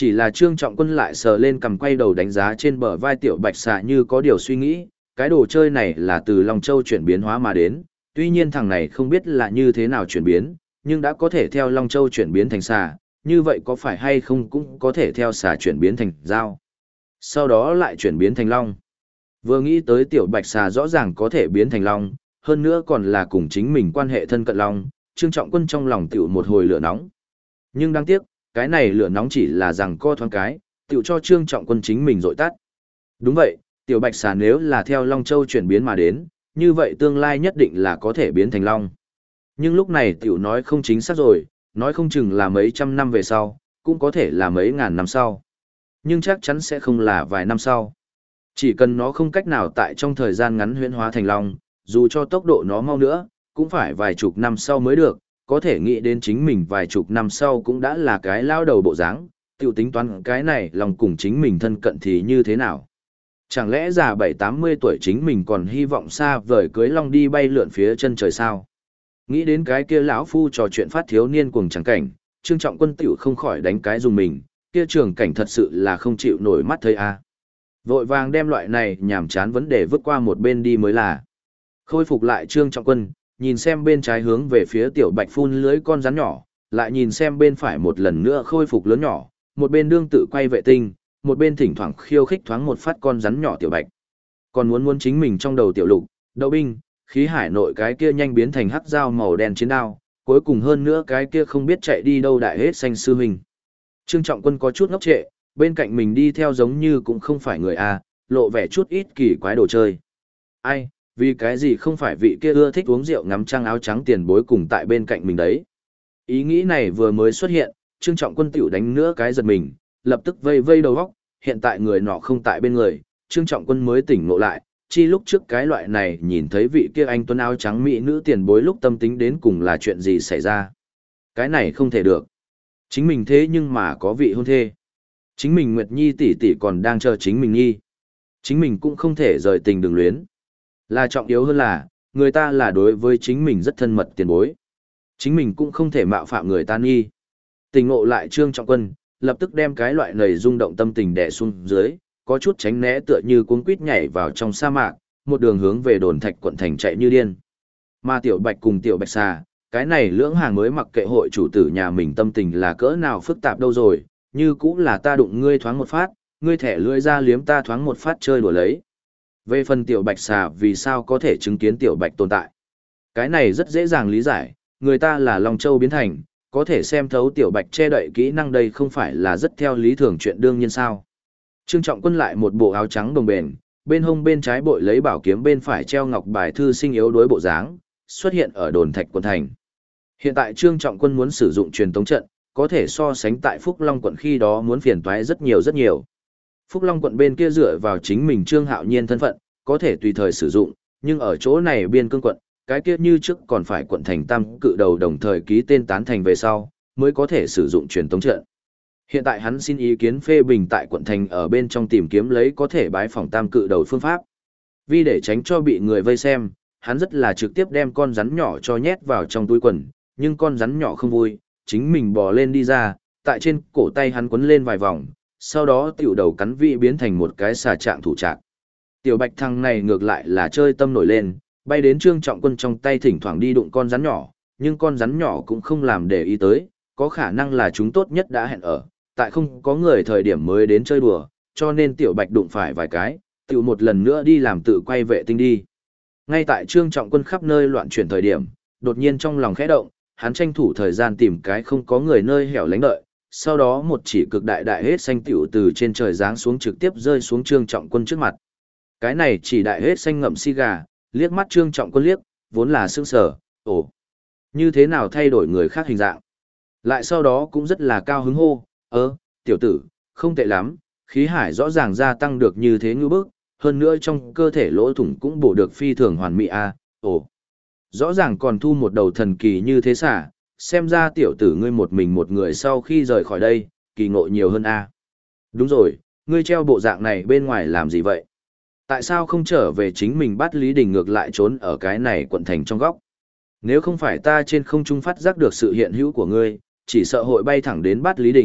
Chỉ là Trương Trọng Quân lại sờ lên cầm quay đầu đánh giá trên bờ vai tiểu bạch xà như có điều suy nghĩ, cái đồ chơi này là từ Long Châu chuyển biến hóa mà đến, tuy nhiên thằng này không biết là như thế nào chuyển biến, nhưng đã có thể theo Long Châu chuyển biến thành xà, như vậy có phải hay không cũng có thể theo xà chuyển biến thành dao. Sau đó lại chuyển biến thành long. Vừa nghĩ tới tiểu bạch xà rõ ràng có thể biến thành long, hơn nữa còn là cùng chính mình quan hệ thân cận long, Trương Trọng Quân trong lòng tiểu một hồi lửa nóng. Nhưng đáng tiếc, cái này lửa nóng chỉ là rằng co thoáng cái, tiểu cho Trương Trọng Quân chính mình dội tắt. Đúng vậy, tiểu bạch xà nếu là theo Long Châu chuyển biến mà đến, như vậy tương lai nhất định là có thể biến thành long. Nhưng lúc này tiểu nói không chính xác rồi, nói không chừng là mấy trăm năm về sau, cũng có thể là mấy ngàn năm sau. Nhưng chắc chắn sẽ không là vài năm sau. Chỉ cần nó không cách nào tại trong thời gian ngắn huyễn hóa thành long, dù cho tốc độ nó mau nữa, cũng phải vài chục năm sau mới được, có thể nghĩ đến chính mình vài chục năm sau cũng đã là cái lao đầu bộ dáng, tiểu tính toán cái này lòng cùng chính mình thân cận thì như thế nào. Chẳng lẽ già 7-80 tuổi chính mình còn hy vọng xa vời cưới long đi bay lượn phía chân trời sao? Nghĩ đến cái kia lão phu trò chuyện phát thiếu niên cuồng chẳng cảnh, Trương Trọng Quân tiểu không khỏi đánh cái dùng mình, kia trường cảnh thật sự là không chịu nổi mắt thấy a. Vội vàng đem loại này nhảm chán vấn đề vứt qua một bên đi mới là. Khôi phục lại Trương Trọng Quân, nhìn xem bên trái hướng về phía tiểu bạch phun lưới con rắn nhỏ, lại nhìn xem bên phải một lần nữa khôi phục lớn nhỏ, một bên đương tự quay vệ tinh, một bên thỉnh thoảng khiêu khích thoáng một phát con rắn nhỏ tiểu bạch. Còn muốn chính mình trong đầu tiểu lục, đậu binh, khí hải nội cái kia nhanh biến thành hắc dao màu đen chiến đao, cuối cùng hơn nữa cái kia không biết chạy đi đâu đại hết xanh sư huynh. Trương Trọng Quân có chút ngốc trệ, bên cạnh mình đi theo giống như cũng không phải người a, lộ vẻ chút ít kỳ quái đồ chơi. Ai, vì cái gì không phải vị kia ưa thích uống rượu ngắm trăng áo trắng tiền bối cùng tại bên cạnh mình đấy. Ý nghĩ này vừa mới xuất hiện, Trương Trọng Quân tiểu đánh nữa cái giật mình, lập tức vây vây đầu óc, hiện tại người nọ không tại bên người, Trương Trọng Quân mới tỉnh ngộ lại, chi lúc trước cái loại này nhìn thấy vị kia anh tuấn áo trắng mỹ nữ tiền bối lúc tâm tính đến cùng là chuyện gì xảy ra. Cái này không thể được. Chính mình thế nhưng mà có vị hôn thê. Chính mình Nguyệt Nhi tỷ tỷ còn đang chờ chính mình Nhi. Chính mình cũng không thể rời tình đường luyến. Là trọng yếu hơn là, người ta là đối với chính mình rất thân mật tiền bối. Chính mình cũng không thể mạo phạm người ta Nhi. Tình ngộ lại Trương Trọng Quân, lập tức đem cái loại nầy rung động tâm tình đè xuống dưới, có chút tránh né tựa như cuống quýt nhảy vào trong sa mạc, một đường hướng về đồn thạch quận thành chạy như điên. Mà tiểu bạch cùng tiểu bạch xà, cái này lưỡng hàng mới mặc kệ hội chủ tử nhà mình tâm tình là cỡ nào phức tạp đâu rồi, như cũng là ta đụng ngươi thoáng một phát, ngươi thẻ lưỡi ra liếm ta thoáng một phát chơi đùa lấy. Về phần tiểu bạch xà vì sao có thể chứng kiến tiểu bạch tồn tại. Cái này rất dễ dàng lý giải, người ta là Long Châu biến thành, có thể xem thấu tiểu bạch che đậy kỹ năng đây không phải là rất theo lý thường chuyện đương nhiên sao. Trương Trọng Quân lại một bộ áo trắng đồng bền, bên hông bên trái bội lấy bảo kiếm bên phải treo ngọc bài thư sinh yếu đối bộ dáng, xuất hiện ở đồn thạch quận thành. Hiện tại Trương Trọng Quân muốn sử dụng truyền tống trận, có thể so sánh tại Phúc Long quận khi đó muốn phiền toái rất nhiều rất nhiều. Phúc Long quận bên kia dựa vào chính mình Trương Hạo Nhiên thân phận, có thể tùy thời sử dụng, nhưng ở chỗ này biên cương quận, cái kia như trước còn phải quận thành tam cự đầu đồng thời ký tên tán thành về sau, mới có thể sử dụng truyền tống trận. Hiện tại hắn xin ý kiến phê bình tại quận thành ở bên trong tìm kiếm lấy có thể bái phỏng tam cự đầu phương pháp. Vì để tránh cho bị người vây xem, hắn rất là trực tiếp đem con rắn nhỏ cho nhét vào trong túi quần, nhưng con rắn nhỏ không vui, chính mình bò lên đi ra, tại trên cổ tay hắn quấn lên vài vòng, sau đó tiểu đầu cắn vị biến thành một cái xà trạng thủ trạng. Tiểu bạch thằng này ngược lại là chơi tâm nổi lên, bay đến Trương Trọng Quân trong tay thỉnh thoảng đi đụng con rắn nhỏ, nhưng con rắn nhỏ cũng không làm để ý tới, có khả năng là chúng tốt nhất đã hẹn ở, tại không có người thời điểm mới đến chơi đùa, cho nên tiểu bạch đụng phải vài cái, tiểu một lần nữa đi làm tự quay vệ tinh đi. Ngay tại Trương Trọng Quân khắp nơi loạn chuyển thời điểm, đột nhiên trong lòng khẽ động, hắn tranh thủ thời gian tìm cái không có người nơi hẻo lánh đợi, sau đó một chỉ cực đại đại hết xanh tiểu từ trên trời giáng xuống trực tiếp rơi xuống Trương Trọng Quân trước mặt. Cái này chỉ đại hết xanh ngậm si gà, liếc mắt Trương Trọng Quân liếc, vốn là sững sờ, ồ, như thế nào thay đổi người khác hình dạng. Lại sau đó cũng rất là cao hứng hô, tiểu tử, không tệ lắm, khí hải rõ ràng gia tăng được như thế ngư bức, hơn nữa trong cơ thể lỗ thủng cũng bổ được phi thường hoàn mỹ a. Ồ, rõ ràng còn thu một đầu thần kỳ như thế xả, xem ra tiểu tử ngươi một mình một người sau khi rời khỏi đây, kỳ ngộ nhiều hơn a. Đúng rồi, ngươi treo bộ dạng này bên ngoài làm gì vậy? Tại sao không trở về chính mình bắt Lý Đình ngược lại trốn ở cái này quận thành trong góc? Nếu không phải ta trên không trung phát giác được sự hiện hữu của ngươi, chỉ sợ hội bay thẳng đến bắt Lý Đình,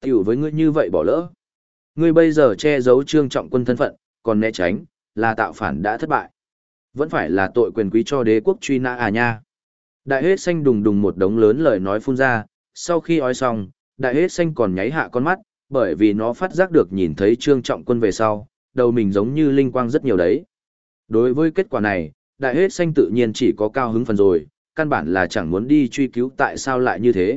Tiểu với ngươi như vậy bỏ lỡ. Ngươi bây giờ che giấu Trương Trọng Quân thân phận, còn né tránh, là tạo phản đã thất bại. Vẫn phải là tội quyền quý cho đế quốc truy nã à nha. Đại hết xanh đùng đùng một đống lớn lời nói phun ra, sau khi ói xong, đại hết xanh còn nháy hạ con mắt, bởi vì nó phát giác được nhìn thấy Trương Trọng Quân về sau, đầu mình giống như linh quang rất nhiều đấy. Đối với kết quả này, đại hết xanh tự nhiên chỉ có cao hứng phần rồi, căn bản là chẳng muốn đi truy cứu tại sao lại như thế.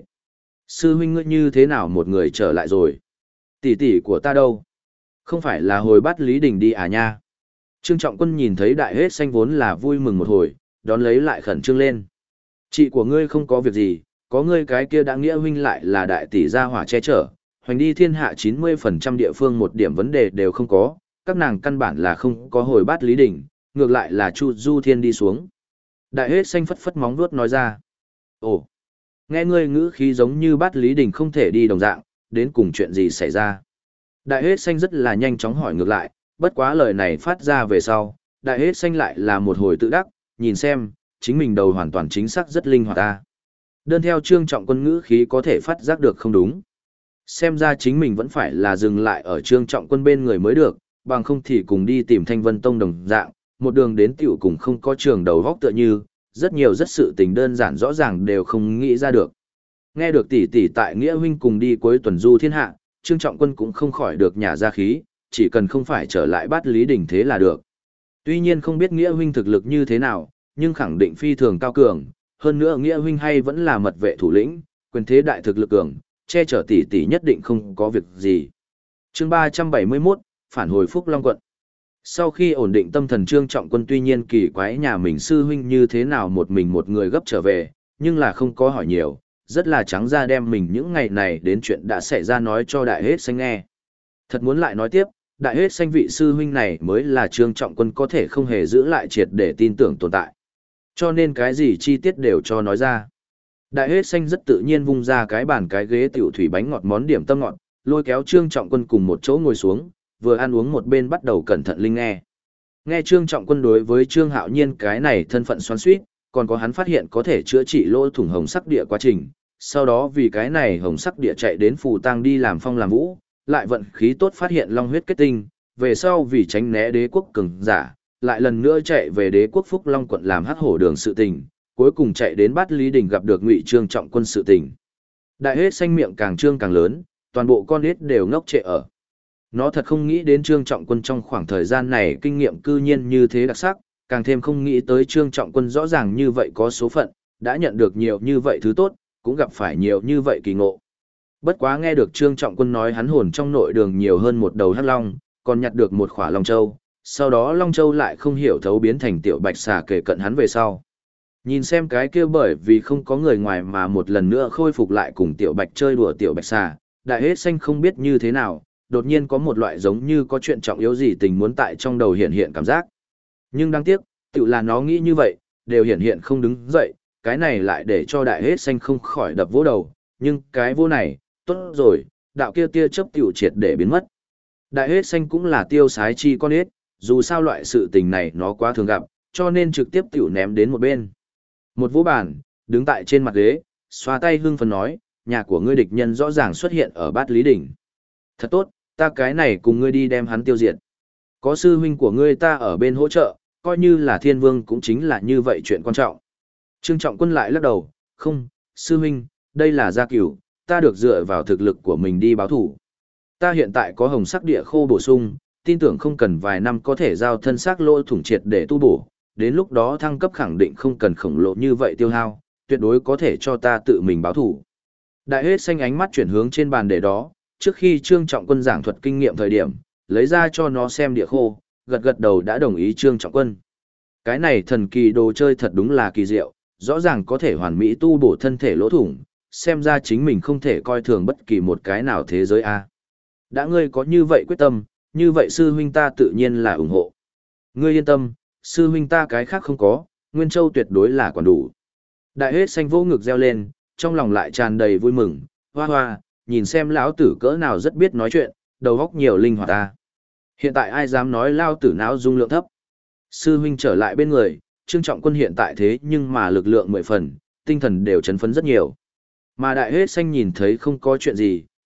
Sư huynh ngươi như thế nào một người trở lại rồi? Tỷ tỷ của ta đâu? Không phải là hồi bắt Lý Đình đi à nha? Trương Trọng Quân nhìn thấy đại hết xanh vốn là vui mừng một hồi, đón lấy lại khẩn trương lên. Chị của ngươi không có việc gì, có ngươi cái kia đã nghĩa huynh lại là đại tỷ gia hỏa che chở, hoành đi thiên hạ 90% địa phương một điểm vấn đề đều không có, các nàng căn bản là không có hồi bắt Lý Đình, ngược lại là Chu Du Thiên đi xuống. Đại hết xanh phất phất móng vuốt nói ra. Ồ, nghe ngươi ngữ khí giống như bắt Lý Đình không thể đi đồng dạng, đến cùng chuyện gì xảy ra. Đại hết xanh rất là nhanh chóng hỏi ngược lại, bất quá lời này phát ra về sau, đại hết xanh lại là một hồi tự đắc, nhìn xem, chính mình đầu hoàn toàn chính xác rất linh hoạt ta. Đơn theo Trương Trọng Quân ngữ khí có thể phát giác được không đúng. Xem ra chính mình vẫn phải là dừng lại ở Trương Trọng Quân bên người mới được, bằng không thì cùng đi tìm Thanh Vân Tông đồng dạng, một đường đến tiểu cùng không có trường đầu góc tựa như, rất nhiều rất sự tình đơn giản rõ ràng đều không nghĩ ra được. Nghe được tỷ tỷ tại Nghĩa huynh cùng đi cuối tuần du thiên hạ, Trương Trọng Quân cũng không khỏi được nhả ra khí, chỉ cần không phải trở lại bắt Lý Đình thế là được. Tuy nhiên không biết Nghĩa huynh thực lực như thế nào, nhưng khẳng định phi thường cao cường, hơn nữa Nghĩa huynh hay vẫn là mật vệ thủ lĩnh, quyền thế đại thực lực cường, che chở tỷ tỷ nhất định không có việc gì. Chương 371, phản hồi Phúc Long quận. Sau khi ổn định tâm thần Trương Trọng Quân tuy nhiên kỳ quái nhà mình sư huynh như thế nào một mình một người gấp trở về, nhưng là không có hỏi nhiều, rất là trắng ra đem mình những ngày này đến chuyện đã xảy ra nói cho đại hết xanh nghe. Thật muốn lại nói tiếp, đại hết xanh vị sư huynh này mới là Trương Trọng Quân có thể không hề giữ lại triệt để tin tưởng tồn tại. Cho nên cái gì chi tiết đều cho nói ra. Đại hết xanh rất tự nhiên vung ra cái bàn cái ghế tiểu thủy bánh ngọt món điểm tâm ngọt, lôi kéo Trương Trọng Quân cùng một chỗ ngồi xuống, vừa ăn uống một bên bắt đầu cẩn thận linh nghe. Nghe Trương Trọng Quân đối với Trương Hạo Nhiên cái này thân phận xoắn xuýt, còn có hắn phát hiện có thể chữa trị lỗ thủng hồng sắc địa quá trình, sau đó vì cái này hồng sắc địa chạy đến phù tang đi làm phong làm vũ, lại vận khí tốt phát hiện long huyết kết tinh, về sau vì tránh né đế quốc cường giả, lại lần nữa chạy về đế quốc Phúc Long quận làm hắc hổ đường sự tình, cuối cùng chạy đến bắt Lý Đình gặp được Ngụy Trương Trọng Quân sự tình. Đại hết xanh miệng càng trương càng lớn, toàn bộ con nít đều ngốc trệ ở. Nó thật không nghĩ đến Trương Trọng Quân trong khoảng thời gian này kinh nghiệm cư nhiên như thế đặc sắc, càng thêm không nghĩ tới Trương Trọng Quân rõ ràng như vậy có số phận, đã nhận được nhiều như vậy thứ tốt, cũng gặp phải nhiều như vậy kỳ ngộ. Bất quá nghe được Trương Trọng Quân nói hắn hồn trong nội đường nhiều hơn một đầu hắc long, còn nhặt được một khỏa long châu, sau đó long châu lại không hiểu thấu biến thành tiểu bạch xà kể cận hắn về sau. Nhìn xem cái kia bởi vì không có người ngoài mà một lần nữa khôi phục lại cùng tiểu bạch chơi đùa tiểu bạch xà, đại hết xanh không biết như thế nào, đột nhiên có một loại giống như có chuyện trọng yếu gì tình muốn tại trong đầu hiện hiện cảm giác. Nhưng đáng tiếc, tự là nó nghĩ như vậy, đều hiện hiện không đứng dậy, cái này lại để cho đại hết xanh không khỏi đập vỗ đầu, nhưng cái vô này, tốt rồi, đạo kia tia chớp tiểu triệt để biến mất. Đại hết xanh cũng là tiêu sái chi con hết, dù sao loại sự tình này nó quá thường gặp, cho nên trực tiếp tiểu ném đến một bên. Một vũ bàn, đứng tại trên mặt ghế, xoa tay hưng phấn nói, nhà của ngươi địch nhân rõ ràng xuất hiện ở bát Lý Đỉnh. Thật tốt, ta cái này cùng ngươi đi đem hắn tiêu diệt. Có sư huynh của ngươi ta ở bên hỗ trợ, coi như là thiên vương cũng chính là như vậy chuyện quan trọng. Trương Trọng Quân lại lắc đầu, không, sư huynh, đây là gia cửu, ta được dựa vào thực lực của mình đi báo thủ. Ta hiện tại có hồng sắc địa khô bổ sung, tin tưởng không cần vài năm có thể giao thân xác lỗ thủng triệt để tu bổ, đến lúc đó thăng cấp khẳng định không cần khổng lồ như vậy tiêu hao, tuyệt đối có thể cho ta tự mình báo thủ. Đại hết xanh ánh mắt chuyển hướng trên bàn để đó, trước khi Trương Trọng Quân giảng thuật kinh nghiệm thời điểm, lấy ra cho nó xem địa khô, gật gật đầu đã đồng ý Trương Trọng Quân. Cái này thần kỳ đồ chơi thật đúng là kỳ diệu, rõ ràng có thể hoàn mỹ tu bổ thân thể lỗ thủng, xem ra chính mình không thể coi thường bất kỳ một cái nào thế giới a. Đã ngươi có như vậy quyết tâm, như vậy sư huynh ta tự nhiên là ủng hộ. Ngươi yên tâm, sư huynh ta cái khác không có, Nguyên Châu tuyệt đối là còn đủ. Đại hết xanh vỗ ngực reo lên, trong lòng lại tràn đầy vui mừng, hoa hoa, nhìn xem lão tử cỡ nào rất biết nói chuyện, đầu óc nhiều linh hoạt ta. Hiện tại ai dám nói lao tử não dung lượng thấp. Sư huynh trở lại bên người, Trương Trọng Quân hiện tại thế nhưng mà lực lượng 10 phần, tinh thần đều chấn phấn rất nhiều. Mà đại hết xanh nhìn thấy không có chuyện gì,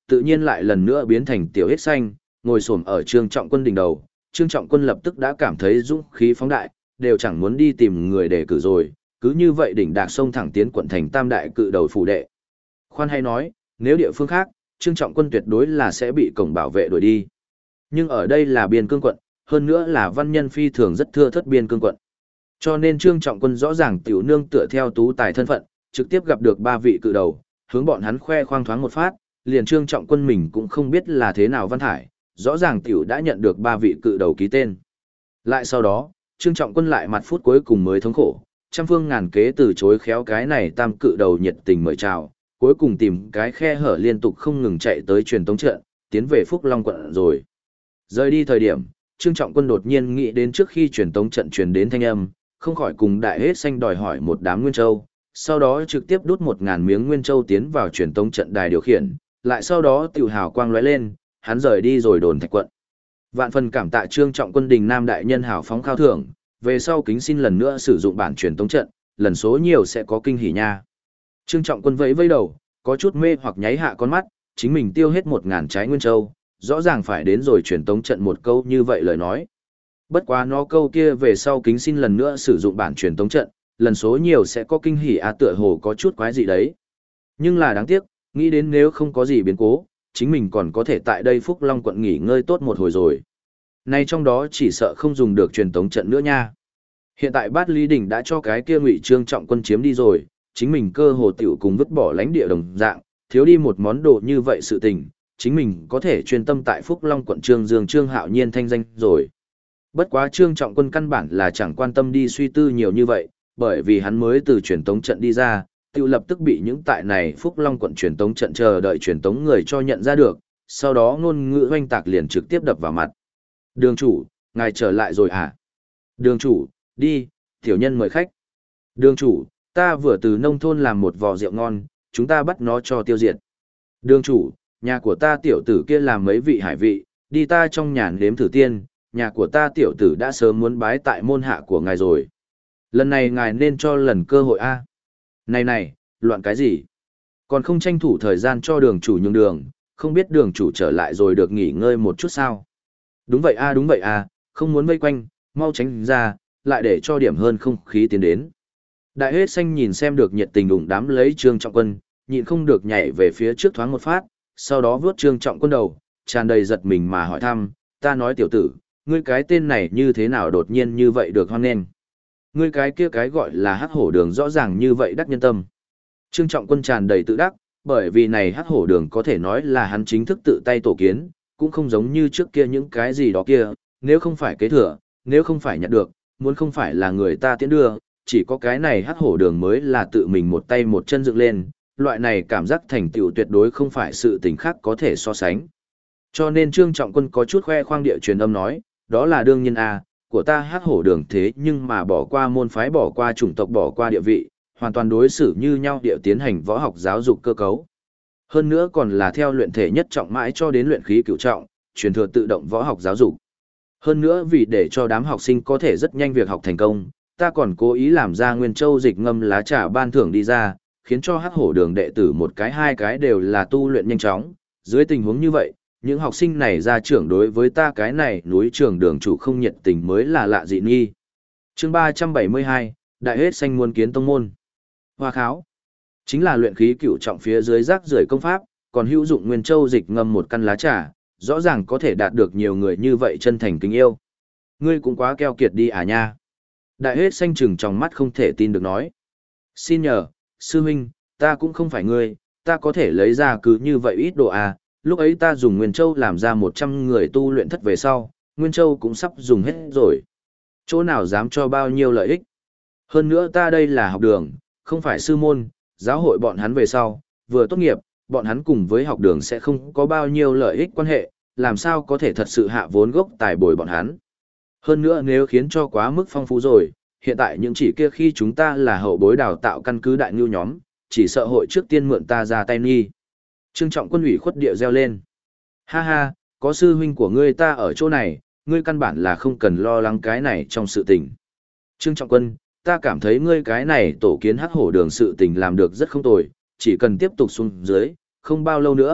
tự nhiên lại lần nữa biến thành tiểu hết xanh, ngồi xổm ở Trương Trọng Quân đỉnh đầu. Trương Trọng Quân lập tức đã cảm thấy dũng khí phóng đại, đều chẳng muốn đi tìm người để cử rồi, cứ như vậy đỉnh đạc sông thẳng tiến quận thành tam đại cự đầu phủ đệ. Khoan hay nói, nếu địa phương khác, Trương Trọng Quân tuyệt đối là sẽ bị cổng bảo vệ đuổi đi. Nhưng ở đây là biên cương quận, hơn nữa là văn nhân phi thường rất thưa thớt biên cương quận. Cho nên Trương Trọng Quân rõ ràng tiểu nương tựa theo tú tài thân phận, trực tiếp gặp được ba vị cự đầu, hướng bọn hắn khoe khoang thoáng một phát, liền Trương Trọng Quân mình cũng không biết là thế nào văn thải, rõ ràng tiểu đã nhận được ba vị cự đầu ký tên. Lại sau đó, Trương Trọng Quân lại mặt phút cuối cùng mới thống khổ, trăm phương ngàn kế từ chối khéo cái này tam cự đầu nhiệt tình mời chào, cuối cùng tìm cái khe hở liên tục không ngừng chạy tới truyền tống trận, tiến về Phúc Long quận rồi. Rời đi thời điểm, Trương Trọng Quân đột nhiên nghĩ đến trước khi truyền tống trận truyền đến thanh âm, không khỏi cùng đại hết xanh đòi hỏi một đám nguyên châu, sau đó trực tiếp đút 1000 miếng nguyên châu tiến vào truyền tống trận đài điều khiển, lại sau đó tiểu hào quang lóe lên, hắn rời đi rồi đồn thạch quận. Vạn phần cảm tạ Trương Trọng Quân đình nam đại nhân hào phóng khao thưởng, về sau kính xin lần nữa sử dụng bản truyền tống trận, lần số nhiều sẽ có kinh hỉ nha. Trương Trọng Quân vẫy vẫy đầu, có chút mê hoặc nháy hạ con mắt, chính mình tiêu hết 1000 trái nguyên châu, rõ ràng phải đến rồi truyền tống trận một câu như vậy lời nói. Bất quá nó câu kia về sau kính xin lần nữa sử dụng bản truyền tống trận, lần số nhiều sẽ có kinh hỉ tựa hồ có chút quái gì đấy. Nhưng là đáng tiếc, nghĩ đến nếu không có gì biến cố, chính mình còn có thể tại đây Phúc Long quận nghỉ ngơi tốt một hồi rồi. Nay trong đó chỉ sợ không dùng được truyền tống trận nữa nha. Hiện tại Bát Lý Đình đã cho cái kia Ngụy Trương Trọng Quân chiếm đi rồi, chính mình cơ hồ tiểu cùng vứt bỏ lãnh địa đồng dạng, thiếu đi một món đồ như vậy sự tình, chính mình có thể chuyên tâm tại Phúc Long quận Trương Dương Trương Hạo Nhiên thanh danh rồi. Bất quá Trương Trọng Quân căn bản là chẳng quan tâm đi suy tư nhiều như vậy, bởi vì hắn mới từ truyền tống trận đi ra, tự lập tức bị những tại này Phúc Long quận truyền tống trận chờ đợi truyền tống người cho nhận ra được, sau đó ngôn ngữ hoanh tạc liền trực tiếp đập vào mặt. Đường chủ, ngài trở lại rồi hả? Đường chủ, đi, tiểu nhân mời khách. Đường chủ, ta vừa từ nông thôn làm một vò rượu ngon, chúng ta bắt nó cho tiêu diệt. Đường chủ, nhà của ta tiểu tử kia làm mấy vị hải vị, đi ta trong nhà nếm thử tiên, nhà của ta tiểu tử đã sớm muốn bái tại môn hạ của ngài rồi. Lần này ngài nên cho lần cơ hội a. Này này, loạn cái gì? Còn không tranh thủ thời gian cho đường chủ nhường đường, không biết đường chủ trở lại rồi được nghỉ ngơi một chút sao? Đúng vậy a, không muốn vây quanh, mau tránh ra, lại để cho điểm hơn không khí tiến đến. Đại hết xanh nhìn xem được nhiệt tình đụng đám lấy Trương Trọng Quân, nhịn không được nhảy về phía trước thoáng một phát, sau đó vướt Trương Trọng Quân đầu, tràn đầy giật mình mà hỏi thăm, ta nói tiểu tử, ngươi cái tên này như thế nào đột nhiên như vậy được hoan nghênh? Ngươi cái kia cái gọi là hắc hổ đường rõ ràng như vậy đắc nhân tâm. Trương Trọng Quân tràn đầy tự đắc, bởi vì này hắc hổ đường có thể nói là hắn chính thức tự tay tổ kiến, cũng không giống như trước kia những cái gì đó kia, nếu không phải kế thừa, nếu không phải nhận được, muốn không phải là người ta tiến đưa, chỉ có cái này hắc hổ đường mới là tự mình một tay một chân dựng lên, loại này cảm giác thành tựu tuyệt đối không phải sự tình khác có thể so sánh. Cho nên Trương Trọng Quân có chút khoe khoang địa truyền âm nói, đó là đương nhiên của ta hắc hổ đường thế nhưng mà bỏ qua môn phái bỏ qua chủng tộc bỏ qua địa vị, hoàn toàn đối xử như nhau địa tiến hành võ học giáo dục cơ cấu. Hơn nữa còn là theo luyện thể nhất trọng mãi cho đến luyện khí cửu trọng, truyền thừa tự động võ học giáo dục. Hơn nữa vì để cho đám học sinh có thể rất nhanh việc học thành công, ta còn cố ý làm ra nguyên châu dịch ngâm lá trà ban thưởng đi ra, khiến cho hắc hổ đường đệ tử một cái hai cái đều là tu luyện nhanh chóng. Dưới tình huống như vậy, những học sinh này ra trưởng đối với ta cái này núi trường đường chủ không nhiệt tình mới là lạ dị nghi. Chương 372, Đại hết xanh muôn kiến tông môn. Hoa kháo. Chính là luyện khí cửu trọng phía dưới rác rưởi công pháp, còn hữu dụng nguyên châu dịch ngâm một căn lá trà, rõ ràng có thể đạt được nhiều người như vậy chân thành kính yêu. Ngươi cũng quá keo kiệt đi nha. Đại hết xanh trừng trong mắt không thể tin được nói. Xin nhờ, sư huynh, ta cũng không phải ngươi, ta có thể lấy ra cứ như vậy ít đồ lúc ấy ta dùng Nguyên Châu làm ra 100 người tu luyện thất về sau, Nguyên Châu cũng sắp dùng hết rồi. Chỗ nào dám cho bao nhiêu lợi ích. Hơn nữa ta đây là học đường, không phải sư môn, giáo hội bọn hắn về sau, vừa tốt nghiệp, bọn hắn cùng với học đường sẽ không có bao nhiêu lợi ích quan hệ, làm sao có thể thật sự hạ vốn gốc tài bồi bọn hắn. Hơn nữa nếu khiến cho quá mức phong phú rồi, hiện tại những chỉ kia khi chúng ta là hậu bối đào tạo căn cứ đại ngưu nhóm, chỉ sợ hội trước tiên mượn ta ra tay nghi. Trương Trọng Quân ủy khuất địa reo lên. Ha ha, có sư huynh của ngươi ta ở chỗ này, ngươi căn bản là không cần lo lắng cái này trong sự tình. Trương Trọng Quân, ta cảm thấy ngươi cái này tổ kiến hắc hổ đường sự tình làm được rất không tồi, chỉ cần tiếp tục xuống dưới, không bao lâu nữa,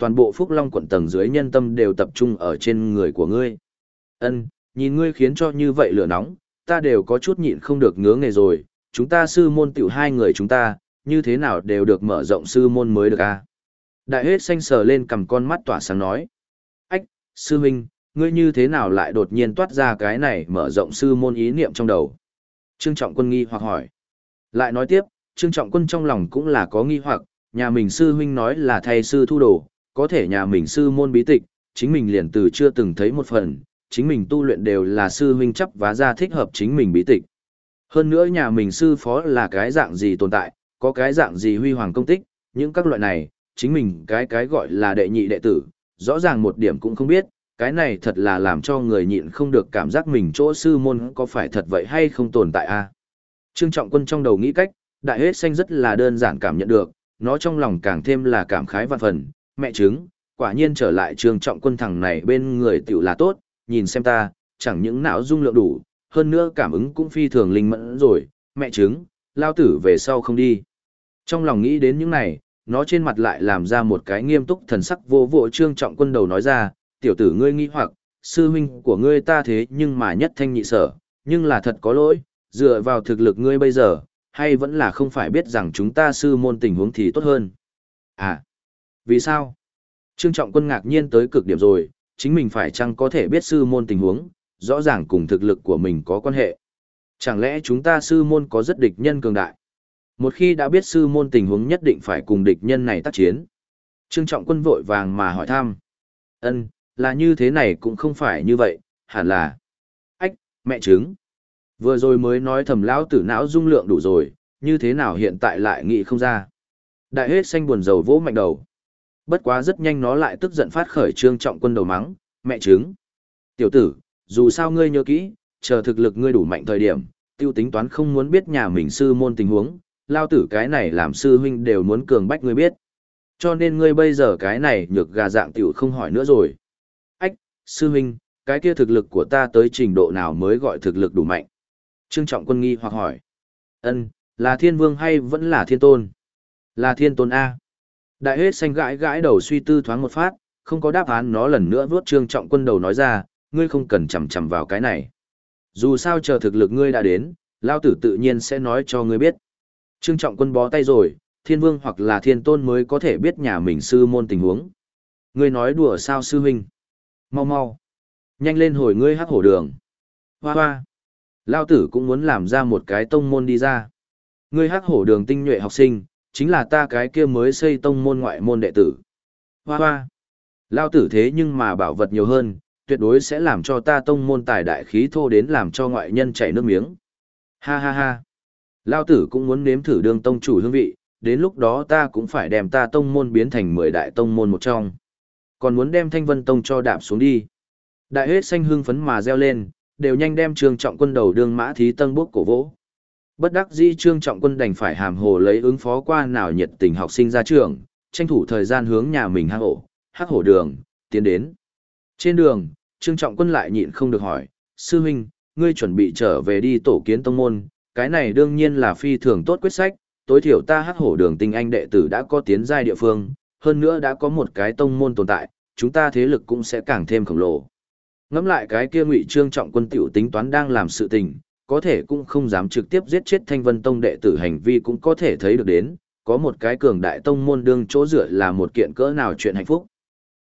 toàn bộ Phúc Long quận tầng dưới nhân tâm đều tập trung ở trên người của ngươi. Ân, nhìn ngươi khiến cho như vậy lửa nóng, ta đều có chút nhịn không được ngứa nghề rồi, chúng ta sư môn tiểu hai người chúng ta, như thế nào đều được mở rộng sư môn mới được a. Đại hết xanh sờ lên cầm con mắt tỏa sáng nói. Ách, sư huynh, ngươi như thế nào lại đột nhiên toát ra cái này mở rộng sư môn ý niệm trong đầu? Trương Trọng Quân nghi hoặc hỏi. Lại nói tiếp, Trương Trọng Quân trong lòng cũng là có nghi hoặc, nhà mình sư huynh nói là thay sư thu đồ, có thể nhà mình sư môn bí tịch, chính mình liền từ chưa từng thấy một phần, chính mình tu luyện đều là sư huynh chấp vá ra thích hợp chính mình bí tịch. Hơn nữa nhà mình sư phó là cái dạng gì tồn tại, có cái dạng gì huy hoàng công tích, những các loại này, chính mình cái gọi là đệ nhị đệ tử, rõ ràng một điểm cũng không biết, cái này thật là làm cho người nhịn không được cảm giác mình chỗ sư môn có phải thật vậy hay không tồn tại a. Trương Trọng Quân trong đầu nghĩ cách, đại hết xanh rất là đơn giản cảm nhận được, nó trong lòng càng thêm là cảm khái vạn phần, mẹ chứng, quả nhiên trở lại Trương Trọng Quân thằng này bên người tiểu là tốt, nhìn xem ta, chẳng những não dung lượng đủ, hơn nữa cảm ứng cũng phi thường linh mẫn rồi, mẹ chứng, lao tử về sau không đi. Trong lòng nghĩ đến những này, nó trên mặt lại làm ra một cái nghiêm túc thần sắc vô vỗ Trương Trọng Quân đầu nói ra, tiểu tử ngươi nghi hoặc, sư huynh của ngươi ta thế nhưng mà nhất thanh nhị sở, nhưng là thật có lỗi, dựa vào thực lực ngươi bây giờ, hay vẫn là không phải biết rằng chúng ta sư môn tình huống thì tốt hơn. À, vì sao? Trương Trọng Quân ngạc nhiên tới cực điểm rồi, chính mình phải chăng có thể biết sư môn tình huống, rõ ràng cùng thực lực của mình có quan hệ. Chẳng lẽ chúng ta sư môn có rất địch nhân cường đại? Một khi đã biết sư môn tình huống nhất định phải cùng địch nhân này tác chiến. Trương Trọng Quân vội vàng mà hỏi thăm. Ân, là như thế này cũng không phải như vậy, hẳn là. Ách, mẹ chứng. Vừa rồi mới nói thầm lão tử não dung lượng đủ rồi, như thế nào hiện tại lại nghĩ không ra. Đại hết xanh buồn rầu vỗ mạnh đầu. Bất quá rất nhanh nó lại tức giận phát khởi Trương Trọng Quân đầu mắng, mẹ chứng. Tiểu tử, dù sao ngươi nhớ kỹ, chờ thực lực ngươi đủ mạnh thời điểm, tiêu tính toán không muốn biết nhà mình sư môn tình huống, lao tử cái này làm sư huynh đều muốn cường bách ngươi biết. Cho nên ngươi bây giờ cái này nhược gà dạng tiểu không hỏi nữa rồi. Ách, sư huynh, cái kia thực lực của ta tới trình độ nào mới gọi thực lực đủ mạnh? Trương Trọng Quân nghi hoặc hỏi. Ân, là thiên vương hay vẫn là thiên tôn? Là thiên tôn A. Đại hết xanh gãi gãi đầu suy tư thoáng một phát, không có đáp án nó lần nữa vuốt Trương Trọng Quân đầu nói ra, ngươi không cần chằm chằm vào cái này. Dù sao chờ thực lực ngươi đã đến, lao tử tự nhiên sẽ nói cho ngươi biết. Trương Trọng Quân bó tay rồi, thiên vương hoặc là thiên tôn mới có thể biết nhà mình sư môn tình huống. Ngươi nói đùa sao sư huynh? Mau mau. Nhanh lên hồi ngươi hắc hổ đường. Hoa hoa. Lao tử cũng muốn làm ra một cái tông môn đi ra. Ngươi hắc hổ đường tinh nhuệ học sinh, chính là ta cái kia mới xây tông môn ngoại môn đệ tử. Hoa hoa. Lao tử thế nhưng mà bảo vật nhiều hơn, tuyệt đối sẽ làm cho ta tông môn tài đại khí thô đến làm cho ngoại nhân chảy nước miếng. Ha ha ha. Lao tử cũng muốn nếm thử đương tông chủ hương vị, đến lúc đó ta cũng phải đem ta tông môn biến thành 10 đại tông môn một trong. Còn muốn đem Thanh Vân Tông cho đạp xuống đi. Đại hết xanh hưng phấn mà reo lên, đều nhanh đem Trương Trọng Quân đầu đương mã thí tân bốc cổ vỗ. Bất đắc dĩ Trương Trọng Quân đành phải hàm hồ lấy ứng phó qua nào nhiệt tình học sinh ra trường, tranh thủ thời gian hướng nhà mình hắc hổ đường, tiến đến. Trên đường, Trương Trọng Quân lại nhịn không được hỏi, sư huynh, ngươi chuẩn bị trở về đi tổ kiến tông môn, cái này đương nhiên là phi thường tốt quyết sách, tối thiểu ta hắc hổ đường tinh anh đệ tử đã có tiến giai địa phương, hơn nữa đã có một cái tông môn tồn tại, chúng ta thế lực cũng sẽ càng thêm khổng lồ. Ngẫm lại cái kia Ngụy Trương Trọng Quân tiểu tính toán đang làm sự tình, có thể cũng không dám trực tiếp giết chết Thanh Vân Tông đệ tử hành vi cũng có thể thấy được đến, có một cái cường đại tông môn đương chỗ dựa là một kiện cỡ nào chuyện hạnh phúc.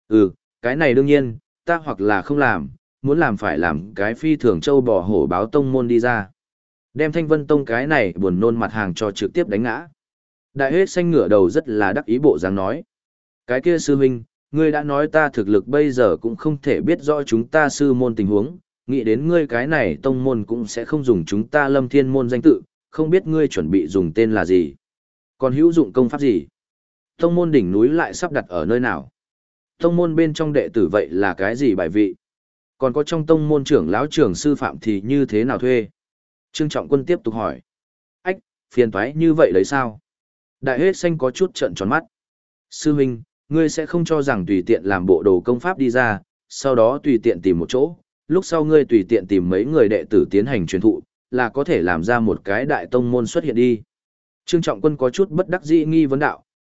Cái này đương nhiên, ta hoặc là không làm, muốn làm phải làm cái phi thường châu bò hổ báo tông môn đi ra. Đem Thanh Vân Tông cái này buồn nôn mặt hàng cho trực tiếp đánh ngã. Đại hết xanh ngửa đầu rất là đắc ý bộ dáng nói. Cái kia sư huynh, ngươi đã nói ta thực lực bây giờ cũng không thể biết rõ chúng ta sư môn tình huống, nghĩ đến ngươi cái này tông môn cũng sẽ không dùng chúng ta Lâm Thiên môn danh tự, không biết ngươi chuẩn bị dùng tên là gì. Còn hữu dụng công pháp gì? Tông môn đỉnh núi lại sắp đặt ở nơi nào? Tông môn bên trong đệ tử vậy là cái gì bài vị? Còn có trong tông môn trưởng lão trưởng sư phạm thì như thế nào thuê? Trương Trọng Quân tiếp tục hỏi. Ách, phiền toái như vậy đấy sao? Đại hết xanh có chút trợn tròn mắt. Sư huynh, ngươi sẽ không cho rằng tùy tiện làm bộ đồ công pháp đi ra, sau đó tùy tiện tìm một chỗ, lúc sau ngươi tùy tiện tìm mấy người đệ tử tiến hành truyền thụ, là có thể làm ra một cái đại tông môn xuất hiện đi. Trương Trọng Quân có chút bất đắc dĩ nghi vấn đạo,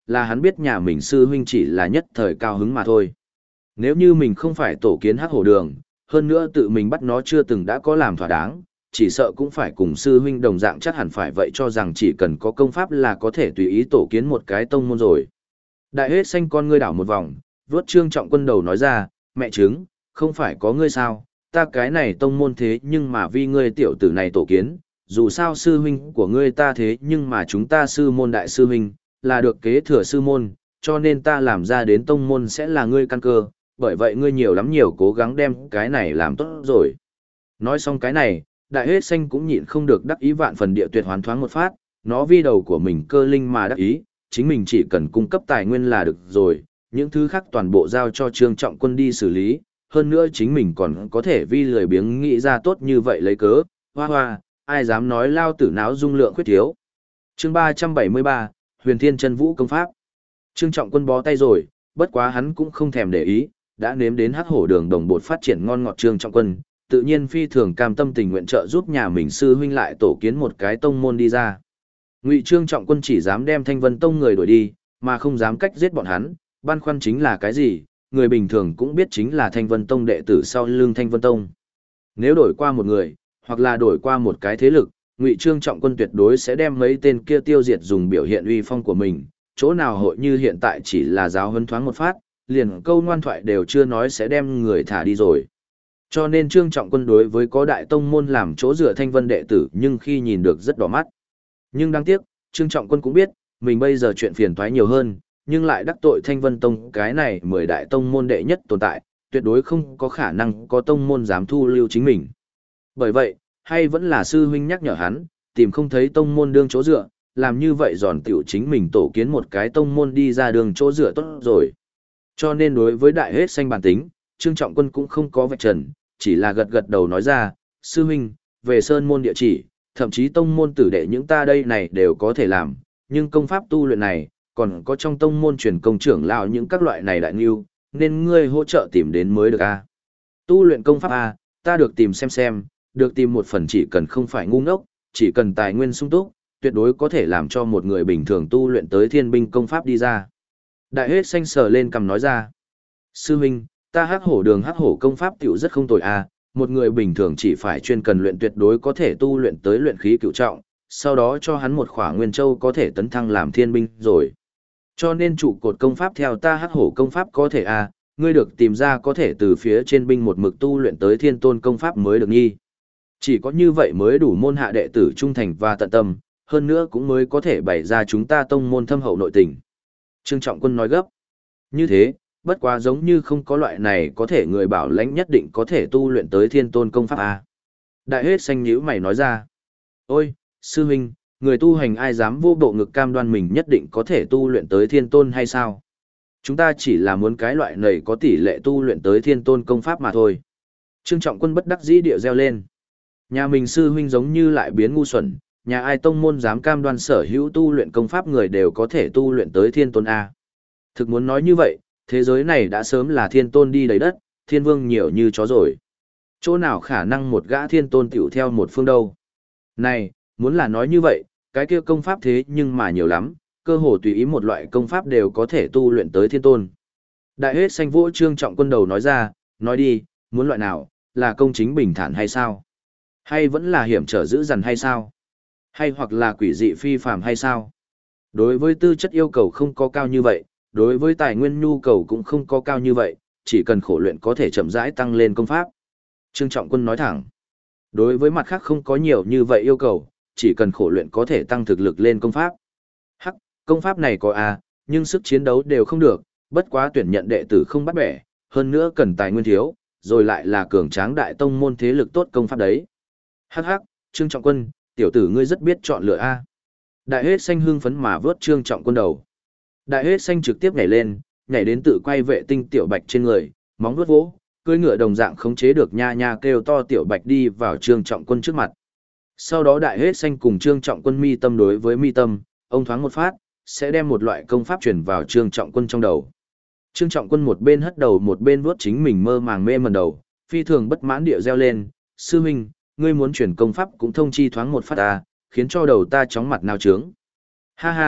là hắn biết nhà mình sư huynh chỉ là nhất thời cao hứng mà thôi. Nếu như mình không phải tổ kiến hắc hổ đường, hơn nữa tự mình bắt nó chưa từng đã có làm thỏa đáng, chỉ sợ cũng phải cùng sư huynh đồng dạng chắc hẳn phải vậy cho rằng chỉ cần có công pháp là có thể tùy ý tổ kiến một cái tông môn rồi. Đại hết xanh con ngươi đảo một vòng, vuốt Trương Trọng Quân đầu nói ra, mẹ chứng, không phải có ngươi sao, ta cái này tông môn thế nhưng mà vì ngươi tiểu tử này tổ kiến, dù sao sư huynh của ngươi ta thế nhưng mà chúng ta sư môn đại sư huynh, là được kế thừa sư môn, cho nên ta làm ra đến tông môn sẽ là ngươi căn cơ, bởi vậy ngươi nhiều lắm nhiều cố gắng đem cái này làm tốt rồi. Nói xong cái này, đại hết xanh cũng nhịn không được đắc ý vạn phần địa tuyệt hoán thoáng một phát, nó vi đầu của mình cơ linh mà đắc ý, chính mình chỉ cần cung cấp tài nguyên là được rồi, những thứ khác toàn bộ giao cho Trương Trọng Quân đi xử lý, hơn nữa chính mình còn có thể vi lười biếng nghĩ ra tốt như vậy lấy cớ, hoa hoa, ai dám nói lao tử náo dung lượng khuyết thiếu. Chương 373, Huyền Thiên Chân Vũ công pháp. Trương Trọng Quân bó tay rồi, bất quá hắn cũng không thèm để ý, đã nếm đến hắc hổ đường đồng bột phát triển ngon ngọt. Trương Trọng Quân tự nhiên phi thường cam tâm tình nguyện trợ giúp nhà mình sư huynh lại tổ kiến một cái tông môn đi ra. Ngụy Trương Trọng Quân chỉ dám đem Thanh Vân Tông người đuổi đi, mà không dám cách giết bọn hắn, băn khoăn chính là cái gì, người bình thường cũng biết chính là Thanh Vân Tông đệ tử sau lưng Thanh Vân Tông. Nếu đổi qua một người, hoặc là đổi qua một cái thế lực, Ngụy Trương Trọng Quân tuyệt đối sẽ đem mấy tên kia tiêu diệt dùng biểu hiện uy phong của mình, chỗ nào hội như hiện tại chỉ là giáo huấn thoáng một phát, liền câu ngoan thoại đều chưa nói sẽ đem người thả đi rồi. Cho nên Trương Trọng Quân đối với có đại tông môn làm chỗ dựa Thanh Vân đệ tử nhưng khi nhìn được rất đỏ mắt. Nhưng đáng tiếc, Trương Trọng Quân cũng biết, mình bây giờ chuyện phiền toái nhiều hơn, nhưng lại đắc tội Thanh Vân Tông cái này 10 đại tông môn đệ nhất tồn tại, tuyệt đối không có khả năng có tông môn dám thu lưu chính mình. Bởi vậy, hay vẫn là sư huynh nhắc nhở hắn, tìm không thấy tông môn đương chỗ dựa, làm như vậy giòn tiểu chính mình tổ kiến một cái tông môn đi ra đường chỗ dựa tốt rồi. Cho nên đối với đại hết xanh bản tính, Trương Trọng Quân cũng không có vạch trần, chỉ là gật gật đầu nói ra, sư huynh, về sơn môn địa chỉ, thậm chí tông môn tử đệ những ta đây này đều có thể làm, nhưng công pháp tu luyện này, còn có trong tông môn truyền công trưởng lão những các loại này đại nghiêu, nên ngươi hỗ trợ tìm đến mới được a. Tu luyện công pháp a, ta được tìm xem, được tìm một phần chỉ cần không phải ngu ngốc, chỉ cần tài nguyên sung túc, tuyệt đối có thể làm cho một người bình thường tu luyện tới thiên binh công pháp đi ra. Đại hết xanh sờ lên cầm nói ra, sư huynh, ta hắc hổ đường hắc hổ công pháp tiểu rất không tồi a, một người bình thường chỉ phải chuyên cần luyện tuyệt đối có thể tu luyện tới luyện khí cửu trọng, sau đó cho hắn một khỏa nguyên châu có thể tấn thăng làm thiên binh rồi. Cho nên trụ cột công pháp theo ta hắc hổ công pháp có thể a, ngươi được tìm ra có thể từ phía trên binh một mực tu luyện tới thiên tôn công pháp mới được nghi. Chỉ có như vậy mới đủ môn hạ đệ tử trung thành và tận tâm, hơn nữa cũng mới có thể bày ra chúng ta tông môn thâm hậu nội tình. Trương Trọng Quân nói gấp. Như thế, bất quá giống như không có loại này có thể người bảo lãnh nhất định có thể tu luyện tới thiên tôn công pháp a. Đại hết xanh nhíu mày nói ra. Ôi, sư huynh, người tu hành ai dám vô bộ ngực cam đoan mình nhất định có thể tu luyện tới thiên tôn hay sao? Chúng ta chỉ là muốn cái loại này có tỷ lệ tu luyện tới thiên tôn công pháp mà thôi. Trương Trọng Quân bất đắc dĩ điệu reo lên. Nhà mình sư huynh giống như lại biến ngu xuẩn, nhà ai tông môn dám cam đoan sở hữu tu luyện công pháp người đều có thể tu luyện tới thiên tôn A. Thực muốn nói như vậy, thế giới này đã sớm là thiên tôn đi đầy đất, thiên vương nhiều như chó rồi. Chỗ nào khả năng một gã thiên tôn tiểu theo một phương đâu. Này, muốn là nói như vậy, cái kia công pháp thế nhưng mà nhiều lắm, cơ hồ tùy ý một loại công pháp đều có thể tu luyện tới thiên tôn. Đại hết xanh vỗ Trương Trọng Quân đầu nói ra, nói đi, muốn loại nào, là công chính bình thản hay sao? Hay vẫn là hiểm trở dữ dằn hay sao? Hay hoặc là quỷ dị phi phàm hay sao? Đối với tư chất yêu cầu không có cao như vậy, đối với tài nguyên nhu cầu cũng không có cao như vậy, chỉ cần khổ luyện có thể chậm rãi tăng lên công pháp. Trương Trọng Quân nói thẳng. Đối với mặt khác không có nhiều như vậy yêu cầu, chỉ cần khổ luyện có thể tăng thực lực lên công pháp. Hắc, công pháp này có nhưng sức chiến đấu đều không được, bất quá tuyển nhận đệ tử không bắt bẻ, hơn nữa cần tài nguyên thiếu, rồi lại là cường tráng đại tông môn thế lực tốt công pháp đấy. Hắc hắc, Trương Trọng Quân, tiểu tử ngươi rất biết chọn lựa a. Đại hết xanh hưng phấn mà vớt Trương Trọng Quân đầu. Đại hết xanh trực tiếp nhảy lên, nhảy đến tự quay vệ tinh tiểu bạch trên người, móng vuốt vỗ, cưỡi ngựa đồng dạng khống chế được nha nha kêu to tiểu bạch đi vào Trương Trọng Quân trước mặt. Sau đó đại hết xanh cùng Trương Trọng Quân mi tâm đối với mi tâm, ông thoáng một phát, sẽ đem một loại công pháp truyền vào Trương Trọng Quân trong đầu. Trương Trọng Quân một bên hất đầu một bên vuốt chính mình mơ màng mê mẩn đầu, phi thường bất mãn địa reo lên, sư huynh, ngươi muốn chuyển công pháp cũng thông chi thoáng một phát ta, khiến cho đầu ta chóng mặt nào trướng. Ha ha,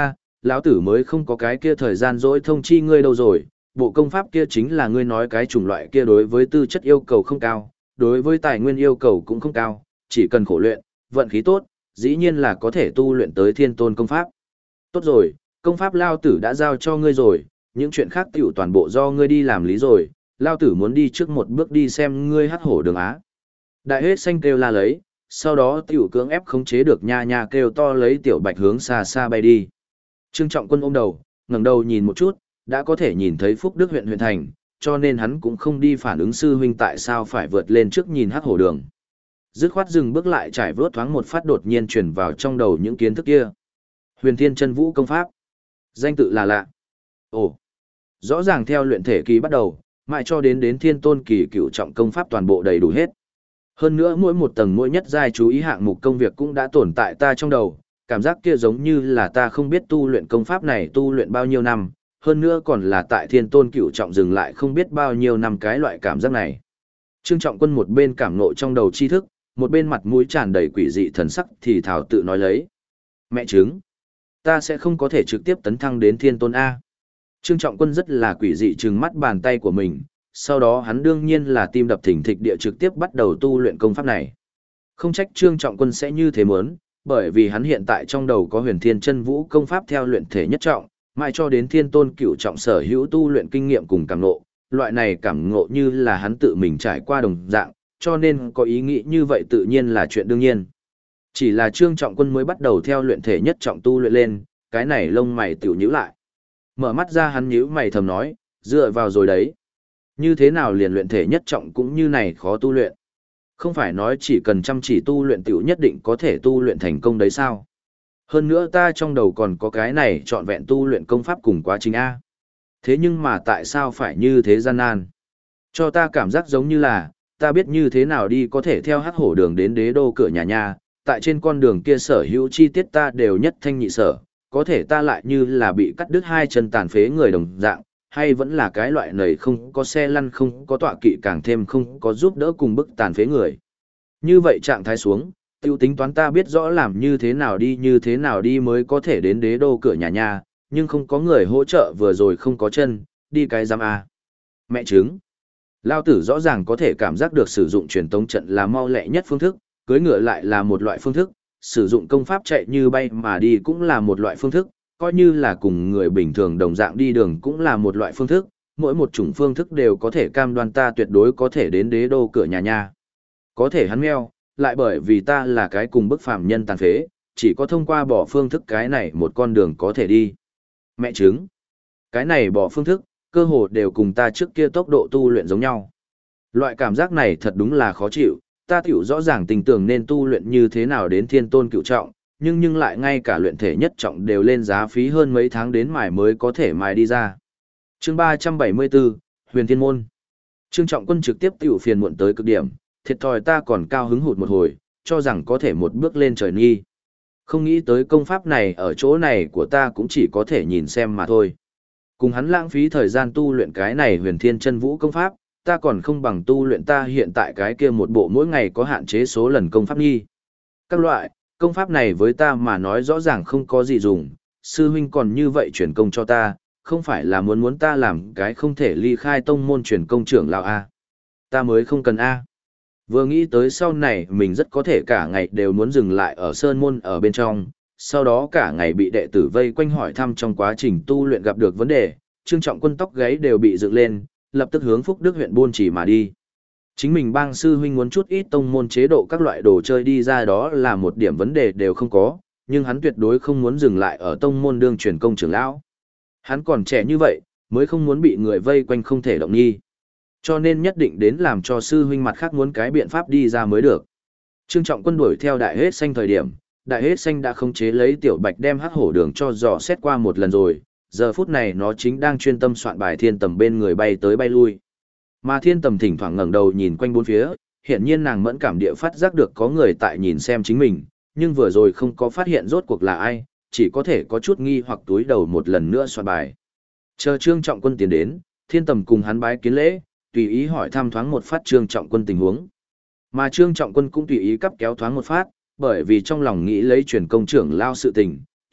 lão tử mới không có cái kia thời gian dỗi thông chi ngươi đâu rồi, bộ công pháp kia chính là ngươi nói cái chủng loại kia đối với tư chất yêu cầu không cao, đối với tài nguyên yêu cầu cũng không cao, chỉ cần khổ luyện, vận khí tốt, dĩ nhiên là có thể tu luyện tới thiên tôn công pháp. Tốt rồi, công pháp lao tử đã giao cho ngươi rồi, những chuyện khác tiểu toàn bộ do ngươi đi làm lý rồi, lao tử muốn đi trước một bước đi xem ngươi hắc hổ đường á. Đại hết xanh kêu la lấy, sau đó tiểu cưỡng ép khống chế được nha nha kêu to lấy tiểu bạch hướng xa xa bay đi. Trương Trọng Quân ôm đầu, ngẩng đầu nhìn một chút, đã có thể nhìn thấy Phúc Đức huyện thành, cho nên hắn cũng không đi phản ứng sư huynh tại sao phải vượt lên trước nhìn hắc hổ đường. Dứt khoát dừng bước lại trải vớt thoáng một phát đột nhiên truyền vào trong đầu những kiến thức kia. Huyền Thiên Chân Vũ công pháp. Danh tự là lạ. Ồ, rõ ràng theo luyện thể kỳ bắt đầu, mãi cho đến thiên tôn kỳ cửu trọng công pháp toàn bộ đầy đủ hết. Hơn nữa mỗi một tầng mỗi nhất giai chú ý hạng mục công việc cũng đã tồn tại ta trong đầu, cảm giác kia giống như là ta không biết tu luyện công pháp này tu luyện bao nhiêu năm, hơn nữa còn là tại thiên tôn cửu trọng dừng lại không biết bao nhiêu năm cái loại cảm giác này. Trương Trọng Quân một bên cảm ngộ trong đầu tri thức, một bên mặt mũi tràn đầy quỷ dị thần sắc thì thảo tự nói lấy. Mẹ chứng, ta sẽ không có thể trực tiếp tấn thăng đến thiên tôn A. Trương Trọng Quân rất là quỷ dị trừng mắt bàn tay của mình, sau đó hắn đương nhiên là tim đập thình thịch địa trực tiếp bắt đầu tu luyện công pháp này. Không trách Trương Trọng Quân sẽ như thế muốn, bởi vì hắn hiện tại trong đầu có Huyền Thiên Chân Vũ công pháp theo luyện thể nhất trọng, mãi cho đến thiên tôn cửu trọng sở hữu tu luyện kinh nghiệm cùng cảm ngộ, loại này cảm ngộ như là hắn tự mình trải qua đồng dạng, cho nên có ý nghĩ như vậy tự nhiên là chuyện đương nhiên. Chỉ là Trương Trọng Quân mới bắt đầu theo luyện thể nhất trọng tu luyện lên, cái này lông mày tiểu nhíu lại. Mở mắt ra hắn nhíu mày thầm nói, dựa vào rồi đấy. Như thế nào liền luyện thể nhất trọng cũng như này khó tu luyện. Không phải nói chỉ cần chăm chỉ tu luyện tiểu nhất định có thể tu luyện thành công đấy sao? Hơn nữa ta trong đầu còn có cái này trọn vẹn tu luyện công pháp cùng quá trình A. Thế nhưng mà tại sao phải như thế gian nan? Cho ta cảm giác giống như là, ta biết như thế nào đi có thể theo hắc hổ đường đến đế đô cửa nhà nhà, tại trên con đường kia sở hữu chi tiết ta đều nhất thanh nhị sở, có thể ta lại như là bị cắt đứt hai chân tàn phế người đồng dạng, hay vẫn là cái loại này không có xe lăn không có tọa kỵ càng thêm không có giúp đỡ cùng bức tàn phế người. Như vậy trạng thái xuống, tiêu tính toán ta biết rõ làm như thế nào đi mới có thể đến đế đô cửa nhà nhà, nhưng không có người hỗ trợ vừa rồi không có chân, đi cái giam A. Mẹ chứng. Lao tử rõ ràng có thể cảm giác được sử dụng truyền tống trận là mau lẹ nhất phương thức, cưỡi ngựa lại là một loại phương thức, sử dụng công pháp chạy như bay mà đi cũng là một loại phương thức, coi như là cùng người bình thường đồng dạng đi đường cũng là một loại phương thức, mỗi một chủng phương thức đều có thể cam đoan ta tuyệt đối có thể đến đế đô cửa nhà nhà. Có thể hắn meo, lại bởi vì ta là cái cùng bức phàm nhân tàn phế, chỉ có thông qua bỏ phương thức cái này một con đường có thể đi. Mẹ chứng. Cái này bỏ phương thức, cơ hồ đều cùng ta trước kia tốc độ tu luyện giống nhau. Loại cảm giác này thật đúng là khó chịu, ta tiểu rõ ràng tình tưởng nên tu luyện như thế nào đến thiên tôn cựu trọng, nhưng lại ngay cả luyện thể nhất trọng đều lên giá phí hơn mấy tháng đến mài mới có thể mài đi ra. Chương 374, Huyền Thiên Môn. Trương Trọng Quân trực tiếp tiểu phiền muộn tới cực điểm, thiệt thòi ta còn cao hứng hụt một hồi, cho rằng có thể một bước lên trời nghi. Không nghĩ tới công pháp này ở chỗ này của ta cũng chỉ có thể nhìn xem mà thôi. Cùng hắn lãng phí thời gian tu luyện cái này Huyền Thiên Chân Vũ công pháp, ta còn không bằng tu luyện ta hiện tại cái kia một bộ mỗi ngày có hạn chế số lần công pháp nghi. Các loại, công pháp này với ta mà nói rõ ràng không có gì dùng, sư huynh còn như vậy chuyển công cho ta, không phải là muốn ta làm cái không thể ly khai tông môn chuyển công trưởng lão A. Ta mới không cần A. Vừa nghĩ tới sau này mình rất có thể cả ngày đều muốn dừng lại ở sơn môn ở bên trong, sau đó cả ngày bị đệ tử vây quanh hỏi thăm trong quá trình tu luyện gặp được vấn đề, Trương Trọng Quân tóc gáy đều bị dựng lên, lập tức hướng Phúc Đức huyện buôn chỉ mà đi. Chính mình bang sư huynh muốn chút ít tông môn chế độ các loại đồ chơi đi ra đó là một điểm vấn đề đều không có, nhưng hắn tuyệt đối không muốn dừng lại ở tông môn đương truyền công trưởng lão. Hắn còn trẻ như vậy, mới không muốn bị người vây quanh không thể động nghi. Cho nên nhất định đến làm cho sư huynh mặt khác muốn cái biện pháp đi ra mới được. Trương Trọng Quân đuổi theo Đại Hết Xanh thời điểm, Đại Hết Xanh đã khống chế lấy Tiểu Bạch đem hắc hổ đường cho dò xét qua một lần rồi, giờ phút này nó chính đang chuyên tâm soạn bài Thiên Tầm bên người bay tới bay lui. Mà Thiên Tầm thỉnh thoảng ngẩng đầu nhìn quanh bốn phía, hiển nhiên nàng mẫn cảm địa phát giác được có người tại nhìn xem chính mình, nhưng vừa rồi không có phát hiện rốt cuộc là ai, chỉ có thể có chút nghi hoặc túi đầu một lần nữa soạn bài. Chờ Trương Trọng Quân tiến đến, Thiên Tầm cùng hắn bái kiến lễ, tùy ý hỏi thăm thoáng một phát Trương Trọng Quân tình huống. Mà Trương Trọng Quân cũng tùy ý cắp kéo thoáng một phát, bởi vì trong lòng nghĩ lấy truyền công trưởng lao sự tình,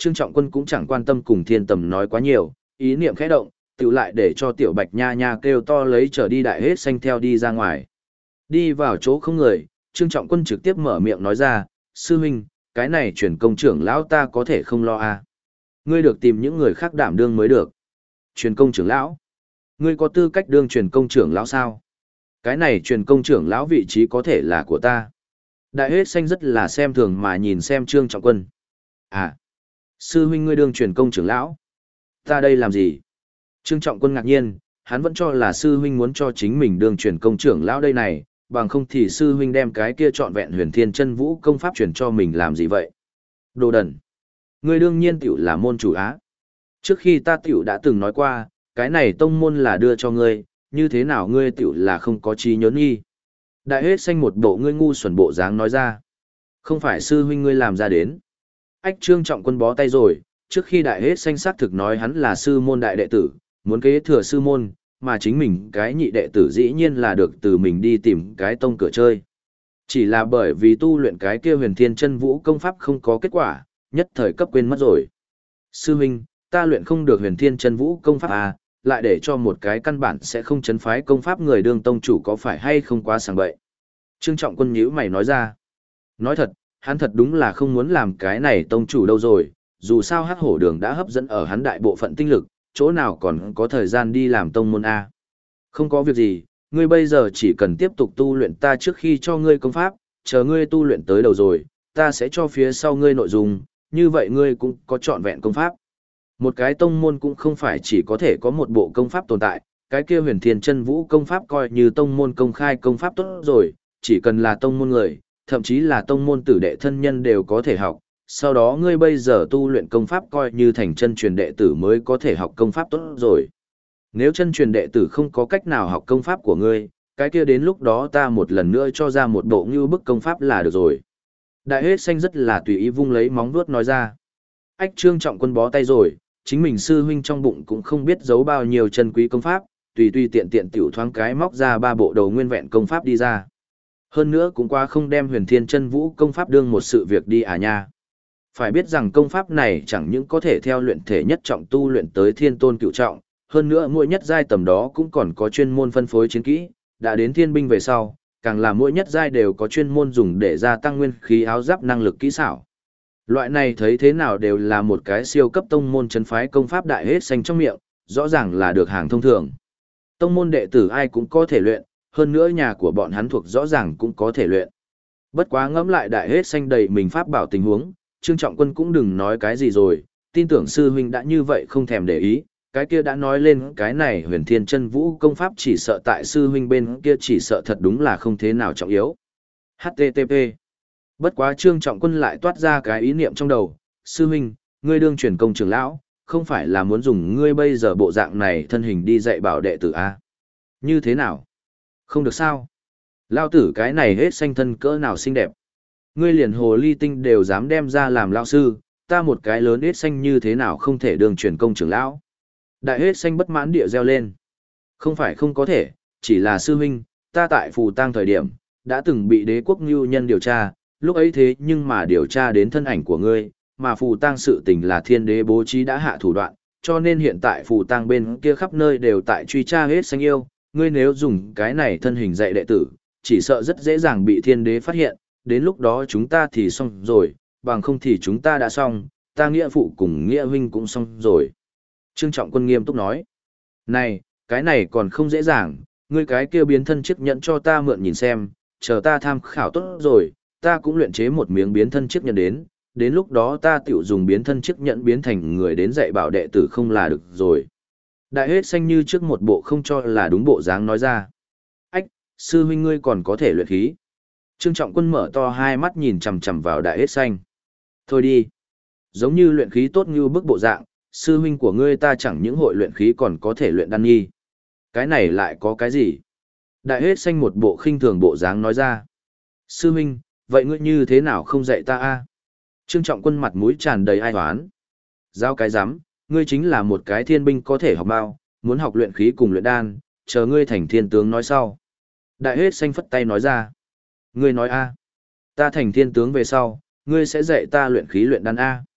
Trương Trọng Quân cũng chẳng quan tâm cùng Thiên Tầm nói quá nhiều, ý niệm khẽ động, tự lại để cho Tiểu Bạch Nha Nha kêu to lấy trở đi Đại Hết Xanh theo đi ra ngoài. Đi vào chỗ không người, Trương Trọng Quân trực tiếp mở miệng nói ra, sư huynh, cái này truyền công trưởng lão ta có thể không lo à. Ngươi được tìm những người khác đảm đương mới được. Truyền công trưởng lão? Ngươi có tư cách đương truyền công trưởng lão sao? Cái này truyền công trưởng lão vị trí có thể là của ta. Đại Hết Xanh rất là xem thường mà nhìn xem Trương Trọng Quân. À, sư huynh ngươi đương truyền công trưởng lão? Ta đây làm gì? Trương Trọng Quân ngạc nhiên, hắn vẫn cho là sư huynh muốn cho chính mình đương truyền công trưởng lão đây này, bằng không thì sư huynh đem cái kia trọn vẹn Huyền Thiên Chân Vũ công pháp truyền cho mình làm gì vậy? Đồ đần. Ngươi đương nhiên tiểu là môn chủ á. Trước khi ta tiểu đã từng nói qua, cái này tông môn là đưa cho ngươi, như thế nào ngươi tiểu là không có trí nhớ nghi. Đại Hết Xanh một bộ ngươi ngu xuẩn bộ dáng nói ra. Không phải sư huynh ngươi làm ra đến. Ách Trương Trọng Quân bó tay rồi, trước khi Đại Hết Xanh xác thực nói hắn là sư môn đại đệ tử, muốn kế thừa sư môn, mà chính mình cái nhị đệ tử dĩ nhiên là được từ mình đi tìm cái tông cửa chơi. Chỉ là bởi vì tu luyện cái kia Huyền Thiên Chân Vũ công pháp không có kết quả, nhất thời cấp quên mất rồi. Sư huynh, ta luyện không được Huyền Thiên Chân Vũ công pháp à, lại để cho một cái căn bản sẽ không chấn phái công pháp người đương tông chủ có phải hay không quá sảng bậy. Trương Trọng Quân nhíu mày nói ra. Nói thật, hắn thật đúng là không muốn làm cái này tông chủ đâu rồi, dù sao Hắc Hổ Đường đã hấp dẫn ở hắn đại bộ phận tinh lực, chỗ nào còn có thời gian đi làm tông môn A. Không có việc gì, ngươi bây giờ chỉ cần tiếp tục tu luyện ta trước khi cho ngươi công pháp, chờ ngươi tu luyện tới đầu rồi, ta sẽ cho phía sau ngươi nội dung, như vậy ngươi cũng có trọn vẹn công pháp. Một cái tông môn cũng không phải chỉ có thể có một bộ công pháp tồn tại, cái kia Huyền Thiên Chân Vũ công pháp coi như tông môn công khai công pháp tốt rồi, chỉ cần là tông môn người, thậm chí là tông môn tử đệ thân nhân đều có thể học. Sau đó ngươi bây giờ tu luyện công pháp coi như thành chân truyền đệ tử mới có thể học công pháp tốt rồi. Nếu chân truyền đệ tử không có cách nào học công pháp của ngươi, cái kia đến lúc đó ta một lần nữa cho ra một bộ như bức công pháp là được rồi. Đại Hết Xanh rất là tùy ý vung lấy móng vuốt nói ra. Ách Trương Trọng Quân bó tay rồi, chính mình sư huynh trong bụng cũng không biết giấu bao nhiêu chân quý công pháp, tùy tiện tiện tiểu thoáng cái móc ra 3 bộ đầu nguyên vẹn công pháp đi ra. Hơn nữa cũng qua không đem Huyền Thiên Chân Vũ công pháp đương một sự việc đi à nha. Phải biết rằng công pháp này chẳng những có thể theo luyện thể nhất trọng tu luyện tới thiên tôn cựu trọng, hơn nữa mỗi nhất giai tầm đó cũng còn có chuyên môn phân phối chiến kỹ, đã đến thiên binh về sau, càng là mỗi nhất giai đều có chuyên môn dùng để gia tăng nguyên khí áo giáp năng lực kỹ xảo. Loại này thấy thế nào đều là một cái siêu cấp tông môn chấn phái công pháp Đại Hết Xanh trong miệng, rõ ràng là được hàng thông thường. Tông môn đệ tử ai cũng có thể luyện, hơn nữa nhà của bọn hắn thuộc rõ ràng cũng có thể luyện. Bất quá ngẫm lại Đại Hết Xanh đầy mình pháp bảo tình huống, Trương Trọng Quân cũng đừng nói cái gì rồi, tin tưởng sư huynh đã như vậy không thèm để ý, cái kia đã nói lên cái này Huyền Thiên Chân Vũ công pháp chỉ sợ tại sư huynh bên kia chỉ sợ thật đúng là không thế nào trọng yếu. HTTP. Bất quá Trương Trọng Quân lại toát ra cái ý niệm trong đầu, sư huynh, ngươi đương truyền công trưởng lão, không phải là muốn dùng ngươi bây giờ bộ dạng này thân hình đi dạy bảo đệ tử a? Như thế nào? Không được sao? Lao tử cái này hết xanh thân cỡ nào xinh đẹp. Ngươi liền hồ ly tinh đều dám đem ra làm lao sư, ta một cái lớn hết xanh như thế nào không thể đương truyền công trưởng lão. Đại hết xanh bất mãn địa reo lên. Không phải không có thể, chỉ là sư huynh, ta tại phù tang thời điểm, đã từng bị đế quốc ngưu nhân điều tra, lúc ấy thế nhưng mà điều tra đến thân ảnh của ngươi, mà phù tang sự tình là thiên đế bố trí đã hạ thủ đoạn, cho nên hiện tại phù tang bên kia khắp nơi đều tại truy tra hết xanh yêu, ngươi nếu dùng cái này thân hình dạy đệ tử, chỉ sợ rất dễ dàng bị thiên đế phát hiện, đến lúc đó chúng ta thì xong rồi, bằng không thì chúng ta đã xong, ta nghĩa phụ cùng nghĩa huynh cũng xong rồi. Trương Trọng Quân nghiêm túc nói, này, cái này còn không dễ dàng, ngươi cái kia biến thân chiếc nhẫn cho ta mượn nhìn xem, chờ ta tham khảo tốt rồi, ta cũng luyện chế một miếng biến thân chiếc nhẫn đến lúc đó ta tiểu dùng biến thân chiếc nhẫn biến thành người đến dạy bảo đệ tử không là được rồi. Đại hết xanh như trước một bộ không cho là đúng bộ dáng nói ra. Ách, sư huynh ngươi còn có thể luyện khí. Trương Trọng Quân mở to hai mắt nhìn chằm chằm vào đại hết xanh. Thôi đi. Giống như luyện khí tốt như bức bộ dạng, sư huynh của ngươi ta chẳng những hội luyện khí còn có thể luyện đan nghi. Cái này lại có cái gì? Đại hết xanh một bộ khinh thường bộ dáng nói ra. Sư huynh, vậy ngươi như thế nào không dạy ta a? Trương Trọng Quân mặt mũi tràn đầy ai oán. Giao cái rắm, ngươi chính là một cái thiên binh có thể học bao, muốn học luyện khí cùng luyện đan, chờ ngươi thành thiên tướng nói sau. Đại hết xanh phất tay nói ra. Ngươi nói a? Ta thành thiên tướng về sau, ngươi sẽ dạy ta luyện khí luyện đan a?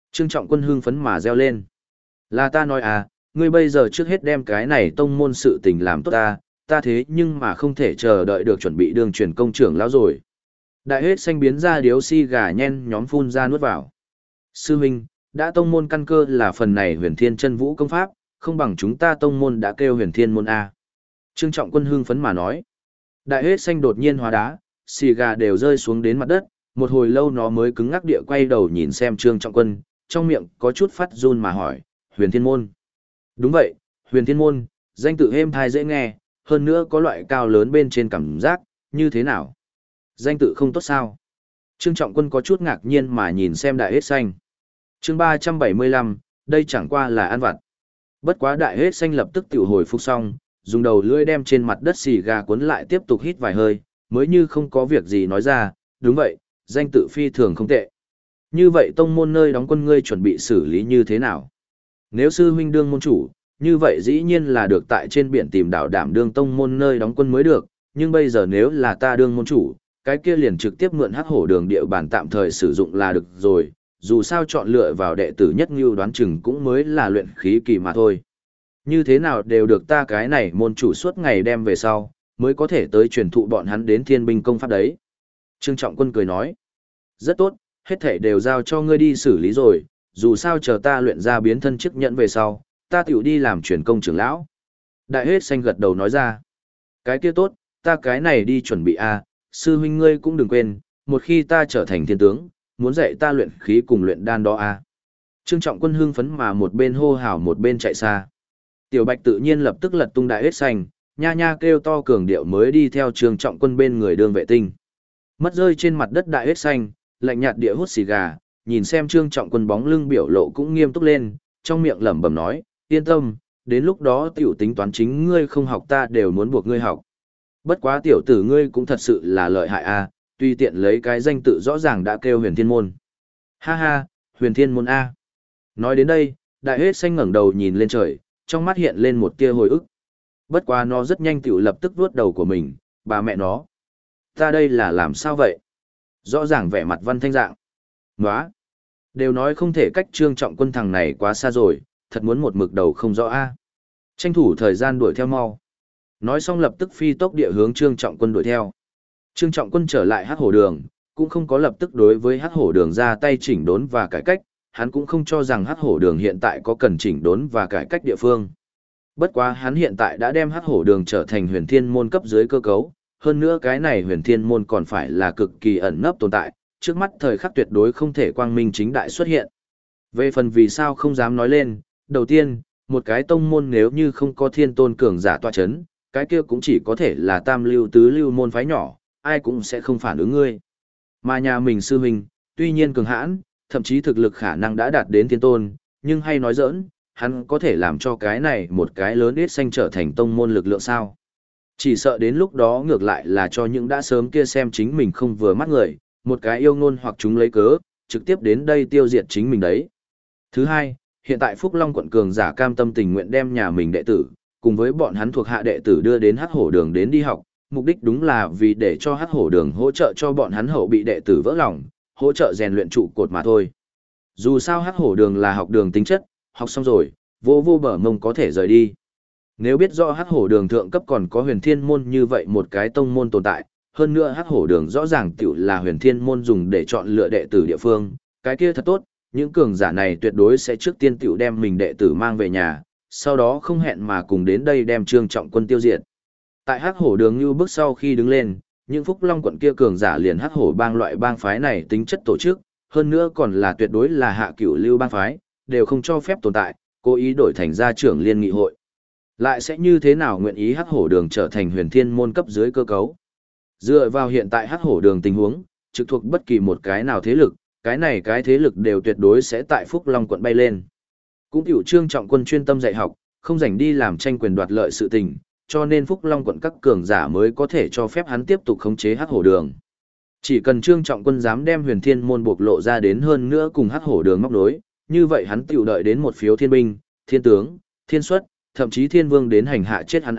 Trương Trọng Quân hưng phấn mà reo lên. Là ta nói à, ngươi bây giờ trước hết đem cái này tông môn sự tình làm tốt ta thế nhưng mà không thể chờ đợi được chuẩn bị đường chuyển công trưởng lão rồi. Đại hết xanh biến ra điếu si gà nhen nhóm phun ra nuốt vào. Sư huynh, đã tông môn căn cơ là phần này huyền thiên chân vũ công pháp, không bằng chúng ta tông môn đã kêu huyền thiên môn A. Trương Trọng Quân hưng phấn mà nói. Đại hết xanh đột nhiên hóa đá, xì gà đều rơi xuống đến mặt đất, một hồi lâu nó mới cứng ngắc địa quay đầu nhìn xem Trương Trọng Quân, trong miệng có chút phát run mà hỏi, huyền thiên môn. Đúng vậy, huyền thiên môn, danh tự êm thai dễ nghe, hơn nữa có loại cao lớn bên trên cảm giác, như thế nào? Danh tự không tốt sao? Trương Trọng Quân có chút ngạc nhiên mà nhìn xem đại hết xanh. Chương 375, đây chẳng qua là ăn vặt. Bất quá đại hết xanh lập tức tiểu hồi phục xong, dùng đầu lưỡi đem trên mặt đất xì gà cuốn lại tiếp tục hít vài hơi, mới như không có việc gì nói ra, đúng vậy, danh tự phi thường không tệ. Như vậy tông môn nơi đóng quân ngươi chuẩn bị xử lý như thế nào? Nếu sư huynh đương môn chủ, như vậy dĩ nhiên là được tại trên biển tìm đảo đảm đương tông môn nơi đóng quân mới được, nhưng bây giờ nếu là ta đương môn chủ, cái kia liền trực tiếp mượn hắc hổ đường địa bàn tạm thời sử dụng là được rồi, dù sao chọn lựa vào đệ tử nhất như đoán chừng cũng mới là luyện khí kỳ mà thôi. Như thế nào đều được ta cái này môn chủ suốt ngày đem về sau, mới có thể tới truyền thụ bọn hắn đến thiên binh công pháp đấy. Trương Trọng Quân cười nói, rất tốt, hết thể đều giao cho ngươi đi xử lý rồi, dù sao chờ ta luyện ra biến thân chức nhận về sau, ta tiểu đi làm truyền công trưởng lão. Đại hết xanh gật đầu nói ra, cái kia tốt, ta cái này đi chuẩn bị sư huynh ngươi cũng đừng quên, một khi ta trở thành thiên tướng, muốn dạy ta luyện khí cùng luyện đan đó Trương Trọng Quân hưng phấn mà một bên hô hào một bên chạy xa. Tiểu Bạch tự nhiên lập tức lật tung đại hết xanh, nha nha kêu to cường điệu mới đi theo Trương Trọng Quân bên người đường vệ tinh. Mất rơi trên mặt đất đại hết xanh, lạnh nhạt địa hút xì gà, nhìn xem Trương Trọng Quân bóng lưng biểu lộ cũng nghiêm túc lên, trong miệng lẩm bẩm nói, yên tâm, đến lúc đó tiểu tính toán chính ngươi không học ta đều muốn buộc ngươi học. Bất quá tiểu tử ngươi cũng thật sự là lợi hại tùy tiện lấy cái danh tự rõ ràng đã kêu huyền thiên môn. Ha ha, huyền thiên môn A. Nói đến đây, đại hết xanh ngẩng đầu nhìn lên trời, trong mắt hiện lên một tia hồi ức. Bất quá nó rất nhanh tiểu lập tức vuốt đầu của mình, bà mẹ nó. Ta đây là làm sao vậy? Rõ ràng vẻ mặt văn thanh dạng. Nóa. Đều nói không thể cách Trương Trọng Quân thằng này quá xa rồi, thật muốn một mực đầu không rõ Tranh thủ thời gian đuổi theo mau. Nói xong lập tức phi tốc địa hướng Trương Trọng Quân đuổi theo. Trương Trọng Quân trở lại hắc hổ đường, cũng không có lập tức đối với hắc hổ đường ra tay chỉnh đốn và cải cách, hắn cũng không cho rằng hắc hổ đường hiện tại có cần chỉnh đốn và cải cách địa phương. Bất quá hắn hiện tại đã đem hắc hổ đường trở thành huyền thiên môn cấp dưới cơ cấu, hơn nữa cái này huyền thiên môn còn phải là cực kỳ ẩn nấp tồn tại, trước mắt thời khắc tuyệt đối không thể quang minh chính đại xuất hiện. Về phần vì sao không dám nói lên, đầu tiên, một cái tông môn nếu như không có thiên tôn cường giả tọa chấn, cái kia cũng chỉ có thể là tam lưu tứ lưu môn phái nhỏ, ai cũng sẽ không phản ứng ngươi. Mà nhà mình sư huynh, tuy nhiên cường hãn, thậm chí thực lực khả năng đã đạt đến thiên tôn, nhưng hay nói giỡn, hắn có thể làm cho cái này một cái lớn ít xanh trở thành tông môn lực lượng sao. Chỉ sợ đến lúc đó ngược lại là cho những đã sớm kia xem chính mình không vừa mắt người, một cái yêu ngôn hoặc chúng lấy cớ, trực tiếp đến đây tiêu diệt chính mình đấy. Thứ hai, hiện tại Phúc Long quận cường giả cam tâm tình nguyện đem nhà mình đệ tử, cùng với bọn hắn thuộc hạ đệ tử đưa đến hắc hổ đường đến đi học, mục đích đúng là vì để cho hắc hổ đường hỗ trợ cho bọn hắn hậu bị đệ tử vỡ lòng, hỗ trợ rèn luyện trụ cột mà thôi. Dù sao hắc hổ đường là học đường tính chất, học xong rồi, vô vô bờ mông có thể rời đi. Nếu biết rõ hắc hổ đường thượng cấp còn có huyền thiên môn như vậy một cái tông môn tồn tại, hơn nữa hắc hổ đường rõ ràng tiểu là huyền thiên môn dùng để chọn lựa đệ tử địa phương, cái kia thật tốt, những cường giả này tuyệt đối sẽ trước tiên tiểu đem mình đệ tử mang về nhà, sau đó không hẹn mà cùng đến đây đem Trương Trọng Quân tiêu diệt. Tại hắc hổ đường như bước sau khi đứng lên, những Phúc Long quận kia cường giả liền hắc hổ bang loại bang phái này tính chất tổ chức, hơn nữa còn là tuyệt đối là hạ cửu lưu bang phái, đều không cho phép tồn tại, cố ý đổi thành gia trưởng liên nghị hội. Lại sẽ như thế nào nguyện ý hắc hổ đường trở thành huyền thiên môn cấp dưới cơ cấu? Dựa vào hiện tại hắc hổ đường tình huống, trực thuộc bất kỳ một cái nào thế lực, cái thế lực đều tuyệt đối sẽ tại Phúc Long quận bay lên. Cũng tiểu Trương Trọng Quân chuyên tâm dạy học, không rảnh đi làm tranh quyền đoạt lợi sự tình, cho nên Phúc Long quận các cường giả mới có thể cho phép hắn tiếp tục khống chế hắc hổ đường. Chỉ cần Trương Trọng Quân dám đem huyền thiên môn bộc lộ ra đến hơn nữa cùng hắc hổ đường móc nối, như vậy hắn tiểu đợi đến một phiếu thiên binh, thiên tướng, thiên xuất, thậm chí thiên vương đến hành hạ chết hắn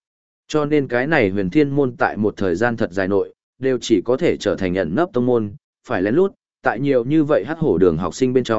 Cho nên cái này huyền thiên môn tại một thời gian thật dài nội, đều chỉ có thể trở thành ẩn nấp tông môn, phải lén lút, tại nhiều như vậy hắc hổ đường học sinh bên trong,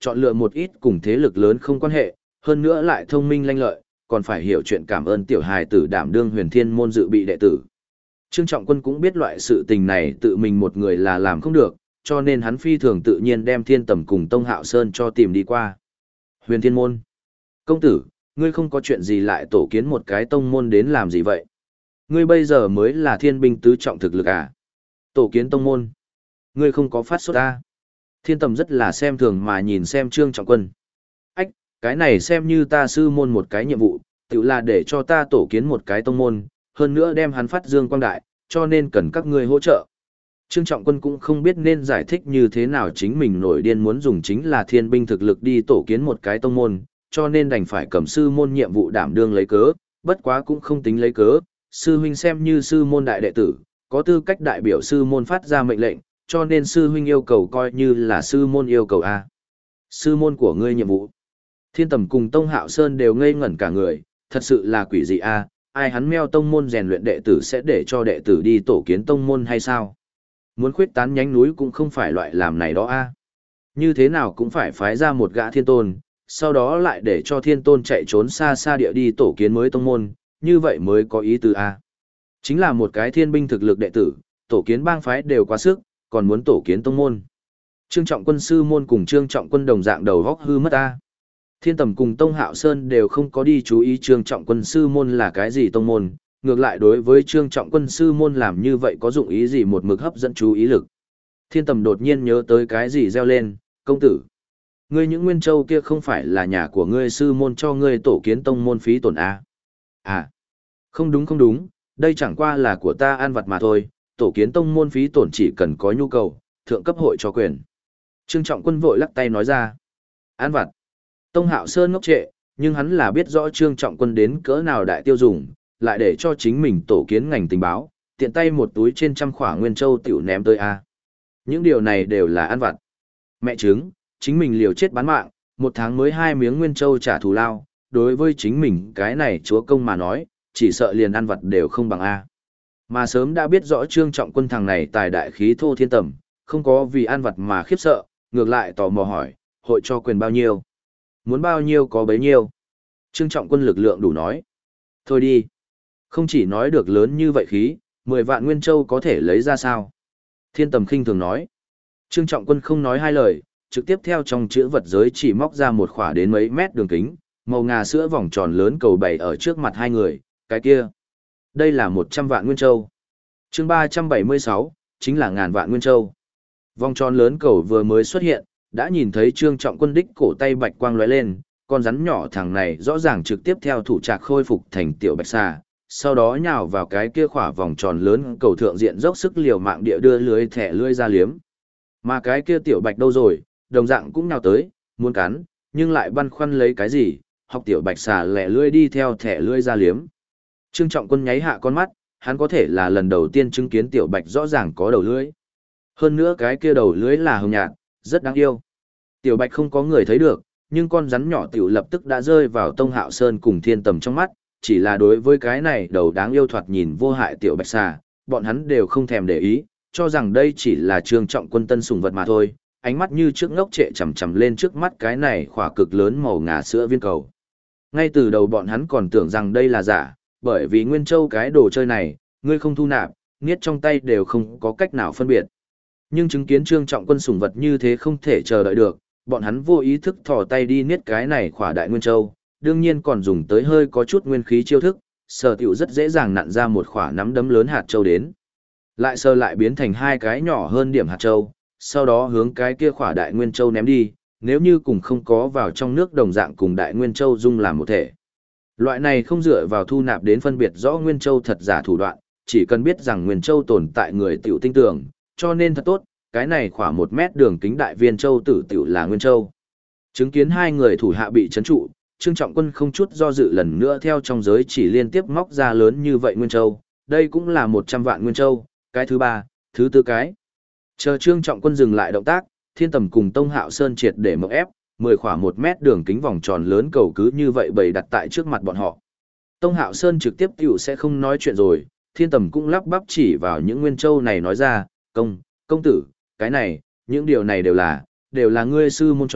chọn lựa một ít cùng thế lực lớn không quan hệ, hơn nữa lại thông minh lanh lợi, còn phải hiểu chuyện cảm ơn tiểu hài tử đảm đương huyền thiên môn dự bị đệ tử. Trương Trọng Quân cũng biết loại sự tình này tự mình một người là làm không được, cho nên hắn phi thường tự nhiên đem Thiên Tầm cùng Tông Hạo Sơn cho tìm đi qua. Huyền Thiên Môn. Công tử, ngươi không có chuyện gì lại tổ kiến một cái tông môn đến làm gì vậy? Ngươi bây giờ mới là thiên binh tứ trọng thực lực à? Tổ kiến tông môn. Ngươi không có phát sốt à? Thiên Tầm rất là xem thường mà nhìn xem Trương Trọng Quân. Ách, cái này xem như ta sư môn một cái nhiệm vụ, tự là để cho ta tổ kiến một cái tông môn, hơn nữa đem hắn phát dương quang đại, cho nên cần các ngươi hỗ trợ. Trương Trọng Quân cũng không biết nên giải thích như thế nào chính mình nổi điên muốn dùng chính là thiên binh thực lực đi tổ kiến một cái tông môn, cho nên đành phải cầm sư môn nhiệm vụ đảm đương lấy cớ, bất quá cũng không tính lấy cớ, sư huynh xem như sư môn đại đệ tử, có tư cách đại biểu sư môn phát ra mệnh lệnh, cho nên sư huynh yêu cầu coi như là sư môn yêu cầu A. Sư môn của ngươi nhiệm vụ. Thiên Tầm cùng Tông Hạo Sơn đều ngây ngẩn cả người, thật sự là quỷ dị A, ai hắn meo tông môn rèn luyện đệ tử sẽ để cho đệ tử đi tổ kiến tông môn hay sao? Muốn khuyết tán nhánh núi cũng không phải loại làm này đó a. Như thế nào cũng phải phái ra một gã thiên tôn, sau đó lại để cho thiên tôn chạy trốn xa xa địa đi tổ kiến mới tông môn, như vậy mới có ý tứ a. Chính là một cái thiên binh thực lực đệ tử, tổ kiến bang phái đều quá sức, còn muốn tổ kiến tông môn. Trương Trọng Quân sư môn cùng Trương Trọng Quân đồng dạng đầu góc hư mất a. Thiên Tầm cùng Tông Hạo Sơn đều không có đi chú ý Trương Trọng Quân sư môn là cái gì tông môn, ngược lại đối với Trương Trọng Quân sư môn làm như vậy có dụng ý gì một mực hấp dẫn chú ý lực. Thiên Tầm đột nhiên nhớ tới cái gì reo lên, công tử. Ngươi những nguyên châu kia không phải là nhà của ngươi sư môn cho ngươi tổ kiến tông môn phí tổn à? À, không đúng không đúng, đây chẳng qua là của ta ăn vặt mà thôi, tổ kiến tông môn phí tổn chỉ cần có nhu cầu, thượng cấp hội cho quyền. Trương Trọng Quân vội lắc tay nói ra. Ăn vặt. Tông Hạo Sơn ngốc trệ, nhưng hắn là biết rõ Trương Trọng Quân đến cỡ nào đại tiêu dùng, lại để cho chính mình tổ kiến ngành tình báo, tiện tay một túi trên trăm khỏa nguyên châu tiểu ném tới a. Những điều này đều là ăn vặt. Mẹ chứng, chính mình liều chết bán mạng, một tháng mới 2 miếng nguyên châu trả thù lao, đối với chính mình cái này chúa công mà nói, chỉ sợ liền ăn vặt đều không bằng a. Mà sớm đã biết rõ Trương Trọng Quân thằng này tài đại khí thô thiên tầm, không có vì ăn vặt mà khiếp sợ, ngược lại tò mò hỏi, hội cho quyền bao nhiêu? Muốn bao nhiêu có bấy nhiêu. Trương Trọng Quân lực lượng đủ nói. Thôi đi. Không chỉ nói được lớn như vậy khí, 10 vạn nguyên châu có thể lấy ra sao. Thiên Tầm khinh thường nói. Trương Trọng Quân không nói hai lời, trực tiếp theo trong chữ vật giới chỉ móc ra một khỏa đến mấy mét đường kính, màu ngà sữa vòng tròn lớn cầu bày ở trước mặt hai người, cái kia. Đây là 100 vạn nguyên châu. Chương 376, chính là ngàn vạn nguyên châu. Vòng tròn lớn cầu vừa mới xuất hiện, đã nhìn thấy Trương Trọng Quân đích cổ tay bạch quang lóe lên, con rắn nhỏ thằng này rõ ràng trực tiếp theo thủ trạc khôi phục thành tiểu bạch xà, sau đó nhào vào cái kia khỏa vòng tròn lớn cầu thượng diện dốc sức liều mạng địa đưa lưới thẻ lưới ra liếm. Mà cái kia tiểu bạch đâu rồi, đồng dạng cũng nhào tới, muốn cắn, nhưng lại băn khoăn lấy cái gì, học tiểu bạch xà lẻ lưới đi theo thẻ lưới ra liếm. Trương Trọng Quân nháy hạ con mắt, hắn có thể là lần đầu tiên chứng kiến tiểu bạch rõ ràng có đầu lưới. Hơn nữa cái kia đầu lưới là hồng nhạt, rất đáng yêu. Tiểu bạch không có người thấy được, nhưng con rắn nhỏ tiểu lập tức đã rơi vào Tông Hạo Sơn cùng Thiên Tầm trong mắt, chỉ là đối với cái này đầu đáng yêu thoạt nhìn vô hại tiểu bạch xà, bọn hắn đều không thèm để ý, cho rằng đây chỉ là Trương Trọng Quân tân sủng vật mà thôi, ánh mắt như trước ngốc trệ chằm chằm lên trước mắt cái này khỏa cực lớn màu ngà sữa viên cầu. Ngay từ đầu bọn hắn còn tưởng rằng đây là giả, bởi vì Nguyên Châu cái đồ chơi này, ngươi không thu nạp, niết trong tay đều không có cách nào phân biệt. Nhưng chứng kiến Trương Trọng Quân sủng vật như thế không thể chờ đợi được, bọn hắn vô ý thức thò tay đi niết cái này khỏa đại Nguyên Châu, đương nhiên còn dùng tới hơi có chút nguyên khí chiêu thức, sở tiểu rất dễ dàng nặn ra một khỏa nắm đấm lớn hạt châu đến. Lại sờ lại biến thành hai cái nhỏ hơn điểm hạt châu, sau đó hướng cái kia khỏa đại Nguyên Châu ném đi, nếu như cùng không có vào trong nước đồng dạng cùng đại Nguyên Châu dung làm một thể. Loại này không dựa vào thu nạp đến phân biệt rõ Nguyên Châu thật giả thủ đoạn, chỉ cần biết rằng Nguyên Châu tồn tại người tiểu tinh tưởng, cho nên thật tốt, cái này khoảng 1 mét đường kính đại viên châu tử tiểu là Nguyên Châu. Chứng kiến hai người thủ hạ bị trấn trụ, Trương Trọng Quân không chút do dự lần nữa theo trong giới chỉ liên tiếp móc ra lớn như vậy Nguyên Châu, đây cũng là 100 vạn Nguyên Châu, cái thứ ba, thứ tư cái. Chờ Trương Trọng Quân dừng lại động tác, Thiên Tầm cùng Tông Hạo Sơn triệt để mộng ép, 10 khoảng 1 mét đường kính vòng tròn lớn cầu cứ như vậy bày đặt tại trước mặt bọn họ. Tông Hạo Sơn trực tiếp tiểu sẽ không nói chuyện rồi, Thiên Tầm cũng lắp bắp chỉ vào những Nguyên Châu này nói ra, công tử, cái này, những điều này đều là ngươi sư môn cho,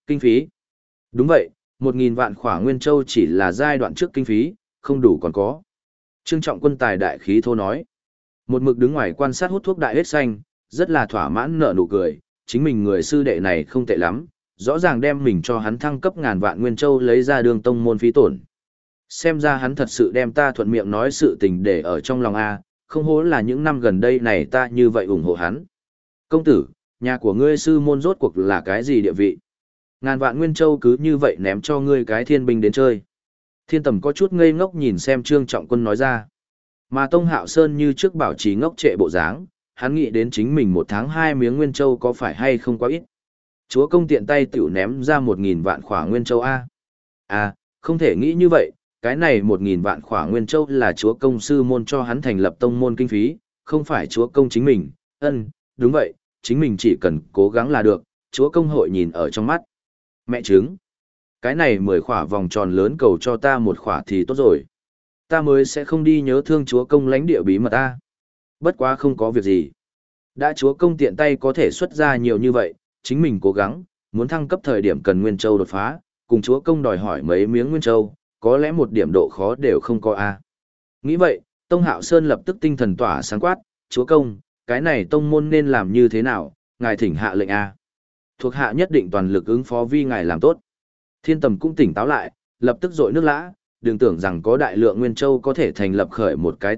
Kinh phí. Đúng vậy, 1.000 vạn khỏa nguyên châu chỉ là giai đoạn trước kinh phí, không đủ còn có. Trương Trọng Quân tài đại khí thô nói. Một mực đứng ngoài quan sát hút thuốc đại hết xanh, rất là thỏa mãn nở nụ cười, chính mình người sư đệ này không tệ lắm, rõ ràng đem mình cho hắn thăng cấp ngàn vạn nguyên châu lấy ra đường tông môn phí tổn. Xem ra hắn thật sự đem ta thuận miệng nói sự tình để ở trong lòng A, không hố là những năm gần đây này ta như vậy ủng hộ hắn. Công tử, nhà của ngươi sư môn rốt cuộc là cái gì địa vị? Ngàn vạn nguyên châu cứ như vậy ném cho ngươi cái thiên binh đến chơi. Thiên Tầm có chút ngây ngốc nhìn xem Trương Trọng Quân nói ra. Mà Tông Hạo Sơn như trước bảo trì ngốc trệ bộ dáng, hắn nghĩ đến chính mình 1 tháng 2 miếng nguyên châu có phải hay không quá ít. Chúa công tiện tay tiểu ném ra 1.000 vạn khỏa nguyên châu A. À, không thể nghĩ như vậy, cái này 1.000 vạn khỏa nguyên châu là chúa công sư môn cho hắn thành lập tông môn kinh phí, không phải chúa công chính mình. Đúng vậy, chính mình chỉ cần cố gắng là được, chúa công hội nhìn ở trong mắt. Mẹ trứng, cái này 10 khỏa vòng tròn lớn cầu cho ta 1 khỏa thì tốt rồi. Ta mới sẽ không đi nhớ thương chúa công lãnh địa bí mật ta. Bất quá không có việc gì. Đã chúa công tiện tay có thể xuất ra nhiều như vậy, chính mình cố gắng, muốn thăng cấp thời điểm cần nguyên châu đột phá, cùng chúa công đòi hỏi mấy miếng nguyên châu, có lẽ một điểm độ khó đều không có a. Nghĩ vậy, Tông Hạo Sơn lập tức tinh thần tỏa sáng quát, chúa công, cái này tông môn nên làm như thế nào, ngài thỉnh hạ lệnh a. Thuộc hạ nhất định toàn lực ứng phó vi ngài làm tốt. Thiên Tầm cũng tỉnh táo lại, lập tức dội nước lã, đừng tưởng rằng có đại lượng nguyên châu có thể thành lập khởi một cái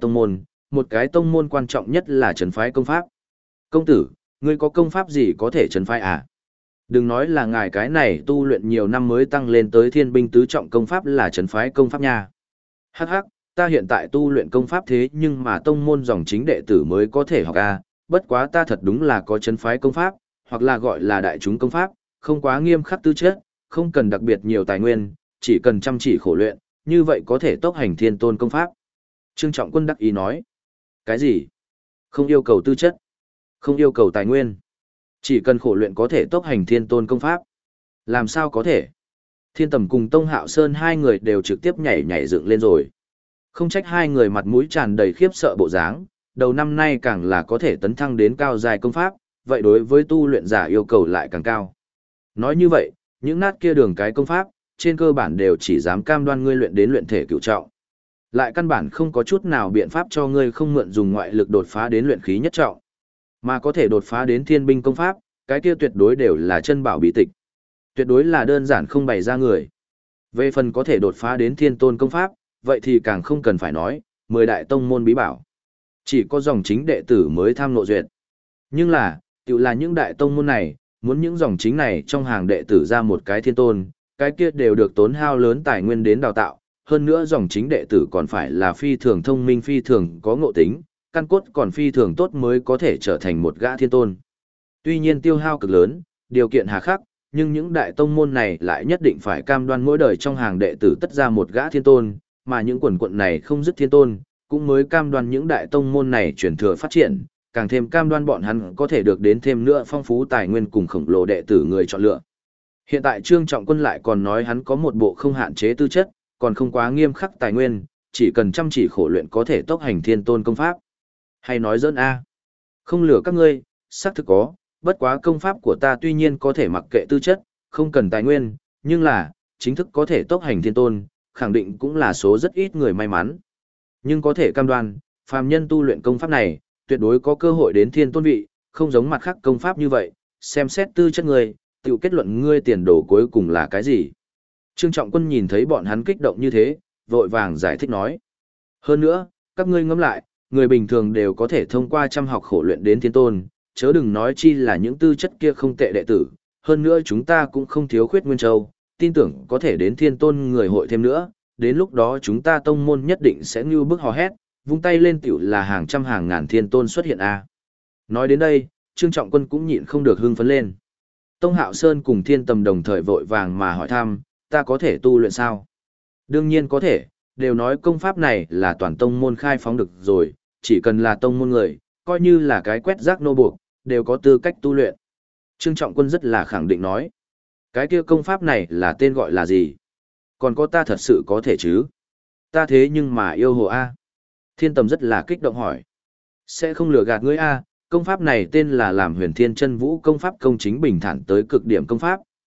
tông môn quan trọng nhất là trấn phái công pháp. Công tử, ngươi có công pháp gì có thể trấn phái à? Đừng nói là ngài cái này tu luyện nhiều năm mới tăng lên tới thiên binh tứ trọng công pháp là trấn phái công pháp nha. Hắc hắc, ta hiện tại tu luyện công pháp thế nhưng mà tông môn dòng chính đệ tử mới có thể học a, bất quá ta thật đúng là có trấn phái công pháp, hoặc là gọi là đại chúng công pháp, không quá nghiêm khắc tư chất, không cần đặc biệt nhiều tài nguyên, chỉ cần chăm chỉ khổ luyện, như vậy có thể tốc hành thiên tôn công pháp. Trương Trọng Quân đắc ý nói. Cái gì? Không yêu cầu tư chất, không yêu cầu tài nguyên, chỉ cần khổ luyện có thể tốc hành thiên tôn công pháp. Làm sao có thể? Thiên Tầm cùng Tông Hạo Sơn hai người đều trực tiếp nhảy nhảy dựng lên rồi. Không trách hai người mặt mũi tràn đầy khiếp sợ bộ dáng, đầu năm nay càng là có thể tấn thăng đến cao dài công pháp, vậy đối với tu luyện giả yêu cầu lại càng cao. Nói như vậy, những nát kia đường cái công pháp, trên cơ bản đều chỉ dám cam đoan ngươi luyện đến luyện thể cửu trọng. Lại căn bản không có chút nào biện pháp cho ngươi không mượn dùng ngoại lực đột phá đến luyện khí nhất trọng. Mà có thể đột phá đến thiên binh công pháp, cái kia tuyệt đối đều là chân bảo bí tịch. Tuyệt đối là đơn giản không bày ra người. Về phần có thể đột phá đến thiên tôn công pháp, vậy thì càng không cần phải nói, 10 đại tông môn bí bảo. Chỉ có dòng chính đệ tử mới tham ngộ duyệt. Nhưng là, tự là những đại tông môn này, muốn những dòng chính này trong hàng đệ tử ra một cái thiên tôn, cái kia đều được tốn hao lớn tài nguyên đến đào tạo. Hơn nữa dòng chính đệ tử còn phải là phi thường thông minh phi thường có ngộ tính, căn cốt còn phi thường tốt mới có thể trở thành một gã thiên tôn. Tuy nhiên tiêu hao cực lớn, điều kiện hà khắc, nhưng những đại tông môn này lại nhất định phải cam đoan mỗi đời trong hàng đệ tử tất ra một gã thiên tôn, mà những quần quận này không dứt thiên tôn, cũng mới cam đoan những đại tông môn này chuyển thừa phát triển, càng thêm cam đoan bọn hắn có thể được đến thêm nữa phong phú tài nguyên cùng khổng lồ đệ tử người chọn lựa. Hiện tại Trương Trọng Quân lại còn nói hắn có một bộ không hạn chế tư chất, còn không quá nghiêm khắc tài nguyên, chỉ cần chăm chỉ khổ luyện có thể tốc hành thiên tôn công pháp. Hay nói giỡn a? Không lừa các ngươi, xác thực có, bất quá công pháp của ta tuy nhiên có thể mặc kệ tư chất, không cần tài nguyên, nhưng là, chính thức có thể tốc hành thiên tôn, khẳng định cũng là số rất ít người may mắn. Nhưng có thể cam đoan, phàm nhân tu luyện công pháp này, tuyệt đối có cơ hội đến thiên tôn vị, không giống mặt khác công pháp như vậy, xem xét tư chất người, tự kết luận ngươi tiền đồ cuối cùng là cái gì. Trương Trọng Quân nhìn thấy bọn hắn kích động như thế, vội vàng giải thích nói. Hơn nữa, các ngươi ngẫm lại, người bình thường đều có thể thông qua chăm học khổ luyện đến thiên tôn, chớ đừng nói chi là những tư chất kia không tệ đệ tử. Hơn nữa chúng ta cũng không thiếu khuyết nguyên châu, tin tưởng có thể đến thiên tôn người hội thêm nữa, đến lúc đó chúng ta tông môn nhất định sẽ như bức hò hét, vung tay lên tiểu là hàng trăm hàng ngàn thiên tôn xuất hiện a. Nói đến đây, Trương Trọng Quân cũng nhịn không được hưng phấn lên. Tông Hạo Sơn cùng Thiên Tầm đồng thời vội vàng mà hỏi thăm, ta có thể tu luyện sao? Đương nhiên có thể, đều nói công pháp này là toàn tông môn khai phóng được rồi, chỉ cần là tông môn người, coi như là cái quét rác nô buộc, đều có tư cách tu luyện. Trương Trọng Quân rất là khẳng định nói, cái kia công pháp này là tên gọi là gì? Còn có ta thật sự có thể chứ? Ta thế nhưng mà yêu hồ A. Thiên Tầm rất là kích động hỏi, sẽ không lừa gạt ngươi A, công pháp này tên là làm Huyền Thiên Chân Vũ công pháp công chính bình thản tới cực điểm công pháp,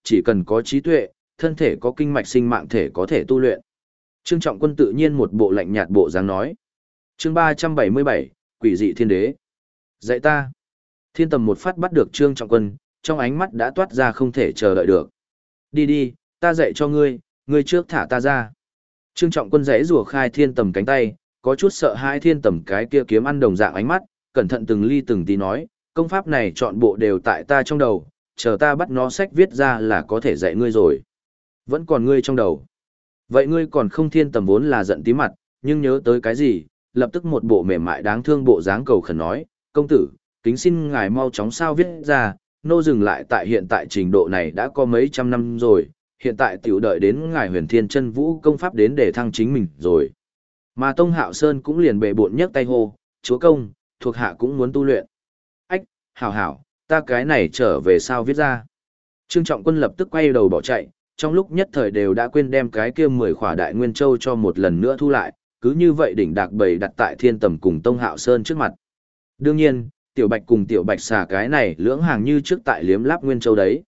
chỉ cần có trí tuệ, thân thể có kinh mạch sinh mạng thể có thể tu luyện. Trương Trọng Quân tự nhiên một bộ lạnh nhạt bộ dáng nói. Chương 377, Quỷ dị thiên đế. Dạy ta. Thiên Tầm một phát bắt được Trương Trọng Quân, trong ánh mắt đã toát ra không thể chờ đợi được. Đi đi, ta dạy cho ngươi, ngươi trước thả ta ra. Trương Trọng Quân giãy rủa khai Thiên Tầm cánh tay, có chút sợ hãi Thiên Tầm cái kia kiếm ăn đồng dạng ánh mắt, cẩn thận từng ly từng tí nói, công pháp này chọn bộ đều tại ta trong đầu, chờ ta bắt nó sách viết ra là có thể dạy ngươi rồi. Vẫn còn ngươi trong đầu. Vậy ngươi còn không? Thiên Tầm vốn là giận tí mặt, nhưng nhớ tới cái gì, lập tức một bộ mềm mại đáng thương bộ dáng cầu khẩn nói, công tử, kính xin ngài mau chóng sao viết ra, nô dừng lại tại hiện tại trình độ này đã có mấy trăm năm rồi, hiện tại tiểu đợi đến ngài Huyền Thiên Chân Vũ công pháp đến để thăng chính mình rồi. Mà Tông Hạo Sơn cũng liền bệ bộn nhấc tay hô, chúa công, thuộc hạ cũng muốn tu luyện. Ách, hảo hảo, ta cái này trở về sao viết ra. Trương Trọng Quân lập tức quay đầu bỏ chạy, trong lúc nhất thời đều đã quên đem cái kia 10 khỏa đại nguyên châu cho một lần nữa thu lại, cứ như vậy đỉnh đạc bầy đặt tại Thiên Tầm cùng Tông Hạo Sơn trước mặt. Đương nhiên, Tiểu Bạch cùng Tiểu Bạch xà cái này lưỡng hàng như trước tại liếm láp nguyên châu đấy.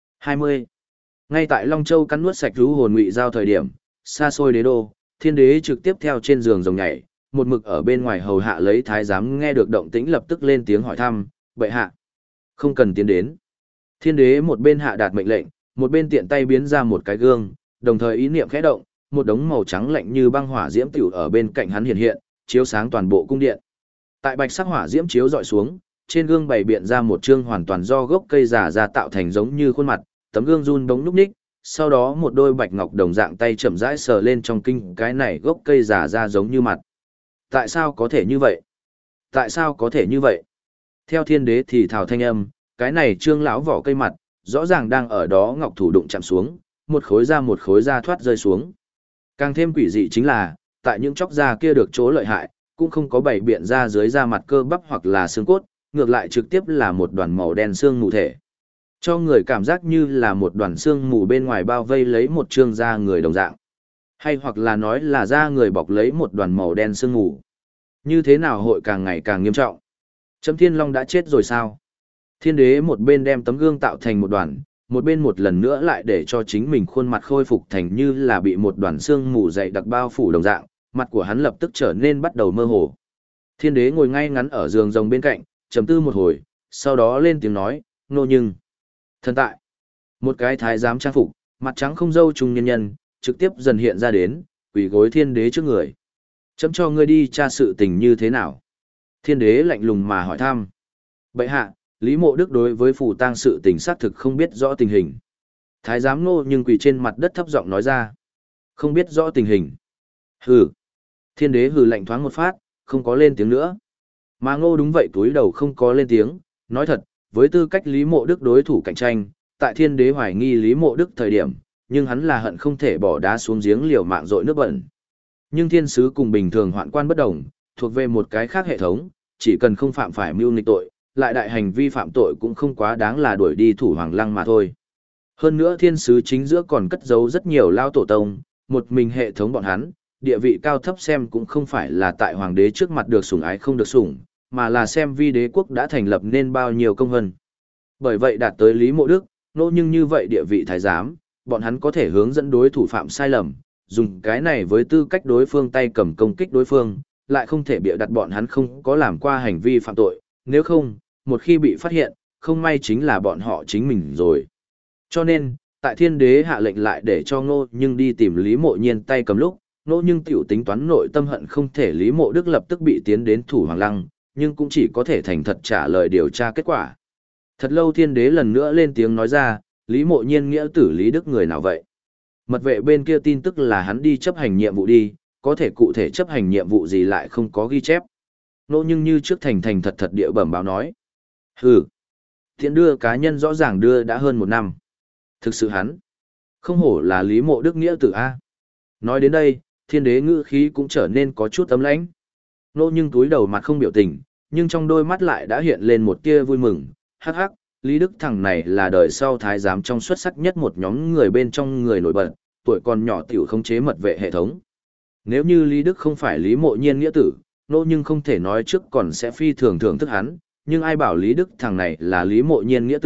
20. Ngay tại Long Châu cắn nuốt sạch rú hồn ngụy giao thời điểm, xa xôi đế đô, Thiên Đế trực tiếp theo trên giường rồng nhảy, một mực ở bên ngoài hầu hạ lấy thái giám nghe được động tĩnh lập tức lên tiếng hỏi thăm, bệ hạ, không cần tiến đến. Thiên Đế một bên hạ đạt mệnh lệnh, một bên tiện tay biến ra một cái gương, đồng thời ý niệm khẽ động, một đống màu trắng lạnh như băng hỏa diễm tiểu ở bên cạnh hắn hiện hiện, chiếu sáng toàn bộ cung điện. Tại bạch sắc hỏa diễm chiếu dọi xuống, trên gương bày biện ra một chương hoàn toàn do gốc cây giả ra tạo thành giống như khuôn mặt, tấm gương run bóng núc ních, sau đó một đôi bạch ngọc đồng dạng tay chậm rãi sờ lên trong kinh cái này gốc cây giả ra giống như mặt. Tại sao có thể như vậy? Tại sao có thể như vậy? Theo Thiên Đế thì thào thanh âm, cái này trương lão vỏ cây mặt, rõ ràng đang ở đó ngọc thủ đụng chạm xuống, một khối da thoát rơi xuống. Càng thêm quỷ dị chính là, tại những chóc da kia được chỗ lợi hại, cũng không có bảy biện ra dưới da mặt cơ bắp hoặc là xương cốt, ngược lại trực tiếp là một đoàn màu đen xương mù thể. Cho người cảm giác như là một đoàn xương mù bên ngoài bao vây lấy một trương da người đồng dạng. Hay hoặc là nói là da người bọc lấy một đoàn màu đen xương mù. Như thế nào hội càng ngày càng nghiêm trọng? Chấm Thiên Long đã chết rồi sao? Thiên Đế một bên đem tấm gương tạo thành một đoàn, một bên một lần nữa lại để cho chính mình khuôn mặt khôi phục thành như là bị một đoàn xương mù dày đặc bao phủ đồng dạng, mặt của hắn lập tức trở nên bắt đầu mơ hồ. Thiên Đế ngồi ngay ngắn ở giường rồng bên cạnh, trầm tư một hồi, sau đó lên tiếng nói, nô nhưng. Thần tại, một cái thái giám trang phục, mặt trắng không râu trung nhân nhân, trực tiếp dần hiện ra đến, quỳ gối Thiên Đế trước người. Chấm cho ngươi đi tra sự tình như thế nào? Thiên Đế lạnh lùng mà hỏi thăm. Bệ hạ, Lý Mộ Đức đối với phù tang sự tình xác thực không biết rõ tình hình. Thái giám Ngô nhưng quỳ trên mặt đất thấp giọng nói ra. Không biết rõ tình hình. Hừ. Thiên Đế hừ lạnh thoáng một phát, không có lên tiếng nữa. Mà Ngô đúng vậy túi đầu không có lên tiếng, nói thật, với tư cách Lý Mộ Đức đối thủ cạnh tranh, tại Thiên Đế hoài nghi Lý Mộ Đức thời điểm, nhưng hắn là hận không thể bỏ đá xuống giếng liều mạng dội nước bẩn. Nhưng thiên sứ cùng bình thường hoạn quan bất đồng, thuộc về một cái khác hệ thống, chỉ cần không phạm phải mưu nghịch tội, lại đại hành vi phạm tội cũng không quá đáng là đuổi đi thủ hoàng lăng mà thôi. Hơn nữa thiên sứ chính giữa còn cất giấu rất nhiều lao tổ tông, một mình hệ thống bọn hắn, địa vị cao thấp xem cũng không phải là tại hoàng đế trước mặt được sủng ái không được sủng, mà là xem vi đế quốc đã thành lập nên bao nhiêu công vân. Bởi vậy đạt tới Lý Mộ Đức, nô nhưng như vậy địa vị thái giám, bọn hắn có thể hướng dẫn đối thủ phạm sai lầm, dùng cái này với tư cách đối phương tay cầm công kích đối phương, lại không thể bịa đặt bọn hắn không có làm qua hành vi phạm tội, nếu không, một khi bị phát hiện, không may chính là bọn họ chính mình rồi. Cho nên, tại Thiên Đế hạ lệnh lại để cho Ngô nhưng đi tìm Lý Mộ Nhiên tay cầm lúc, Ngô nhưng tiểu tính toán nội tâm hận không thể Lý Mộ Đức lập tức bị tiến đến thủ hoàng lăng, nhưng cũng chỉ có thể thành thật trả lời điều tra kết quả. Thật lâu Thiên Đế lần nữa lên tiếng nói ra, Lý Mộ Nhiên nghĩa tử Lý Đức người nào vậy? Mật vệ bên kia tin tức là hắn đi chấp hành nhiệm vụ đi, có thể cụ thể chấp hành nhiệm vụ gì lại không có ghi chép. Nô nhưng như trước thành thật thật địa bẩm báo nói. Hừ, tiện đưa cá nhân rõ ràng đưa đã hơn 1 năm. Thực sự hắn, không hổ là Lý Mộ Đức nghĩa tử A. Nói đến đây, Thiên Đế ngữ khí cũng trở nên có chút ấm lãnh. Nô nhưng túi đầu mặt không biểu tình, nhưng trong đôi mắt lại đã hiện lên một tia vui mừng. Hắc hắc, Lý Đức thằng này là đời sau thái giám trong xuất sắc nhất một nhóm người bên trong người nổi bật, tuổi còn nhỏ tiểu khống chế mật vệ hệ thống. Nếu như Lý Đức không phải Lý Mộ Nhiên nghĩa tử, nô nhưng không thể nói trước còn sẽ phi thường thưởng thức hắn, nhưng ai bảo Lý Đức thằng này là Lý Mộ Nhiên nghĩa tử,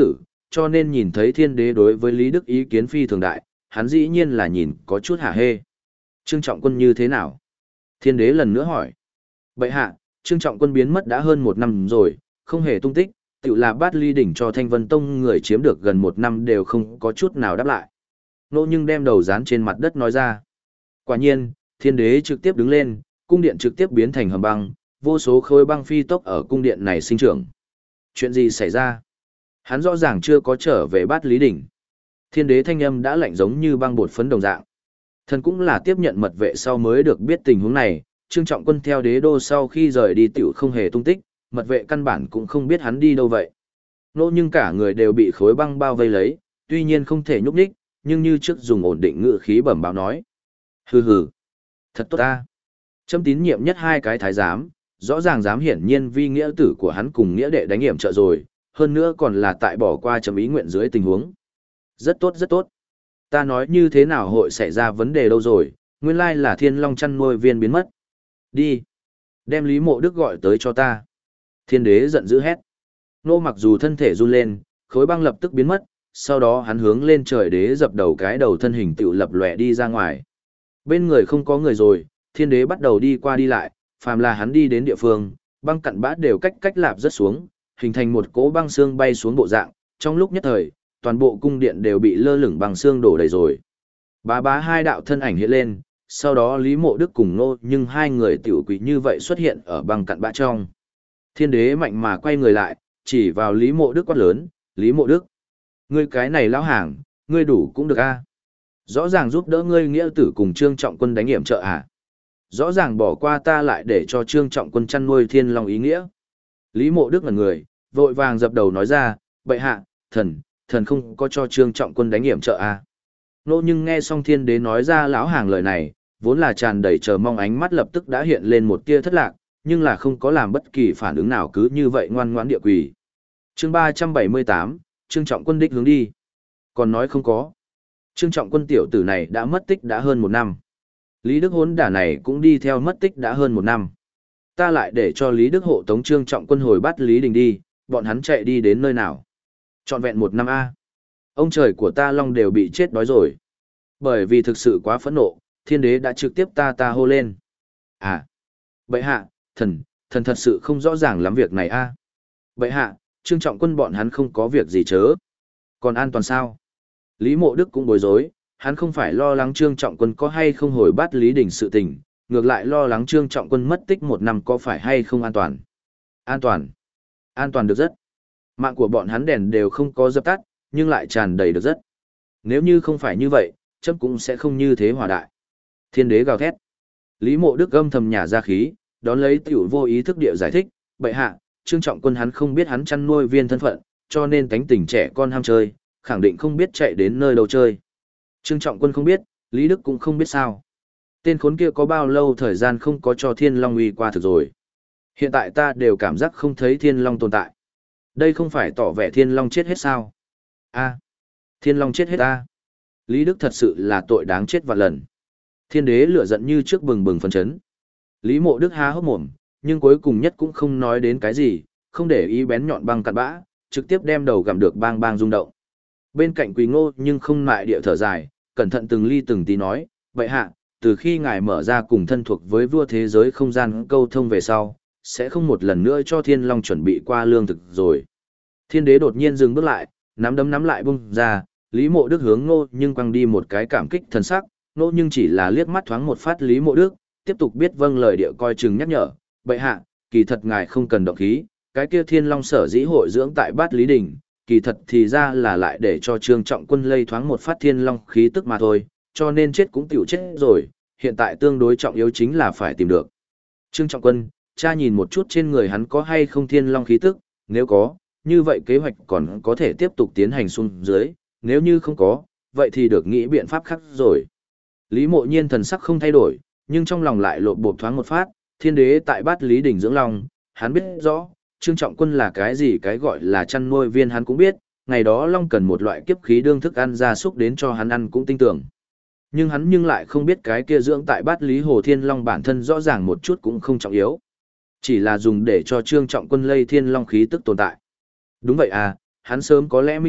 cho nên nhìn thấy thiên đế đối với Lý Đức ý kiến phi thường đại, hắn dĩ nhiên là nhìn có chút hả hê. Trương Trọng Quân như thế nào? Thiên đế lần nữa hỏi. Bệ hạ, Trương Trọng Quân biến mất đã hơn 1 năm rồi, không hề tung tích, tự là Bát Ly đỉnh cho Thanh Vân Tông người chiếm được gần 1 năm đều không có chút nào đáp lại. Nô nhưng đem đầu dán trên mặt đất nói ra. Quả nhiên, thiên đế trực tiếp đứng lên, cung điện trực tiếp biến thành hầm băng, vô số khối băng phi tốc ở cung điện này sinh trưởng. Chuyện gì xảy ra? Hắn rõ ràng chưa có trở về Bát Lý đỉnh. Thiên đế thanh âm đã lạnh giống như băng bột phấn đồng dạng. Thần cũng là tiếp nhận mật vệ sau mới được biết tình huống này, Trương Trọng Quân theo đế đô sau khi rời đi tiểu không hề tung tích, mật vệ căn bản cũng không biết hắn đi đâu vậy. Nô nhưng cả người đều bị khối băng bao vây lấy, tuy nhiên không thể nhúc nhích, nhưng như trước dùng ổn định ngữ khí bẩm báo nói. Hừ hừ, thật tốt ta. Châm tín nhiệm nhất hai cái thái giám, rõ ràng dám hiển nhiên vi nghĩa tử của hắn cùng nghĩa đệ đánh hiểm trợ rồi, hơn nữa còn là tại bỏ qua chấm ý nguyện dưới tình huống. Rất tốt rất tốt. Ta nói như thế nào hội xảy ra vấn đề đâu rồi, nguyên lai là Thiên Long chăn nuôi viên biến mất. Đi. Đem Lý Mộ Đức gọi tới cho ta. Thiên đế giận dữ hét. Nô mặc dù thân thể run lên, khối băng lập tức biến mất, sau đó hắn hướng lên trời đế dập đầu cái đầu thân hình tự lập lòe đi ra ngoài. Bên người không có người rồi, thiên đế bắt đầu đi qua đi lại, phàm là hắn đi đến địa phương, băng cặn bã đều cách lạp rất xuống, hình thành một cỗ băng xương bay xuống bộ dạng, trong lúc nhất thời, toàn bộ cung điện đều bị lơ lửng băng xương đổ đầy rồi. Bá bá hai đạo thân ảnh hiện lên, sau đó Lý Mộ Đức cùng Nô nhưng hai người tiểu quỷ như vậy xuất hiện ở băng cặn bã trong. Thiên đế mạnh mà quay người lại, chỉ vào Lý Mộ Đức quát lớn, Lý Mộ Đức. Ngươi cái này lão hàng, ngươi đủ cũng được a. Rõ ràng giúp đỡ ngươi nghĩa tử cùng Trương Trọng Quân đánh hiểm trợ à. Rõ ràng bỏ qua ta lại để cho Trương Trọng Quân chăn nuôi Thiên Long ý nghĩa. Lý Mộ Đức là người, vội vàng dập đầu nói ra, bệ hạ, thần không có cho Trương Trọng Quân đánh hiểm trợ à. Nô nhưng nghe xong thiên đế nói ra lão hàng lời này, vốn là tràn đầy chờ mong ánh mắt lập tức đã hiện lên một tia thất lạc, nhưng là không có làm bất kỳ phản ứng nào cứ như vậy ngoan ngoãn địa quỳ. Chương 378, Trương Trọng Quân đích hướng đi. Còn nói không có. Trương Trọng Quân tiểu tử này đã mất tích đã hơn 1 năm. Lý Đức hốn đả này cũng đi theo mất tích đã hơn 1 năm. Ta lại để cho Lý Đức hộ tống Trương Trọng Quân hồi bắt Lý Đình đi, bọn hắn chạy đi đến nơi nào? Trọn vẹn 1 năm a. Ông trời của ta long đều bị chết đói rồi. Bởi vì thực sự quá phẫn nộ, thiên đế đã trực tiếp ta hô lên. À, bệ hạ, thần thật sự không rõ ràng lắm việc này a. Bệ hạ, Trương Trọng Quân bọn hắn không có việc gì chớ. Còn an toàn sao? Lý Mộ Đức cũng bối rối, hắn không phải lo lắng Trương Trọng Quân có hay không hồi bắt Lý Đình sự tình, ngược lại lo lắng Trương Trọng Quân mất tích 1 năm có phải hay không an toàn. An toàn. An toàn được rất. Mạng của bọn hắn đèn đều không có dập tắt, nhưng lại tràn đầy được rất. Nếu như không phải như vậy, chấm cũng sẽ không như thế hòa đại. Thiên đế gào thét. Lý Mộ Đức âm thầm nhả ra khí, đón lấy tiểu vô ý thức địa giải thích, bệ hạ, Trương Trọng Quân hắn không biết hắn chăn nuôi viên thân phận, cho nên tánh tình trẻ con ham chơi, khẳng định không biết chạy đến nơi đâu chơi. Trương Trọng Quân không biết, Lý Đức cũng không biết sao. Tên khốn kia có bao lâu thời gian không có cho Thiên Long uy qua thực rồi. Hiện tại ta đều cảm giác không thấy Thiên Long tồn tại. Đây không phải tỏ vẻ Thiên Long chết hết sao? A, Thiên Long chết hết a. Lý Đức thật sự là tội đáng chết vạn lần. Thiên đế lửa giận như trước bừng bừng phấn chấn. Lý Mộ Đức há hốc mồm, nhưng cuối cùng nhất cũng không nói đến cái gì, không để ý bén nhọn băng cặn bã, trực tiếp đem đầu gặm được bang bang rung động. Bên cạnh Quỳ Ngô nhưng không mại địa thở dài, cẩn thận từng ly từng tí nói, vậy hạ, từ khi ngài mở ra cùng thân thuộc với vua thế giới không gian câu thông về sau, sẽ không một lần nữa cho Thiên Long chuẩn bị qua lương thực rồi. Thiên đế đột nhiên dừng bước lại, nắm đấm nắm lại bung ra, Lý Mộ Đức hướng Ngô nhưng quăng đi một cái cảm kích thần sắc, Ngô nhưng chỉ là liếc mắt thoáng một phát Lý Mộ Đức, tiếp tục biết vâng lời địa coi chừng nhắc nhở, bệ hạ, kỳ thật ngài không cần động khí, cái kia Thiên Long sở dĩ hội dưỡng tại Bát Lý Đình, kỳ thật thì ra là lại để cho Trương Trọng Quân lây thoáng một phát Thiên Long khí tức mà thôi, cho nên chết cũng tiểu chết rồi, hiện tại tương đối trọng yếu chính là phải tìm được. Trương Trọng Quân, cha nhìn một chút trên người hắn có hay không Thiên Long khí tức, nếu có, như vậy kế hoạch còn có thể tiếp tục tiến hành xuống dưới, nếu như không có, vậy thì được nghĩ biện pháp khác rồi. Lý Mộ Nhiên thần sắc không thay đổi, nhưng trong lòng lại lộp bộp thoáng một phát, Thiên đế tại Bát Lý Đình dưỡng long, hắn biết rõ, Trương Trọng Quân là cái gì, cái gọi là chăn nuôi viên hắn cũng biết, ngày đó long cần một loại kiếp khí đương thức ăn gia súc đến cho hắn ăn cũng tin tưởng. Nhưng hắn lại không biết cái kia dưỡng tại Bát Lý Hồ Thiên Long bản thân rõ ràng một chút cũng không trọng yếu. Chỉ là dùng để cho Trương Trọng Quân lây Thiên Long khí tức tồn tại. Đúng vậy à, hắn sớm có lẽ minh bạch,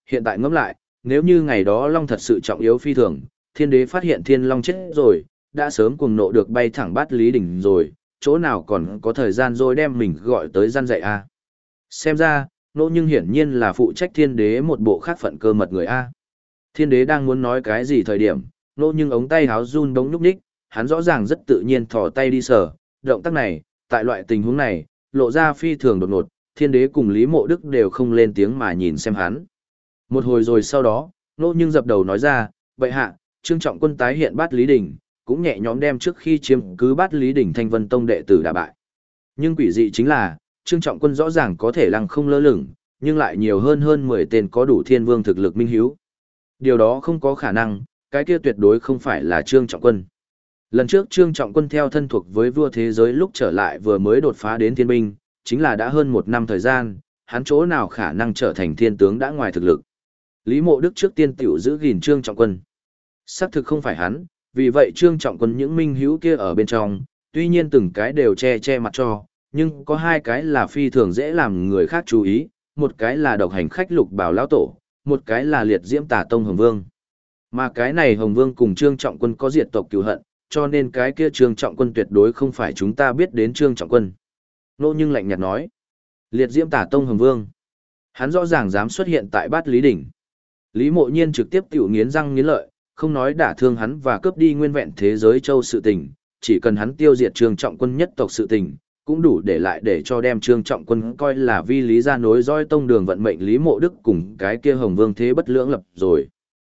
hiện tại ngẫm lại, nếu như ngày đó Long thật sự trọng yếu phi thường, thiên đế phát hiện thiên Long chết rồi, đã sớm cuồng nộ được bay thẳng Bát Lý Đỉnh rồi, chỗ nào còn có thời gian rồi đem mình gọi tới gian dạy a. Xem ra, Ngô nhưng hiển nhiên là phụ trách thiên đế một bộ khác phận cơ mật người a. Thiên đế đang muốn nói cái gì thời điểm, Ngô nhưng ống tay háo run bỗng nhúc nhích, hắn rõ ràng rất tự nhiên thò tay đi sờ, động tác này, tại loại tình huống này, lộ ra phi thường đột ngột, thiên đế cùng Lý Mộ Đức đều không lên tiếng mà nhìn xem hắn. Một hồi rồi sau đó, Ngô nhưng dập đầu nói ra, bệ hạ, Trương Trọng Quân tái hiện Bát Lý Đỉnh, cũng nhẹ nhõm đem trước khi chiếm cứ Bát Lý Đỉnh Thanh Vân Tông đệ tử đả bại. Nhưng quỷ dị chính là, Trương Trọng Quân rõ ràng có thể lăng không lơ lửng, nhưng lại nhiều hơn 10 tên có đủ thiên vương thực lực minh hiếu. Điều đó không có khả năng, cái kia tuyệt đối không phải là Trương Trọng Quân. Lần trước Trương Trọng Quân theo thân thuộc với vua thế giới lúc trở lại vừa mới đột phá đến thiên binh, chính là đã hơn 1 năm thời gian, hắn chỗ nào khả năng trở thành thiên tướng đã ngoài thực lực. Lý Mộ Đức trước tiên tiểu giữ gìn Trương Trọng Quân. Xác thực không phải hắn, vì vậy Trương Trọng Quân những minh hữu kia ở bên trong, tuy nhiên từng cái đều che mặt cho, nhưng có 2 cái là phi thường dễ làm người khác chú ý, một cái là độc hành khách Lục Bảo lão tổ, một cái là liệt diễm Tả Tông Hồng Vương. Mà cái này Hồng Vương cùng Trương Trọng Quân có diệt tộc cừu hận, cho nên cái kia Trương Trọng Quân tuyệt đối không phải chúng ta biết đến Trương Trọng Quân. Nô nhưng lạnh nhạt nói, liệt diễm Tả Tông Hồng Vương, hắn rõ ràng dám xuất hiện tại Bát Lý Đỉnh. Lý Mộ Nhiên trực tiếp tiểu nghiến răng nghiến lợi, không nói đả thương hắn và cướp đi nguyên vẹn thế giới châu sự tình, chỉ cần hắn tiêu diệt Trương Trọng Quân nhất tộc sự tình, cũng đủ để lại để cho đem Trương Trọng Quân coi là vi lý gia nối dõi tông đường vận mệnh Lý Mộ Đức cùng cái kia Hồng Vương thế bất lưỡng lập rồi.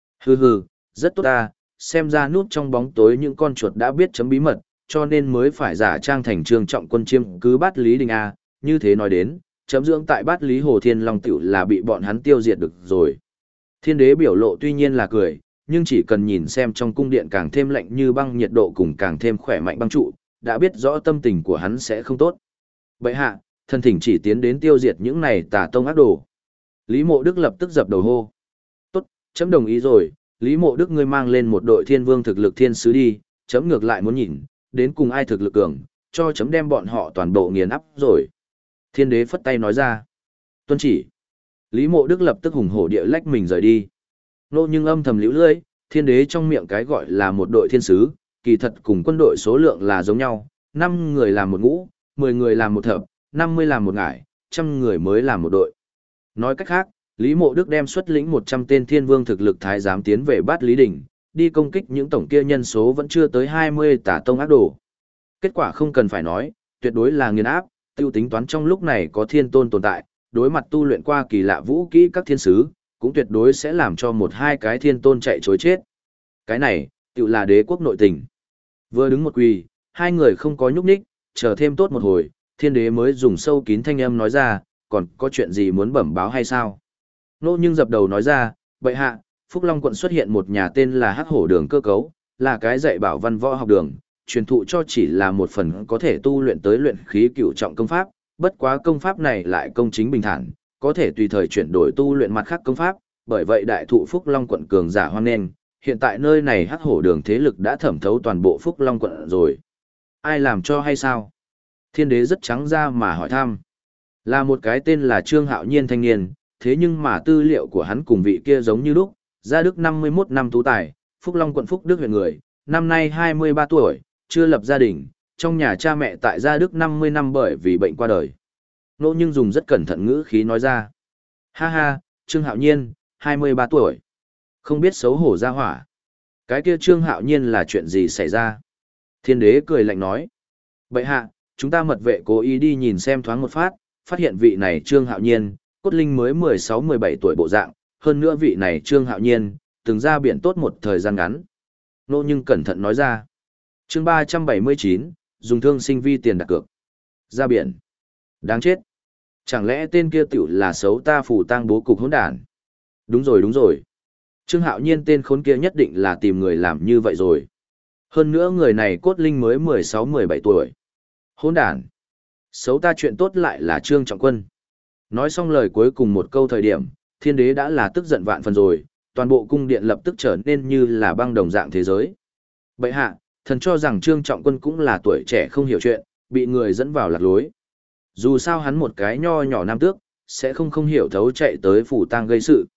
Hừ, rất tốt ta, xem ra núp trong bóng tối những con chuột đã biết chấm bí mật, cho nên mới phải giả trang thành Trương Trọng Quân chiêm cứ Bát Lý Đình a, như thế nói đến, chấm dưỡng tại Bát Lý Hồ Thiên Long tiểu là bị bọn hắn tiêu diệt được rồi. Thiên đế biểu lộ tuy nhiên là cười, nhưng chỉ cần nhìn xem trong cung điện càng thêm lạnh như băng nhiệt độ cùng càng thêm khỏe mạnh băng trụ, đã biết rõ tâm tình của hắn sẽ không tốt. Bệ hạ, thần thỉnh chỉ tiến đến tiêu diệt những này tà tông ác đồ. Lý Mộ Đức lập tức dập đầu hô. Tốt, chấm đồng ý rồi, Lý Mộ Đức ngươi mang lên một đội thiên vương thực lực thiên sứ đi, chấm ngược lại muốn nhìn, đến cùng ai thực lực cường, cho chấm đem bọn họ toàn bộ nghiền áp rồi. Thiên đế phất tay nói ra. Tuân chỉ. Lý Mộ Đức lập tức hùng hổ địa lách mình rời đi. Nô nhưng âm thầm liễu lưỡi, thiên đế trong miệng cái gọi là một đội thiên sứ, kỳ thật cùng quân đội số lượng là giống nhau, 5 người làm một ngũ, 10 người làm một thập, 50 làm một ngải, 100 người mới làm một đội. Nói cách khác, Lý Mộ Đức đem xuất lĩnh 100 tên thiên vương thực lực thái giám tiến về Bát Lý Đỉnh, đi công kích những tổng kia nhân số vẫn chưa tới 20 tà tông ác đồ. Kết quả không cần phải nói, tuyệt đối là nghiền áp, tiêu tính toán trong lúc này có thiên tôn tồn tại, đối mặt tu luyện qua kỳ lạ vũ kỹ các thiên sứ, cũng tuyệt đối sẽ làm cho 1-2 cái thiên tôn chạy chối chết. Cái này, tự là đế quốc nội tình. Vừa đứng một quỳ, 2 người không có nhúc nhích, chờ thêm tốt một hồi, thiên đế mới dùng sâu kín thanh âm nói ra, còn có chuyện gì muốn bẩm báo hay sao? Nô nhưng dập đầu nói ra, bệ hạ, Phúc Long quận xuất hiện một nhà tên là Hắc Hổ Đường cơ cấu, là cái dạy bảo văn võ học đường, truyền thụ cho chỉ là một phần có thể tu luyện tới luyện khí cửu trọng công pháp, bất quá công pháp này lại công chính bình thản, có thể tùy thời chuyển đổi tu luyện mặt khác công pháp, bởi vậy đại thụ Phúc Long quận cường giả hoan nghênh, hiện tại nơi này Hắc Hổ Đường thế lực đã thẩm thấu toàn bộ Phúc Long quận rồi. Ai làm cho hay sao? Thiên đế rất trắng ra mà hỏi thăm. Là một cái tên là Trương Hạo Nhiên thanh niên, thế nhưng mà tư liệu của hắn cùng vị kia giống như lúc, gia đức 51 năm tú tài, Phúc Long quận Phúc Đức huyện người, năm nay 23 tuổi, chưa lập gia đình, trong nhà cha mẹ tại gia đức 50 năm bởi vì bệnh qua đời. Nô nhưng dùng rất cẩn thận ngữ khí nói ra. Ha ha, Trương Hạo Nhiên, 23 tuổi. Không biết xấu hổ ra hỏa. Cái kia Trương Hạo Nhiên là chuyện gì xảy ra? Thiên đế cười lạnh nói. Bậy hạ, chúng ta mật vệ cố ý đi nhìn xem thoáng một phát, phát hiện vị này Trương Hạo Nhiên, cốt linh mới 16-17 tuổi bộ dạng, hơn nữa vị này Trương Hạo Nhiên, từng ra biển tốt một thời gian ngắn. Nô nhưng cẩn thận nói ra. Chương 379, dùng thương sinh vi tiền đặt cược. Ra biển. Đáng chết. Chẳng lẽ tên kia tiểu là xấu ta phủ tang bố cục hỗn đản? Đúng rồi. Trương Hạo Nhiên tên khốn kia nhất định là tìm người làm như vậy rồi. Hơn nữa người này cốt linh mới 16-17 tuổi. Hỗn đản. Xấu ta chuyện tốt lại là Trương Trọng Quân. Nói xong lời cuối cùng một câu thời điểm, thiên đế đã là tức giận vạn phần rồi, toàn bộ cung điện lập tức trở nên như là băng đồng dạng thế giới. Bậy hạ, thần cho rằng Trương Trọng Quân cũng là tuổi trẻ không hiểu chuyện, bị người dẫn vào lạc lối. Dù sao hắn một cái nho nhỏ nam tước, sẽ không hiểu thấu chạy tới phủ tang gây sự.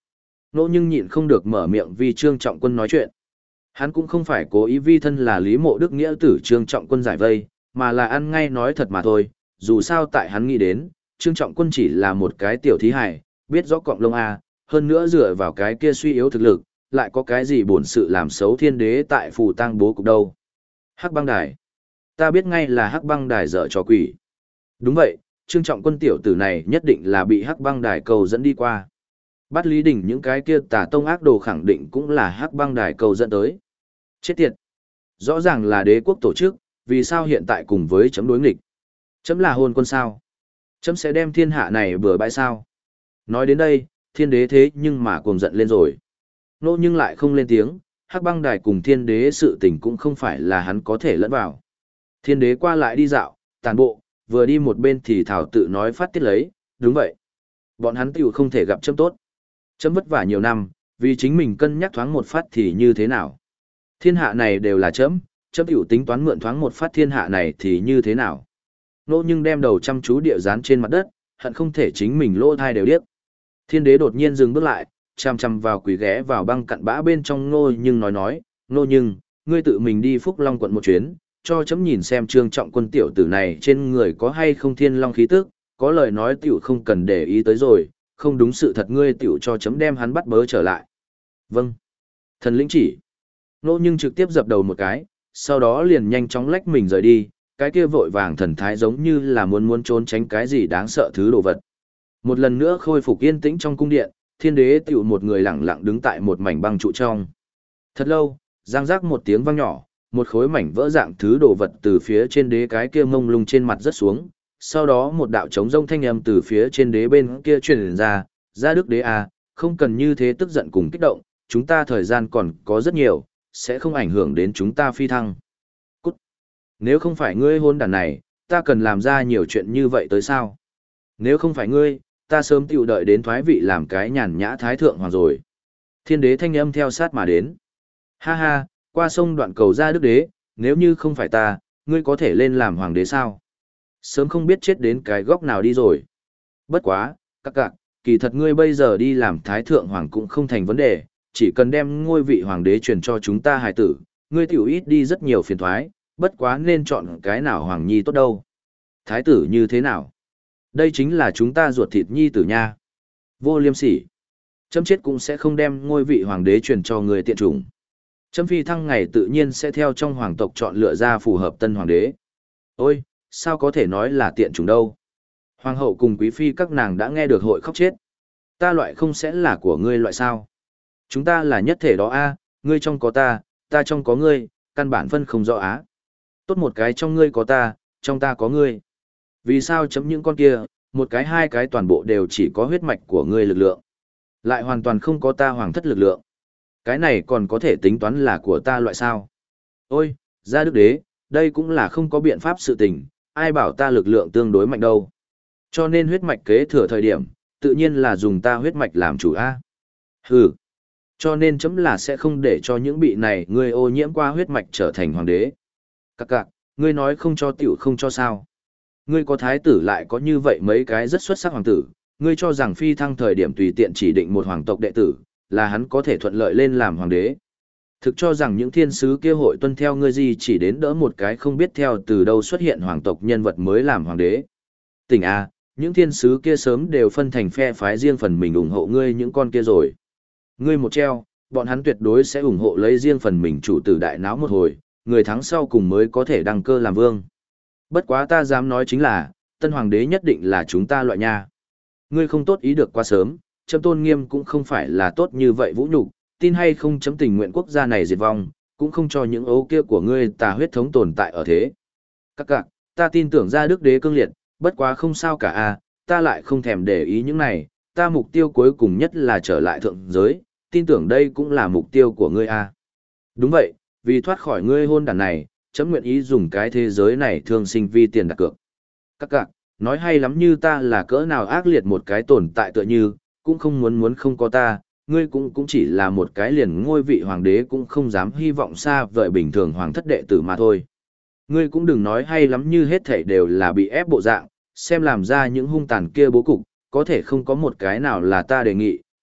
Nỗ nhưng nhịn không được mở miệng vì Trương Trọng Quân nói chuyện. Hắn cũng không phải cố ý vi thân là Lý Mộ Đức nghĩa tử Trương Trọng Quân giải vây, mà là ăn ngay nói thật mà thôi, dù sao tại hắn nghĩ đến, Trương Trọng Quân chỉ là một cái tiểu thí hài, biết rõ cọng lông A, hơn nữa dựa vào cái kia suy yếu thực lực, lại có cái gì bổn sự làm xấu thiên đế tại phù tang bố cục đâu. Hắc băng đài. Ta biết ngay là hắc băng đài dở trò quỷ. Đúng vậy, Trương Trọng Quân tiểu tử này nhất định là bị hắc băng đài cầu dẫn đi qua. Bắt Lý Đình những cái kia tà tông ác đồ khẳng định cũng là hắc băng đài cầu dẫn tới. Chết tiệt. Rõ ràng là đế quốc tổ chức, vì sao hiện tại cùng với chấm đối nghịch? Chấm là hôn quân sao? Chấm sẽ đem thiên hạ này bừa bãi sao? Nói đến đây, thiên đế thế nhưng mà cuồng giận lên rồi. Nô nhưng lại không lên tiếng, hắc băng đài cùng thiên đế sự tình cũng không phải là hắn có thể lẫn vào. Thiên đế qua lại đi dạo, tàn bộ, vừa đi một bên thì thảo tự nói phát tiết lấy, đúng vậy. Bọn hắn tiểu không thể gặp chấm tốt. Chấm vất vả nhiều năm, vì chính mình cân nhắc thoáng một phát thì như thế nào? Thiên hạ này đều là chấm tiểu tính toán mượn thoáng một phát thiên hạ này thì như thế nào? Nô nhưng đem đầu chăm chú địa dán trên mặt đất, hận không thể chính mình lỗ thai đều điếc. Thiên đế đột nhiên dừng bước lại, chăm chăm vào quỷ ghé vào băng cặn bã bên trong Nô nhưng nói, Nô nhưng, ngươi tự mình đi Phúc Long quận một chuyến, cho chấm nhìn xem Trương Trọng Quân tiểu tử này trên người có hay không thiên long khí tức, có lời nói tiểu không cần để ý tới rồi, không đúng sự thật ngươi tiểu cho chấm đem hắn bắt bớ trở lại. Vâng. Thần lĩnh chỉ. Nô nhưng trực tiếp dập đầu một cái, sau đó liền nhanh chóng lách mình rời đi, cái kia vội vàng thần thái giống như là muốn trốn tránh cái gì đáng sợ thứ đồ vật. Một lần nữa khôi phục yên tĩnh trong cung điện, thiên đế tiểu một người lặng lặng đứng tại một mảnh băng trụ trong. Thật lâu, giang rác một tiếng vang nhỏ, một khối mảnh vỡ dạng thứ đồ vật từ phía trên đế cái kia mông lung trên mặt rớt xuống, sau đó một đạo trống rông thanh âm từ phía trên đế bên kia truyền ra đức đế à, không cần như thế tức giận cùng kích động, chúng ta thời gian còn có rất nhiều, sẽ không ảnh hưởng đến chúng ta phi thăng. Cút! Nếu không phải ngươi hôn đàn này, ta cần làm ra nhiều chuyện như vậy tới sao? Nếu không phải ngươi, ta sớm tiểu đợi đến thoái vị làm cái nhàn nhã thái thượng hoàng rồi. Thiên đế thanh âm theo sát mà đến. Ha ha, qua sông đoạn cầu ra đức đế, nếu như không phải ta, ngươi có thể lên làm hoàng đế sao? Sớm không biết chết đến cái góc nào đi rồi. Bất quá, các cạc, kỳ thật ngươi bây giờ đi làm thái thượng hoàng cũng không thành vấn đề, chỉ cần đem ngôi vị hoàng đế truyền cho chúng ta hài tử, ngươi tiểu ít đi rất nhiều phiền thoái, bất quá nên chọn cái nào hoàng nhi tốt đâu. Thái tử như thế nào? Đây chính là chúng ta ruột thịt nhi tử nha. Vô liêm sỉ. Chấm chết cũng sẽ không đem ngôi vị hoàng đế truyền cho người tiện chủng. Chấm phi thăng ngày tự nhiên sẽ theo trong hoàng tộc chọn lựa ra phù hợp tân hoàng đế. Ôi, sao có thể nói là tiện chủng đâu? Hoàng hậu cùng quý phi các nàng đã nghe được hội khóc chết. Ta loại không sẽ là của ngươi loại sao? Chúng ta là nhất thể đó a, ngươi trong có ta trong có ngươi, căn bản phân không rõ á. Tốt một cái trong ngươi có ta, trong ta có ngươi. Vì sao chấm những con kia, một cái hai cái toàn bộ đều chỉ có huyết mạch của ngươi lực lượng. Lại hoàn toàn không có ta hoàng thất lực lượng. Cái này còn có thể tính toán là của ta loại sao? Ôi, gia đức đế, đây cũng là không có biện pháp sự tình, ai bảo ta lực lượng tương đối mạnh đâu. Cho nên huyết mạch kế thừa thời điểm, tự nhiên là dùng ta huyết mạch làm chủ a. Hừ. Cho nên chấm là sẽ không để cho những bị này ngươi ô nhiễm qua huyết mạch trở thành hoàng đế. Các cạc, ngươi nói không cho tiểu không cho sao. Ngươi có thái tử lại có như vậy mấy cái rất xuất sắc hoàng tử, ngươi cho rằng phi thăng thời điểm tùy tiện chỉ định một hoàng tộc đệ tử, là hắn có thể thuận lợi lên làm hoàng đế. Thực cho rằng những thiên sứ kia hội tuân theo ngươi gì chỉ đến đỡ một cái không biết theo từ đâu xuất hiện hoàng tộc nhân vật mới làm hoàng đế. Tỉnh A, những thiên sứ kia sớm đều phân thành phe phái riêng phần mình ủng hộ ngươi những con kia rồi. Ngươi một treo, bọn hắn tuyệt đối sẽ ủng hộ lấy riêng phần mình chủ tử đại náo một hồi, người thắng sau cùng mới có thể đăng cơ làm vương. Bất quá ta dám nói chính là, tân hoàng đế nhất định là chúng ta loại nha. Ngươi không tốt ý được quá sớm, chấm tôn nghiêm cũng không phải là tốt như vậy vũ nhục, tin hay không chấm tình nguyện quốc gia này diệt vong, cũng không cho những ấu kia của ngươi tà huyết thống tồn tại ở thế. Các cạc, ta tin tưởng ra đức đế cương liệt, bất quá không sao cả a, ta lại không thèm để ý những này, ta mục tiêu cuối cùng nhất là trở lại thượng giới, tin tưởng đây cũng là mục tiêu của ngươi a. Đúng vậy, vì thoát khỏi ngươi hôn đàn này, chấm nguyện ý dùng cái thế giới này thương sinh vi tiền đặt cược. Các cạc, nói hay lắm như ta là cỡ nào ác liệt một cái tồn tại tựa như, cũng không muốn không có ta, ngươi cũng chỉ là một cái liền ngôi vị hoàng đế cũng không dám hy vọng xa vời bình thường hoàng thất đệ tử mà thôi. Ngươi cũng đừng nói hay lắm như hết thảy đều là bị ép bộ dạng, xem làm ra những hung tàn kia bố cục, có thể không có một cái nào là ta đề nghị,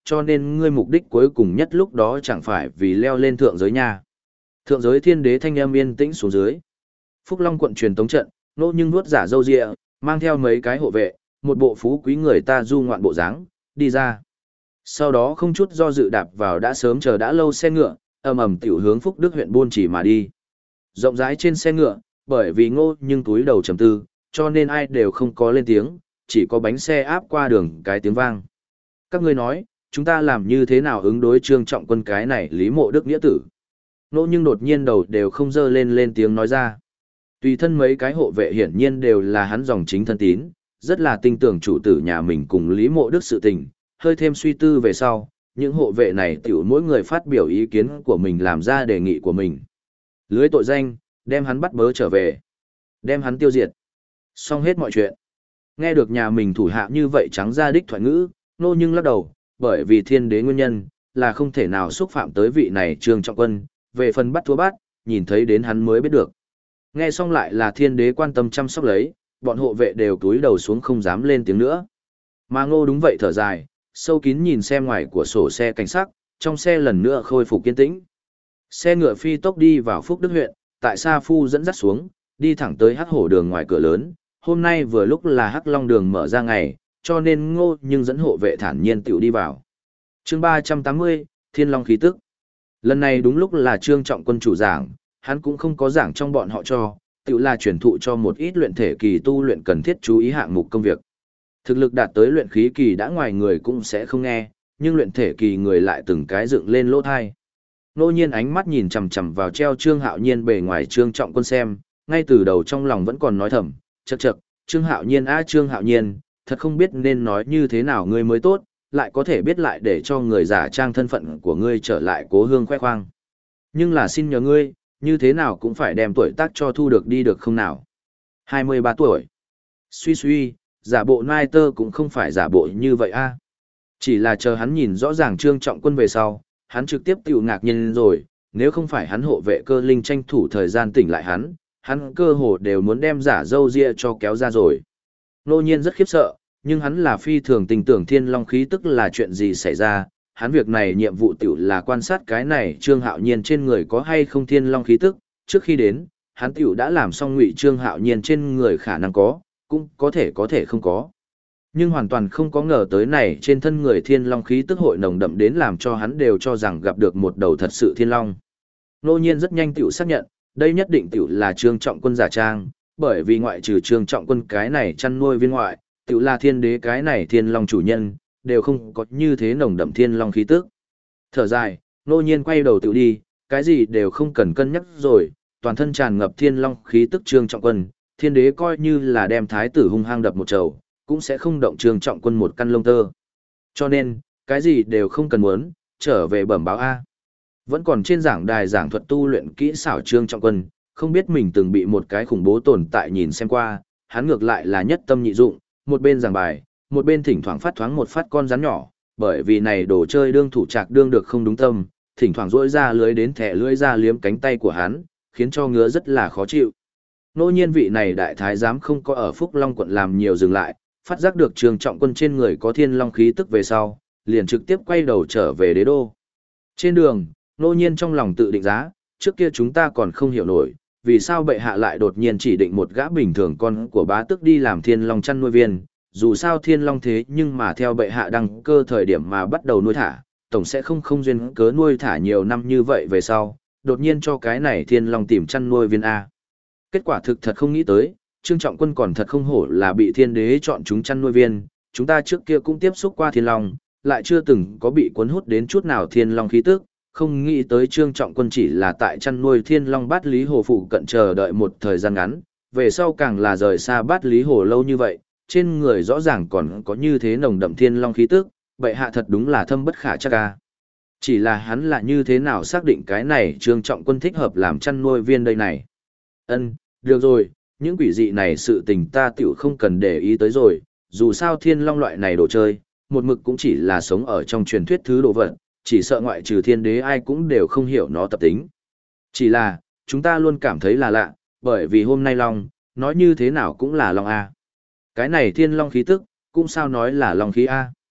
cho nên ngươi mục đích cuối cùng nhất lúc đó chẳng phải vì leo lên thượng giới nha. Thượng giới thiên đế thanh âm yên tĩnh xuống dưới. Phúc Long quận truyền tống trận, Ngô Nhưng nuốt giả râu ria, mang theo mấy cái hộ vệ, một bộ phú quý người ta du ngoạn bộ dáng, đi ra. Sau đó không chút do dự đạp vào đã sớm chờ đã lâu xe ngựa, ầm ầm tiểu hướng Phúc Đức huyện Buôn Chỉ mà đi. Rộng rãi trên xe ngựa, bởi vì Ngô Nhưng túi đầu trầm tư, cho nên ai đều không có lên tiếng, chỉ có bánh xe áp qua đường cái tiếng vang. Các ngươi nói, chúng ta làm như thế nào ứng đối Trương Trọng Quân cái này Lý Mộ Đức nghĩa tử? Ngô Nhưng đột nhiên đầu đều không dơ lên tiếng nói ra. Tùy thân mấy cái hộ vệ hiển nhiên đều là hắn dòng chính thân tín, rất là tin tưởng chủ tử nhà mình cùng Lý Mộ Đức sự tình, hơi thêm suy tư về sau, những hộ vệ này tiểu mỗi người phát biểu ý kiến của mình làm ra đề nghị của mình. Lưới tội danh, đem hắn bắt bớ trở về, đem hắn tiêu diệt. Xong hết mọi chuyện. Nghe được nhà mình thủ hạ như vậy trắng ra đích thoại ngữ, Ngô Nhưng lắc đầu, bởi vì thiên đế nguyên nhân, là không thể nào xúc phạm tới vị này Trương Trọng Quân, về phần bắt thua bát, nhìn thấy đến hắn mới biết được. Nghe xong lại là thiên đế quan tâm chăm sóc lấy, bọn hộ vệ đều túi đầu xuống không dám lên tiếng nữa. Mà Ngô đúng vậy thở dài, sâu kín nhìn xem ngoài của sổ xe cảnh sát, trong xe lần nữa khôi phục kiên tĩnh. Xe ngựa phi tốc đi vào Phúc Đức huyện, tại Sa Phu dẫn dắt xuống, đi thẳng tới Hắc Hổ đường ngoài cửa lớn. Hôm nay vừa lúc là Hắc Long đường mở ra ngày, cho nên Ngô nhưng dẫn hộ vệ thản nhiên tiểu đi vào. Chương 380, Thiên Long khí tức. Lần này đúng lúc là Trương Trọng Quân chủ giảng, hắn cũng không có giảng trong bọn họ cho, tiểu là truyền thụ cho một ít luyện thể kỳ tu luyện cần thiết chú ý hạng mục công việc. Thực lực đạt tới luyện khí kỳ đã ngoài người cũng sẽ không nghe, nhưng luyện thể kỳ người lại từng cái dựng lên lỗ thai. Nô nhiên ánh mắt nhìn chằm chằm vào treo Trương Hạo Nhiên bề ngoài Trương Trọng Quân xem, ngay từ đầu trong lòng vẫn còn nói thầm, chậc chậc, Trương Hạo Nhiên Trương Hạo Nhiên, thật không biết nên nói như thế nào ngươi mới tốt, lại có thể biết lại để cho người giả trang thân phận của ngươi trở lại cố hương khoe khoang. Nhưng là xin nhờ ngươi, như thế nào cũng phải đem tuổi tác cho thu được đi được không nào. 23 tuổi. Suy, giả bộ nai tơ cũng không phải giả bộ như vậy a. Chỉ là chờ hắn nhìn rõ ràng Trương Trọng Quân về sau, hắn trực tiếp tiểu ngạc nhiên rồi, nếu không phải hắn hộ vệ cơ linh tranh thủ thời gian tỉnh lại hắn cơ hồ đều muốn đem giả dâu ria cho kéo ra rồi. Nô nhiên rất khiếp sợ, nhưng hắn là phi thường tình tưởng Thiên Long khí tức là chuyện gì xảy ra, hắn việc này nhiệm vụ tiểu là quan sát cái này Trương Hạo Nhiên trên người có hay không Thiên Long khí tức, trước khi đến, hắn tiểu đã làm xong ngụy Trương Hạo Nhiên trên người khả năng có, cũng có thể không có. Nhưng hoàn toàn không có ngờ tới này trên thân người Thiên Long khí tức hội nồng đậm đến làm cho hắn đều cho rằng gặp được một đầu thật sự Thiên Long. Nô nhiên rất nhanh tiểu xác nhận, đây nhất định tiểu là Trương Trọng Quân giả trang, bởi vì ngoại trừ Trương Trọng Quân cái này chăn nuôi viên ngoại, tiểu là thiên đế cái này Thiên Long chủ nhân, đều không có như thế nồng đậm Thiên Long khí tức. Thở dài, nô nhiên quay đầu tiểu đi, cái gì đều không cần cân nhắc rồi, toàn thân tràn ngập Thiên Long khí tức Trương Trọng Quân, thiên đế coi như là đem thái tử hung hăng đập một trầu, cũng sẽ không động Trương Trọng Quân một căn lông tơ. Cho nên, cái gì đều không cần muốn, trở về bẩm báo A. Vẫn còn trên giảng đài giảng thuật tu luyện kỹ xảo Trương Trọng Quân, không biết mình từng bị một cái khủng bố tồn tại nhìn xem qua, hắn ngược lại là nhất tâm nhị dụng, một bên giảng bài, một bên thỉnh thoảng phát thoáng một phát con rắn nhỏ, bởi vì này đồ chơi đương thủ trạc đương được không đúng tâm, thỉnh thoảng rỗi ra lưới đến thẻ lưỡi ra liếm cánh tay của hắn, khiến cho ngứa rất là khó chịu. Nô nhiên vị này đại thái giám không có ở Phúc Long quận làm nhiều dừng lại, phát giác được Trương Trọng Quân trên người có Thiên Long khí tức về sau, liền trực tiếp quay đầu trở về đế đô. Trên đường, nô nhiên trong lòng tự định giá, trước kia chúng ta còn không hiểu nổi, vì sao bệ hạ lại đột nhiên chỉ định một gã bình thường con của bá tước đi làm Thiên Long chăn nuôi viên, dù sao Thiên Long thế nhưng mà theo bệ hạ đăng cơ thời điểm mà bắt đầu nuôi thả, tổng sẽ không duyên cớ nuôi thả nhiều năm như vậy về sau, đột nhiên cho cái này Thiên Long tìm chăn nuôi viên A. Kết quả thực thật không nghĩ tới, Trương Trọng Quân còn thật không hổ là bị thiên đế chọn chúng chăn nuôi viên, chúng ta trước kia cũng tiếp xúc qua Thiên Long, lại chưa từng có bị cuốn hút đến chút nào Thiên Long khí tức, không nghĩ tới Trương Trọng Quân chỉ là tại chăn nuôi Thiên Long Bát Lý Hồ phụ cận chờ đợi một thời gian ngắn, về sau càng là rời xa Bát Lý Hồ lâu như vậy, trên người rõ ràng còn có như thế nồng đậm Thiên Long khí tức, vậy hạ thật đúng là thâm bất khả trắc a. Chỉ là hắn là như thế nào xác định cái này Trương Trọng Quân thích hợp làm chăn nuôi viên đây này. Được rồi, những quỷ dị này sự tình ta tiểu không cần để ý tới rồi, dù sao Thiên Long loại này đồ chơi, một mực cũng chỉ là sống ở trong truyền thuyết thứ đồ vật, chỉ sợ ngoại trừ thiên đế ai cũng đều không hiểu nó tập tính. Chỉ là, chúng ta luôn cảm thấy là lạ, bởi vì hôm nay Long, nói như thế nào cũng là Long A. Cái này Thiên Long khí tức, cũng sao nói là Long khí A.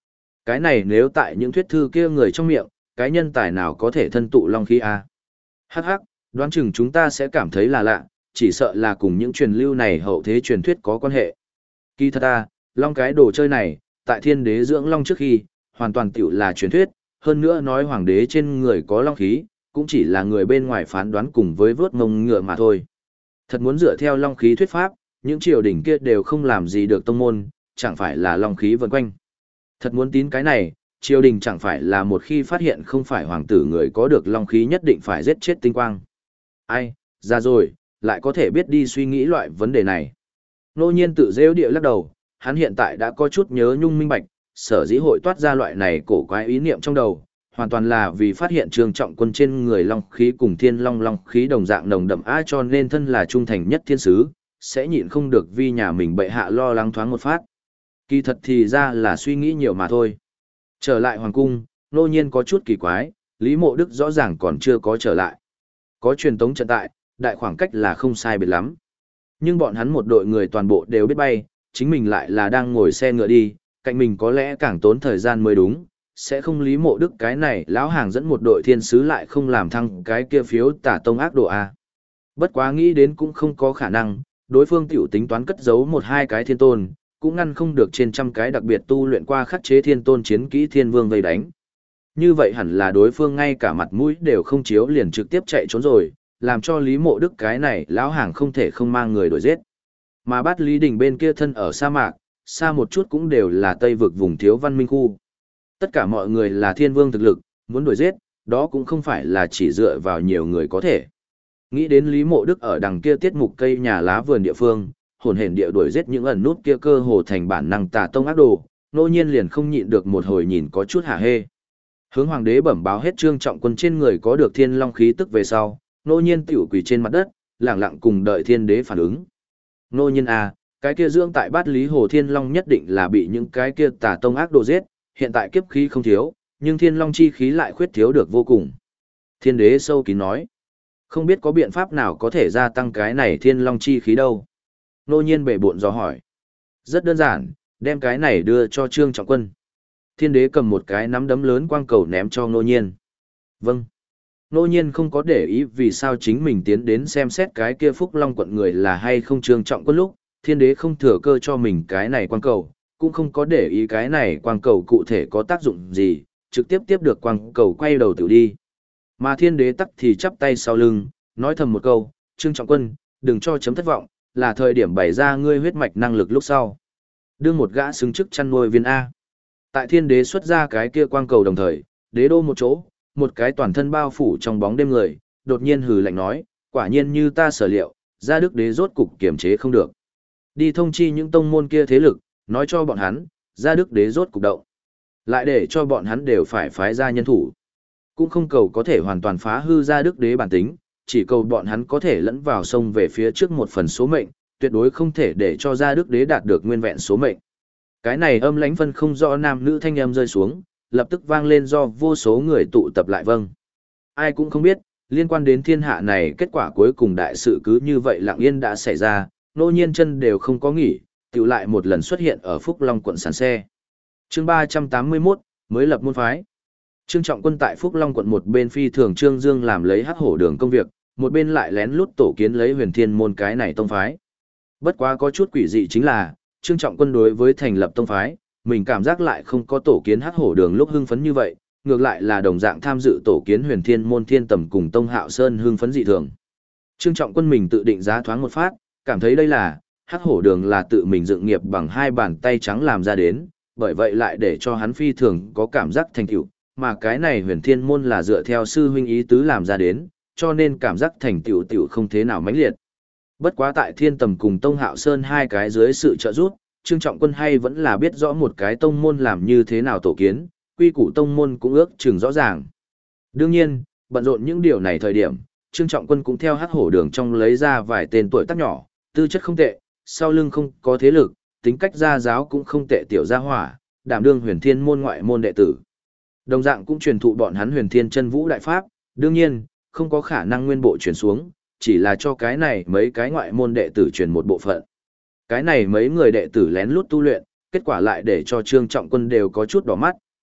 Cái này nếu tại những thuyết thư kia người trong miệng, cái nhân tài nào có thể thân tụ long khí a? Hắc hắc, đoán chừng chúng ta sẽ cảm thấy là lạ, chỉ sợ là cùng những truyền lưu này hậu thế truyền thuyết có quan hệ. Kỳ thật ta, long cái đồ chơi này, tại thiên đế dưỡng long trước khi, hoàn toàn tiểu là truyền thuyết, hơn nữa nói hoàng đế trên người có long khí, cũng chỉ là người bên ngoài phán đoán cùng với vớt mông ngựa mà thôi. Thật muốn dựa theo long khí thuyết pháp, những triều đình kia đều không làm gì được tông môn, chẳng phải là long khí vần quanh. Thật muốn tín cái này, triều đình chẳng phải là một khi phát hiện không phải hoàng tử người có được long khí nhất định phải giết chết tinh quang. Ai, ra rồi, lại có thể biết đi suy nghĩ loại vấn đề này. Nô nhiên tự rêu địa lắc đầu, hắn hiện tại đã có chút nhớ nhung minh bạch, sở dĩ hội toát ra loại này cổ quái ý niệm trong đầu, hoàn toàn là vì phát hiện Trương Trọng Quân trên người long khí cùng thiên long long khí đồng dạng nồng đậm á, cho nên thân là trung thành nhất thiên sứ, sẽ nhịn không được vì nhà mình bệ hạ lo lắng thoáng một phát. Kỳ thật thì ra là suy nghĩ nhiều mà thôi. Trở lại hoàng cung, nô nhiên có chút kỳ quái, Lý Mộ Đức rõ ràng còn chưa có trở lại. Có truyền tống trận tại, đại khoảng cách là không sai biệt lắm. Nhưng bọn hắn một đội người toàn bộ đều biết bay, chính mình lại là đang ngồi xe ngựa đi, cạnh mình có lẽ càng tốn thời gian mới đúng, sẽ không Lý Mộ Đức cái này lão hàng dẫn một đội thiên sứ lại không làm thăng cái kia phiếu tả tông ác độ A. Bất quá nghĩ đến cũng không có khả năng, đối phương tiểu tính toán cất giấu một hai cái thiên tôn, cũng ngăn không được trên trăm cái đặc biệt tu luyện qua khắc chế thiên tôn chiến kỹ thiên vương vây đánh. Như vậy hẳn là đối phương ngay cả mặt mũi đều không chiếu liền trực tiếp chạy trốn rồi, làm cho Lý Mộ Đức cái này lão hàng không thể không mang người đuổi giết. Mà Bát Lý Đình bên kia thân ở sa mạc, xa một chút cũng đều là Tây vực vùng thiếu văn minh khu. Tất cả mọi người là thiên vương thực lực, muốn đuổi giết, đó cũng không phải là chỉ dựa vào nhiều người có thể. Nghĩ đến Lý Mộ Đức ở đằng kia tiết mục cây nhà lá vườn địa phương, hồn hển địa đuổi giết những ẩn nút kia cơ hồ thành bản năng tà tông ác đồ, nô nhiên liền không nhịn được một hồi nhìn có chút hả hê. Hướng hoàng đế bẩm báo hết Trương Trọng Quân trên người có được thiên long khí tức về sau, nô nhiên tiểu quỳ trên mặt đất, lẳng lặng cùng đợi thiên đế phản ứng. Nô nhiên à, cái kia dưỡng tại Bát Lý Hồ Thiên Long nhất định là bị những cái kia tà tông ác đồ giết, hiện tại kiếp khí không thiếu, nhưng thiên long chi khí lại khuyết thiếu được vô cùng. Thiên đế sâu kín nói, không biết có biện pháp nào có thể gia tăng cái này thiên long chi khí đâu. Nô nhiên bệ bộn dò hỏi. Rất đơn giản, đem cái này đưa cho Trương Trọng Quân. Thiên đế cầm một cái nắm đấm lớn quang cầu ném cho nô nhiên. Vâng. Nô nhiên không có để ý vì sao chính mình tiến đến xem xét cái kia Phúc Long quận người là hay không Trương Trọng Quân lúc, thiên đế không thừa cơ cho mình cái này quang cầu, cũng không có để ý cái này quang cầu cụ thể có tác dụng gì, trực tiếp tiếp được quang cầu quay đầu tự đi. Mà thiên đế tắc thì chắp tay sau lưng, nói thầm một câu, Trương Trọng Quân, đừng cho chấm thất vọng, là thời điểm bày ra ngươi huyết mạch năng lực lúc sau. Đương một gã xứng chức chăn nuôi viên A. Tại thiên đế xuất ra cái kia quang cầu đồng thời, đế đô một chỗ, một cái toàn thân bao phủ trong bóng đêm người, đột nhiên hừ lạnh nói, quả nhiên như ta sở liệu, gia đức đế rốt cục kiềm chế không được. Đi thông chi những tông môn kia thế lực, nói cho bọn hắn, gia đức đế rốt cục động. Lại để cho bọn hắn đều phải phái ra nhân thủ. Cũng không cầu có thể hoàn toàn phá hư gia đức đế bản tính, chỉ cầu bọn hắn có thể lẫn vào sông về phía trước một phần số mệnh, tuyệt đối không thể để cho gia đức đế đạt được nguyên vẹn số mệnh. Cái này âm lãnh phân không rõ nam nữ thanh âm rơi xuống, lập tức vang lên do vô số người tụ tập lại vâng. Ai cũng không biết, liên quan đến thiên hạ này kết quả cuối cùng đại sự cứ như vậy lặng yên đã xảy ra, nô nhiên chân đều không có nghỉ, tiểu lại một lần xuất hiện ở Phúc Long quận sàn xe. Chương 381, mới lập môn phái. Trương Trọng Quân tại Phúc Long quận một bên phi thường Trương Dương làm lấy hắc hổ đường công việc, một bên lại lén lút tổ kiến lấy huyền thiên môn cái này tông phái. Bất quá có chút quỷ dị chính là, Trương Trọng Quân đối với thành lập tông phái, mình cảm giác lại không có tổ kiến hắc hổ đường lúc hưng phấn như vậy, ngược lại là đồng dạng tham dự tổ kiến huyền thiên môn thiên tầm cùng Tông Hạo Sơn hưng phấn dị thường. Trương Trọng Quân mình tự định giá thoáng một phát, cảm thấy đây là, hắc hổ đường là tự mình dựng nghiệp bằng hai bàn tay trắng làm ra đến, bởi vậy lại để cho hắn phi thường có cảm giác thành tựu, mà cái này huyền thiên môn là dựa theo sư huynh ý tứ làm ra đến, cho nên cảm giác thành tựu không thế nào mãnh liệt. Bất quá tại thiên tầm cùng Tông Hạo Sơn hai cái dưới sự trợ giúp, Trương Trọng Quân hay vẫn là biết rõ một cái tông môn làm như thế nào tổ kiến, quy củ tông môn cũng ước chừng rõ ràng. Đương nhiên, bận rộn những điều này thời điểm, Trương Trọng Quân cũng theo hắc hổ đường trong lấy ra vài tên tuổi tác nhỏ, tư chất không tệ, sau lưng không có thế lực, tính cách gia giáo cũng không tệ tiểu gia hỏa, đảm đương huyền thiên môn ngoại môn đệ tử. Đồng dạng cũng truyền thụ bọn hắn huyền thiên chân vũ đại pháp, đương nhiên, không có khả năng nguyên bộ truyền xuống, chỉ là cho cái này mấy cái ngoại môn đệ tử truyền một bộ phận. Cái này mấy người đệ tử lén lút tu luyện, kết quả lại để cho Trương Trọng Quân đều có chút đỏ mắt,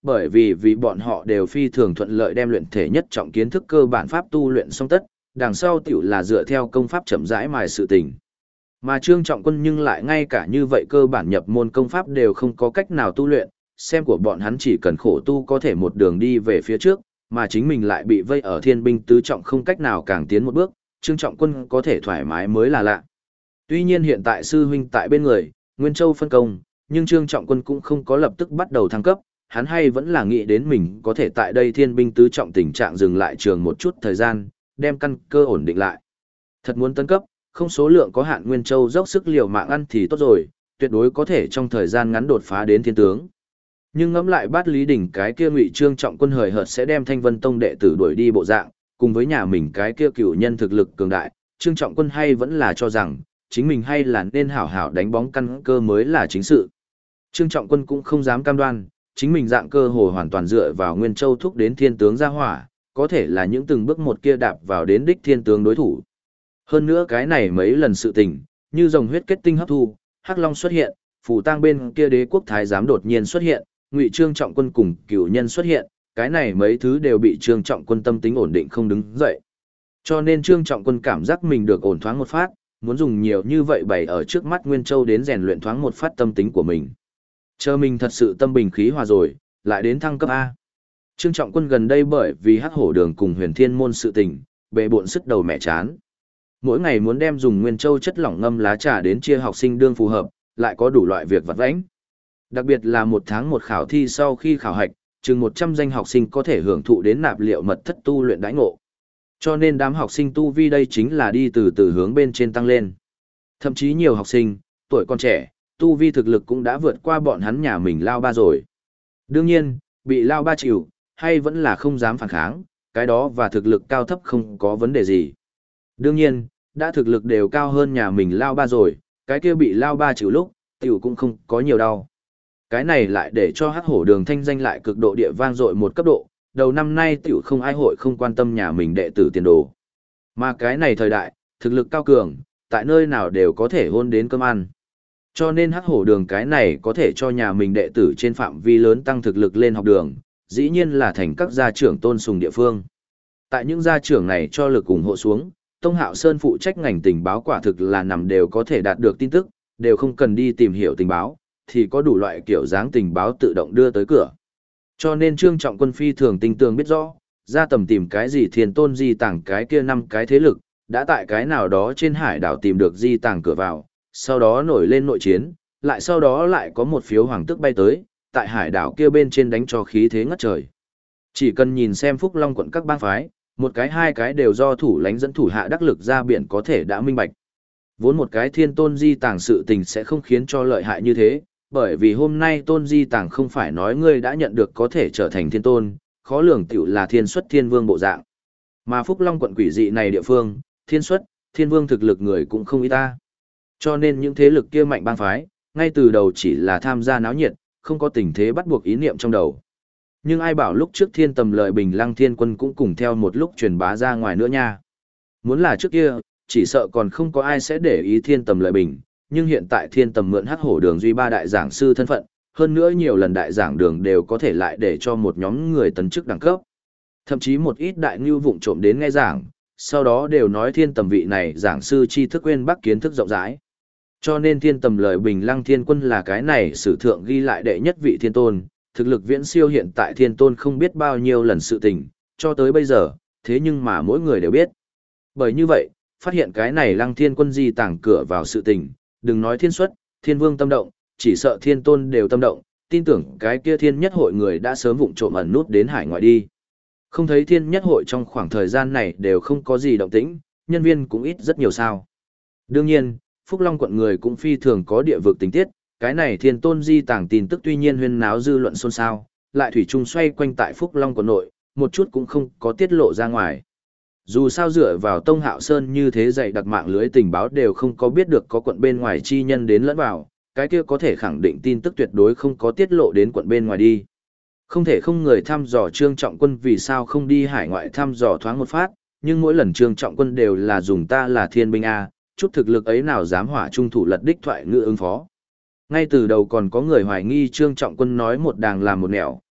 Bởi vì bọn họ đều phi thường thuận lợi đem luyện thể nhất trọng kiến thức cơ bản pháp tu luyện xong tất, đằng sau tiểu là dựa theo công pháp chậm rãi mài sự tình. Mà Trương Trọng Quân nhưng lại ngay cả như vậy cơ bản nhập môn công pháp đều không có cách nào tu luyện, xem của bọn hắn chỉ cần khổ tu có thể một đường đi về phía trước, mà chính mình lại bị vây ở thiên binh tứ trọng không cách nào càng tiến một bước, Trương Trọng Quân có thể thoải mái mới là lạ. Tuy nhiên hiện tại sư huynh tại bên người, Nguyên Châu phân công, nhưng Trương Trọng Quân cũng không có lập tức bắt đầu thăng cấp, hắn hay vẫn là nghĩ đến mình có thể tại đây thiên binh tứ trọng tình trạng dừng lại trường một chút thời gian, đem căn cơ ổn định lại. Thật muốn tấn cấp, không số lượng có hạn Nguyên Châu dốc sức liều mạng ăn thì tốt rồi, tuyệt đối có thể trong thời gian ngắn đột phá đến thiên tướng. Nhưng ngẫm lại Bát Lý Đỉnh cái kia Ngụy Trương Trọng Quân hời hợt sẽ đem Thanh Vân Tông đệ tử đuổi đi bộ dạng, cùng với nhà mình cái kia cửu nhân thực lực cường đại, Trương Trọng Quân hay vẫn là cho rằng, chính mình hay là nên hảo hảo đánh bóng căn cơ mới là chính sự. Trương Trọng Quân cũng không dám cam đoan, chính mình dạng cơ hồ hoàn toàn dựa vào Nguyên Châu thúc đến thiên tướng gia hỏa, có thể là những từng bước một kia đạp vào đến đích thiên tướng đối thủ. Hơn nữa cái này mấy lần sự tình, như rồng huyết kết tinh hấp thu, Hắc Long xuất hiện, phủ tang bên kia đế quốc thái giám đột nhiên xuất hiện, Ngụy Trương Trọng Quân cùng cửu nhân xuất hiện, cái này mấy thứ đều bị Trương Trọng Quân tâm tính ổn định không đứng dậy. Cho nên Trương Trọng Quân cảm giác mình được ổn thoáng một phát, muốn dùng nhiều như vậy bày ở trước mắt Nguyên Châu đến rèn luyện thoáng một phát tâm tính của mình. Chờ mình thật sự tâm bình khí hòa rồi, lại đến thăng cấp A. Trương Trọng Quân gần đây bởi vì Hắc Hổ Đường cùng Huyền Thiên môn sự tình, bệ bộn sức đầu mẹ chán. Mỗi ngày muốn đem dùng Nguyên Châu chất lỏng ngâm lá trà đến chia học sinh đương phù hợp, lại có đủ loại việc vặt vãnh. Đặc biệt là một tháng một khảo thi sau khi khảo hạch, chừng 100 danh học sinh có thể hưởng thụ đến nạp liệu mật thất tu luyện đãi ngộ. Cho nên đám học sinh tu vi đây chính là đi từ từ hướng bên trên tăng lên. Thậm chí nhiều học sinh, tuổi còn trẻ, tu vi thực lực cũng đã vượt qua bọn hắn nhà mình Lao Ba rồi. Đương nhiên, bị Lao Ba chịu, hay vẫn là không dám phản kháng, cái đó và thực lực cao thấp không có vấn đề gì. Đương nhiên, đã thực lực đều cao hơn nhà mình Lao Ba rồi, cái kia bị Lao Ba chịu lúc, tiểu cũng không có nhiều đau. Cái này lại để cho Hắc Hổ Đường thanh danh lại cực độ địa vang dội một cấp độ, đầu năm nay tiểu không ai hội không quan tâm nhà mình đệ tử tiền đồ. Mà cái này thời đại, thực lực cao cường, tại nơi nào đều có thể hôn đến cơm ăn. Cho nên Hắc Hổ Đường cái này có thể cho nhà mình đệ tử trên phạm vi lớn tăng thực lực lên học đường, dĩ nhiên là thành các gia trưởng tôn sùng địa phương. Tại những gia trưởng này cho lực ủng hộ xuống, Tông Hạo Sơn phụ trách ngành tình báo quả thực là nằm đều có thể đạt được tin tức, đều không cần đi tìm hiểu tình báo, thì có đủ loại kiểu dáng tình báo tự động đưa tới cửa. Cho nên Trương Trọng Quân phi thường tinh tường biết rõ, ra tầm tìm cái gì thiên tôn di tàng cái kia 5 cái thế lực, đã tại cái nào đó trên hải đảo tìm được di tàng cửa vào, sau đó nổi lên nội chiến, lại sau đó lại có một phiếu hoàng tước bay tới, tại hải đảo kia bên trên đánh cho khí thế ngất trời. Chỉ cần nhìn xem Phúc Long quận các bang phái, một cái hai cái đều do thủ lãnh dẫn thủ hạ đắc lực ra biển có thể đã minh bạch. Vốn một cái thiên tôn di tàng sự tình sẽ không khiến cho lợi hại như thế, bởi vì hôm nay tôn di tàng không phải nói ngươi đã nhận được có thể trở thành thiên tôn, khó lường tiểu là thiên xuất thiên vương bộ dạng. Mà Phúc Long quận quỷ dị này địa phương, thiên xuất, thiên vương thực lực người cũng không ít ta. Cho nên những thế lực kia mạnh bang phái, ngay từ đầu chỉ là tham gia náo nhiệt, không có tình thế bắt buộc ý niệm trong đầu. Nhưng ai bảo lúc trước thiên tầm lợi bình lăng thiên quân cũng cùng theo một lúc truyền bá ra ngoài nữa nha. Muốn là trước kia, chỉ sợ còn không có ai sẽ để ý thiên tầm lợi bình, nhưng hiện tại thiên tầm mượn Hắc Hổ Đường duy ba đại giảng sư thân phận, hơn nữa nhiều lần đại giảng đường đều có thể lại để cho một nhóm người tấn chức đẳng cấp. Thậm chí một ít đại ngưu vụng trộm đến nghe giảng, sau đó đều nói thiên tầm vị này giảng sư tri thức uyên bác kiến thức rộng rãi. Cho nên thiên tầm lợi bình lăng thiên quân là cái này sử thượng ghi lại đệ nhất vị thiên tôn, thực lực viễn siêu hiện tại thiên tôn không biết bao nhiêu lần sự tình, cho tới bây giờ, thế nhưng mà mỗi người đều biết. Bởi như vậy, phát hiện cái này lăng thiên quân di tàng cửa vào sự tình, đừng nói thiên xuất, thiên vương tâm động, chỉ sợ thiên tôn đều tâm động, tin tưởng cái kia thiên nhất hội người đã sớm vụng trộm ẩn nút đến hải ngoại đi. Không thấy thiên nhất hội trong khoảng thời gian này đều không có gì động tĩnh, nhân viên cũng ít rất nhiều sao. Đương nhiên, Phúc Long quận người cũng phi thường có địa vực tình tiết, cái này thiên tôn di tàng tin tức tuy nhiên huyên náo dư luận xôn xao, lại thủy chung xoay quanh tại Phúc Long quận nội, một chút cũng không có tiết lộ ra ngoài. Dù sao dựa vào Tông Hạo Sơn như thế dạy đặc mạng lưới tình báo đều không có biết được có quận bên ngoài chi nhân đến lẫn vào, cái kia có thể khẳng định tin tức tuyệt đối không có tiết lộ đến quận bên ngoài đi. Không thể không người thăm dò Trương Trọng Quân vì sao không đi hải ngoại thăm dò thoáng một phát, nhưng mỗi lần Trương Trọng Quân đều là dùng ta là thiên binh A, chút thực lực ấy nào dám hỏa trung thủ lật đích thoại ngữ ứng phó. Ngay từ đầu còn có người hoài nghi Trương Trọng Quân nói một đàng làm một nẻo,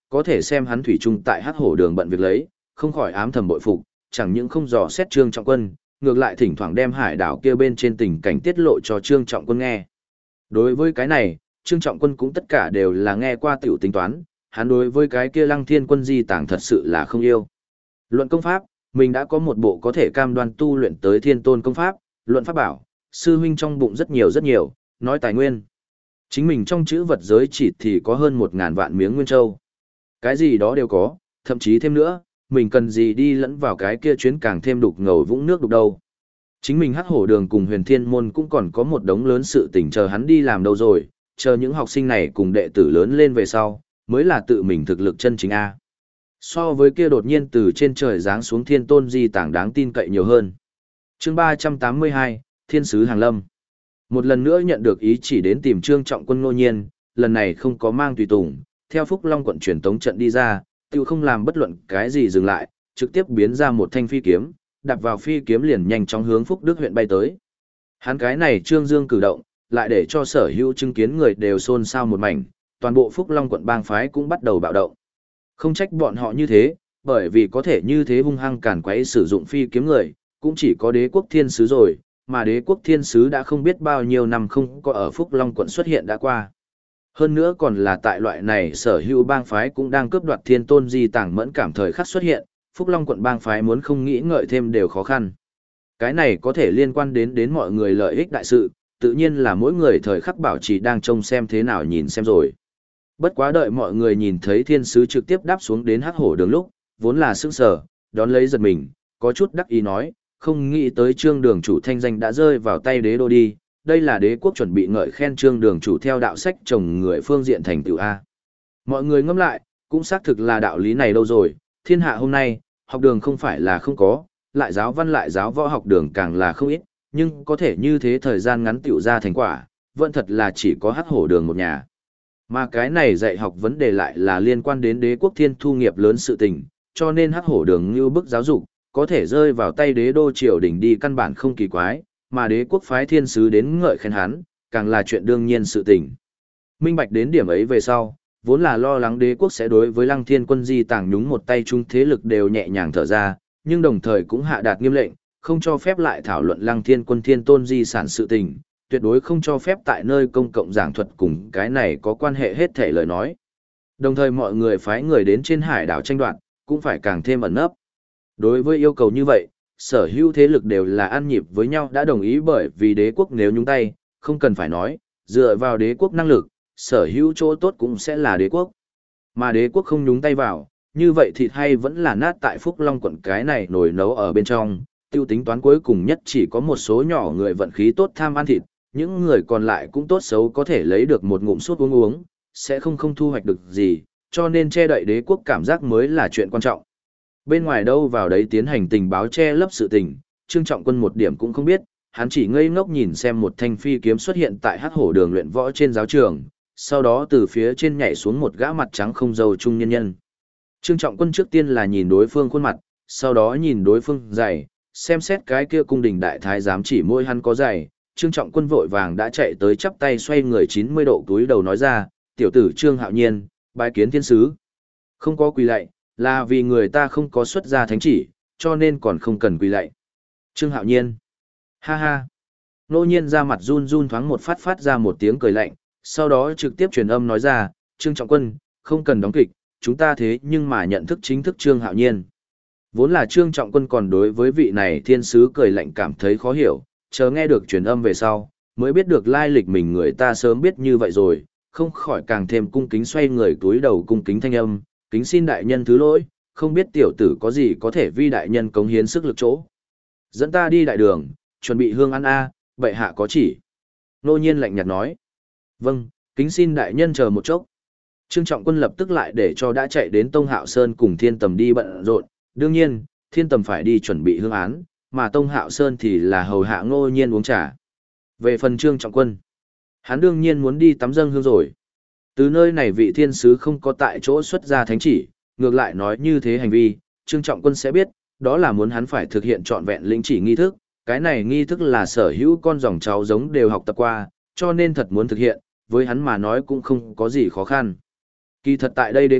có thể xem hắn thủy chung tại Hắc Hổ Đường bận việc lấy, không khỏi ám thầm bội phục, chẳng những không dò xét Trương Trọng Quân, ngược lại thỉnh thoảng đem hải đảo kia bên trên tình cảnh tiết lộ cho Trương Trọng Quân nghe. Đối với cái này, Trương Trọng Quân cũng tất cả đều là nghe qua tiểu tính toán, hắn đối với cái kia Lăng Thiên Quân di tàng thật sự là không yêu. Luận công pháp, mình đã có một bộ có thể cam đoan tu luyện tới Thiên Tôn công pháp, luận pháp bảo, sư huynh trong bụng rất nhiều, nói tài nguyên. Chính mình trong chữ vật giới chỉ thì có hơn 1.000 vạn miếng nguyên châu. Cái gì đó đều có, thậm chí thêm nữa, mình cần gì đi lẫn vào cái kia chuyến càng thêm đục ngầu vũng nước đục đâu. Chính mình Hắc Hổ Đường cùng Huyền Thiên Môn cũng còn có một đống lớn sự tình chờ hắn đi làm đâu rồi, chờ những học sinh này cùng đệ tử lớn lên về sau, mới là tự mình thực lực chân chính A. So với kia đột nhiên từ trên trời giáng xuống Thiên Tôn di tảng đáng tin cậy nhiều hơn. Chương 382, Thiên Sứ Hàng Lâm. Một lần nữa nhận được ý chỉ đến tìm Trương Trọng Quân ngô nhiên, lần này không có mang tùy tùng, theo Phúc Long quận truyền tống trận đi ra, tiêu không làm bất luận cái gì dừng lại, trực tiếp biến ra một thanh phi kiếm, đạp vào phi kiếm liền nhanh chóng hướng Phúc Đức huyện bay tới. Hắn cái này Trương Dương cử động, lại để cho sở hữu chứng kiến người đều xôn xao một mảnh, toàn bộ Phúc Long quận bang phái cũng bắt đầu bạo động. Không trách bọn họ như thế, bởi vì có thể như thế hung hăng càn quấy sử dụng phi kiếm người, cũng chỉ có Đế quốc Thiên Sứ rồi, mà Đế quốc Thiên Sứ đã không biết bao nhiêu năm không có ở Phúc Long quận xuất hiện đã qua. Hơn nữa còn là tại loại này sở hữu bang phái cũng đang cướp đoạt Thiên Tôn di tàng mẫn cảm thời khắc xuất hiện, Phúc Long quận bang phái muốn không nghĩ ngợi thêm đều khó khăn. Cái này có thể liên quan đến mọi người lợi ích đại sự, tự nhiên là mỗi người thời khắc bảo trì đang trông xem thế nào nhìn xem rồi. Bất quá đợi mọi người nhìn thấy Thiên Sứ trực tiếp đáp xuống đến Hắc Hổ Đường lúc, vốn là sững sờ, đón lấy giật mình, có chút đắc ý nói, không nghĩ tới Trương Đường chủ thanh danh đã rơi vào tay đế đô đi, đây là đế quốc chuẩn bị ngợi khen Trương Đường chủ theo đạo sách trồng người phương diện thành tựu A. Mọi người ngẫm lại, cũng xác thực là đạo lý này đâu rồi, thiên hạ hôm nay, học đường không phải là không có, lại giáo văn lại giáo võ học đường càng là không ít, nhưng có thể như thế thời gian ngắn tựu ra thành quả, vẫn thật là chỉ có Hắc Hổ Đường một nhà. Mà cái này dạy học vấn đề lại là liên quan đến đế quốc thiên thu nghiệp lớn sự tình, cho nên Hắc Hổ Đường như bức giáo dục, có thể rơi vào tay đế đô triều đình đi căn bản không kỳ quái, mà đế quốc phái thiên sứ đến ngợi khen hắn, càng là chuyện đương nhiên sự tình. Minh bạch đến điểm ấy về sau, vốn là lo lắng đế quốc sẽ đối với Lăng Thiên Quân di tàng nhúng một tay chung thế lực đều nhẹ nhàng thở ra, nhưng đồng thời cũng hạ đạt nghiêm lệnh, không cho phép lại thảo luận Lăng Thiên Quân Thiên Tôn di sản sự tình, tuyệt đối không cho phép tại nơi công cộng giảng thuật cùng cái này có quan hệ hết thể lời nói. Đồng thời mọi người phái người đến trên hải đảo tranh đoạt, cũng phải càng thêm ẩn nấp. Đối với yêu cầu như vậy, sở hữu thế lực đều là ăn nhịp với nhau đã đồng ý, bởi vì đế quốc nếu nhúng tay, không cần phải nói, dựa vào đế quốc năng lực, sở hữu chỗ tốt cũng sẽ là đế quốc. Mà đế quốc không nhúng tay vào, như vậy thịt hay vẫn là nát tại Phúc Long quận cái này nồi nấu ở bên trong, tiêu tính toán cuối cùng nhất chỉ có một số nhỏ người vận khí tốt tham ăn thịt, những người còn lại cũng tốt xấu có thể lấy được một ngụm suốt uống, sẽ không thu hoạch được gì, cho nên che đậy đế quốc cảm giác mới là chuyện quan trọng. Bên ngoài đâu vào đấy tiến hành tình báo che lấp sự tình, Trương Trọng Quân một điểm cũng không biết, hắn chỉ ngây ngốc nhìn xem một thanh phi kiếm xuất hiện tại Hắc Hổ Đường luyện võ trên giáo trường, sau đó từ phía trên nhảy xuống một gã mặt trắng không râu trung nhân nhân. Trương Trọng Quân trước tiên là nhìn đối phương khuôn mặt, sau đó nhìn đối phương giày, xem xét cái kia cung đình đại thái giám chỉ môi hắn có giày, Trương Trọng Quân vội vàng đã chạy tới chắp tay xoay người 90 độ túi đầu nói ra, tiểu tử Trương Hạo Nhiên, bái kiến thiên sứ. Không có quỳ lạy, là vì người ta không có xuất ra thánh chỉ, cho nên còn không cần quỳ lạy. Trương Hạo Nhiên. Ha ha. Nô nhiên ra mặt run run thoáng một phát ra một tiếng cười lạnh, sau đó trực tiếp truyền âm nói ra, Trương Trọng Quân, không cần đóng kịch, chúng ta thế nhưng mà nhận thức chính thức Trương Hạo Nhiên. Vốn là Trương Trọng Quân còn đối với vị này thiên sứ cười lạnh cảm thấy khó hiểu, chờ nghe được truyền âm về sau, mới biết được lai lịch mình người ta sớm biết như vậy rồi, không khỏi càng thêm cung kính xoay người túi đầu cung kính thanh âm, kính xin đại nhân thứ lỗi, không biết tiểu tử có gì có thể vi đại nhân cống hiến sức lực chỗ. Dẫn ta đi đại đường, chuẩn bị hương ăn a, bệ hạ có chỉ. Nô nhiên lạnh nhạt nói. Vâng, kính xin đại nhân chờ một chốc. Trương Trọng Quân lập tức lại để cho đã chạy đến Tông Hạo Sơn cùng Thiên Tầm đi bận rộn, đương nhiên, Thiên Tầm phải đi chuẩn bị hương án, mà Tông Hạo Sơn thì là hầu hạ Ngô Nhiên uống trà. Về phần Trương Trọng Quân, hắn đương nhiên muốn đi tắm dâng hương rồi. Từ nơi này vị thiên sứ không có tại chỗ xuất ra thánh chỉ, ngược lại nói như thế hành vi, Trương Trọng Quân sẽ biết, đó là muốn hắn phải thực hiện trọn vẹn lĩnh chỉ nghi thức, cái này nghi thức là sở hữu con dòng cháu giống đều học tập qua, cho nên thật muốn thực hiện, với hắn mà nói cũng không có gì khó khăn. Kỳ thật tại đây đế quốc,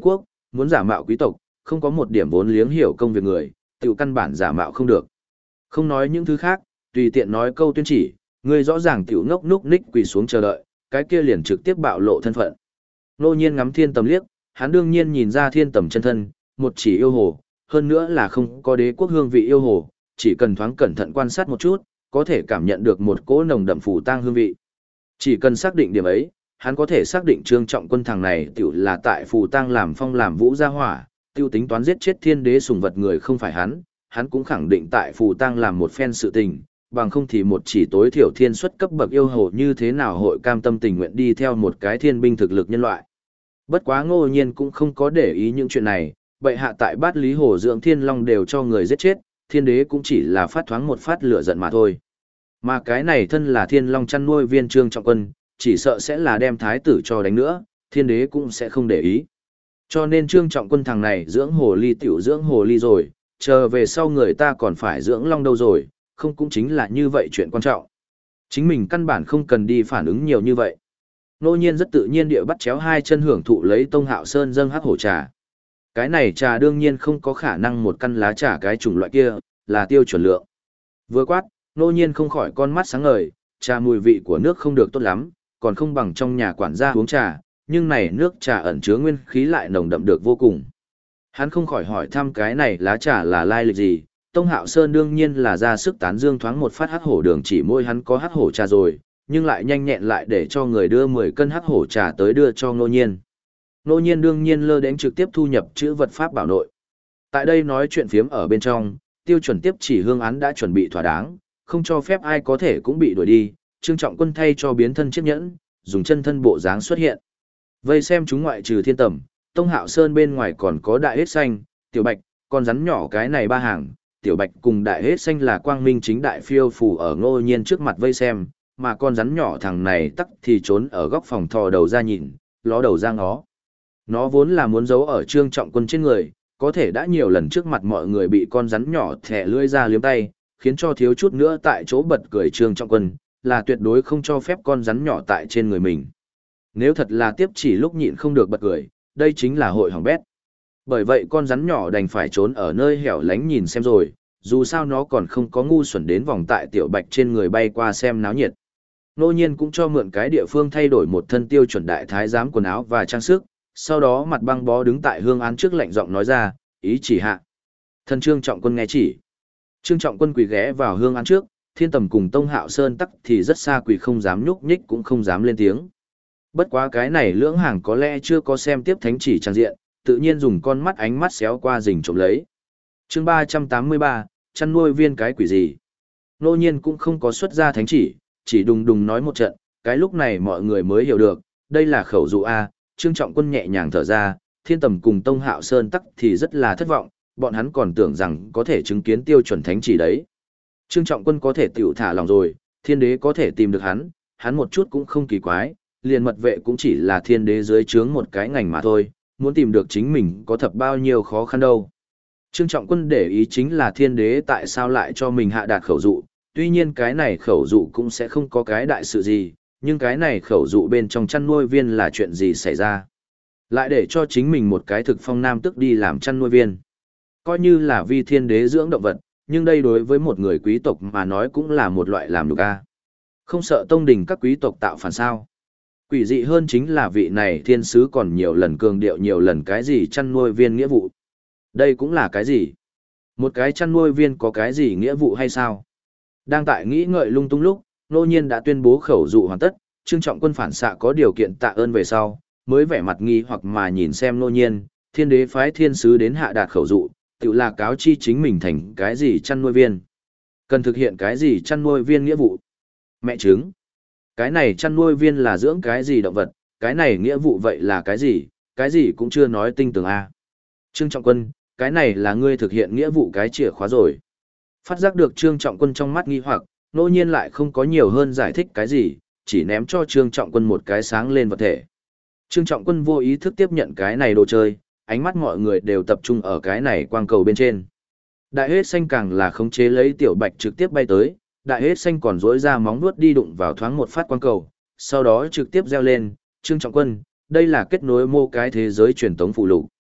muốn giả mạo quý tộc, không có một điểm vốn liếng hiểu công việc người, tiểu căn bản giả mạo không được. Không nói những thứ khác, tùy tiện nói câu tuyên chỉ, người rõ ràng tiểu ngốc núc ních quỳ xuống chờ đợi, cái kia liền trực tiếp bạo lộ thân phận. Ngô Nhiên ngắm Thiên Tầm liếc, hắn đương nhiên nhìn ra Thiên Tầm chân thân, một chỉ yêu hồ, hơn nữa là không có đế quốc hương vị yêu hồ, chỉ cần thoáng cẩn thận quan sát một chút, có thể cảm nhận được một cỗ nồng đậm phù tang hương vị. Chỉ cần xác định điểm ấy, hắn có thể xác định Trương Trọng Quân thằng này tiểu là tại phù tang làm phong làm vũ gia hỏa, tiêu tính toán giết chết thiên đế sùng vật người không phải hắn cũng khẳng định tại phù tang làm một phen sự tình, bằng không thì một chỉ tối thiểu thiên xuất cấp bậc yêu hồ như thế nào hội cam tâm tình nguyện đi theo một cái thiên binh thực lực nhân loại. Bất quá Ngô Nhiên cũng không có để ý những chuyện này, bệ hạ tại Bát Lý Hồ dưỡng thiên long đều cho người giết chết, thiên đế cũng chỉ là phát thoáng một phát lửa giận mà thôi. Mà cái này thân là thiên long chăn nuôi viên Trương Trọng Quân, chỉ sợ sẽ là đem thái tử cho đánh nữa, thiên đế cũng sẽ không để ý. Cho nên Trương Trọng Quân thằng này dưỡng hồ ly tiểu dưỡng hồ ly rồi, chờ về sau người ta còn phải dưỡng long đâu rồi, không cũng chính là như vậy chuyện quan trọng. Chính mình căn bản không cần đi phản ứng nhiều như vậy. Ngô Nhiên rất tự nhiên địa bắt chéo hai chân hưởng thụ lấy Tông Hạo Sơn dâng hắc hổ trà. Cái này trà đương nhiên không có khả năng một căn lá trà cái chủng loại kia, là tiêu chuẩn lượng. Vừa quát, Ngô Nhiên không khỏi con mắt sáng ngời, trà mùi vị của nước không được tốt lắm, còn không bằng trong nhà quản gia uống trà, nhưng này nước trà ẩn chứa nguyên khí lại nồng đậm được vô cùng. Hắn không khỏi hỏi thăm cái này lá trà là lai lịch gì, Tông Hạo Sơn đương nhiên là ra sức tán dương thoáng một phát hắc hổ đường chỉ môi hắn có hắc hổ trà rồi, nhưng lại nhanh nhẹn lại để cho người đưa 10 cân hắc hổ trà tới đưa cho Ngô Nhiên. Ngô Nhiên đương nhiên lơ đến trực tiếp thu nhập chữ vật pháp bảo nội. Tại đây nói chuyện phiếm ở bên trong, tiêu chuẩn tiếp chỉ hương án đã chuẩn bị thỏa đáng, không cho phép ai có thể cũng bị đuổi đi, Trương Trọng Quân thay cho biến thân chiếc nhẫn, dùng chân thân bộ dáng xuất hiện. Vây xem chúng ngoại trừ Thiên Tầm, Tông Hạo Sơn bên ngoài còn có Đại Hết Xanh, Tiểu Bạch, con rắn nhỏ cái này ba hàng, Tiểu Bạch cùng Đại Hết Xanh là quang minh chính đại phiêu phù ở Ngô Nhiên trước mặt vây xem, mà con rắn nhỏ thằng này tắc thì trốn ở góc phòng thò đầu ra nhìn, ló đầu ra ngó. Nó vốn là muốn giấu ở Trương Trọng Quân trên người, có thể đã nhiều lần trước mặt mọi người bị con rắn nhỏ thẻ lưỡi ra liếm tay, khiến cho thiếu chút nữa tại chỗ bật cười Trương Trọng Quân, là tuyệt đối không cho phép con rắn nhỏ tại trên người mình. Nếu thật là tiếp chỉ lúc nhịn không được bật cười, đây chính là hội hỏng bét. Bởi vậy con rắn nhỏ đành phải trốn ở nơi hẻo lánh nhìn xem rồi, dù sao nó còn không có ngu xuẩn đến vòng tại Tiểu Bạch trên người bay qua xem náo nhiệt. Ngô Nhiên cũng cho mượn cái địa phương thay đổi một thân tiêu chuẩn đại thái giám quần áo và trang sức, sau đó mặt băng bó đứng tại hương án trước lạnh giọng nói ra, ý chỉ hạ. Thân Trương Trọng Quân nghe chỉ. Trương Trọng Quân quỳ ghé vào hương án trước, Thiên Tầm cùng Tông Hạo Sơn tắc thì rất xa quỳ không dám nhúc nhích cũng không dám lên tiếng. Bất quá cái này lưỡng hàng có lẽ chưa có xem tiếp thánh chỉ trang diện, tự nhiên dùng con mắt ánh mắt xéo qua rình trộm lấy. Chương 383, chăn nuôi viên cái quỷ gì? Ngô Nhiên cũng không có xuất ra thánh chỉ đùng đùng nói một trận, cái lúc này mọi người mới hiểu được, đây là khẩu dụ A. Trương Trọng Quân nhẹ nhàng thở ra, Thiên Tầm cùng Tông Hạo Sơn tắc thì rất là thất vọng, bọn hắn còn tưởng rằng có thể chứng kiến tiêu chuẩn thánh chỉ đấy. Trương Trọng Quân có thể tiểu thả lòng rồi, thiên đế có thể tìm được hắn một chút cũng không kỳ quái, liền mật vệ cũng chỉ là thiên đế dưới trướng một cái ngành mà thôi, muốn tìm được chính mình có thật bao nhiêu khó khăn đâu. Trương Trọng Quân để ý chính là thiên đế tại sao lại cho mình hạ đạt khẩu dụ, tuy nhiên cái này khẩu dụ cũng sẽ không có cái đại sự gì, nhưng cái này khẩu dụ bên trong chăn nuôi viên là chuyện gì xảy ra. Lại để cho chính mình một cái thực phong nam tức đi làm chăn nuôi viên. Coi như là vi thiên đế dưỡng động vật, nhưng đây đối với một người quý tộc mà nói cũng là một loại làm nhục a. Không sợ tông đình các quý tộc tạo phản sao. Quỷ dị hơn chính là vị này thiên sứ còn nhiều lần cường điệu nhiều lần cái gì chăn nuôi viên nghĩa vụ. Đây cũng là cái gì? Một cái chăn nuôi viên có cái gì nghĩa vụ hay sao? Đang tại nghĩ ngợi lung tung lúc, Ngô Nhiên đã tuyên bố khẩu dụ hoàn tất, Trương Trọng Quân phản xạ có điều kiện tạ ơn về sau, mới vẻ mặt nghi hoặc mà nhìn xem Ngô Nhiên, thiên đế phái thiên sứ đến hạ đạt khẩu dụ, tự là cáo chi chính mình thành cái gì chăn nuôi viên. Cần thực hiện cái gì chăn nuôi viên nghĩa vụ. Mẹ chứng. Cái này chăn nuôi viên là dưỡng cái gì động vật, cái này nghĩa vụ vậy là cái gì cũng chưa nói tinh tường a. Trương Trọng Quân, cái này là ngươi thực hiện nghĩa vụ cái chìa khóa rồi. Phát giác được Trương Trọng Quân trong mắt nghi hoặc, Ngô Nhiên lại không có nhiều hơn giải thích cái gì, chỉ ném cho Trương Trọng Quân một cái sáng lên vật thể. Trương Trọng Quân vô ý thức tiếp nhận cái này đồ chơi, ánh mắt mọi người đều tập trung ở cái này quang cầu bên trên. Đại Hết Xanh càng là khống chế lấy Tiểu Bạch trực tiếp bay tới, Đại Hết Xanh còn dỗi ra móng vuốt đi đụng vào thoáng một phát quang cầu, sau đó trực tiếp reo lên, Trương Trọng Quân, đây là kết nối mô cái thế giới truyền tống phụ lục.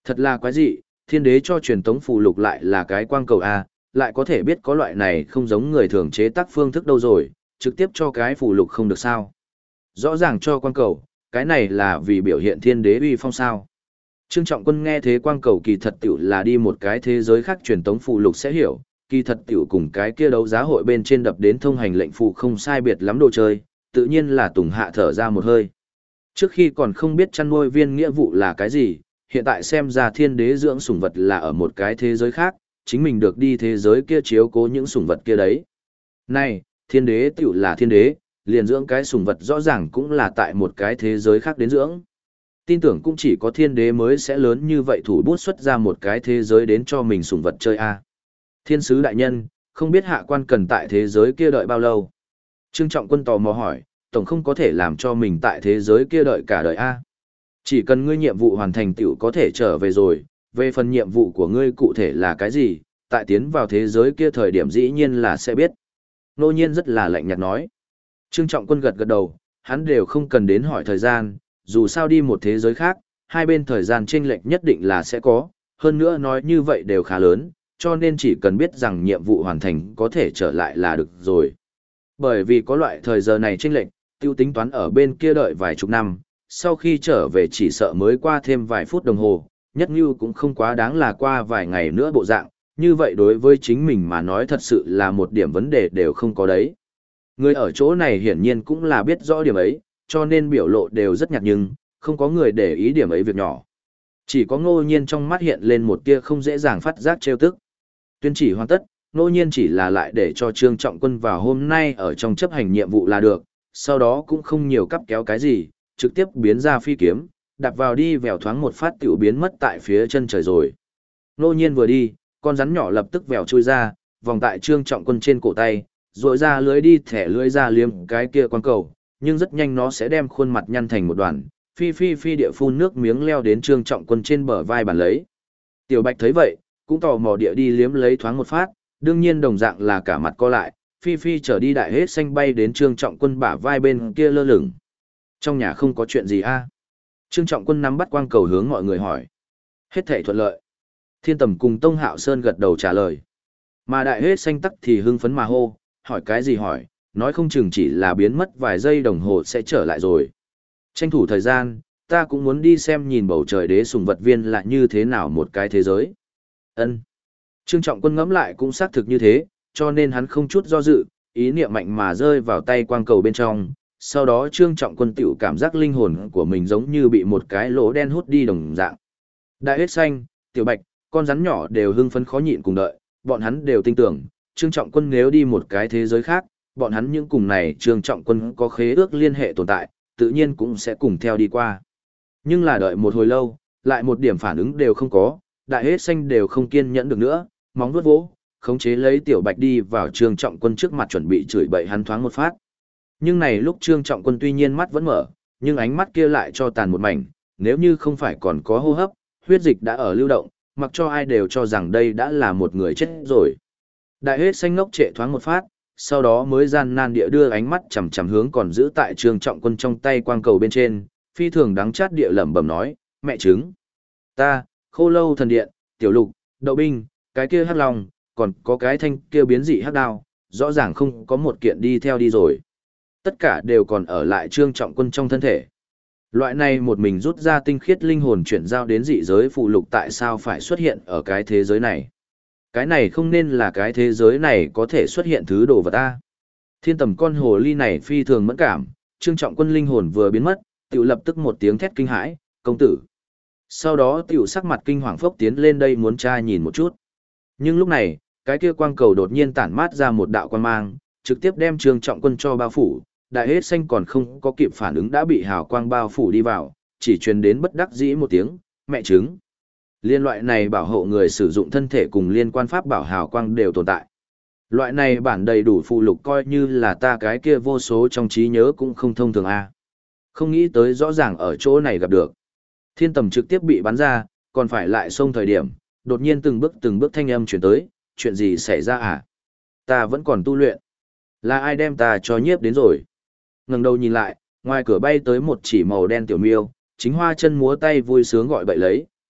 Thật là quái dị, thiên đế cho truyền tống phù lục lại là cái quang cầu A, lại có thể biết có loại này không giống người thường chế tác phương thức đâu rồi, trực tiếp cho cái phù lục không được sao. Rõ ràng cho quang cầu, cái này là vì biểu hiện thiên đế uy phong sao. Trương Trọng Quân nghe thế quang cầu kỳ thật tiểu là đi một cái thế giới khác truyền tống phù lục sẽ hiểu, kỳ thật tiểu cùng cái kia đấu giá hội bên trên đập đến thông hành lệnh phù không sai biệt lắm đồ chơi, tự nhiên là Tùng hạ thở ra một hơi. Trước khi còn không biết chăn nuôi viên nghĩa vụ là cái gì, hiện tại xem ra thiên đế dưỡng sủng vật là ở một cái thế giới khác, chính mình được đi thế giới kia chiếu cố những sủng vật kia đấy. Này, thiên đế tiểu là thiên đế, liền dưỡng cái sủng vật rõ ràng cũng là tại một cái thế giới khác đến dưỡng. Tin tưởng cũng chỉ có thiên đế mới sẽ lớn như vậy thủ bút xuất ra một cái thế giới đến cho mình sủng vật chơi a. Thiên sứ đại nhân, không biết hạ quan cần tại thế giới kia đợi bao lâu? Trương Trọng Quân tò mò hỏi, tổng không có thể làm cho mình tại thế giới kia đợi cả đời a. Chỉ cần ngươi nhiệm vụ hoàn thành tiểu có thể trở về rồi, về phần nhiệm vụ của ngươi cụ thể là cái gì, tại tiến vào thế giới kia thời điểm dĩ nhiên là sẽ biết. Nô nhiên rất là lạnh nhạt nói. Trương Trọng Quân gật gật đầu, hắn đều không cần đến hỏi thời gian, dù sao đi một thế giới khác, hai bên thời gian chênh lệch nhất định là sẽ có, hơn nữa nói như vậy đều khá lớn, cho nên chỉ cần biết rằng nhiệm vụ hoàn thành có thể trở lại là được rồi. Bởi vì có loại thời giờ này chênh lệch, tiêu tính toán ở bên kia đợi vài chục năm, sau khi trở về chỉ sợ mới qua thêm vài phút đồng hồ, nhất như cũng không quá đáng là qua vài ngày nữa bộ dạng, như vậy đối với chính mình mà nói thật sự là một điểm vấn đề đều không có đấy. Người ở chỗ này hiển nhiên cũng là biết rõ điểm ấy, cho nên biểu lộ đều rất nhạt nhưng, không có người để ý điểm ấy việc nhỏ. Chỉ có Ngô Nhiên trong mắt hiện lên một tia không dễ dàng phát giác trêu tức. Tuyên chỉ hoàn tất, Ngô Nhiên chỉ là lại để cho Trương Trọng Quân vào hôm nay ở trong chấp hành nhiệm vụ là được, sau đó cũng không nhiều cắp kéo cái gì, trực tiếp biến ra phi kiếm, đạp vào đi vèo thoáng một phát tiểu biến mất tại phía chân trời rồi. Ngô Nhiên vừa đi, con rắn nhỏ lập tức vèo chui ra, vòng tại Trương Trọng Quân trên cổ tay, rồi ra lưới đi thẻ lưới ra liếm cái kia quan cầu, nhưng rất nhanh nó sẽ đem khuôn mặt nhăn thành một đoàn, phi địa phun nước miếng leo đến Trương Trọng Quân trên bờ vai bàn lấy. Tiểu Bạch thấy vậy, cũng tò mò địa đi liếm lấy thoáng một phát, đương nhiên đồng dạng là cả mặt co lại, phi trở đi đại hết xanh bay đến Trương Trọng Quân bả vai bên kia lơ lửng. Trong nhà không có chuyện gì a? Trương Trọng Quân nắm bắt quang cầu hướng mọi người hỏi. Hết thảy thuận lợi. Thiên Tầm cùng Tông Hạo Sơn gật đầu trả lời. Mà đại hết xanh tắc thì hưng phấn mà hô, hỏi cái gì hỏi, nói không chừng chỉ là biến mất vài giây đồng hồ sẽ trở lại rồi. Tranh thủ thời gian, ta cũng muốn đi xem nhìn bầu trời đế sùng vật viên là như thế nào một cái thế giới. Ân. Trương Trọng Quân ngẫm lại cũng xác thực như thế, cho nên hắn không chút do dự, ý niệm mạnh mà rơi vào tay quang cầu bên trong. Sau đó Trương Trọng Quân tiểu cảm giác linh hồn của mình giống như bị một cái lỗ đen hút đi đồng dạng. Đại hết xanh, Tiểu Bạch, con rắn nhỏ đều hưng phấn khó nhịn cùng đợi, bọn hắn đều tin tưởng, Trương Trọng Quân nếu đi một cái thế giới khác, bọn hắn những cùng này Trương Trọng Quân có khế ước liên hệ tồn tại, tự nhiên cũng sẽ cùng theo đi qua. Nhưng là đợi một hồi lâu, lại một điểm phản ứng đều không có, đại hết xanh đều không kiên nhẫn được nữa, móng vuốt vỗ, khống chế lấy Tiểu Bạch đi vào Trương Trọng Quân trước mặt chuẩn bị chửi bậy hắn thoáng một phát. Nhưng này lúc Trương Trọng Quân tuy nhiên mắt vẫn mở, nhưng ánh mắt kia lại cho tàn một mảnh, nếu như không phải còn có hô hấp, huyết dịch đã ở lưu động, mặc cho ai đều cho rằng đây đã là một người chết rồi. Đại hết xanh ngốc trệ thoáng một phát, sau đó mới gian nan địa đưa ánh mắt chằm chằm hướng còn giữ tại Trương Trọng Quân trong tay quang cầu bên trên, phi thường đắng chát địa lẩm bẩm nói, mẹ trứng. Ta, Khô Lâu Thần Điện, Tiểu Lục, Đậu Binh, cái kia hắc long, còn có cái thanh kia biến dị hắc đao, rõ ràng không có một kiện đi theo đi rồi. Tất cả đều còn ở lại Trương Trọng Quân trong thân thể. Loại này một mình rút ra tinh khiết linh hồn chuyển giao đến dị giới phụ lục tại sao phải xuất hiện ở cái thế giới này. Cái này không nên là cái thế giới này có thể xuất hiện thứ đồ vật ta. Thiên Tầm con hồ ly này phi thường mẫn cảm, Trương Trọng Quân linh hồn vừa biến mất, tiểu lập tức một tiếng thét kinh hãi, công tử. Sau đó tiểu sắc mặt kinh hoàng phốc tiến lên đây muốn tra nhìn một chút. Nhưng lúc này, cái kia quang cầu đột nhiên tản mát ra một đạo quang mang, trực tiếp đem Trương Trọng Quân cho bao phủ, đại hết xanh còn không có kịp phản ứng đã bị hào quang bao phủ đi vào, chỉ truyền đến bất đắc dĩ một tiếng, mẹ trứng. Liên loại này bảo hộ người sử dụng thân thể cùng liên quan pháp bảo hào quang đều tồn tại. Loại này bản đầy đủ phụ lục coi như là ta cái kia vô số trong trí nhớ cũng không thông thường a. Không nghĩ tới rõ ràng ở chỗ này gặp được. Thiên Tầm trực tiếp bị bắn ra, còn phải lại xông thời điểm, đột nhiên từng bước thanh âm chuyển tới, chuyện gì xảy ra à? Ta vẫn còn tu luyện. Là ai đem ta cho nhiếp đến rồi? Ngẩng đầu nhìn lại, ngoài cửa bay tới một chỉ màu đen tiểu miêu, chính hoa chân múa tay vui sướng gọi bậy lấy,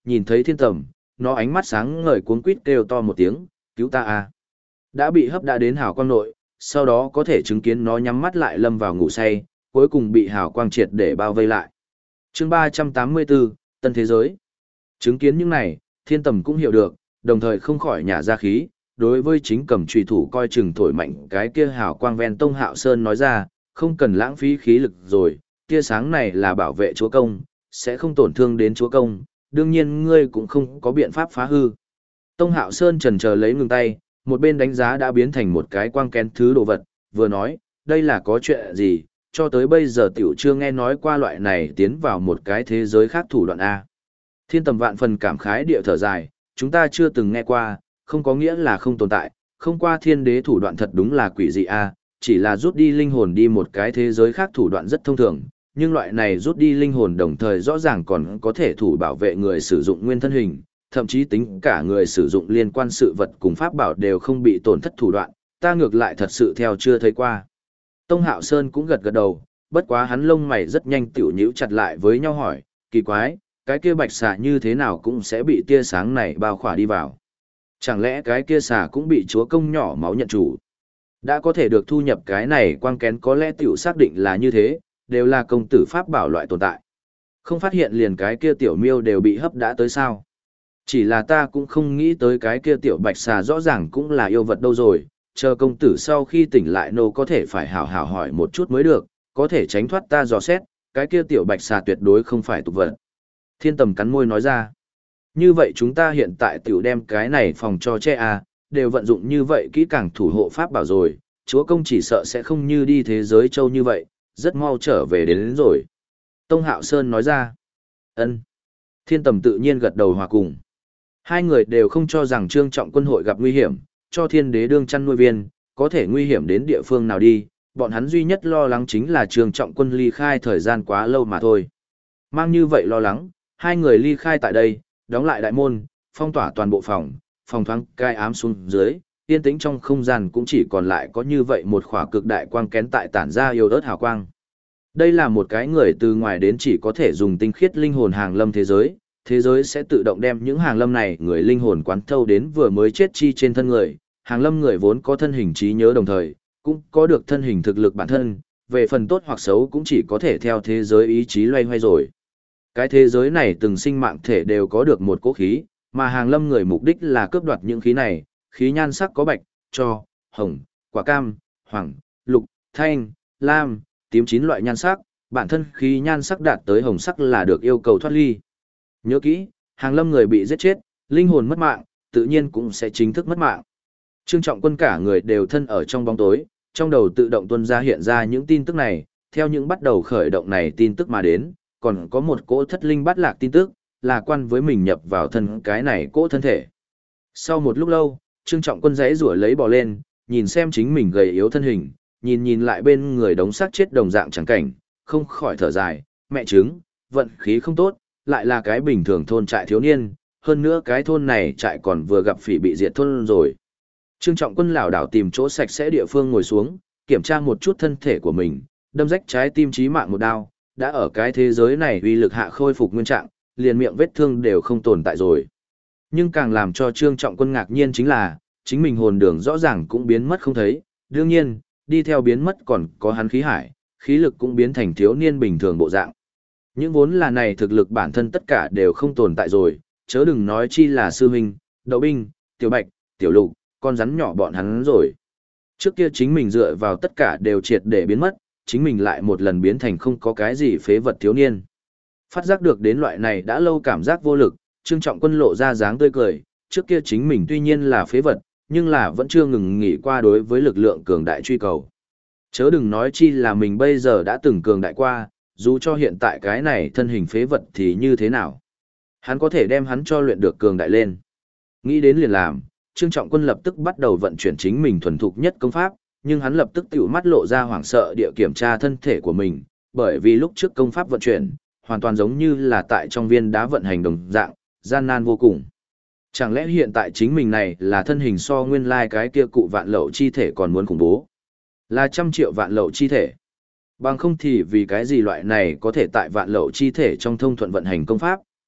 nhìn thấy Thiên Tầm, nó ánh mắt sáng ngời cuống quýt kêu to một tiếng, cứu ta a. Đã bị hấp đã đến hào quang nội, sau đó có thể chứng kiến nó nhắm mắt lại lâm vào ngủ say, cuối cùng bị hào quang triệt để bao vây lại. Chương 384, Tân Thế Giới. Chứng kiến những này, Thiên Tầm cũng hiểu được, đồng thời không khỏi nhả ra khí, đối với chính cầm trùy thủ coi chừng thổi mạnh cái kia hào quang ven Tông Hạo Sơn nói ra, không cần lãng phí khí lực rồi, tia sáng này là bảo vệ chúa công, sẽ không tổn thương đến chúa công, đương nhiên ngươi cũng không có biện pháp phá hư. Tông Hạo Sơn chần chờ lấy ngừng tay, một bên đánh giá đã biến thành một cái quang kén thứ đồ vật, vừa nói, đây là có chuyện gì, cho tới bây giờ tiểu chưa nghe nói qua loại này tiến vào một cái thế giới khác thủ đoạn A. Thiên Tầm vạn phần cảm khái địa thở dài, chúng ta chưa từng nghe qua, không có nghĩa là không tồn tại, không qua thiên đế thủ đoạn thật đúng là quỷ dị A, chỉ là rút đi linh hồn đi một cái thế giới khác thủ đoạn rất thông thường, nhưng loại này rút đi linh hồn đồng thời rõ ràng còn có thể thủ bảo vệ người sử dụng nguyên thân hình, thậm chí tính cả người sử dụng liên quan sự vật cùng pháp bảo đều không bị tổn thất thủ đoạn, ta ngược lại thật sự theo chưa thấy qua. Tông Hạo Sơn cũng gật gật đầu, bất quá hắn lông mày rất nhanh tiểu nhíu chặt lại với nhau hỏi, kỳ quái, cái kia bạch xà như thế nào cũng sẽ bị tia sáng này bao khỏa đi vào. Chẳng lẽ cái kia xà cũng bị chúa công nhỏ máu nhận chủ? Đã có thể được thu nhập cái này quang kén có lẽ tiểu xác định là như thế, đều là công tử pháp bảo loại tồn tại. Không phát hiện liền cái kia tiểu miêu đều bị hấp đã tới sao? Chỉ là ta cũng không nghĩ tới cái kia tiểu bạch xà rõ ràng cũng là yêu vật đâu rồi, chờ công tử sau khi tỉnh lại nô có thể phải hảo hảo hỏi một chút mới được, có thể tránh thoát ta dò xét, cái kia tiểu bạch xà tuyệt đối không phải tục vật. Thiên Tầm cắn môi nói ra, như vậy chúng ta hiện tại tiểu đem cái này phòng cho che à, đều vận dụng như vậy kỹ càng thủ hộ pháp bảo rồi, chúa công chỉ sợ sẽ không như đi thế giới châu như vậy, rất mau trở về đến rồi. Tông Hạo Sơn nói ra, ân. Thiên Tầm tự nhiên gật đầu hòa cùng. Hai người đều không cho rằng Trương Trọng Quân hội gặp nguy hiểm, cho thiên đế đương chăn nuôi viên, có thể nguy hiểm đến địa phương nào đi, bọn hắn duy nhất lo lắng chính là Trương Trọng Quân ly khai thời gian quá lâu mà thôi. Mang như vậy lo lắng, hai người ly khai tại đây, đóng lại đại môn, phong tỏa toàn bộ phòng, phòng thoáng cai ám xuống dưới, yên tĩnh trong không gian cũng chỉ còn lại có như vậy một khỏa cực đại quang kén tại tản ra yêu ớt hào quang. Đây là một cái người từ ngoài đến chỉ có thể dùng tinh khiết linh hồn hàng lâm thế giới sẽ tự động đem những hàng lâm này người linh hồn quán thâu đến vừa mới chết chi trên thân người, hàng lâm người vốn có thân hình trí nhớ đồng thời, cũng có được thân hình thực lực bản thân, về phần tốt hoặc xấu cũng chỉ có thể theo thế giới ý chí loay hoay rồi. Cái thế giới này từng sinh mạng thể đều có được một cỗ khí, mà hàng lâm người mục đích là cướp đoạt những khí này, khí nhan sắc có bạch, cho, hồng, quả cam, hoàng, lục, thanh, lam, tím 9 loại nhan sắc, bản thân khí nhan sắc đạt tới hồng sắc là được yêu cầu thoát ly. Nhớ kỹ, hàng lâm người bị giết chết, linh hồn mất mạng, tự nhiên cũng sẽ chính thức mất mạng. Trương Trọng Quân cả người đều thân ở trong bóng tối, trong đầu tự động tuôn ra hiện ra những tin tức này, theo những bắt đầu khởi động này tin tức mà đến, còn có một cỗ thất linh bắt lạc tin tức, là quan với mình nhập vào thân cái này cỗ thân thể. Sau một lúc lâu, Trương Trọng Quân giãy giụa lấy bò lên, nhìn xem chính mình gầy yếu thân hình, nhìn lại bên người đống xác chết đồng dạng chẳng cảnh, không khỏi thở dài, mẹ chứng, vận khí không tốt, lại là cái bình thường thôn trại thiếu niên, hơn nữa cái thôn này trại còn vừa gặp phỉ bị diệt thôn rồi. Trương Trọng Quân lảo đảo tìm chỗ sạch sẽ địa phương ngồi xuống, kiểm tra một chút thân thể của mình, đâm rách trái tim chí mạng một đao, đã ở cái thế giới này uy lực hạ khôi phục nguyên trạng, liền miệng vết thương đều không tồn tại rồi. Nhưng càng làm cho Trương Trọng Quân ngạc nhiên chính là, chính mình hồn đường rõ ràng cũng biến mất không thấy, đương nhiên, đi theo biến mất còn có hắn khí hải, khí lực cũng biến thành thiếu niên bình thường bộ dạng. Những vốn là này thực lực bản thân tất cả đều không tồn tại rồi, chớ đừng nói chi là sư huynh, đậu binh, tiểu bạch, tiểu lục, con rắn nhỏ bọn hắn rồi. Trước kia chính mình dựa vào tất cả đều triệt để biến mất, chính mình lại một lần biến thành không có cái gì phế vật thiếu niên. Phát giác được đến loại này đã lâu cảm giác vô lực, Trương Trọng Quân lộ ra dáng tươi cười, trước kia chính mình tuy nhiên là phế vật, nhưng là vẫn chưa ngừng nghỉ qua đối với lực lượng cường đại truy cầu. Chớ đừng nói chi là mình bây giờ đã từng cường đại qua, dù cho hiện tại cái này thân hình phế vật thì như thế nào. Hắn có thể đem hắn cho luyện được cường đại lên. Nghĩ đến liền làm, Trương Trọng Quân lập tức bắt đầu vận chuyển chính mình thuần thục nhất công pháp, nhưng hắn lập tức tiểu mắt lộ ra hoảng sợ địa kiểm tra thân thể của mình, bởi vì lúc trước công pháp vận chuyển, hoàn toàn giống như là tại trong viên đá vận hành đồng dạng, gian nan vô cùng. Chẳng lẽ hiện tại chính mình này là thân hình so nguyên lai cái kia cụ vạn lậu chi thể còn muốn khủng bố? Là 100 triệu vạn lậu chi thể. Bằng không thì vì cái gì loại này có thể tại vạn lậu chi thể trong thông thuận vận hành công pháp,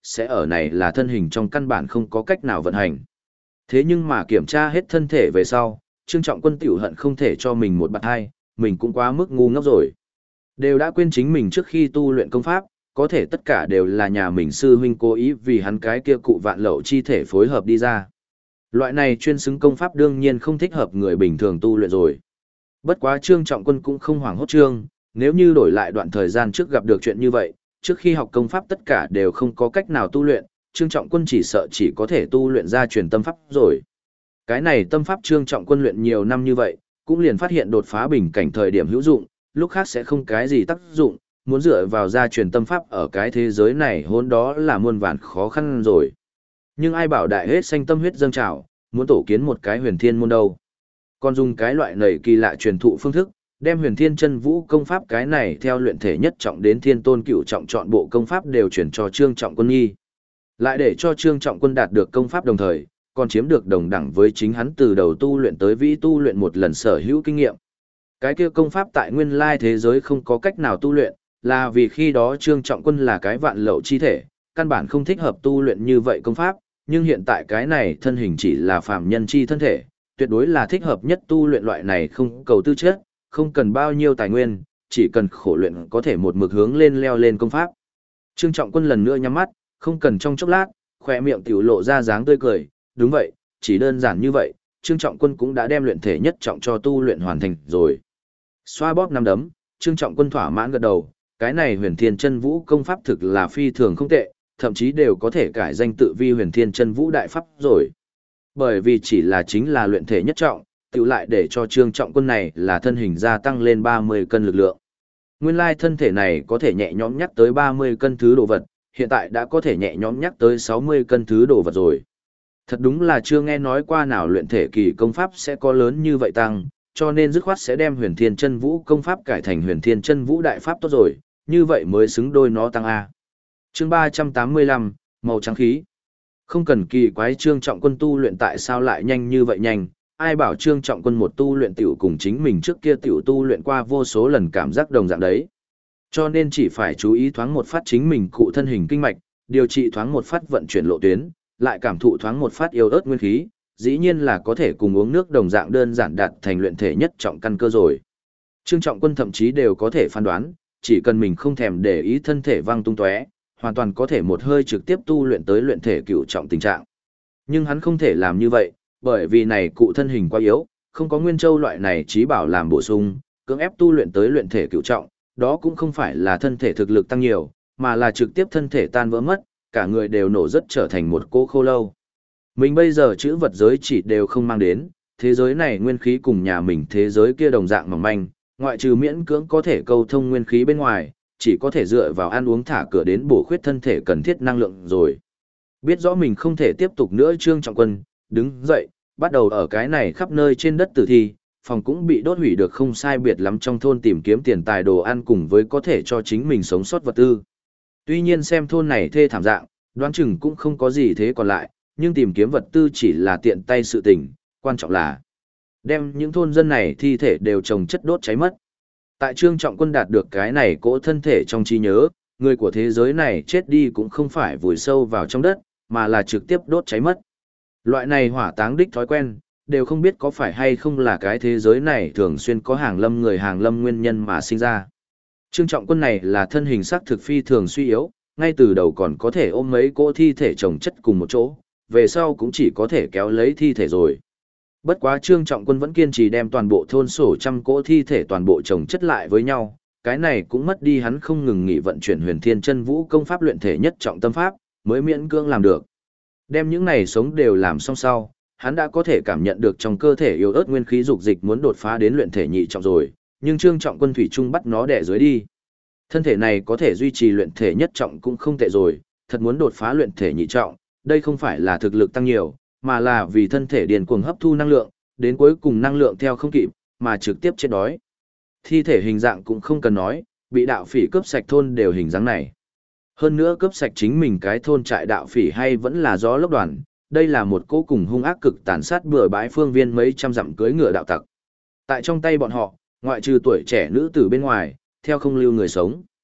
sẽ ở này là thân hình trong căn bản không có cách nào vận hành. Thế nhưng mà kiểm tra hết thân thể về sau, Trương Trọng Quân tiểu hận không thể cho mình một bạt hai, mình cũng quá mức ngu ngốc rồi. Đều đã quên chính mình trước khi tu luyện công pháp, có thể tất cả đều là nhà mình sư huynh cố ý vì hắn cái kia cụ vạn lậu chi thể phối hợp đi ra. Loại này chuyên xứng công pháp đương nhiên không thích hợp người bình thường tu luyện rồi. Bất quá Trương Trọng Quân cũng không hoảng hốt trương, nếu như đổi lại đoạn thời gian trước gặp được chuyện như vậy, trước khi học công pháp tất cả đều không có cách nào tu luyện, Trương Trọng Quân chỉ sợ chỉ có thể tu luyện ra truyền tâm pháp rồi. Cái này tâm pháp Trương Trọng Quân luyện nhiều năm như vậy, cũng liền phát hiện đột phá bình cảnh thời điểm hữu dụng, lúc khác sẽ không cái gì tác dụng, muốn dựa vào gia truyền tâm pháp ở cái thế giới này hôn đó là muôn vàn khó khăn rồi. Nhưng ai bảo đại hết xanh tâm huyết dâng trào, muốn tổ kiến một cái huyền thiên môn đâu. Còn dùng cái loại nầy kỳ lạ truyền thụ phương thức, đem huyền thiên chân vũ công pháp cái này theo luyện thể nhất trọng đến thiên tôn cửu trọng chọn bộ công pháp đều chuyển cho Trương Trọng Quân nhi. Lại để cho Trương Trọng Quân đạt được công pháp đồng thời, còn chiếm được đồng đẳng với chính hắn từ đầu tu luyện tới vĩ tu luyện một lần sở hữu kinh nghiệm. Cái kia công pháp tại nguyên lai thế giới không có cách nào tu luyện, là vì khi đó Trương Trọng Quân là cái vạn lậu chi thể, căn bản không thích hợp tu luyện như vậy công pháp, nhưng hiện tại cái này thân hình chỉ là phàm nhân chi thân thể, tuyệt đối là thích hợp nhất tu luyện loại này không cầu tư chất, không cần bao nhiêu tài nguyên, chỉ cần khổ luyện có thể một mực hướng lên leo lên công pháp. Trương Trọng Quân lần nữa nhắm mắt, không cần trong chốc lát, khỏe miệng tiểu lộ ra dáng tươi cười, đúng vậy, chỉ đơn giản như vậy, Trương Trọng Quân cũng đã đem luyện thể nhất trọng cho tu luyện hoàn thành rồi. Xoa bóp nắm đấm, Trương Trọng Quân thỏa mãn gật đầu, cái này huyền thiên chân vũ công pháp thực là phi thường không tệ, thậm chí đều có thể cải danh tự vi huyền thiên chân vũ đại pháp rồi. Bởi vì chỉ là chính là luyện thể nhất trọng, tự lại để cho Trương Trọng Quân này là thân hình gia tăng lên 30 cân lực lượng. Nguyên lai thân thể này có thể nhẹ nhõm nhắc tới 30 cân thứ đồ vật, hiện tại đã có thể nhẹ nhõm nhắc tới 60 cân thứ đồ vật rồi. Thật đúng là chưa nghe nói qua nào luyện thể kỳ công pháp sẽ có lớn như vậy tăng, cho nên dứt khoát sẽ đem huyền thiên chân vũ công pháp cải thành huyền thiên chân vũ đại pháp tốt rồi, như vậy mới xứng đôi nó tăng A. Chương 385, màu trắng khí. Không cần kỳ quái Trương Trọng Quân tu luyện tại sao lại nhanh như vậy nhanh, ai bảo Trương Trọng Quân một tu luyện tiểu cùng chính mình trước kia tiểu tu luyện qua vô số lần cảm giác đồng dạng đấy. Cho nên chỉ phải chú ý thoáng một phát chính mình cụ thân hình kinh mạch, điều trị thoáng một phát vận chuyển lộ tuyến, lại cảm thụ thoáng một phát yêu ớt nguyên khí, dĩ nhiên là có thể cùng uống nước đồng dạng đơn giản đạt thành luyện thể nhất trọng căn cơ rồi. Trương Trọng Quân thậm chí đều có thể phán đoán, chỉ cần mình không thèm để ý thân thể văng tung tóe, hoàn toàn có thể một hơi trực tiếp tu luyện tới luyện thể cửu trọng tình trạng. Nhưng hắn không thể làm như vậy, bởi vì này cụ thân hình quá yếu, không có nguyên châu loại này trí bảo làm bổ sung, cưỡng ép tu luyện tới luyện thể cửu trọng, đó cũng không phải là thân thể thực lực tăng nhiều, mà là trực tiếp thân thể tan vỡ mất, cả người đều nổ rất trở thành một cô khô lâu. Mình bây giờ chữ vật giới chỉ đều không mang đến, thế giới này nguyên khí cùng nhà mình thế giới kia đồng dạng mỏng manh, ngoại trừ miễn cưỡng có thể câu thông nguyên khí bên ngoài, chỉ có thể dựa vào ăn uống thả cửa đến bổ khuyết thân thể cần thiết năng lượng rồi. Biết rõ mình không thể tiếp tục nữa Trương Trọng Quân, đứng dậy, bắt đầu ở cái này khắp nơi trên đất tử thi, phòng cũng bị đốt hủy được không sai biệt lắm trong thôn tìm kiếm tiền tài đồ ăn cùng với có thể cho chính mình sống sót vật tư. Tuy nhiên xem thôn này thê thảm dạng, đoán chừng cũng không có gì thế còn lại, nhưng tìm kiếm vật tư chỉ là tiện tay sự tình, quan trọng là đem những thôn dân này thi thể đều trồng chất đốt cháy mất. Tại Trương Trọng Quân đạt được cái này cỗ thân thể trong trí nhớ, người của thế giới này chết đi cũng không phải vùi sâu vào trong đất, mà là trực tiếp đốt cháy mất. Loại này hỏa táng đích thói quen, đều không biết có phải hay không là cái thế giới này thường xuyên có hàng lâm người hàng lâm nguyên nhân mà sinh ra. Trương Trọng Quân này là thân hình sắc thực phi thường suy yếu, ngay từ đầu còn có thể ôm mấy cỗ thi thể chồng chất cùng một chỗ, về sau cũng chỉ có thể kéo lấy thi thể rồi. Bất quá Trương Trọng Quân vẫn kiên trì đem toàn bộ thôn sổ trăm cỗ thi thể toàn bộ chồng chất lại với nhau, cái này cũng mất đi hắn không ngừng nghỉ vận chuyển huyền thiên chân vũ công pháp luyện thể nhất trọng tâm pháp, mới miễn cưỡng làm được. Đem những này sống đều làm xong sau, hắn đã có thể cảm nhận được trong cơ thể yếu ớt nguyên khí dục dịch muốn đột phá đến luyện thể nhị trọng rồi, nhưng Trương Trọng Quân thủy chung bắt nó đè dưới đi. Thân thể này có thể duy trì luyện thể nhất trọng cũng không tệ rồi, thật muốn đột phá luyện thể nhị trọng, đây không phải là thực lực tăng nhiều, mà là vì thân thể điền cuồng hấp thu năng lượng, đến cuối cùng năng lượng theo không kịp, mà trực tiếp chết đói. Thi thể hình dạng cũng không cần nói, bị đạo phỉ cướp sạch thôn đều hình dáng này. Hơn nữa cướp sạch chính mình cái thôn trại đạo phỉ hay vẫn là gió lốc đoàn, đây là một cố cùng hung ác cực tàn sát bừa bãi phương viên mấy trăm dặm cưỡi ngựa đạo tặc. Tại trong tay bọn họ, ngoại trừ tuổi trẻ nữ tử bên ngoài, theo không lưu người sống.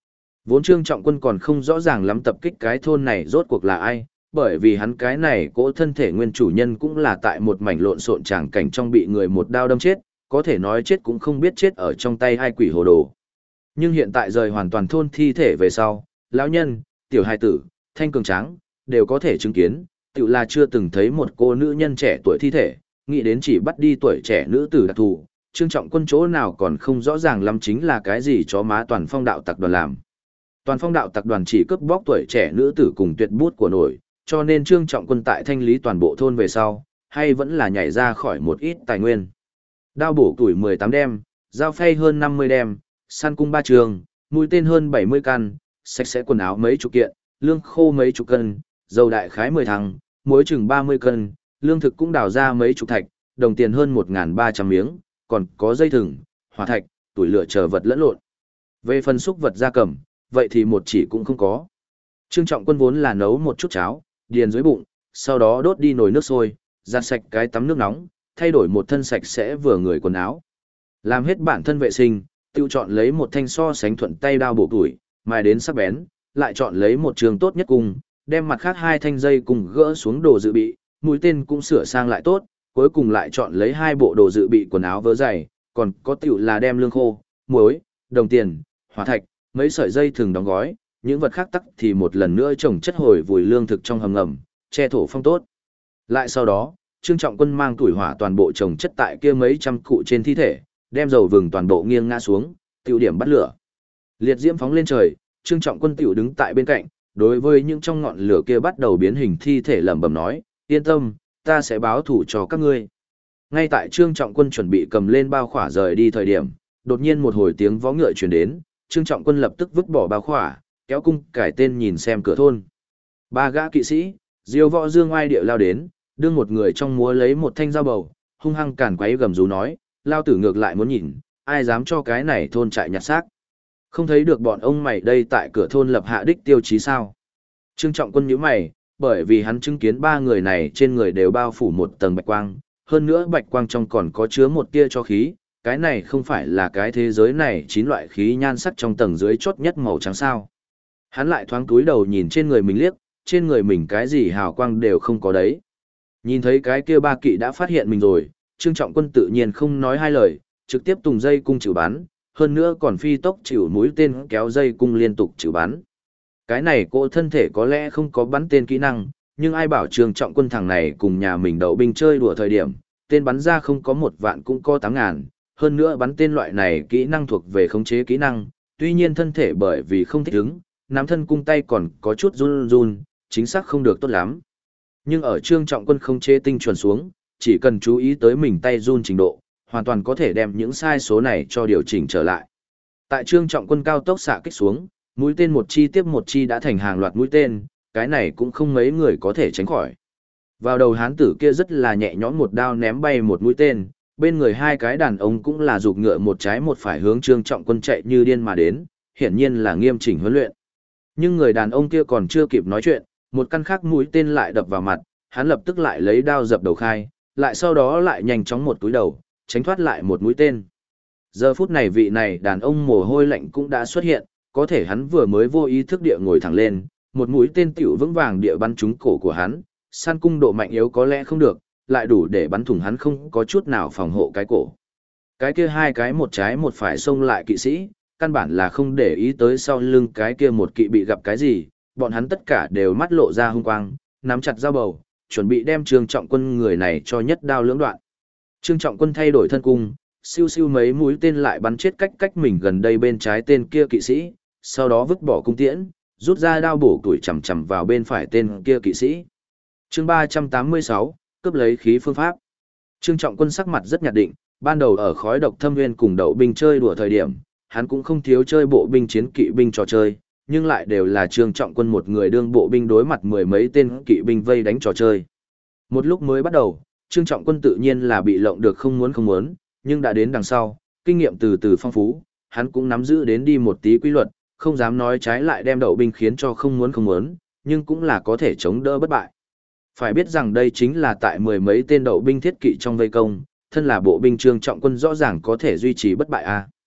Vốn Trương Trọng Quân còn không rõ ràng lắm tập kích cái thôn này rốt cuộc là ai, bởi vì hắn cái này cỗ thân thể nguyên chủ nhân cũng là tại một mảnh lộn xộn tràng cảnh trong bị người một đao đâm chết, có thể nói chết cũng không biết chết ở trong tay hai quỷ hồ đồ. Nhưng hiện tại rời hoàn toàn thôn thi thể về sau, lão nhân, tiểu hài tử, thanh cường tráng, đều có thể chứng kiến, tự là chưa từng thấy một cô nữ nhân trẻ tuổi thi thể, nghĩ đến chỉ bắt đi tuổi trẻ nữ tử đặc thù, Trương Trọng Quân chỗ nào còn không rõ ràng lắm chính là cái gì chó má toàn phong đạo tặc đoàn làm. Toàn phong đạo tặc đoàn chỉ cướp bóc tuổi trẻ nữ tử cùng tuyệt bút của nổi, cho nên Trương Trọng Quân tại thanh lý toàn bộ thôn về sau, hay vẫn là nhảy ra khỏi một ít tài nguyên. Đao bổ tuổi 18 đem, dao phay hơn 50 đem, săn cung 3 trường, mũi tên hơn 70 căn, sạch sẽ quần áo mấy chục kiện, lương khô mấy chục cân, dầu đại khái 10 thằng, muối chừng 30 cân, lương thực cũng đào ra mấy chục thạch, đồng tiền hơn 1.300 miếng, còn có dây thừng, hỏa thạch, tuổi lửa chờ vật lẫn lộn. Về phần xúc vật gia cầm, vậy thì một chỉ cũng không có. Trương Trọng Quân vốn là nấu một chút cháo, điền dưới bụng, sau đó đốt đi nồi nước sôi, giặt sạch cái tắm nước nóng, thay đổi một thân sạch sẽ vừa người quần áo. Làm hết bản thân vệ sinh, tiêu chọn lấy một thanh so sánh thuận tay đao bổ tuổi, mài đến sắc bén, lại chọn lấy một trường tốt nhất cùng, đem mặt khác hai thanh dây cùng gỡ xuống đồ dự bị, mũi tên cũng sửa sang lại tốt, cuối cùng lại chọn lấy hai bộ đồ dự bị quần áo vớ dày, còn có tiểu là đem lương khô, muối, đồng tiền, hỏa thạch, mấy sợi dây thường đóng gói, những vật khác tắc thì một lần nữa trồng chất hồi vùi lương thực trong hầm ngầm, che thổ phong tốt. Lại sau đó, Trương Trọng Quân mang tuổi hỏa toàn bộ trồng chất tại kia mấy trăm cụ trên thi thể, đem dầu vừng toàn bộ nghiêng ngã xuống, tiêu điểm bắt lửa. Liệt diễm phóng lên trời, Trương Trọng Quân tiểu đứng tại bên cạnh, đối với những trong ngọn lửa kia bắt đầu biến hình thi thể lẩm bẩm nói, yên tâm, ta sẽ báo thủ cho các ngươi. Ngay tại Trương Trọng Quân chuẩn bị cầm lên bao khỏa rời đi thời điểm, đột nhiên một hồi tiếng vó ngựa truyền đến, Trương Trọng Quân lập tức vứt bỏ bao khỏa, kéo cung cải tên nhìn xem cửa thôn. Ba gã kỵ sĩ, diêu võ dương oai điệu lao đến, đương một người trong múa lấy một thanh dao bầu, hung hăng càn quấy gầm rú nói, lao tử ngược lại muốn nhìn, ai dám cho cái này thôn trại nhặt xác. Không thấy được bọn ông mày đây tại cửa thôn lập hạ đích tiêu chí sao? Trương Trọng Quân nhíu mày, bởi vì hắn chứng kiến ba người này trên người đều bao phủ một tầng bạch quang, hơn nữa bạch quang trong còn có chứa một tia cho khí, cái này không phải là cái thế giới này 9 loại khí nhan sắc trong tầng dưới chốt nhất màu trắng sao. Hắn lại thoáng túi đầu nhìn trên người mình liếc, trên người mình cái gì hào quang đều không có đấy. Nhìn thấy cái kia ba kỵ đã phát hiện mình rồi, Trương Trọng Quân tự nhiên không nói hai lời, trực tiếp tùng dây cung chịu bắn, hơn nữa còn phi tốc chịu mũi tên kéo dây cung liên tục chịu bắn. Cái này cô thân thể có lẽ không có bắn tên kỹ năng, nhưng ai bảo Trương Trọng Quân thằng này cùng nhà mình đậu binh chơi đùa thời điểm, tên bắn ra không có 1 vạn cũng có 8.000, hơn nữa bắn tên loại này kỹ năng thuộc về khống chế kỹ năng, tuy nhiên thân thể bởi vì không thích ứng, nắm thân cung tay còn có chút run run, chính xác không được tốt lắm. Nhưng ở Trương Trọng Quân khống chế tinh chuẩn xuống, chỉ cần chú ý tới mình tay run trình độ, hoàn toàn có thể đem những sai số này cho điều chỉnh trở lại. Tại Trương Trọng Quân cao tốc xạ kích xuống, mũi tên một chi tiếp một chi đã thành hàng loạt mũi tên, cái này cũng không mấy người có thể tránh khỏi. Vào đầu hán tử kia rất là nhẹ nhõm một đao ném bay một mũi tên, bên người hai cái đàn ông cũng là giục ngựa một trái một phải hướng Trương Trọng Quân chạy như điên mà đến, hiển nhiên là nghiêm chỉnh huấn luyện. Nhưng người đàn ông kia còn chưa kịp nói chuyện, một căn khác mũi tên lại đập vào mặt, hắn lập tức lại lấy đao dập đầu khai, lại sau đó lại nhanh chóng một túi đầu, tránh thoát lại một mũi tên. Giờ phút này vị này đàn ông mồ hôi lạnh cũng đã xuất hiện, có thể hắn vừa mới vô ý thức địa ngồi thẳng lên, một mũi tên tiểu vững vàng địa bắn trúng cổ của hắn, săn cung độ mạnh yếu có lẽ không được, lại đủ để bắn thủng hắn không có chút nào phòng hộ cái cổ. Cái kia hai cái một trái một phải xông lại kỵ sĩ, căn bản là không để ý tới sau lưng cái kia một kỵ bị gặp cái gì, bọn hắn tất cả đều mắt lộ ra hung quang, nắm chặt dao bầu, chuẩn bị đem Trương Trọng Quân người này cho nhất đao lưỡng đoạn. Trương Trọng Quân thay đổi thân cung, siêu siêu mấy mũi tên lại bắn chết cách mình gần đây bên trái tên kia kỵ sĩ, sau đó vứt bỏ cung tiễn, rút ra đao bổ tuổi chầm chầm vào bên phải tên kia kỵ sĩ. Chương 386, cướp lấy khí phương pháp. Trương Trọng Quân sắc mặt rất nhạt định, ban đầu ở khói độc thâm nguyên cùng đậu binh chơi đùa thời điểm, hắn cũng không thiếu chơi bộ binh chiến kỵ binh trò chơi, nhưng lại đều là Trương Trọng Quân một người đương bộ binh đối mặt 10 mấy tên kỵ binh vây đánh trò chơi. Một lúc mới bắt đầu, Trương Trọng Quân tự nhiên là bị lộng được không muốn, nhưng đã đến đằng sau, kinh nghiệm từ từ phong phú, hắn cũng nắm giữ đến đi một tí quy luật, không dám nói trái lại đem đậu binh khiến cho không muốn, nhưng cũng là có thể chống đỡ bất bại. Phải biết rằng đây chính là tại 10 mấy tên đậu binh thiết kỵ trong vây công, thân là bộ binh Trương Trọng Quân rõ ràng có thể duy trì bất bại a.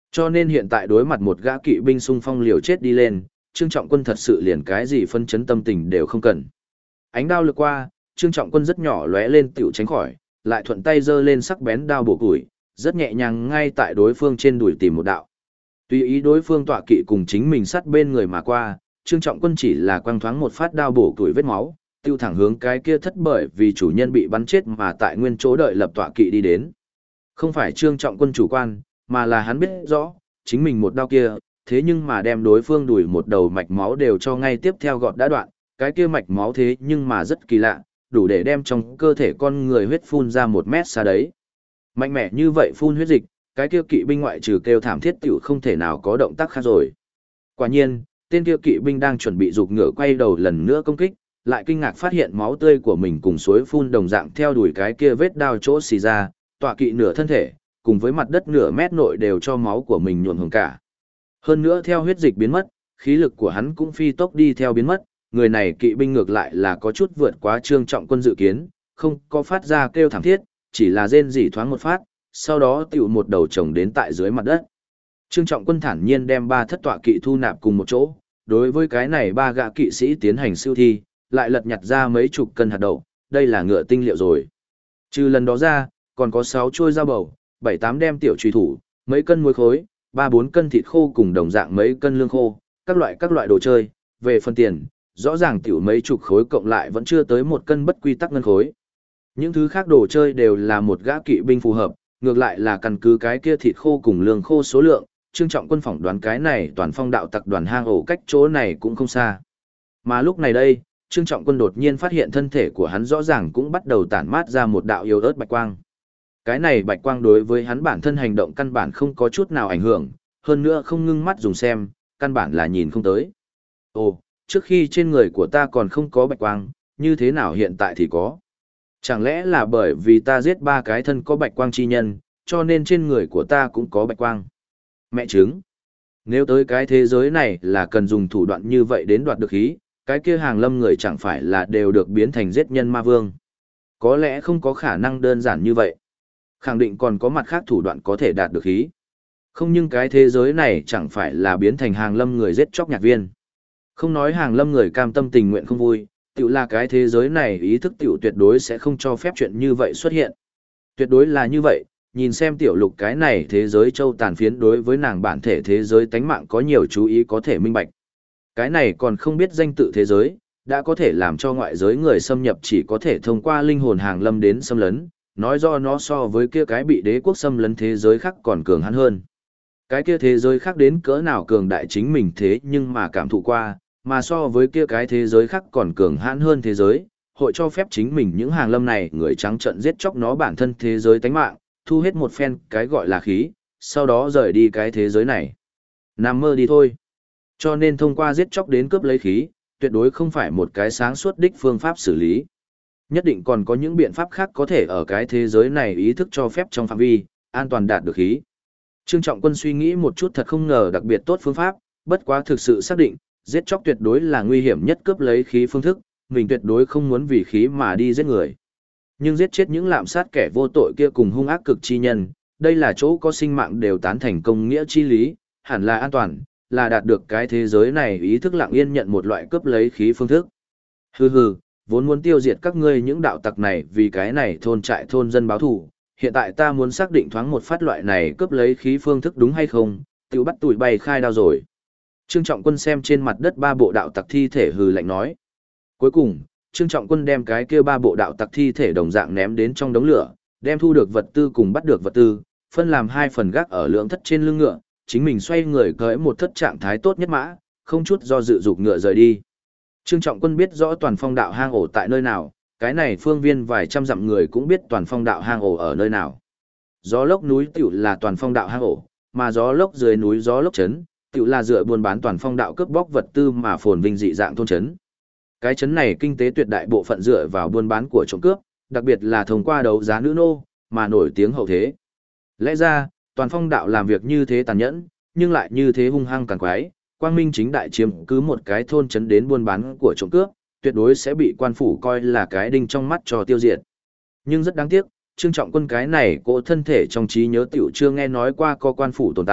Cho nên hiện tại đối mặt một gã kỵ binh xung phong liều chết đi lên, Trương Trọng Quân thật sự liền cái gì phân chấn tâm tình đều không cần. Ánh đao lướt qua, Trương Trọng Quân rất nhỏ lóe lên tiểu tránh khỏi, lại thuận tay giơ lên sắc bén đao bổ củi, rất nhẹ nhàng ngay tại đối phương trên đùi tìm một đạo. Tùy ý đối phương tọa kỵ cùng chính mình sát bên người mà qua, Trương Trọng Quân chỉ là quăng thoáng một phát đao bổ củi vết máu, tiêu thẳng hướng cái kia thất bởi vì chủ nhân bị bắn chết mà tại nguyên chỗ đợi lập tọa kỵ đi đến. Không phải Trương Trọng Quân chủ quan, mà là hắn biết rõ, chính mình một đao kia, thế nhưng mà đem đối phương đùi một đầu mạch máu đều cho ngay tiếp theo gọt đã đoạn, cái kia mạch máu thế nhưng mà rất kỳ lạ, đủ để đem trong cơ thể con người huyết phun ra 1 mét xa đấy. Mạnh mẽ như vậy phun huyết dịch, cái kia kỵ binh ngoại trừ kêu thảm thiết tiểu không thể nào có động tác khác rồi. Quả nhiên, tên kia kỵ binh đang chuẩn bị giục ngựa quay đầu lần nữa công kích, lại kinh ngạc phát hiện máu tươi của mình cùng suối phun đồng dạng theo đuổi cái kia vết đao chỗ xì ra, tọa kỵ nửa thân thể, cùng với mặt đất nửa mét nội đều cho máu của mình nhuộm hồng cả. Hơn nữa theo huyết dịch biến mất, khí lực của hắn cũng phi tốc đi theo biến mất, người này kỵ binh ngược lại là có chút vượt quá Trương Trọng Quân dự kiến, không có phát ra kêu thảm thiết, chỉ là rên rỉ thoáng một phát, sau đó tiểu một đầu chồng đến tại dưới mặt đất. Trương Trọng Quân thản nhiên đem 3 thất tọa kỵ thu nạp cùng một chỗ, đối với cái này 3 gã kỵ sĩ tiến hành siêu thi, lại lật nhặt ra mấy chục cân hạt đậu, đây là ngựa tinh liệu rồi. Trừ lần đó ra, còn có 6 chuôi dao bầu, 7-8 đem tiểu truy thủ, mấy cân muối khối, 3-4 cân thịt khô cùng đồng dạng mấy cân lương khô, các loại đồ chơi, về phần tiền, rõ ràng tiểu mấy chục khối cộng lại vẫn chưa tới 1 cân bất quy tắc ngân khối. Những thứ khác đồ chơi đều là một gã kỵ binh phù hợp, ngược lại là căn cứ cái kia thịt khô cùng lương khô số lượng, Trương Trọng Quân phỏng đoán cái này toàn phong đạo tặc đoàn hang ổ cách chỗ này cũng không xa. Mà lúc này đây, Trương Trọng Quân đột nhiên phát hiện thân thể của hắn rõ ràng cũng bắt đầu tản mát ra một đạo yếu ớt bạch quang. Cái này bạch quang đối với hắn bản thân hành động căn bản không có chút nào ảnh hưởng, hơn nữa không ngưng mắt dùng xem, căn bản là nhìn không tới. Ồ, trước khi trên người của ta còn không có bạch quang, như thế nào hiện tại thì có? Chẳng lẽ là bởi vì ta giết 3 cái thân có bạch quang chi nhân, cho nên trên người của ta cũng có bạch quang? Mẹ chứng! Nếu tới cái thế giới này là cần dùng thủ đoạn như vậy đến đoạt được khí, cái kia hàng lâm người chẳng phải là đều được biến thành giết nhân ma vương. Có lẽ không có khả năng đơn giản như vậy. Khẳng định còn có mặt khác thủ đoạn có thể đạt được khí. Không, nhưng cái thế giới này chẳng phải là biến thành hàng lâm người giết chóc nhạc viên. Không nói hàng lâm người cam tâm tình nguyện không vui, tiểu là cái thế giới này ý thức tiểu tuyệt đối sẽ không cho phép chuyện như vậy xuất hiện. Tuyệt đối là như vậy, nhìn xem tiểu lục cái này thế giới châu tàn phiến đối với nàng bản thể thế giới tánh mạng có nhiều chú ý có thể minh bạch. Cái này còn không biết danh tự thế giới, đã có thể làm cho ngoại giới người xâm nhập chỉ có thể thông qua linh hồn hàng lâm đến xâm lấn, nói do nó so với kia cái bị đế quốc xâm lấn thế giới khác còn cường hắn hơn. Cái kia thế giới khác đến cỡ nào cường đại chính mình thế nhưng mà cảm thụ qua, mà so với kia cái thế giới khác còn cường hãn hơn thế giới, hội cho phép chính mình những hàng lâm này người trắng trận giết chóc nó bản thân thế giới tánh mạng, thu hết một phen cái gọi là khí, sau đó rời đi cái thế giới này. Nằm mơ đi thôi. Cho nên thông qua giết chóc đến cướp lấy khí, tuyệt đối không phải một cái sáng suốt đích phương pháp xử lý. Nhất định còn có những biện pháp khác có thể ở cái thế giới này ý thức cho phép trong phạm vi, an toàn đạt được khí. Trương Trọng Quân suy nghĩ một chút thật không ngờ đặc biệt tốt phương pháp, bất quá thực sự xác định, giết chóc tuyệt đối là nguy hiểm nhất cướp lấy khí phương thức, mình tuyệt đối không muốn vì khí mà đi giết người. Nhưng giết chết những lạm sát kẻ vô tội kia cùng hung ác cực chi nhân, đây là chỗ có sinh mạng đều tán thành công nghĩa chi lý, hẳn là an toàn, là đạt được cái thế giới này ý thức lặng yên nhận một loại cướp lấy khí phương thức. Hừ hừ, vốn muốn tiêu diệt các ngươi những đạo tặc này vì cái này thôn trại thôn dân báo thù, hiện tại ta muốn xác định thoáng một phát loại này cướp lấy khí phương thức đúng hay không, tự bắt tụi bay khai đao rồi. Trương Trọng Quân xem trên mặt đất 3 bộ đạo tặc thi thể hừ lạnh nói. Cuối cùng, Trương Trọng Quân đem cái kia 3 bộ đạo tặc thi thể đồng dạng ném đến trong đống lửa, đem thu được vật tư cùng bắt được vật tư, phân làm 2 phần gác ở lưỡng thất trên lưng ngựa, chính mình xoay người cưỡi một thất trạng thái tốt nhất mã, không chút do dự dục ngựa rời đi. Trương Trọng Quân biết rõ toàn phong đạo hang ổ tại nơi nào, cái này phương viên vài trăm dặm người cũng biết toàn phong đạo hang ổ ở nơi nào. Gió lốc núi tiểu là toàn phong đạo hang ổ, mà gió lốc dưới núi gió lốc trấn, tiểu là dựa buôn bán toàn phong đạo cướp bóc vật tư mà phồn vinh dị dạng thôn trấn. Cái trấn này kinh tế tuyệt đại bộ phận dựa vào buôn bán của trộm cướp, đặc biệt là thông qua đấu giá nữ nô, mà nổi tiếng hậu thế. Lẽ ra, toàn phong đạo làm việc như thế tàn nhẫn, nhưng lại như thế hung hăng càng quái, quang minh chính đại chiếm cứ một cái thôn trấn đến buôn bán của trộm cướp, tuyệt đối sẽ bị quan phủ coi là cái đinh trong mắt cho tiêu diệt. Nhưng rất đáng tiếc, Trương Trọng Quân cái này cỗ thân thể trong trí nhớ tiểu chưa nghe nói qua có quan phủ tồn tại,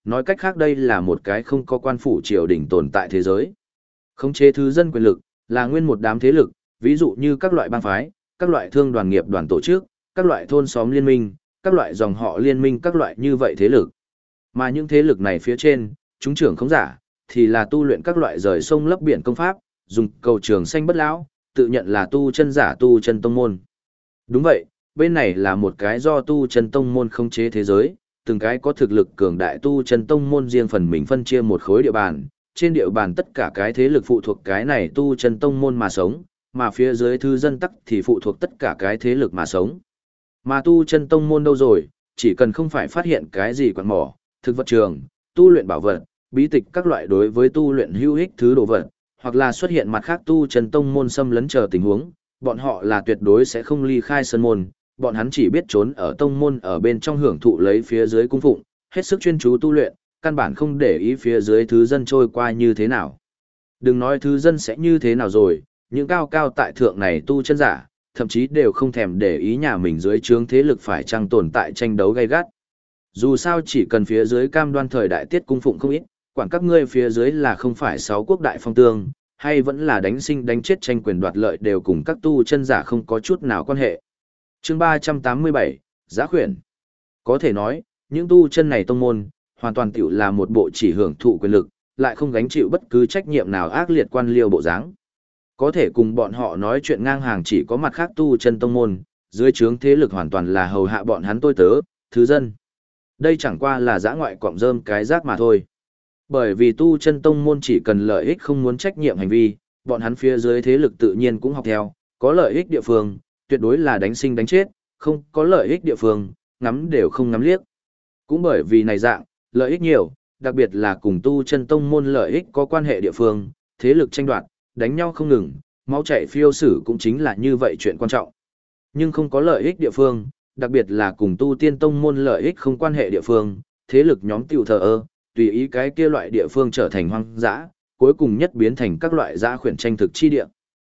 nói cách khác đây là một cái không có quan phủ triều đình tồn tại thế giới. Khống chế thứ dân quyền lực, là nguyên một đám thế lực, ví dụ như các loại bang phái, các loại thương đoàn nghiệp đoàn tổ chức, các loại thôn xóm liên minh, các loại dòng họ liên minh các loại như vậy thế lực. Mà những thế lực này phía trên, chúng trưởng khống giả, thì là tu luyện các loại rời sông lấp biển công pháp, dùng cầu trường xanh bất lão, tự nhận là tu chân giả tu chân tông môn. Đúng vậy, bên này là một cái do tu chân tông môn khống chế thế giới, từng cái có thực lực cường đại tu chân tông môn riêng phần mình phân chia một khối địa bàn, trên địa bàn tất cả cái thế lực phụ thuộc cái này tu chân tông môn mà sống, mà phía dưới thư dân tắc thì phụ thuộc tất cả cái thế lực mà sống. Mà tu chân tông môn đâu rồi, chỉ cần không phải phát hiện cái gì quặng mỏ, thực vật trường, tu luyện bảo vật, bí tịch các loại đối với tu luyện hữu ích thứ đồ vật, hoặc là xuất hiện mặt khác tu chân tông môn xâm lấn chờ tình huống, bọn họ là tuyệt đối sẽ không ly khai sân môn, bọn hắn chỉ biết trốn ở tông môn ở bên trong hưởng thụ lấy phía dưới cung phụng, hết sức chuyên chú tu luyện, căn bản không để ý phía dưới thứ dân trôi qua như thế nào. Đừng nói thứ dân sẽ như thế nào rồi, những cao cao tại thượng này tu chân giả, thậm chí đều không thèm để ý nhà mình dưới trướng thế lực phải chăng tồn tại tranh đấu gay gắt. Dù sao chỉ cần phía dưới cam đoan thời đại tiết cung phụng không ít, quản các ngươi phía dưới là không phải 6 quốc đại phong tương, hay vẫn là đánh sinh đánh chết tranh quyền đoạt lợi đều cùng các tu chân giả không có chút nào quan hệ. Chương 387, Giá khuyển. Có thể nói, những tu chân này tông môn, hoàn toàn tiểu là một bộ chỉ hưởng thụ quyền lực, lại không gánh chịu bất cứ trách nhiệm nào ác liệt quan liêu bộ dáng. Có thể cùng bọn họ nói chuyện ngang hàng chỉ có mặt khác tu chân tông môn, dưới trướng thế lực hoàn toàn là hầu hạ bọn hắn tôi tớ, thứ dân. Đây chẳng qua là dã ngoại cọng rơm cái rác mà thôi. Bởi vì tu chân tông môn chỉ cần lợi ích không muốn trách nhiệm hành vi, bọn hắn phía dưới thế lực tự nhiên cũng học theo, có lợi ích địa phương, tuyệt đối là đánh sinh đánh chết, không có lợi ích địa phương, ngắm đều không ngắm liếc. Cũng bởi vì này dạng, lợi ích nhiều, đặc biệt là cùng tu chân tông môn lợi ích có quan hệ địa phương, thế lực tranh đoạt, đánh nhau không ngừng, máu chảy phiêu sử cũng chính là như vậy chuyện quan trọng. Nhưng không có lợi ích địa phương, đặc biệt là cùng tu tiên tông môn lợi ích không quan hệ địa phương, thế lực nhóm tiểu thờ ơ, tùy ý cái kia loại địa phương trở thành hoang dã, cuối cùng nhất biến thành các loại dã khuyển tranh thực chi địa.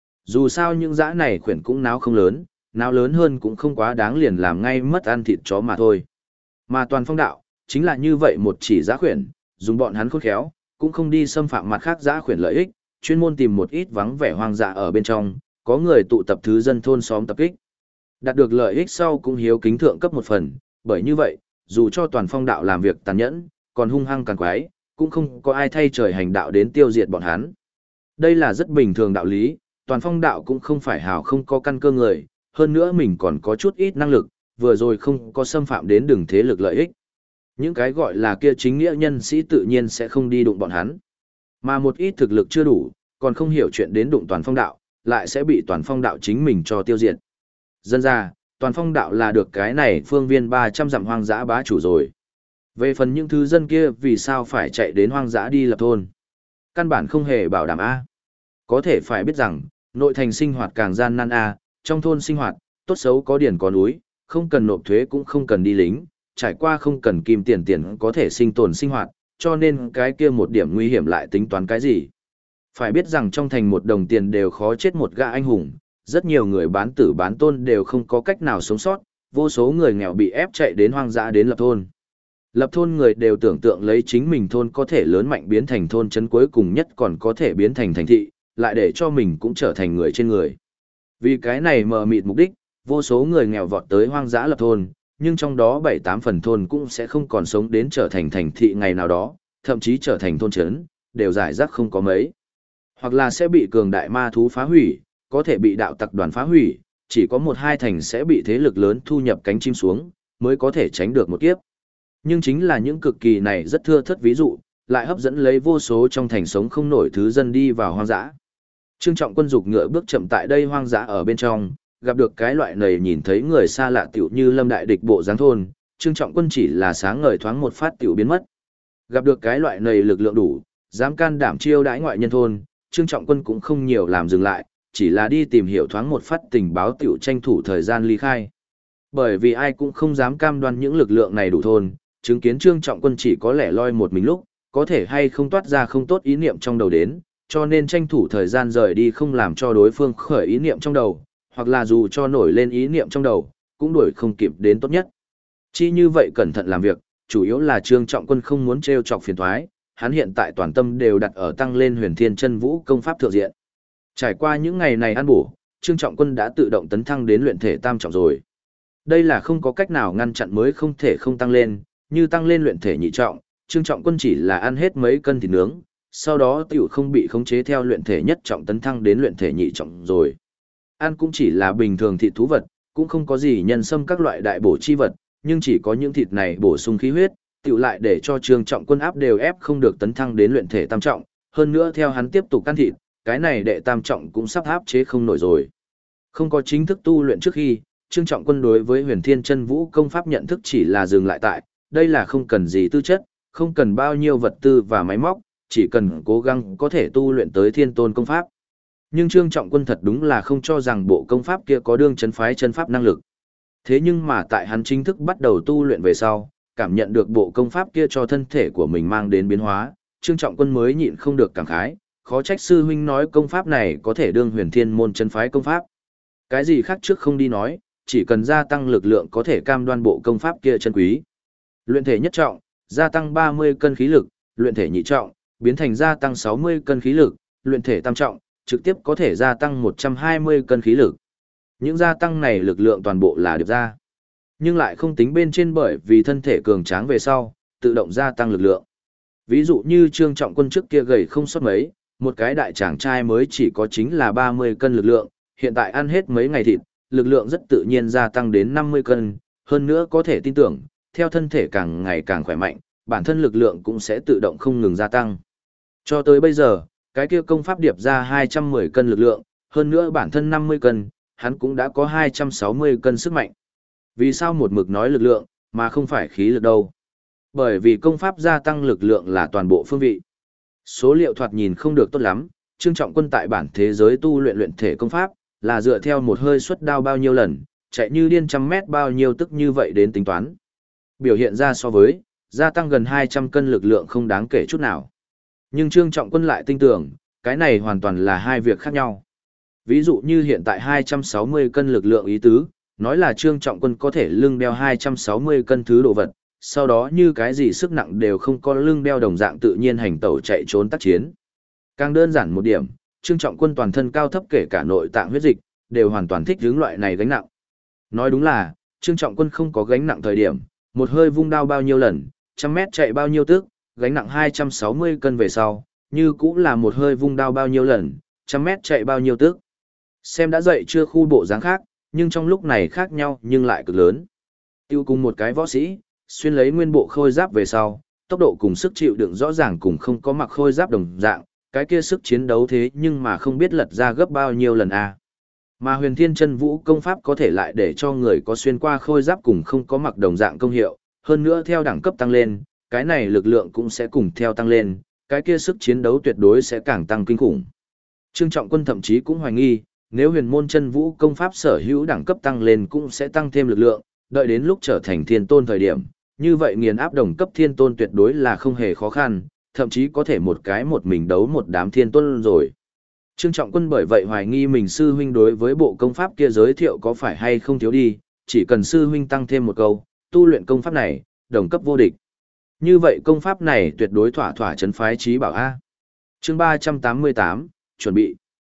Dù sao những dã này khuyển cũng náo không lớn, náo lớn hơn cũng không quá đáng liền làm ngay mất ăn thịt chó mà thôi. Mà toàn phong đạo, chính là như vậy một chỉ dã khuyển, dùng bọn hắn khôn khéo, cũng không đi xâm phạm mặt khác dã khuyển lợi ích, chuyên môn tìm một ít vắng vẻ hoang dã ở bên trong, có người tụ tập thứ dân thôn xóm tập kích. Đạt được lợi ích sau cũng hiếu kính thượng cấp một phần, bởi như vậy, dù cho toàn phong đạo làm việc tàn nhẫn, còn hung hăng càng quái, cũng không có ai thay trời hành đạo đến tiêu diệt bọn hắn. Đây là rất bình thường đạo lý, toàn phong đạo cũng không phải hào không có căn cơ người, hơn nữa mình còn có chút ít năng lực, vừa rồi không có xâm phạm đến đường thế lực lợi ích. Những cái gọi là kia chính nghĩa nhân sĩ tự nhiên sẽ không đi đụng bọn hắn. Mà một ít thực lực chưa đủ, còn không hiểu chuyện đến đụng toàn phong đạo, lại sẽ bị toàn phong đạo chính mình cho tiêu diệt. Dân ra, toàn phong đạo là được cái này phương viên 300 dặm hoang dã bá chủ rồi. Về phần những thứ dân kia vì sao phải chạy đến hoang dã đi lập thôn. Căn bản không hề bảo đảm A. Có thể phải biết rằng, nội thành sinh hoạt càng gian nan A, trong thôn sinh hoạt, tốt xấu có điển có núi, không cần nộp thuế cũng không cần đi lính, trải qua không cần kim tiền có thể sinh tồn sinh hoạt, cho nên cái kia một điểm nguy hiểm lại tính toán cái gì. Phải biết rằng trong thành một đồng tiền đều khó chết một gã anh hùng, rất nhiều người bán tử bán tôn đều không có cách nào sống sót, vô số người nghèo bị ép chạy đến hoang dã đến lập thôn. Lập thôn người đều tưởng tượng lấy chính mình thôn có thể lớn mạnh biến thành thôn trấn cuối cùng nhất còn có thể biến thành thành thị, lại để cho mình cũng trở thành người trên người. Vì cái này mờ mịt mục đích, vô số người nghèo vọt tới hoang dã lập thôn, nhưng trong đó 7-8 phần thôn cũng sẽ không còn sống đến trở thành thành thị ngày nào đó, thậm chí trở thành thôn trấn, đều giải rác không có mấy. Hoặc là sẽ bị cường đại ma thú phá hủy, có thể bị đạo tặc đoàn phá hủy, chỉ có 1-2 thành sẽ bị thế lực lớn thu nhập cánh chim xuống, mới có thể tránh được một kiếp. Nhưng chính là những cực kỳ này rất thưa thớt ví dụ, lại hấp dẫn lấy vô số trong thành sống không nổi thứ dân đi vào hoang dã. Trương Trọng Quân dục ngựa bước chậm tại đây hoang dã ở bên trong, gặp được cái loại này nhìn thấy người xa lạ tiểu như lâm đại địch bộ dáng thôn, Trương Trọng Quân chỉ là sáng ngời thoáng một phát tiểu biến mất. Gặp được cái loại này lực lượng đủ, dám can đảm chiêu đãi ngoại nhân thôn, Trương Trọng Quân cũng không nhiều làm dừng lại, chỉ là đi tìm hiểu thoáng một phát tình báo tiểu tranh thủ thời gian ly khai. Bởi vì ai cũng không dám cam đoan những lực lượng này đủ thôn, chứng kiến Trương Trọng Quân chỉ có lẻ loi một mình lúc, có thể hay không toát ra không tốt ý niệm trong đầu đến, cho nên tranh thủ thời gian rời đi không làm cho đối phương khởi ý niệm trong đầu, hoặc là dù cho nổi lên ý niệm trong đầu, cũng đuổi không kịp đến tốt nhất. Chỉ như vậy cẩn thận làm việc, chủ yếu là Trương Trọng Quân không muốn trêu chọc phiền toái, hắn hiện tại toàn tâm đều đặt ở tăng lên Huyền Thiên Chân Vũ công pháp thượng diện. Trải qua những ngày này ăn bổ, Trương Trọng Quân đã tự động tấn thăng đến luyện thể tam trọng rồi. Đây là không có cách nào ngăn chặn mới không thể không tăng lên, như tăng lên luyện thể nhị trọng, Trương Trọng Quân chỉ là ăn hết mấy cân thịt nướng, sau đó tiểu không bị khống chế theo luyện thể nhất trọng tấn thăng đến luyện thể nhị trọng rồi. Ăn cũng chỉ là bình thường thịt thú vật, cũng không có gì nhân sâm các loại đại bổ chi vật, nhưng chỉ có những thịt này bổ sung khí huyết, tiểu lại để cho Trương Trọng Quân áp đều ép không được tấn thăng đến luyện thể tam trọng, hơn nữa theo hắn tiếp tục ăn thịt, cái này đệ tam trọng cũng sắp áp chế không nổi rồi. Không có chính thức tu luyện trước khi, Trương Trọng Quân đối với Huyền Thiên Chân Vũ công pháp nhận thức chỉ là dừng lại tại, đây là không cần gì tư chất, không cần bao nhiêu vật tư và máy móc, chỉ cần cố gắng có thể tu luyện tới Thiên Tôn công pháp. Nhưng Trương Trọng Quân thật đúng là không cho rằng bộ công pháp kia có đương chấn phái chân pháp năng lực. Thế nhưng mà tại hắn chính thức bắt đầu tu luyện về sau, cảm nhận được bộ công pháp kia cho thân thể của mình mang đến biến hóa, Trương Trọng Quân mới nhịn không được cảm khái, khó trách sư huynh nói công pháp này có thể đương Huyền Thiên môn chân phái công pháp. Cái gì khác trước không đi nói, chỉ cần gia tăng lực lượng có thể cam đoan bộ công pháp kia chân quý. Luyện thể nhất trọng, gia tăng 30 cân khí lực, luyện thể nhị trọng, biến thành gia tăng 60 cân khí lực, luyện thể tam trọng, trực tiếp có thể gia tăng 120 cân khí lực. Những gia tăng này lực lượng toàn bộ là điệp ra, nhưng lại không tính bên trên bởi vì thân thể cường tráng về sau, tự động gia tăng lực lượng. Ví dụ như Trương Trọng Quân trước kia gầy không sót mấy, một cái đại tráng trai mới chỉ có chính là 30 cân lực lượng, hiện tại ăn hết mấy ngày thịt, lực lượng rất tự nhiên gia tăng đến 50 cân, hơn nữa có thể tin tưởng, theo thân thể càng ngày càng khỏe mạnh, bản thân lực lượng cũng sẽ tự động không ngừng gia tăng. Cho tới bây giờ, cái kia công pháp điệp ra 210 cân lực lượng, hơn nữa bản thân 50 cân, hắn cũng đã có 260 cân sức mạnh. Vì sao một mực nói lực lượng, mà không phải khí lực đâu? Bởi vì công pháp gia tăng lực lượng là toàn bộ phương vị. Số liệu thoạt nhìn không được tốt lắm, Trương Trọng Quân tại bản thế giới tu luyện luyện thể công pháp, là dựa theo một hơi xuất đao bao nhiêu lần, chạy như điên trăm mét bao nhiêu tức như vậy đến tính toán. Biểu hiện ra so với, gia tăng gần 200 cân lực lượng không đáng kể chút nào. Nhưng Trương Trọng Quân lại tin tưởng, cái này hoàn toàn là hai việc khác nhau. Ví dụ như hiện tại 260 cân lực lượng ý tứ, nói là Trương Trọng Quân có thể lưng đeo 260 cân thứ đồ vật, sau đó như cái gì sức nặng đều không có lưng đeo đồng dạng tự nhiên hành tẩu chạy trốn tác chiến. Càng đơn giản một điểm, Trương Trọng Quân toàn thân cao thấp kể cả nội tạng huyết dịch, đều hoàn toàn thích hướng loại này gánh nặng. Nói đúng là, Trương Trọng Quân không có gánh nặng thời điểm, một hơi vung đao bao nhiêu lần, trăm mét chạy bao nhiêu tức, gánh nặng 260 cân về sau, như cũng là một hơi vung đao bao nhiêu lần, trăm mét chạy bao nhiêu tức. Xem đã dậy chưa khu bộ dáng khác, nhưng trong lúc này khác nhau nhưng lại cực lớn. Tiêu cùng một cái võ sĩ, xuyên lấy nguyên bộ khôi giáp về sau, tốc độ cùng sức chịu đựng rõ ràng cùng không có mặc khôi giáp đồng dạng, cái kia sức chiến đấu thế nhưng mà không biết lật ra gấp bao nhiêu lần a. Mà Huyền Thiên Chân Vũ công pháp có thể lại để cho người có xuyên qua khôi giáp cùng không có mặc đồng dạng công hiệu, hơn nữa theo đẳng cấp tăng lên, cái này lực lượng cũng sẽ cùng theo tăng lên, cái kia sức chiến đấu tuyệt đối sẽ càng tăng kinh khủng. Trương Trọng Quân thậm chí cũng hoài nghi, nếu Huyền Môn Chân Vũ công pháp sở hữu đẳng cấp tăng lên cũng sẽ tăng thêm lực lượng, đợi đến lúc trở thành Thiên Tôn thời điểm, như vậy nghiền áp đồng cấp Thiên Tôn tuyệt đối là không hề khó khăn, thậm chí có thể một cái một mình đấu một đám Thiên Tôn rồi. Trương Trọng Quân bởi vậy hoài nghi mình sư huynh đối với bộ công pháp kia giới thiệu có phải hay không thiếu đi, chỉ cần sư huynh tăng thêm một câu, tu luyện công pháp này, đồng cấp vô địch. Như vậy công pháp này tuyệt đối thỏa thỏa trấn phái trí bảo A. Chương 388, chuẩn bị.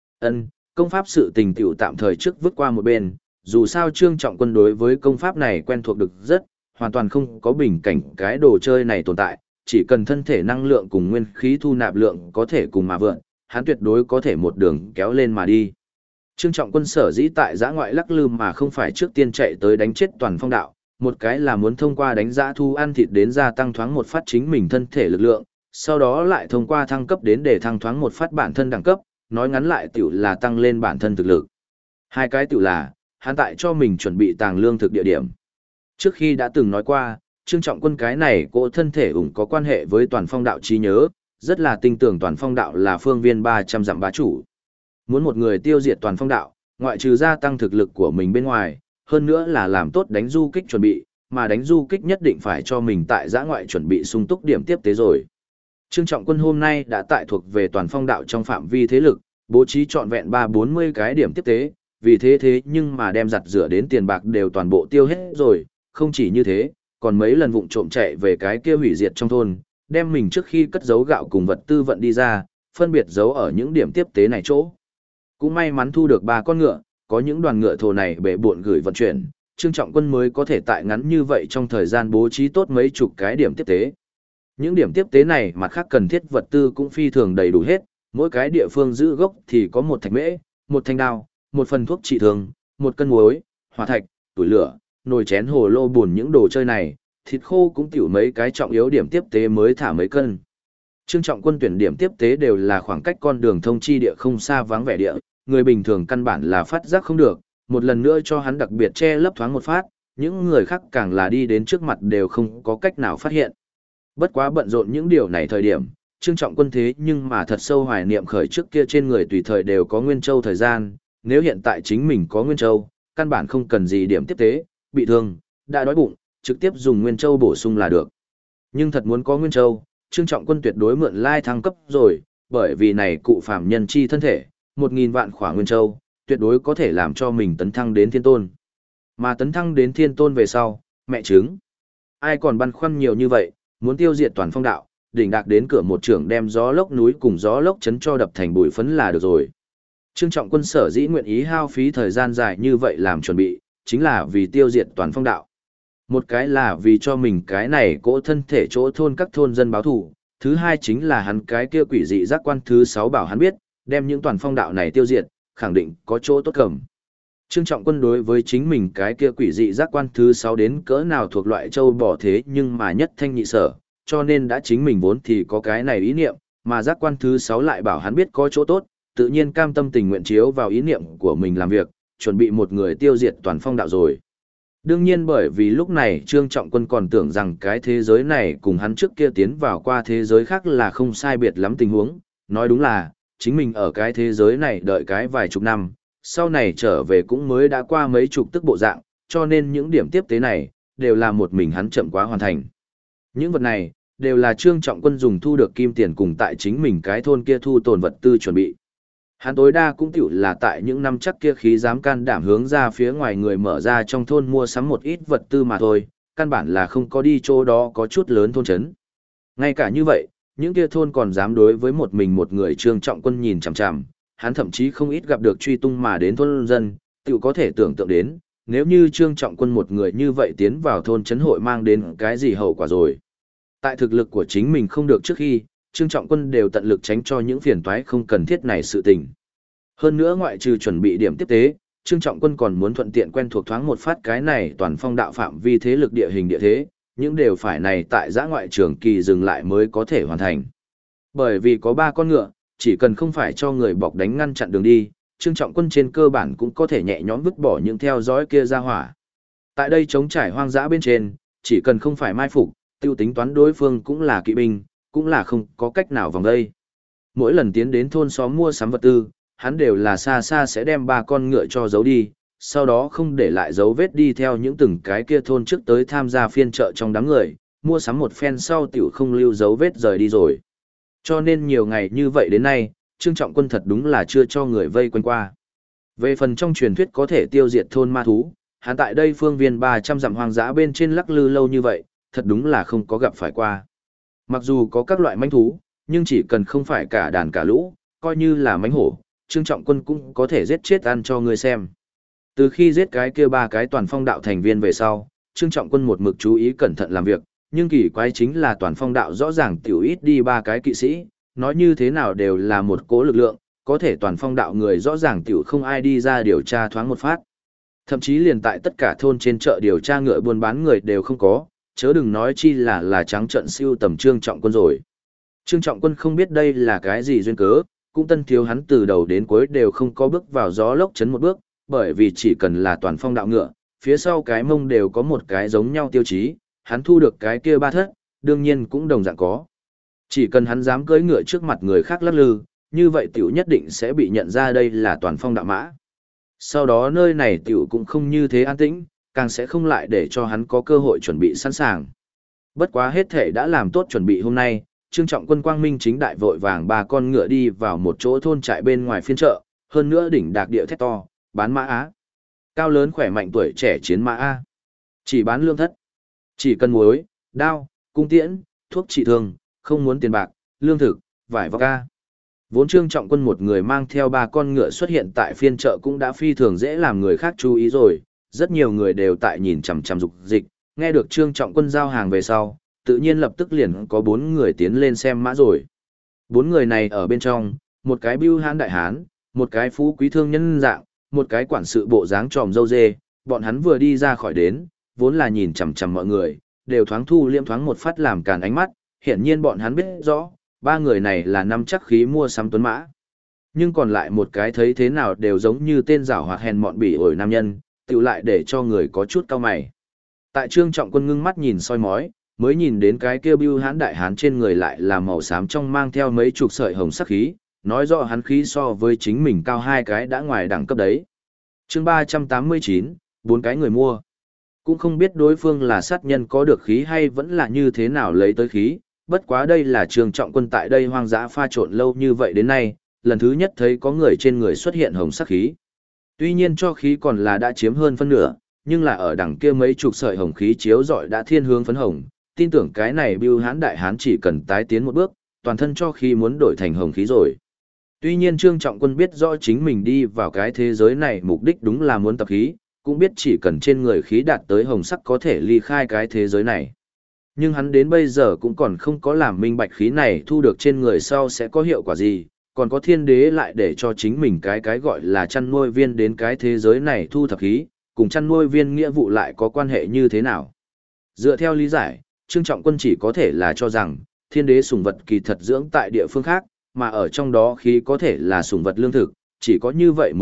Công pháp sự tình tiểu tạm thời trước vứt qua một bên, dù sao Trương Trọng Quân đối với công pháp này quen thuộc được rất, hoàn toàn không có bình cảnh cái đồ chơi này tồn tại, chỉ cần thân thể năng lượng cùng nguyên khí thu nạp lượng có thể cùng mà vượn, hắn tuyệt đối có thể một đường kéo lên mà đi. Trương Trọng Quân sở dĩ tại giã ngoại lắc lư mà không phải trước tiên chạy tới đánh chết toàn phong đạo, một cái là muốn thông qua đánh dã thu ăn thịt đến gia tăng thoáng một phát chính mình thân thể lực lượng, sau đó lại thông qua thăng cấp đến để thăng thoáng một phát bản thân đẳng cấp, nói ngắn lại tiểu là tăng lên bản thân thực lực. Hai cái tiểu là, hắn tại cho mình chuẩn bị tàng lương thực địa điểm. Trước khi đã từng nói qua, Trương Trọng Quân cái này cỗ thân thể ủng có quan hệ với toàn phong đạo trí nhớ, rất là tin tưởng toàn phong đạo là phương viên 300 dặm bá chủ. Muốn một người tiêu diệt toàn phong đạo, ngoại trừ gia tăng thực lực của mình bên ngoài, hơn nữa là làm tốt đánh du kích chuẩn bị, mà đánh du kích nhất định phải cho mình tại giã ngoại chuẩn bị sung túc điểm tiếp tế rồi. Trương Trọng Quân hôm nay đã tại thuộc về toàn phong đạo trong phạm vi thế lực, bố trí trọn vẹn 340 cái điểm tiếp tế, vì thế nhưng mà đem giặt rửa đến tiền bạc đều toàn bộ tiêu hết rồi, không chỉ như thế, còn mấy lần vụng trộm chạy về cái kia hủy diệt trong thôn, đem mình trước khi cất giấu gạo cùng vật tư vận đi ra, phân biệt giấu ở những điểm tiếp tế này chỗ. Cũng may mắn thu được 3 con ngựa, có những đoàn ngựa thổ này bể buộn gửi vận chuyển, Trương Trọng Quân mới có thể tại ngắn như vậy trong thời gian bố trí tốt mấy chục cái điểm tiếp tế. Những điểm tiếp tế này mặt khác cần thiết vật tư cũng phi thường đầy đủ hết, mỗi cái địa phương giữ gốc thì có một thạch mễ, một thanh đao, một phần thuốc trị thương, một cân muối, hỏa thạch, tuổi lửa, nồi chén hồ lô buồn những đồ chơi này, thịt khô cũng tiểu mấy cái trọng yếu điểm tiếp tế mới thả mấy cân. Trương Trọng Quân tuyển điểm tiếp tế đều là khoảng cách con đường thông chi địa không xa vắng vẻ địa, người bình thường căn bản là phát giác không được, một lần nữa cho hắn đặc biệt che lấp thoáng một phát, những người khác càng là đi đến trước mặt đều không có cách nào phát hiện. Bất quá bận rộn những điều này thời điểm, Trương Trọng Quân thế nhưng mà thật sâu hoài niệm khởi trước kia trên người tùy thời đều có Nguyên Châu thời gian, nếu hiện tại chính mình có Nguyên Châu, căn bản không cần gì điểm tiếp tế, bị thương, đã đói bụng, trực tiếp dùng Nguyên Châu bổ sung là được. Nhưng thật muốn có Nguyên Châu, Trương Trọng Quân tuyệt đối mượn lai thăng cấp rồi, bởi vì này cụ phàm nhân chi thân thể, 1000 vạn khỏa Nguyên Châu, tuyệt đối có thể làm cho mình tấn thăng đến thiên tôn. Mà tấn thăng đến thiên tôn về sau, mẹ chứng. Ai còn băn khoăn nhiều như vậy, muốn tiêu diệt toàn phong đạo, đỉnh đạc đến cửa một trưởng đem gió lốc núi cùng gió lốc chấn cho đập thành bụi phấn là được rồi. Trương Trọng Quân sở dĩ nguyện ý hao phí thời gian dài như vậy làm chuẩn bị, chính là vì tiêu diệt toàn phong đạo. Một cái là vì cho mình cái này cỗ thân thể chỗ thôn các thôn dân báo thù, thứ hai chính là hắn cái kia quỷ dị giác quan thứ 6 bảo hắn biết, đem những toàn phong đạo này tiêu diệt, khẳng định có chỗ tốt cầm. Trương Trọng Quân đối với chính mình cái kia quỷ dị giác quan thứ 6 đến cỡ nào thuộc loại châu bò thế nhưng mà nhất thanh nhị sở, cho nên đã chính mình vốn thì có cái này ý niệm, mà giác quan thứ 6 lại bảo hắn biết có chỗ tốt, tự nhiên cam tâm tình nguyện chiếu vào ý niệm của mình làm việc, chuẩn bị một người tiêu diệt toàn phong đạo rồi. Đương nhiên bởi vì lúc này Trương Trọng Quân còn tưởng rằng cái thế giới này cùng hắn trước kia tiến vào qua thế giới khác là không sai biệt lắm tình huống, nói đúng là, chính mình ở cái thế giới này đợi cái vài chục năm, sau này trở về cũng mới đã qua mấy chục tức bộ dạng, cho nên những điểm tiếp tế này, đều là một mình hắn chậm quá hoàn thành. Những vật này, đều là Trương Trọng Quân dùng thu được kim tiền cùng tại chính mình cái thôn kia thu tồn vật tư chuẩn bị. Hắn tối đa cũng tiểu là tại những năm chắc kia khí dám can đảm hướng ra phía ngoài người mở ra trong thôn mua sắm một ít vật tư mà thôi, căn bản là không có đi chỗ đó có chút lớn thôn chấn. Ngay cả như vậy, những kia thôn còn dám đối với một mình một người Trương Trọng Quân nhìn chằm chằm, hắn thậm chí không ít gặp được truy tung mà đến thôn dân, tiểu có thể tưởng tượng đến, nếu như Trương Trọng Quân một người như vậy tiến vào thôn chấn hội mang đến cái gì hậu quả rồi. Tại thực lực của chính mình không được trước khi, Trương Trọng Quân đều tận lực tránh cho những phiền toái không cần thiết này sự tình. Hơn nữa ngoại trừ chuẩn bị điểm tiếp tế, Trương Trọng Quân còn muốn thuận tiện quen thuộc thoáng một phát cái này toàn phong đạo phạm vi thế lực địa hình địa thế, những đều phải này tại giã ngoại trường kỳ dừng lại mới có thể hoàn thành. Bởi vì có 3 con ngựa, chỉ cần không phải cho người bọc đánh ngăn chặn đường đi, Trương Trọng Quân trên cơ bản cũng có thể nhẹ nhõm vứt bỏ những theo dõi kia ra hỏa. Tại đây trống trải hoang dã bên trên, chỉ cần không phải mai phục, tiêu tính toán đối phương cũng là kỵ binh, cũng là không có cách nào vòng đây. Mỗi lần tiến đến thôn xóm mua sắm vật tư, hắn đều là xa xa sẽ đem 3 con ngựa cho giấu đi, sau đó không để lại dấu vết đi theo những từng cái kia thôn trước tới tham gia phiên chợ trong đám người, mua sắm một phen sau tiểu không lưu dấu vết rời đi rồi. Cho nên nhiều ngày như vậy đến nay, Trương Trọng Quân thật đúng là chưa cho người vây quanh qua. Về phần trong truyền thuyết có thể tiêu diệt thôn ma thú, hắn tại đây phương viên 300 dặm hoang dã bên trên lắc lư lâu như vậy, thật đúng là không có gặp phải qua. Mặc dù có các loại manh thú, nhưng chỉ cần không phải cả đàn cả lũ, coi như là mánh hổ, Trương Trọng Quân cũng có thể giết chết ăn cho người xem. Từ khi giết cái kia 3 cái toàn phong đạo thành viên về sau, Trương Trọng Quân một mực chú ý cẩn thận làm việc, nhưng kỳ quái chính là toàn phong đạo rõ ràng tiểu ít đi 3 cái kỵ sĩ, nói như thế nào đều là một cố lực lượng, có thể toàn phong đạo người rõ ràng tiểu không ai đi ra điều tra thoáng một phát. Thậm chí liền tại tất cả thôn trên chợ điều tra ngựa buôn bán người đều không có, chớ đừng nói chi là trắng trận siêu tầm Trương Trọng Quân rồi. Trương Trọng Quân không biết đây là cái gì duyên cớ, cũng tân thiếu hắn từ đầu đến cuối đều không có bước vào gió lốc chấn một bước, bởi vì chỉ cần là toàn phong đạo ngựa, phía sau cái mông đều có một cái giống nhau tiêu chí, hắn thu được cái kia 3 thất, đương nhiên cũng đồng dạng có. Chỉ cần hắn dám cưỡi ngựa trước mặt người khác lắc lư, như vậy tiểu nhất định sẽ bị nhận ra đây là toàn phong đạo mã. Sau đó nơi này tiểu cũng không như thế an tĩnh, càng sẽ không lại để cho hắn có cơ hội chuẩn bị sẵn sàng. Bất quá hết thể đã làm tốt chuẩn bị hôm nay, Trương Trọng Quân quang minh chính đại vội vàng 3 con ngựa đi vào một chỗ thôn trại bên ngoài phiên chợ, hơn nữa đỉnh đạc địa thét to, bán mã á. Cao lớn khỏe mạnh tuổi trẻ chiến mã A. Chỉ bán lương thất. Chỉ cần muối, đao, cung tiễn, thuốc trị thương, không muốn tiền bạc, lương thực, vải vóc ca. Vốn Trương Trọng Quân một người mang theo 3 con ngựa xuất hiện tại phiên chợ cũng đã phi thường dễ làm người khác chú ý rồi, rất nhiều người đều tại nhìn chằm chằm dục dịch, nghe được Trương Trọng Quân giao hàng về sau, tự nhiên lập tức liền có 4 người tiến lên xem mã rồi. 4 người này ở bên trong, một cái bưu hán đại hán, một cái phú quý thương nhân dạng, một cái quản sự bộ dáng tròm dâu dê, bọn hắn vừa đi ra khỏi đến, vốn là nhìn chằm chằm mọi người, đều thoáng thu liễm thoáng một phát làm càn ánh mắt, hiển nhiên bọn hắn biết rõ, 3 người này là năm chắc khí mua sắm tuấn mã. Nhưng còn lại một cái thấy thế nào đều giống như tên giảo hoạt hèn mọn bỉ ổi nam nhân, tự lại để cho người có chút cau mày. Tại Trương Trọng Quân ngưng mắt nhìn soi mói, mới nhìn đến cái kia bưu hán đại hán trên người lại là màu xám trong mang theo mấy chục sợi hồng sắc khí, nói rõ hắn khí so với chính mình cao 2 cái đã ngoài đẳng cấp đấy. Chương 389, 4 cái người mua. Cũng không biết đối phương là sát nhân có được khí hay vẫn là như thế nào lấy tới khí, bất quá đây là Trương Trọng Quân tại đây hoang dã pha trộn lâu như vậy đến nay, lần thứ nhất thấy có người trên người xuất hiện hồng sắc khí. Tuy nhiên cho khí còn là đã chiếm hơn phân nửa, nhưng là ở đằng kia mấy chục sợi hồng khí chiếu rọi đã thiên hướng phấn hồng, tin tưởng cái này bưu hán đại hán chỉ cần tái tiến một bước, toàn thân cho khí muốn đổi thành hồng khí rồi. Tuy nhiên Trương Trọng Quân biết rõ chính mình đi vào cái thế giới này mục đích đúng là muốn tập khí, cũng biết chỉ cần trên người khí đạt tới hồng sắc có thể ly khai cái thế giới này. Nhưng hắn đến bây giờ cũng còn không có làm minh bạch khí này thu được trên người sau sẽ có hiệu quả gì, còn có thiên đế lại để cho chính mình cái gọi là chăn nuôi viên đến cái thế giới này thu thập khí, cùng chăn nuôi viên nghĩa vụ lại có quan hệ như thế nào. Dựa theo lý giải, Trương Trọng Quân chỉ có thể là cho rằng, thiên đế sủng vật kỳ thật dưỡng tại địa phương khác, mà ở trong đó khí có thể là sủng vật lương thực, chỉ có như vậy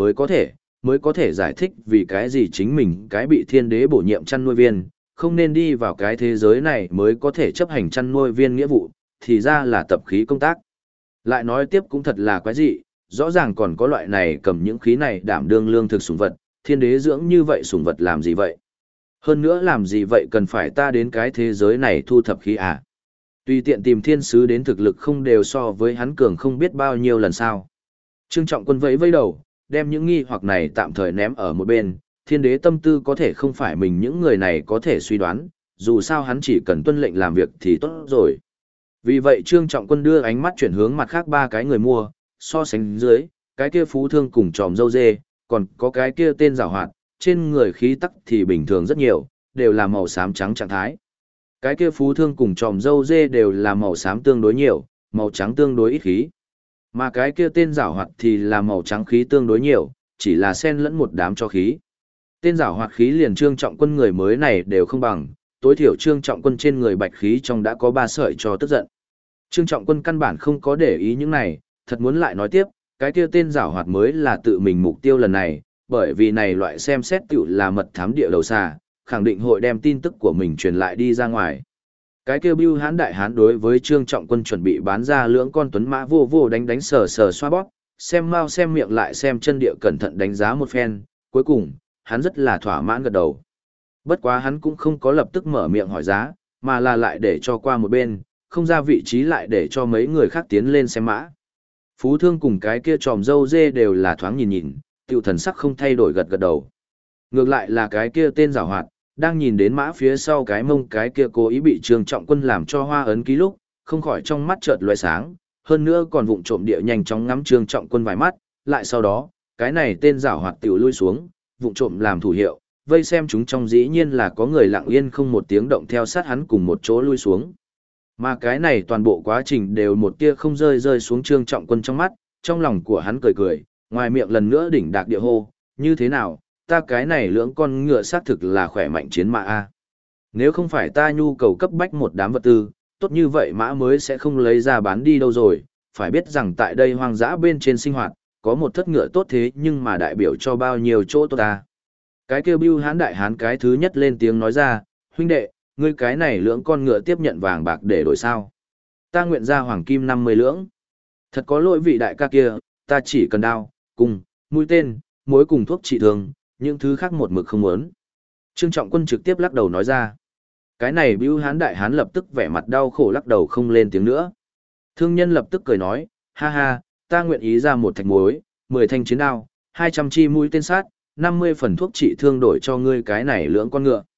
mới có thể giải thích vì cái gì chính mình cái bị thiên đế bổ nhiệm chăn nuôi viên, không nên đi vào cái thế giới này mới có thể chấp hành chăn nuôi viên nghĩa vụ, thì ra là tập khí công tác. Lại nói tiếp cũng thật là quái dị, rõ ràng còn có loại này cầm những khí này đảm đương lương thực sủng vật, thiên đế dưỡng như vậy sủng vật làm gì vậy? Hơn nữa làm gì vậy cần phải ta đến cái thế giới này thu thập khí à? Tùy tiện tìm thiên sứ đến thực lực không đều so với hắn cường không biết bao nhiêu lần sao. Trương Trọng Quân vẫy vẫy đầu, đem những nghi hoặc này tạm thời ném ở một bên, thiên đế tâm tư có thể không phải mình những người này có thể suy đoán, dù sao hắn chỉ cần tuân lệnh làm việc thì tốt rồi. Vì vậy Trương Trọng Quân đưa ánh mắt chuyển hướng mặt khác 3 cái người mua, so sánh dưới, cái kia phú thương cùng tròm dâu dê, còn có cái kia tên giảo hoạt, trên người khí tắc thì bình thường rất nhiều, đều là màu xám trắng trạng thái. Cái kia phú thương cùng tròm dâu dê đều là màu xám tương đối nhiều, màu trắng tương đối ít khí. Mà cái kia tên giảo hoạt thì là màu trắng khí tương đối nhiều, chỉ là xen lẫn một đám cho khí. Tên giảo hoạt khí liền Trương Trọng Quân người mới này đều không bằng, tối thiểu Trương Trọng Quân trên người bạch khí trong đã có 3 sợi cho tức giận. Trương Trọng Quân căn bản không có để ý những này, thật muốn lại nói tiếp, cái kia tên giảo hoạt mới là tự mình mục tiêu lần này, bởi vì này loại xem xét tiểu là mật thám địa đầu xa, khẳng định hội đem tin tức của mình truyền lại đi ra ngoài. Cái kia bưu hán đại hán đối với Trương Trọng Quân chuẩn bị bán ra lưỡng con tuấn mã vô vô đánh sờ sờ xoa bóp, xem mau xem miệng lại xem chân địa cẩn thận đánh giá một phen, cuối cùng, hắn rất là thỏa mãn gật đầu. Bất quá hắn cũng không có lập tức mở miệng hỏi giá, mà là lại để cho qua một bên, không ra vị trí lại để cho mấy người khác tiến lên xem mã. Phú thương cùng cái kia tròm dâu dê đều là thoáng nhìn nhìn, tiểu thần sắc không thay đổi gật gật đầu. Ngược lại là cái kia tên giảo hoạt, đang nhìn đến mã phía sau cái mông cái kia cố ý bị Trương Trọng Quân làm cho hoa ấn ký lúc, không khỏi trong mắt chợt lóe sáng, hơn nữa còn vụng trộm địa nhanh chóng ngắm Trương Trọng Quân vài mắt, lại sau đó, cái này tên giảo hoạt tiểu lui xuống, vụng trộm làm thủ hiệu, vây xem chúng trong dĩ nhiên là có người lặng yên không một tiếng động theo sát hắn cùng một chỗ lui xuống. Mà cái này toàn bộ quá trình đều một tia không rơi xuống Trương Trọng Quân trong mắt, trong lòng của hắn cười cười, ngoài miệng lần nữa đỉnh đạc địa hô, như thế nào, ta cái này lưỡng con ngựa xác thực là khỏe mạnh chiến mã a. Nếu không phải ta nhu cầu cấp bách một đám vật tư, tốt như vậy mã mới sẽ không lấy ra bán đi đâu rồi, phải biết rằng tại đây hoang dã bên trên sinh hoạt, có một thất ngựa tốt thế nhưng mà đại biểu cho bao nhiêu chỗ tốt ta. Cái kêu bưu hán đại hán cái thứ nhất lên tiếng nói ra, huynh đệ, ngươi cái này lưỡng con ngựa tiếp nhận vàng bạc để đổi sao. Ta nguyện ra hoàng kim 50 lưỡng. Thật có lỗi vị đại ca kia, ta chỉ cần đao, cung, mũi tên, mối cùng thuốc trị thương, những thứ khác một mực không muốn. Trương Trọng Quân trực tiếp lắc đầu nói ra. Cái này bưu hán đại hán lập tức vẻ mặt đau khổ lắc đầu không lên tiếng nữa. Thương nhân lập tức cười nói, ha ha, ta nguyện ý ra một thạch muối, 10 thanh chiến đao, 200 chi mũi tên sát, 50 phần thuốc trị thương đổi cho ngươi cái này lưỡng con ngựa.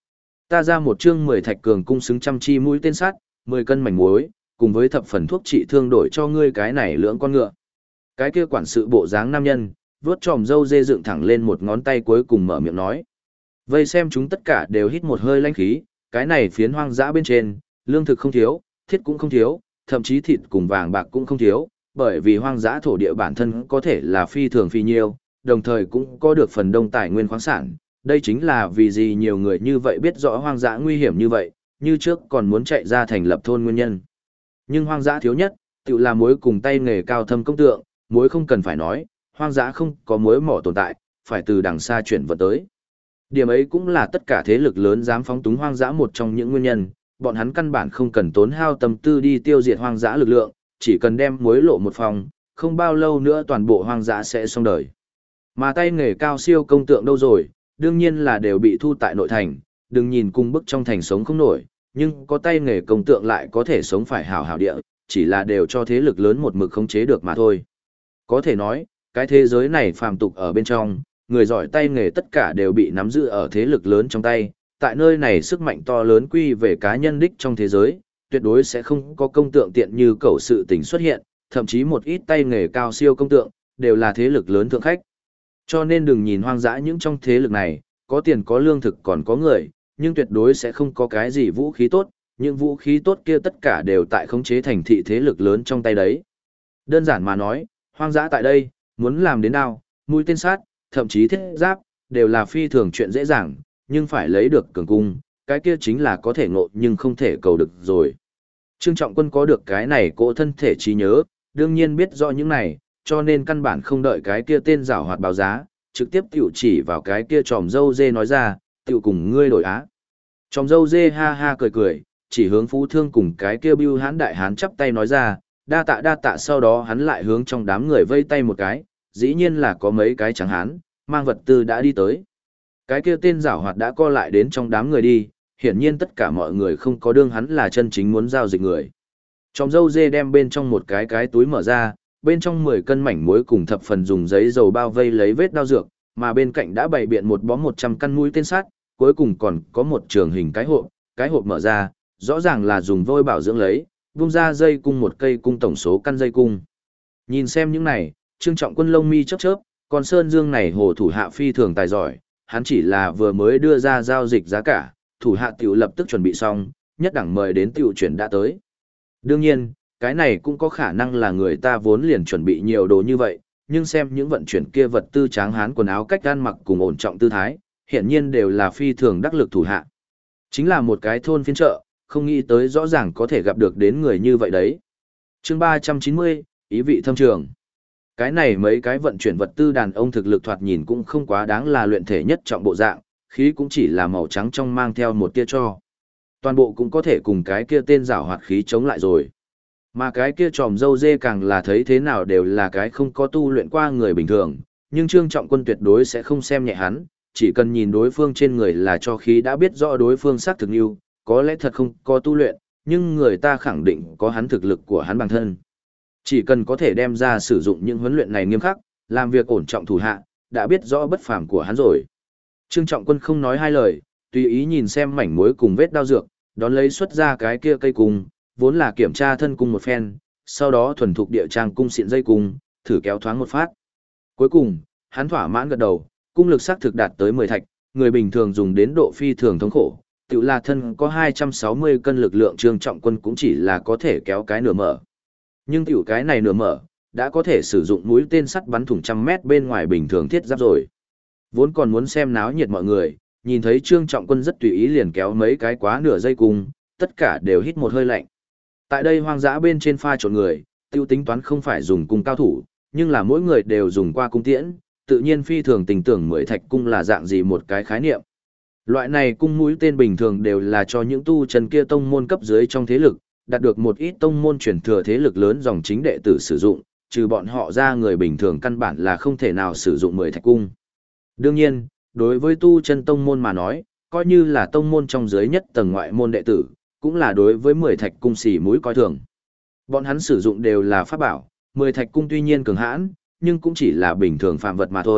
Ta ra một chương 10 thạch cường cung xứng trăm chi mũi tên sắt, 10 cân mảnh muối, cùng với thập phần thuốc trị thương đổi cho ngươi cái này lưỡng con ngựa. Cái kia quản sự bộ dáng nam nhân, vuốt tròm râu dê dựng thẳng lên một ngón tay cuối cùng mở miệng nói. Vây xem chúng tất cả đều hít một hơi lãnh khí, cái này phiến hoang dã bên trên, lương thực không thiếu, thiết cũng không thiếu, thậm chí thịt cùng vàng bạc cũng không thiếu, bởi vì hoang dã thổ địa bản thân có thể là phi thường phi nhiêu, đồng thời cũng có được phần đông tài nguyên khoáng sản. Đây chính là vì gì nhiều người như vậy biết rõ hoang dã nguy hiểm như vậy, như trước còn muốn chạy ra thành lập thôn nguyên nhân. Nhưng hoang dã thiếu nhất, tự là muối cùng tay nghề cao thâm công tượng, muối không cần phải nói, hoang dã không có muối mỏ tồn tại, phải từ đằng xa chuyển vật tới. Điểm ấy cũng là tất cả thế lực lớn dám phóng túng hoang dã một trong những nguyên nhân, bọn hắn căn bản không cần tốn hao tâm tư đi tiêu diệt hoang dã lực lượng, chỉ cần đem muối lộ một phòng, không bao lâu nữa toàn bộ hoang dã sẽ xong đời. Mà tay nghề cao siêu công tượng đâu rồi, đương nhiên là đều bị thu tại nội thành, đừng nhìn cung bức trong thành sống không nổi, nhưng có tay nghề công tượng lại có thể sống phải hảo hảo địa, chỉ là đều cho thế lực lớn một mực khống chế được mà thôi. Có thể nói, cái thế giới này phàm tục ở bên trong, người giỏi tay nghề tất cả đều bị nắm giữ ở thế lực lớn trong tay, tại nơi này sức mạnh to lớn quy về cá nhân đích trong thế giới, tuyệt đối sẽ không có công tượng tiện như cầu sự tình xuất hiện, thậm chí một ít tay nghề cao siêu công tượng, đều là thế lực lớn thượng khách. Cho nên đừng nhìn hoang dã những trong thế lực này, có tiền có lương thực còn có người, nhưng tuyệt đối sẽ không có cái gì vũ khí tốt, những vũ khí tốt kia tất cả đều tại khống chế thành thị thế lực lớn trong tay đấy. Đơn giản mà nói, hoang dã tại đây, muốn làm đến đao, mũi tên sát, thậm chí thiết giáp, đều là phi thường chuyện dễ dàng, nhưng phải lấy được cường cung, cái kia chính là có thể ngộ nhưng không thể cầu được rồi. Trương Trọng Quân có được cái này cỗ thân thể trí nhớ, đương nhiên biết rõ những này, cho nên căn bản không đợi cái kia tên giảo hoạt báo giá, trực tiếp tiểu chỉ vào cái kia tròm dâu dê nói ra, tiểu cùng ngươi đổi á. Tròm dâu dê ha ha cười cười, chỉ hướng Phú Thương cùng cái kia bưu hán đại hán chắp tay nói ra, đa tạ, sau đó hắn lại hướng trong đám người vây tay một cái, dĩ nhiên là có mấy cái trắng hán, mang vật tư đã đi tới. Cái kia tên giảo hoạt đã co lại đến trong đám người đi, hiển nhiên tất cả mọi người không có đương hắn là chân chính muốn giao dịch người. Tròm dâu dê đem bên trong một cái túi mở ra, bên trong 10 cân mảnh muối cùng thập phần dùng giấy dầu bao vây lấy vết đao dược, mà bên cạnh đã bày biện một bó 100 căn mũi tên sắt, cuối cùng còn có một trường hình cái hộp mở ra, rõ ràng là dùng vôi bảo dưỡng lấy, vung ra dây cung một cây cung tổng số căn dây cung. Nhìn xem những này, Trương Trọng Quân lông mi chớp chớp, còn Sơn Dương này hồ thủ hạ phi thường tài giỏi, hắn chỉ là vừa mới đưa ra giao dịch giá cả, thủ hạ tiểu lập tức chuẩn bị xong, nhất đẳng mời đến tiểu chuyển đã tới. Đương nhiên, cái này cũng có khả năng là người ta vốn liền chuẩn bị nhiều đồ như vậy, nhưng xem những vận chuyển kia vật tư tráng hán quần áo cách ăn mặc cùng ổn trọng tư thái, hiển nhiên đều là phi thường đắc lực thủ hạ. Chính là một cái thôn phiên chợ, không nghĩ tới rõ ràng có thể gặp được đến người như vậy đấy. Chương 390, ý vị thâm trường. Cái này mấy cái vận chuyển vật tư đàn ông thực lực thoạt nhìn cũng không quá đáng là luyện thể nhất trọng bộ dạng, khí cũng chỉ là màu trắng trong mang theo một tia cho. Toàn bộ cũng có thể cùng cái kia tên giảo hoạt khí chống lại rồi. Mà cái kia tròm dâu dê càng là thấy thế nào đều là cái không có tu luyện qua người bình thường, nhưng Trương Trọng Quân tuyệt đối sẽ không xem nhẹ hắn, chỉ cần nhìn đối phương trên người là cho khí đã biết rõ đối phương xác thực yêu, có lẽ thật không có tu luyện, nhưng người ta khẳng định có hắn thực lực của hắn bản thân. Chỉ cần có thể đem ra sử dụng những huấn luyện này nghiêm khắc, làm việc ổn trọng thủ hạ, đã biết rõ bất phàm của hắn rồi. Trương Trọng Quân không nói hai lời, tùy ý nhìn xem mảnh muối cùng vết đao dược, đón lấy xuất ra cái kia cây cung, vốn là kiểm tra thân cung một phen, sau đó thuần thục địa trang cung xịn dây cung, thử kéo thoáng một phát. Cuối cùng, hắn thỏa mãn gật đầu, cung lực sắc thực đạt tới 10 thạch, người bình thường dùng đến độ phi thường thống khổ, tự là thân có 260 cân lực lượng Trương Trọng Quân cũng chỉ là có thể kéo cái nửa mở. Nhưng tiểu cái này nửa mở, đã có thể sử dụng mũi tên sắt bắn thủng trăm mét bên ngoài bình thường thiết giáp rồi. Vốn còn muốn xem náo nhiệt mọi người, nhìn thấy Trương Trọng Quân rất tùy ý liền kéo mấy cái quá nửa dây cung, tất cả đều hít một hơi lạnh. Tại đây hoang dã bên trên pha trộn người, tiêu tính toán không phải dùng cung cao thủ, nhưng là mỗi người đều dùng qua cung tiễn, tự nhiên phi thường tình tưởng 10 thạch cung là dạng gì một cái khái niệm. Loại này cung mũi tên bình thường đều là cho những tu chân kia tông môn cấp dưới trong thế lực, đạt được một ít tông môn truyền thừa thế lực lớn dòng chính đệ tử sử dụng, trừ bọn họ ra người bình thường căn bản là không thể nào sử dụng 10 thạch cung. Đương nhiên, đối với tu chân tông môn mà nói, coi như là tông môn trong dưới nhất tầng ngoại môn đệ tử, cũng là đối với 10 thạch cung xỉ mũi coi thường. Bọn hắn sử dụng đều là pháp bảo, 10 thạch cung tuy nhiên cường hãn, nhưng cũng chỉ là bình thường phàm vật mà thôi,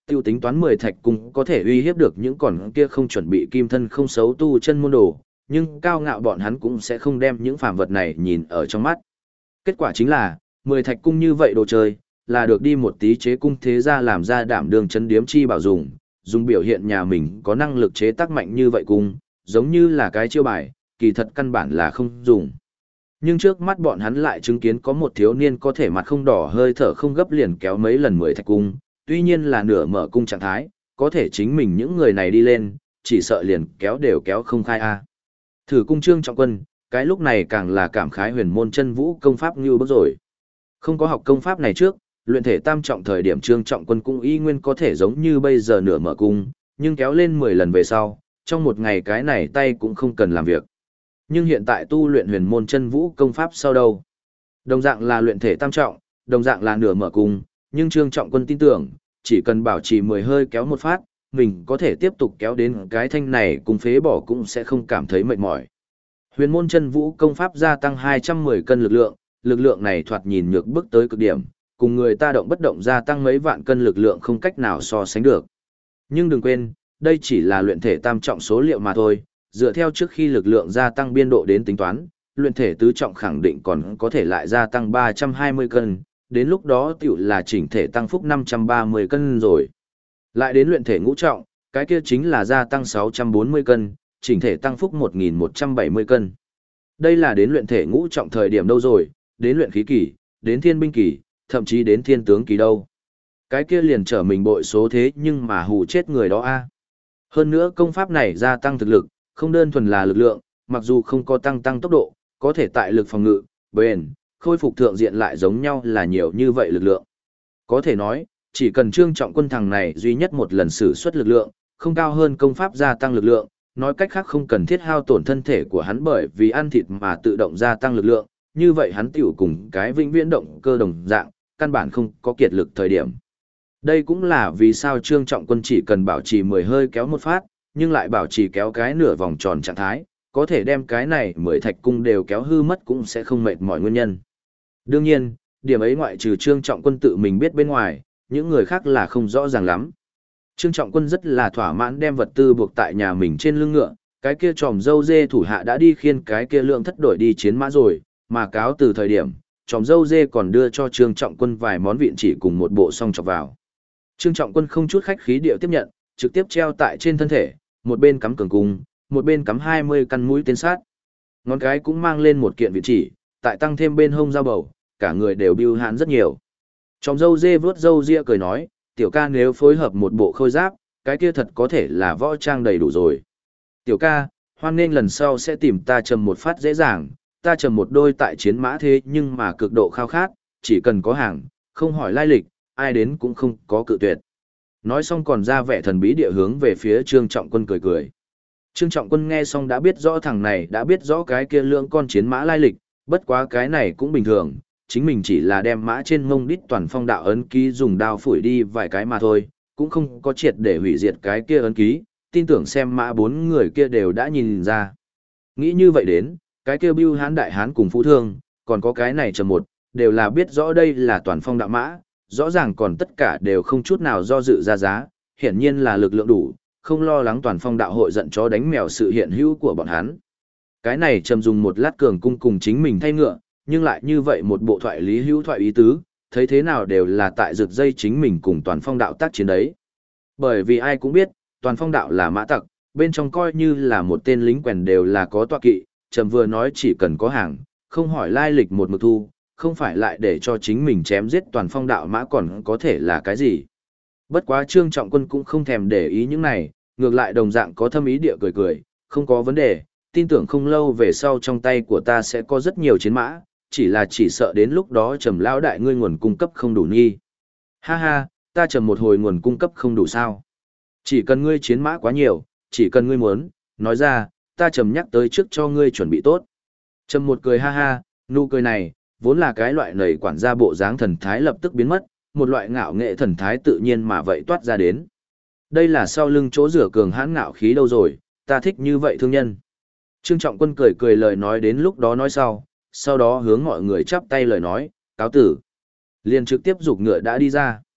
Tiêu tính toán 10 thạch cung có thể uy hiếp được những còn kia không chuẩn bị kim thân không xấu tu chân môn đồ, nhưng cao ngạo bọn hắn cũng sẽ không đem những phàm vật này nhìn ở trong mắt. Kết quả chính là, 10 thạch cung như vậy đồ chơi, là được đi một tí chế cung thế gia làm ra đảm đường chấn điếm chi bảo dùng biểu hiện nhà mình có năng lực chế tác mạnh như vậy cung, giống như là cái chiêu bài, kỳ thật căn bản là không dùng. Nhưng trước mắt bọn hắn lại chứng kiến có một thiếu niên có thể mặt không đỏ hơi thở không gấp liền kéo mấy lần 10 thạch cung, tuy nhiên là nửa mở cung trạng thái, có thể chính mình những người này đi lên, chỉ sợ liền kéo đều kéo không khai a. Thử cung Trương Trọng Quân, cái lúc này càng là cảm khái huyền môn chân vũ công pháp như bước rồi. Không có học công pháp này trước, luyện thể tam trọng thời điểm Trương Trọng Quân cũng y nguyên có thể giống như bây giờ nửa mở cung, nhưng kéo lên 10 lần về sau, trong một ngày cái này tay cũng không cần làm việc. Nhưng hiện tại tu luyện huyền môn chân vũ công pháp sau đâu? Đồng dạng là luyện thể tam trọng, đồng dạng là nửa mở cung, nhưng Trương Trọng Quân tin tưởng, chỉ cần bảo trì 10 hơi kéo một phát, mình có thể tiếp tục kéo đến cái thanh này cùng phế bỏ cũng sẽ không cảm thấy mệt mỏi. Huyền môn chân vũ công pháp gia tăng 210 cân lực lượng này thoạt nhìn nhược bước tới cực điểm, cùng người ta động bất động gia tăng mấy vạn cân lực lượng không cách nào so sánh được. Nhưng đừng quên, đây chỉ là luyện thể tam trọng số liệu mà thôi, dựa theo trước khi lực lượng gia tăng biên độ đến tính toán, luyện thể tứ trọng khẳng định còn có thể lại gia tăng 320 cân, đến lúc đó tiểu là chỉnh thể tăng phúc 530 cân rồi. Lại đến luyện thể ngũ trọng, cái kia chính là gia tăng 640 cân, chỉnh thể tăng phúc 1170 cân. Đây là đến luyện thể ngũ trọng thời điểm đâu rồi, đến luyện khí kỳ, đến thiên binh kỳ, thậm chí đến thiên tướng kỳ đâu. Cái kia liền trở mình bội số thế nhưng mà hù chết người đó a. Hơn nữa công pháp này gia tăng thực lực, không đơn thuần là lực lượng, mặc dù không có tăng tốc độ, có thể tại lực phòng ngự, bền, khôi phục thượng diện lại giống nhau là nhiều như vậy lực lượng. Có thể nói, chỉ cần Trương Trọng Quân thằng này duy nhất một lần sử xuất lực lượng, không cao hơn công pháp gia tăng lực lượng, nói cách khác không cần thiết hao tổn thân thể của hắn bởi vì ăn thịt mà tự động gia tăng lực lượng, như vậy hắn tiểu cùng cái vĩnh viễn động cơ đồng dạng, căn bản không có kiệt lực thời điểm. Đây cũng là vì sao Trương Trọng Quân chỉ cần bảo trì 10 hơi kéo một phát, nhưng lại bảo trì kéo cái nửa vòng tròn trạng thái, có thể đem cái này 10 thạch cung đều kéo hư mất cũng sẽ không mệt mỏi nguyên nhân. Đương nhiên, điểm ấy ngoại trừ Trương Trọng Quân tự mình biết bên ngoài, những người khác là không rõ ràng lắm. Trương Trọng Quân rất là thỏa mãn đem vật tư buộc tại nhà mình trên lưng ngựa, cái kia tròm dâu dê thủ hạ đã đi khiên cái kia lượng thất đổi đi chiến mã rồi, mà cáo từ thời điểm, tròm dâu dê còn đưa cho Trương Trọng Quân vài món vịn chỉ cùng một bộ song chọc vào. Trương Trọng Quân không chút khách khí điệu tiếp nhận, trực tiếp treo tại trên thân thể, một bên cắm cường cung, một bên cắm 20 căn mũi tên sát. Ngón cái cũng mang lên một kiện vịn chỉ, tại tăng thêm bên hông dao bầu, cả người đều bưu hãn rất nhiều. Tròm dâu dê vướt dâu ria cười nói, tiểu ca nếu phối hợp một bộ khôi giáp, cái kia thật có thể là võ trang đầy đủ rồi. Tiểu ca, hoan nên lần sau sẽ tìm ta trầm một phát dễ dàng, ta trầm một đôi tại chiến mã thế nhưng mà cực độ khao khát, chỉ cần có hàng, không hỏi lai lịch, ai đến cũng không có cự tuyệt. Nói xong còn ra vẻ thần bí địa hướng về phía Trương Trọng Quân cười cười. Trương Trọng Quân nghe xong đã biết rõ thằng này đã biết rõ cái kia lượng con chiến mã lai lịch, bất quá cái này cũng bình thường, chính mình chỉ là đem mã trên mông đít toàn phong đạo ấn ký dùng đao phủi đi vài cái mà thôi, cũng không có triệt để hủy diệt cái kia ấn ký, tin tưởng xem mã bốn người kia đều đã nhìn ra. Nghĩ như vậy đến, cái kia bưu hán đại hán cùng phú thương, còn có cái này trầm một, đều là biết rõ đây là toàn phong đạo mã, rõ ràng còn tất cả đều không chút nào do dự ra giá, hiển nhiên là lực lượng đủ, không lo lắng toàn phong đạo hội giận chó đánh mèo sự hiện hữu của bọn hắn. Cái này trầm dùng một lát cường cung cùng chính mình thay ngựa, nhưng lại như vậy một bộ thoại lý hữu thoại ý tứ, thấy thế nào đều là tại rực dây chính mình cùng toàn phong đạo tác chiến đấy. Bởi vì ai cũng biết, toàn phong đạo là mã tặc, bên trong coi như là một tên lính quèn đều là có tọa kỵ, trầm vừa nói chỉ cần có hàng, không hỏi lai lịch một mực thu, không phải lại để cho chính mình chém giết toàn phong đạo mã còn có thể là cái gì. Bất quá Trương Trọng Quân cũng không thèm để ý những này, ngược lại đồng dạng có thâm ý địa cười cười, không có vấn đề, tin tưởng không lâu về sau trong tay của ta sẽ có rất nhiều chiến mã, chỉ sợ đến lúc đó trầm lão đại ngươi nguồn cung cấp không đủ nghi. Ha ha, ta trầm một hồi nguồn cung cấp không đủ sao. Chỉ cần ngươi chiến mã quá nhiều, chỉ cần ngươi muốn, nói ra, ta trầm nhắc tới trước cho ngươi chuẩn bị tốt. Trầm một cười ha ha, nụ cười này, vốn là cái loại nầy quản gia bộ dáng thần thái lập tức biến mất, một loại ngạo nghệ thần thái tự nhiên mà vậy toát ra đến. Đây là sau lưng chỗ rửa cường hãn ngạo khí đâu rồi, ta thích như vậy thương nhân. Trương Trọng Quân cười cười lời nói đến lúc đó nói sau đó hướng mọi người chắp tay lời nói, cáo tử. Liền trực tiếp giục ngựa đã đi ra.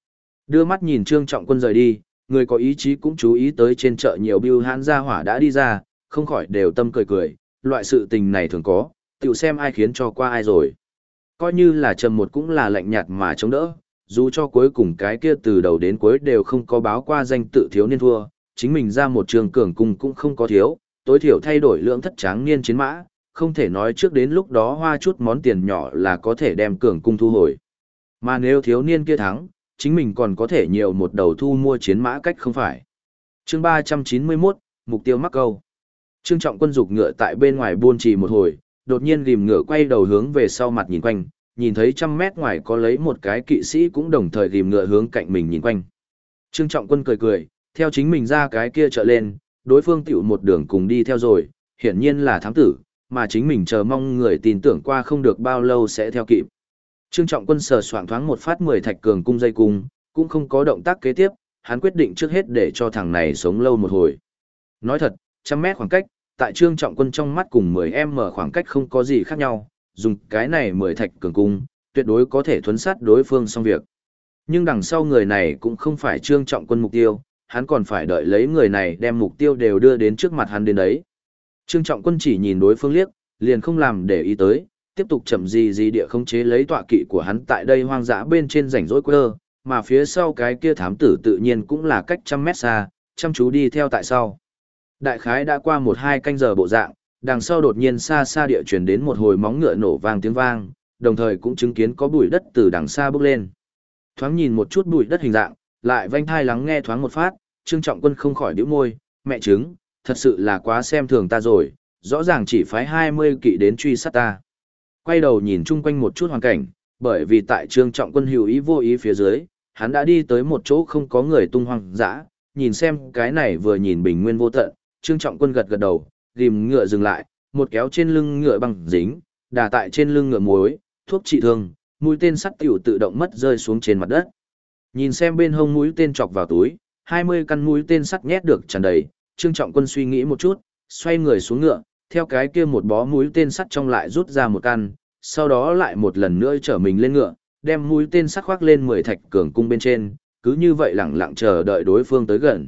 Đưa mắt nhìn Trương Trọng Quân rời đi, người có ý chí cũng chú ý tới trên chợ nhiều bưu hãn gia hỏa đã đi ra, không khỏi đều tâm cười cười, loại sự tình này thường có, tiểu xem ai khiến cho qua ai rồi. Coi như là Trầm Một cũng là lạnh nhạt mà chống đỡ, dù cho cuối cùng cái kia từ đầu đến cuối đều không có báo qua danh tự thiếu niên thua, chính mình ra một trường cường cung cũng không có thiếu, tối thiểu thay đổi lượng thất tráng niên chiến mã, không thể nói trước đến lúc đó hoa chút món tiền nhỏ là có thể đem cường cung thu hồi. Mà nếu thiếu niên kia thắng, chính mình còn có thể nhiều một đầu thu mua chiến mã cách không phải. Chương 391, mục tiêu mắc câu. Trương Trọng Quân dục ngựa tại bên ngoài buôn trì một hồi, đột nhiên rìm ngựa quay đầu hướng về sau mặt nhìn quanh, nhìn thấy 100 mét ngoài có lấy một cái kỵ sĩ cũng đồng thời rìm ngựa hướng cạnh mình nhìn quanh. Trương Trọng Quân cười cười, theo chính mình ra cái kia trợ lên, đối phương tiểu một đường cùng đi theo rồi, hiển nhiên là thám tử, mà chính mình chờ mong người tin tưởng qua không được bao lâu sẽ theo kịp. Trương Trọng Quân sờ soạng thoáng một phát 10 thạch cường cung dây cung, cũng không có động tác kế tiếp, hắn quyết định trước hết để cho thằng này sống lâu một hồi. Nói thật, 100 mét khoảng cách, tại Trương Trọng Quân trong mắt cùng 10m khoảng cách không có gì khác nhau, dùng cái này 10 thạch cường cung, tuyệt đối có thể thuấn sát đối phương xong việc. Nhưng đằng sau người này cũng không phải Trương Trọng Quân mục tiêu, hắn còn phải đợi lấy người này đem mục tiêu đều đưa đến trước mặt hắn đến đấy. Trương Trọng Quân chỉ nhìn đối phương liếc, liền không làm để ý tới, tiếp tục chậm gì địa khống chế lấy tọa kỵ của hắn tại đây hoang dã bên trên rảnh rỗi quơ, mà phía sau cái kia thám tử tự nhiên cũng là cách 100 mét xa, chăm chú đi theo tại sau. Đại khái đã qua 1-2 canh giờ bộ dạng, đằng sau đột nhiên xa xa địa truyền đến một hồi móng ngựa nổ vang tiếng vang, đồng thời cũng chứng kiến có bụi đất từ đằng xa bốc lên. Thoáng nhìn một chút bụi đất hình dạng, lại vênh thai lắng nghe thoáng một phát, Trương Trọng Quân không khỏi nhíu môi, mẹ chứng, thật sự là quá xem thường ta rồi, rõ ràng chỉ phái 20 kỵ đến truy sát ta. Quay đầu nhìn chung quanh một chút hoàn cảnh, bởi vì tại Trương Trọng Quân hữu ý vô ý phía dưới, hắn đã đi tới một chỗ không có người tung hoang dã, nhìn xem cái này vừa nhìn bình nguyên vô tận, Trương Trọng Quân gật gật đầu, ghim ngựa dừng lại, một kéo trên lưng ngựa băng dính, đà tại trên lưng ngựa muối, thuốc trị thương, mũi tên sắt tiểu tự động mất rơi xuống trên mặt đất. Nhìn xem bên hông mũi tên chọc vào túi, 20 căn mũi tên sắt nhét được tràn đầy, Trương Trọng Quân suy nghĩ một chút, xoay người xuống ngựa, theo cái kia một bó mũi tên sắt trong lại rút ra một căn, sau đó lại một lần nữa trở mình lên ngựa, đem mũi tên sắt khoác lên 10 thạch cường cung bên trên, cứ như vậy lẳng lặng chờ đợi đối phương tới gần.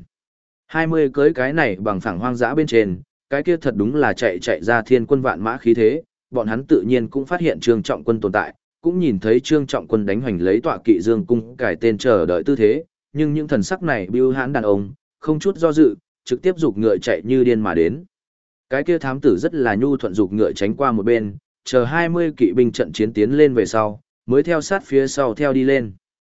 20 cưới cái này bằng phẳng hoang dã bên trên, cái kia thật đúng là chạy ra thiên quân vạn mã khí thế, bọn hắn tự nhiên cũng phát hiện Trương Trọng Quân tồn tại, cũng nhìn thấy Trương Trọng Quân đánh hoành lấy tọa kỵ dương cung cải tên chờ đợi tư thế, nhưng những thần sắc này bưu hãn đàn ông, không chút do dự, trực tiếp giục ngựa chạy như điên mà đến. Cái kia thám tử rất là nhu thuận giục ngựa tránh qua một bên, chờ 20 kỵ binh trận chiến tiến lên về sau, mới theo sát phía sau theo đi lên.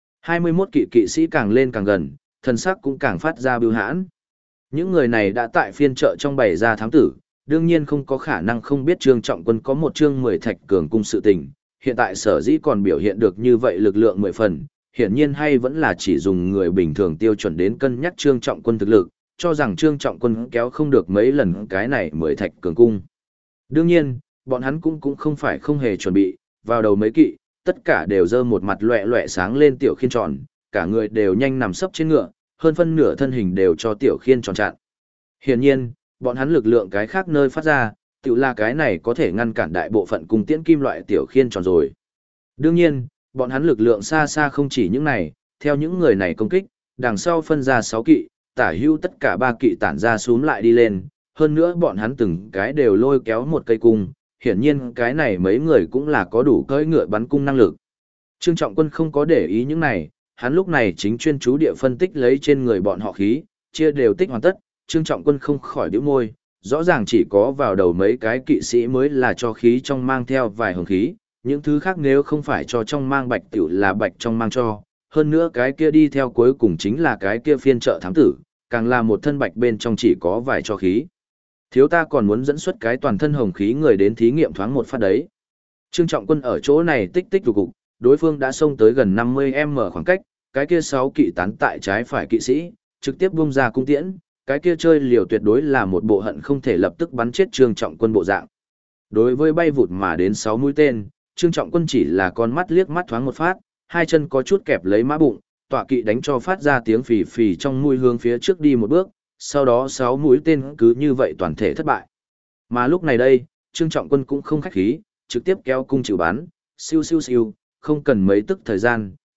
21 kỵ kỵ sĩ càng lên càng gần, thần sắc cũng càng phát ra bưu hãn. Những người này đã tại phiên chợ trong bày ra thám tử, đương nhiên không có khả năng không biết Trương Trọng Quân có một chương 10 thạch cường cung sự tình, hiện tại sở dĩ còn biểu hiện được như vậy lực lượng 10 phần, hiển nhiên hay vẫn là chỉ dùng người bình thường tiêu chuẩn đến cân nhắc Trương Trọng Quân thực lực, cho rằng Trương Trọng Quân kéo không được mấy lần cái này 10 thạch cường cung. Đương nhiên, bọn hắn cũng không phải không hề chuẩn bị, vào đầu mấy kỵ, tất cả đều dơ một mặt loẹ loẹ sáng lên tiểu khiên tròn, cả người đều nhanh nằm sấp trên ngựa, hơn phân nửa thân hình đều cho tiểu khiên tròn chặn. Hiển nhiên, bọn hắn lực lượng cái khác nơi phát ra, tự là cái này có thể ngăn cản đại bộ phận cung tiễn kim loại tiểu khiên tròn rồi. Đương nhiên, bọn hắn lực lượng xa xa không chỉ những này, theo những người này công kích, đằng sau phân ra 6 kỵ, tả hữu tất cả 3 kỵ tản ra xuống lại đi lên, hơn nữa bọn hắn từng cái đều lôi kéo một cây cung, hiển nhiên cái này mấy người cũng là có đủ cưỡi ngựa bắn cung năng lực. Trương Trọng Quân không có để ý những này, hắn lúc này chính chuyên chú địa phân tích lấy trên người bọn họ khí, chia đều tích hoàn tất, Trương Trọng Quân không khỏi nhíu môi, rõ ràng chỉ có vào đầu mấy cái kỵ sĩ mới là cho khí trong mang theo vài hồng khí, những thứ khác nếu không phải cho trong mang bạch tiểu là bạch trong mang cho, hơn nữa cái kia đi theo cuối cùng chính là cái kia phiên trợ thám tử, càng là một thân bạch bên trong chỉ có vài cho khí. Thiếu ta còn muốn dẫn xuất cái toàn thân hồng khí người đến thí nghiệm thoáng một phát đấy. Trương Trọng Quân ở chỗ này tích tích rục cục, đối phương đã xông tới gần 50m khoảng cách, cái kia 6 kỵ tán tại trái phải kỵ sĩ, trực tiếp bung ra cung tiễn, cái kia chơi liều tuyệt đối là một bộ hận không thể lập tức bắn chết Trương Trọng Quân bộ dạng. Đối với bay vụt mà đến 6 mũi tên, Trương Trọng Quân chỉ là con mắt liếc mắt thoáng một phát, hai chân có chút kẹp lấy mã bụng, tọa kỵ đánh cho phát ra tiếng phì phì trong mũi hướng phía trước đi một bước, sau đó 6 mũi tên cứ như vậy toàn thể thất bại. Mà lúc này đây, Trương Trọng Quân cũng không khách khí, trực tiếp kéo cung chịu bắn, siêu siêu siêu, không cần mấy tức thời gian,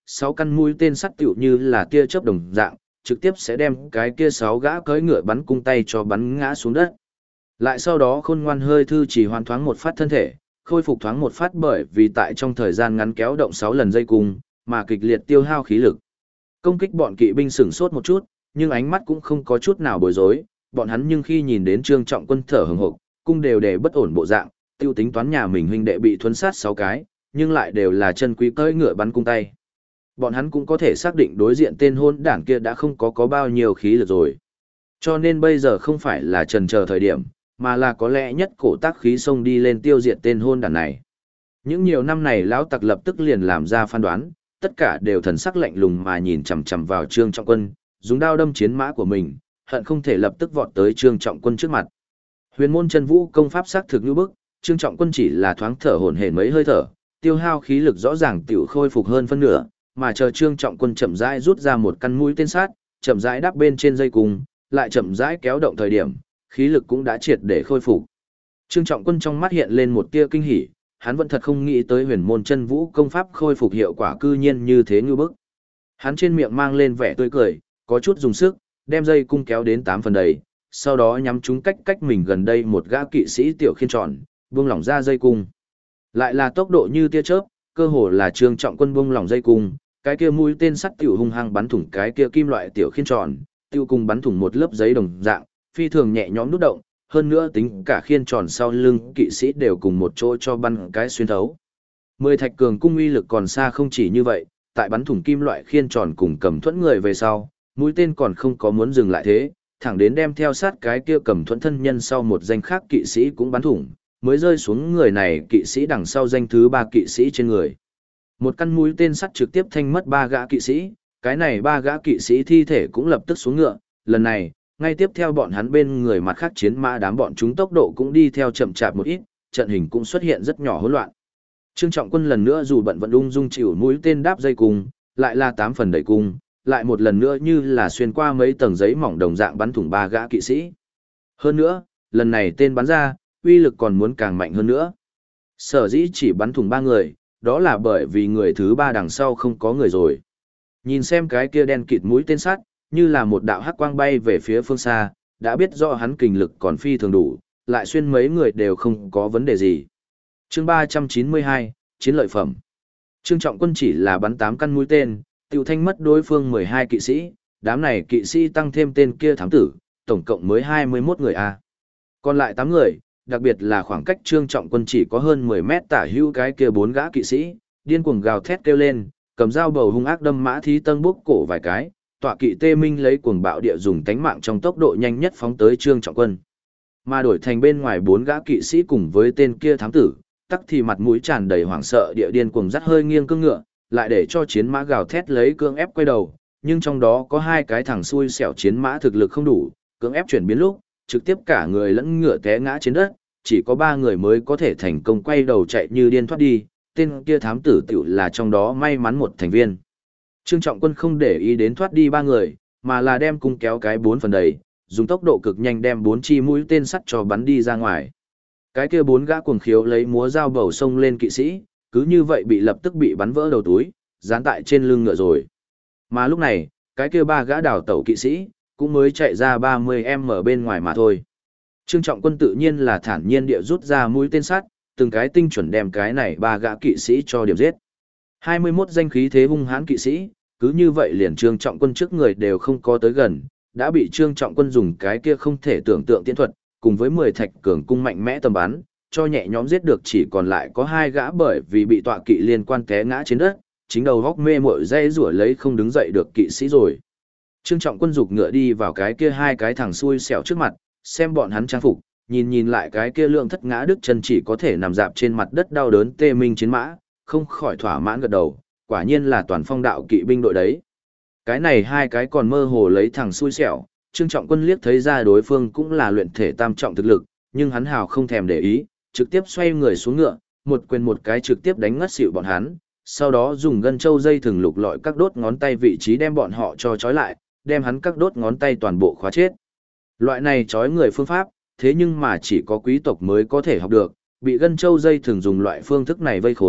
6 căn mũi tên sắt tựu như là tia chớp đồng dạng, trực tiếp sẽ đem cái kia 6 gã cưỡi ngựa bắn cung tay cho bắn ngã xuống đất. Lại sau đó khôn ngoan hơi thư chỉ hoàn thoáng một phát thân thể, khôi phục thoáng một phát bởi vì tại trong thời gian ngắn kéo động 6 lần dây cung, mà kịch liệt tiêu hao khí lực. Công kích bọn kỵ binh sửng sốt một chút, nhưng ánh mắt cũng không có chút nào bối rối, bọn hắn nhưng khi nhìn đến Trương Trọng Quân thở hừng hực, cung đều để bất ổn bộ dạng, tiêu tính toán nhà mình huynh đệ bị thuấn sát 6 cái, nhưng lại đều là chân quý cưỡi ngựa bắn cung tay. Bọn hắn cũng có thể xác định đối diện tên hôn đảng kia đã không có bao nhiêu khí lực rồi. Cho nên bây giờ không phải là chần chờ thời điểm, mà là có lẽ nhất cổ tác khí xông đi lên tiêu diệt tên hôn đảng này. Những nhiều năm này lão tặc lập tức liền làm ra phán đoán, tất cả đều thần sắc lạnh lùng mà nhìn chằm chằm vào Trương Trọng Quân, dùng đao đâm chiến mã của mình, hận không thể lập tức vọt tới Trương Trọng Quân trước mặt. Huyền môn chân vũ công pháp sắc thực như bức, Trương Trọng Quân chỉ là thoáng thở hổn hển mấy hơi thở, tiêu hao khí lực rõ ràng tiểu khôi phục hơn phân nửa, mà chờ Trương Trọng Quân chậm rãi rút ra một căn mũi tên sát, chậm rãi đắp bên trên dây cung, lại chậm rãi kéo động thời điểm, khí lực cũng đã triệt để khôi phục. Trương Trọng Quân trong mắt hiện lên một tia kinh hỉ, hắn vẫn thật không nghĩ tới huyền môn chân vũ công pháp khôi phục hiệu quả cư nhiên như thế như bức. Hắn trên miệng mang lên vẻ tươi cười, có chút dùng sức, đem dây cung kéo đến 8 phần đầy, sau đó nhắm chúng cách mình gần đây một gã kỵ sĩ tiểu khiên tròn, buông lỏng ra dây cung. Lại là tốc độ như tia chớp, cơ hồ là Trương Trọng Quân buông lỏng dây cung, cái kia mũi tên sắt tiểu hung hăng bắn thủng cái kia kim loại tiểu khiên tròn, tiêu cùng bắn thủng một lớp giấy đồng dạng, phi thường nhẹ nhõm nút động, hơn nữa tính cả khiên tròn sau lưng kỵ sĩ đều cùng một chỗ cho bắn cái xuyên thấu. 10 thạch cường cung uy lực còn xa không chỉ như vậy, tại bắn thủng kim loại khiên tròn cùng cầm thuẫn người về sau, mũi tên còn không có muốn dừng lại thế, thẳng đến đem theo sát cái kia cầm thuẫn thân nhân sau một danh khác kỵ sĩ cũng bắn thủng, mới rơi xuống người này kỵ sĩ đằng sau danh thứ 3 kỵ sĩ trên người. Một căn mũi tên sắt trực tiếp thanh mất 3 gã kỵ sĩ, cái này 3 gã kỵ sĩ thi thể cũng lập tức xuống ngựa, lần này, ngay tiếp theo bọn hắn bên người mặt khác chiến mã đám bọn chúng tốc độ cũng đi theo chậm chạp một ít, trận hình cũng xuất hiện rất nhỏ hỗn loạn. Trương Trọng Quân lần nữa dù bận vận ung dung chịu mũi tên đáp dây cung, lại là 8 phần đẩy cung, lại một lần nữa như là xuyên qua mấy tầng giấy mỏng đồng dạng bắn thủng 3 gã kỵ sĩ. Hơn nữa, lần này tên bắn ra, uy lực còn muốn càng mạnh hơn nữa. Sở dĩ chỉ bắn thủng 3 người, đó là bởi vì người thứ 3 đằng sau không có người rồi. Nhìn xem cái kia đen kịt mũi tên sắt, như là một đạo hắc quang bay về phía phương xa, đã biết rõ hắn kình lực còn phi thường đủ, lại xuyên mấy người đều không có vấn đề gì. Chương 392, chiến lợi phẩm. Trương Trọng Quân chỉ là bắn 8 căn mũi tên, tiêu thanh mất đối phương 12 kỵ sĩ, đám này kỵ sĩ tăng thêm tên kia thám tử, tổng cộng mới 21 người a. Còn lại 8 người, đặc biệt là khoảng cách Trương Trọng Quân chỉ có hơn 10 mét tả hữu cái kia 4 gã kỵ sĩ, điên cuồng gào thét kêu lên, cầm dao bầu hung ác đâm mã thí tân bốc cổ vài cái, tọa kỵ Tê Minh lấy cuồng bạo địa dùng tánh mạng trong tốc độ nhanh nhất phóng tới Trương Trọng Quân. Mà đổi thành bên ngoài 4 gã kỵ sĩ cùng với tên kia thám tử, tắc thì mặt mũi tràn đầy hoảng sợ địa điên cuồng dắt hơi nghiêng cương ngựa, lại để cho chiến mã gào thét lấy cương ép quay đầu, nhưng trong đó có 2 cái thằng xui xẻo chiến mã thực lực không đủ, cương ép chuyển biến lúc, trực tiếp cả người lẫn ngựa té ngã trên đất, chỉ có 3 người mới có thể thành công quay đầu chạy như điên thoát đi, tên kia thám tử tiểu là trong đó may mắn một thành viên. Trương Trọng Quân không để ý đến thoát đi 3 người, mà là đem cung kéo cái 4 phần đầy, dùng tốc độ cực nhanh đem 4 chi mũi tên sắt cho bắn đi ra ngoài. Cái kia 4 gã cuồng khiếu lấy múa dao bầu xông lên kỵ sĩ, cứ như vậy bị lập tức bị bắn vỡ đầu túi, dán tại trên lưng ngựa rồi. Mà lúc này, cái kia 3 gã đào tẩu kỵ sĩ, cũng mới chạy ra 30m bên ngoài mà thôi. Trương Trọng Quân tự nhiên là thản nhiên địa rút ra mũi tên sắt, từng cái tinh chuẩn đem cái này 3 gã kỵ sĩ cho điểm giết. 21 danh khí thế hung hãn kỵ sĩ, cứ như vậy liền Trương Trọng Quân trước người đều không có tới gần, đã bị Trương Trọng Quân dùng cái kia không thể tưởng tượng tiến thuật, cùng với 10 thạch cường cung mạnh mẽ tầm bắn, cho nhẹ nhõm giết được chỉ còn lại có 2 gã bởi vì bị tọa kỵ liên quan té ngã trên đất, chính đầu góc mê mội dây rủa lấy không đứng dậy được kỵ sĩ rồi. Trương Trọng Quân giục ngựa đi vào cái kia 2 cái thằng xui xẻo trước mặt, xem bọn hắn trang phục, nhìn lại cái kia lượng thất ngã đứt chân chỉ có thể nằm dạp trên mặt đất đau đớn Tê Minh chiến mã, không khỏi thỏa mãn gật đầu, quả nhiên là toàn phong đạo kỵ binh đội đấy. Cái này 2 cái còn mơ hồ lấy thằng xui xẻo, Trương Trọng Quân liếc thấy ra đối phương cũng là luyện thể tam trọng thực lực, nhưng hắn hào không thèm để ý, trực tiếp xoay người xuống ngựa, một quyền một cái trực tiếp đánh ngất xỉu bọn hắn, sau đó dùng gân châu dây thừng lục lọi các đốt ngón tay vị trí đem bọn họ cho trói lại, đem hắn các đốt ngón tay toàn bộ khóa chết. Loại này trói người phương pháp, thế nhưng mà chỉ có quý tộc mới có thể học được, bị gân châu dây thừng dùng loại phương thức này vây khốn,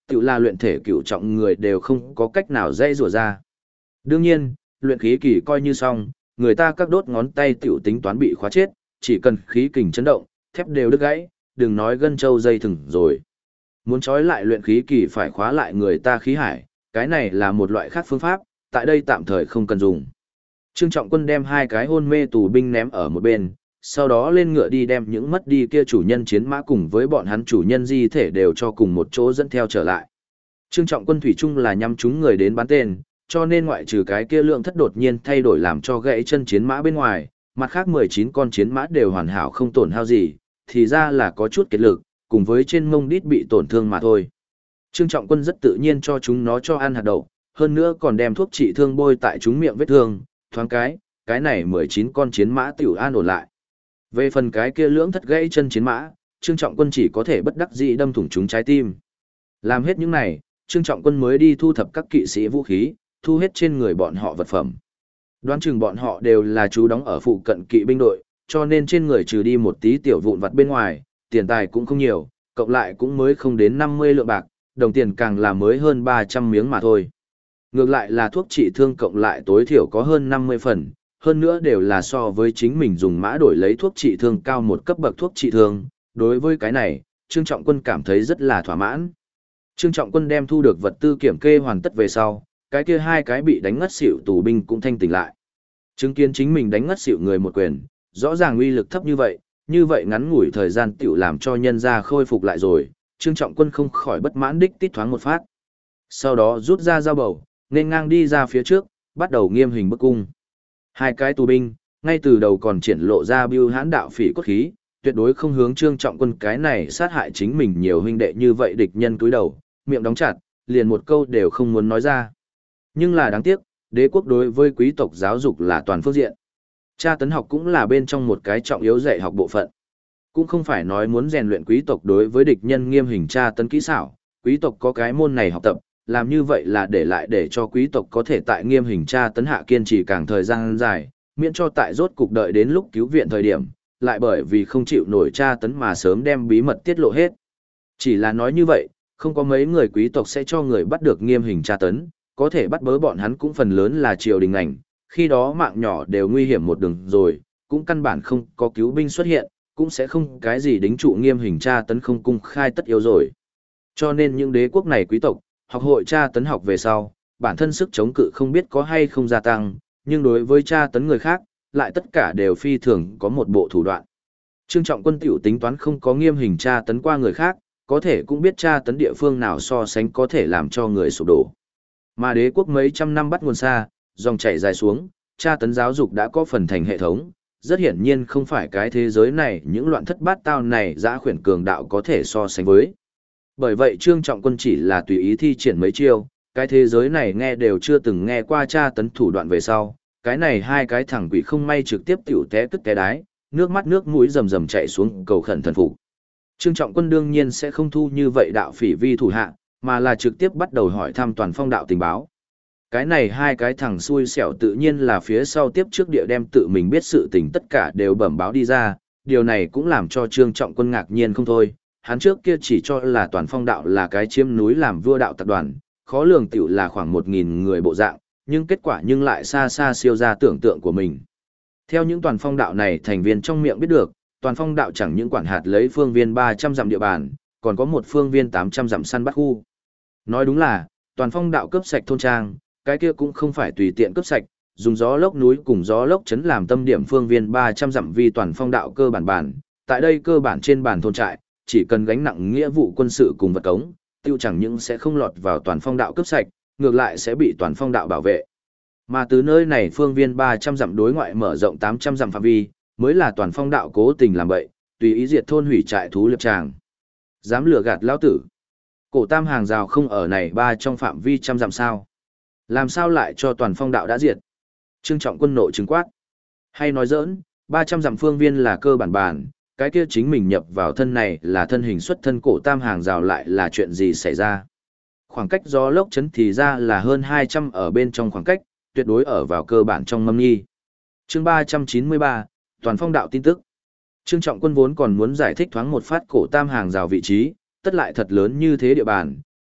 tự là luyện thể cửu trọng người đều không có cách nào dây rủa ra. Đương nhiên, luyện khí kỳ coi như xong, người ta các đốt ngón tay tiểu tính toán bị khóa chết, chỉ cần khí kình chấn động, thép đều đứt gãy, đừng nói gân châu dây thừng rồi. Muốn trói lại luyện khí kỳ phải khóa lại người ta khí hải, cái này là một loại khác phương pháp, tại đây tạm thời không cần dùng. Trương Trọng Quân đem hai cái hôn mê tù binh ném ở một bên, sau đó lên ngựa đi đem những mất đi kia chủ nhân chiến mã cùng với bọn hắn chủ nhân di thể đều cho cùng một chỗ dẫn theo trở lại. Trương Trọng Quân thủy chung là nhắm chúng người đến bắn tên, cho nên ngoại trừ cái kia lượng thất đột nhiên thay đổi làm cho gãy chân chiến mã bên ngoài, mặt khác 19 con chiến mã đều hoàn hảo không tổn hao gì, thì ra là có chút kiệt lực, cùng với trên mông đít bị tổn thương mà thôi. Trương Trọng Quân rất tự nhiên cho chúng nó cho ăn hạt đậu, hơn nữa còn đem thuốc trị thương bôi tại chúng miệng vết thương, thoáng cái này 19 con chiến mã tiểu an ổn lại. Về phần cái kia lưỡng thất gãy chân chiến mã, Trương Trọng Quân chỉ có thể bất đắc dĩ đâm thủng chúng trái tim. Làm hết những này, Trương Trọng Quân mới đi thu thập các kỵ sĩ vũ khí, thu hết trên người bọn họ vật phẩm. Đoán chừng bọn họ đều là chú đóng ở phụ cận kỵ binh đội, cho nên trên người trừ đi một tí tiểu vụn vặt bên ngoài, tiền tài cũng không nhiều, cộng lại cũng mới không đến 50 lượng bạc, đồng tiền càng là mới hơn 300 miếng mà thôi. Ngược lại là thuốc trị thương cộng lại tối thiểu có hơn 50 phần, hơn nữa đều là so với chính mình dùng mã đổi lấy thuốc trị thương cao một cấp bậc thuốc trị thương, đối với cái này, Trương Trọng Quân cảm thấy rất là thỏa mãn. Trương Trọng Quân đem thu được vật tư kiểm kê hoàn tất về sau, cái kia hai cái bị đánh ngất xỉu tù binh cũng thanh tỉnh lại. Chứng kiến chính mình đánh ngất xỉu người một quyền, rõ ràng uy lực thấp như vậy ngắn ngủi thời gian tiểu làm cho nhân gia khôi phục lại rồi, Trương Trọng Quân không khỏi bất mãn đích tít thoáng một phát. Sau đó rút ra dao bầu, nên ngang đi ra phía trước, bắt đầu nghiêm hình bức cung. Hai cái tù binh, ngay từ đầu còn triển lộ ra bưu hãn đạo phỉ cốt khí, tuyệt đối không hướng Trương Trọng Quân cái này sát hại chính mình nhiều huynh đệ như vậy địch nhân cúi đầu, miệng đóng chặt, liền một câu đều không muốn nói ra. Nhưng là đáng tiếc, đế quốc đối với quý tộc giáo dục là toàn phương diện. Tra tấn học cũng là bên trong một cái trọng yếu dạy học bộ phận. Cũng không phải nói muốn rèn luyện quý tộc đối với địch nhân nghiêm hình tra tấn kỹ xảo, quý tộc có cái môn này học tập, làm như vậy là để lại để cho quý tộc có thể tại nghiêm hình tra tấn hạ kiên trì càng thời gian dài, miễn cho tại rốt cục đợi đến lúc cứu viện thời điểm, lại bởi vì không chịu nổi tra tấn mà sớm đem bí mật tiết lộ hết. Chỉ là nói như vậy, không có mấy người quý tộc sẽ cho người bắt được nghiêm hình tra tấn, có thể bắt bớ bọn hắn cũng phần lớn là triều đình ảnh, khi đó mạng nhỏ đều nguy hiểm một đường rồi, cũng căn bản không có cứu binh xuất hiện, cũng sẽ không cái gì đính trụ nghiêm hình tra tấn không cung khai tất yếu rồi. Cho nên những đế quốc này quý tộc, học hội tra tấn học về sau, bản thân sức chống cự không biết có hay không gia tăng, nhưng đối với tra tấn người khác, lại tất cả đều phi thường có một bộ thủ đoạn. Trương Trọng Quân tiểu tính toán không có nghiêm hình tra tấn qua người khác, có thể cũng biết tra tấn địa phương nào so sánh có thể làm cho người sụp đổ. Mà đế quốc mấy trăm năm bắt nguồn xa, dòng chảy dài xuống, tra tấn giáo dục đã có phần thành hệ thống, rất hiển nhiên không phải cái thế giới này những loạn thất bát tao này dã khuyển cường đạo có thể so sánh với. Bởi vậy Trương Trọng Quân chỉ là tùy ý thi triển mấy chiêu, cái thế giới này nghe đều chưa từng nghe qua tra tấn thủ đoạn về sau, cái này hai cái thằng quỷ không may trực tiếp tiểu té tức té đái, nước mắt nước mũi rầm rầm chảy xuống cầu khẩn thần phục. Trương Trọng Quân đương nhiên sẽ không thu như vậy đạo phỉ vi thủ hạ, mà là trực tiếp bắt đầu hỏi thăm toàn phong đạo tình báo. Cái này hai cái thằng xui xẻo tự nhiên là phía sau tiếp trước địa đem tự mình biết sự tình tất cả đều bẩm báo đi ra, điều này cũng làm cho Trương Trọng Quân ngạc nhiên không thôi, hắn trước kia chỉ cho là toàn phong đạo là cái chiếm núi làm vua đạo tập đoàn, khó lường tiểu là khoảng 1.000 người bộ dạng, nhưng kết quả nhưng lại xa xa siêu ra tưởng tượng của mình. Theo những toàn phong đạo này thành viên trong miệng biết được, toàn phong đạo chẳng những quản hạt lấy phương viên 300 dặm địa bàn, còn có một phương viên 800 dặm săn bắt khu. Nói đúng là, toàn phong đạo cướp sạch thôn trang, cái kia cũng không phải tùy tiện cướp sạch, dùng gió lốc núi cùng gió lốc chấn làm tâm điểm phương viên 300 dặm vi toàn phong đạo cơ bản, tại đây cơ bản trên bản thôn trại, chỉ cần gánh nặng nghĩa vụ quân sự cùng vật cống, tiêu chẳng những sẽ không lọt vào toàn phong đạo cướp sạch, ngược lại sẽ bị toàn phong đạo bảo vệ. Mà từ nơi này phương viên 300 dặm đối ngoại mở rộng 800 dặm phạm vi, mới là toàn phong đạo cố tình làm bậy, tùy ý diệt thôn hủy trại thú liệp tràng. Dám lừa gạt lão tử. Cổ tam hàng rào không ở này ba trong phạm vi trăm dặm sao. Làm sao lại cho toàn phong đạo đã diệt? Trương Trọng Quân nộ trừng quát. Hay nói giỡn, 300 dặm phương viên là cơ bản, cái kia chính mình nhập vào thân này là thân hình xuất thân cổ tam hàng rào lại là chuyện gì xảy ra? Khoảng cách gió lốc chấn thì ra là hơn 200 ở bên trong khoảng cách, tuyệt đối ở vào cơ bản trong mâm nghi. Chương 393, toàn phong đạo tin tức. Trương Trọng Quân vốn còn muốn giải thích thoáng một phát cổ tam hàng rào vị trí, tất lại thật lớn như thế địa bàn,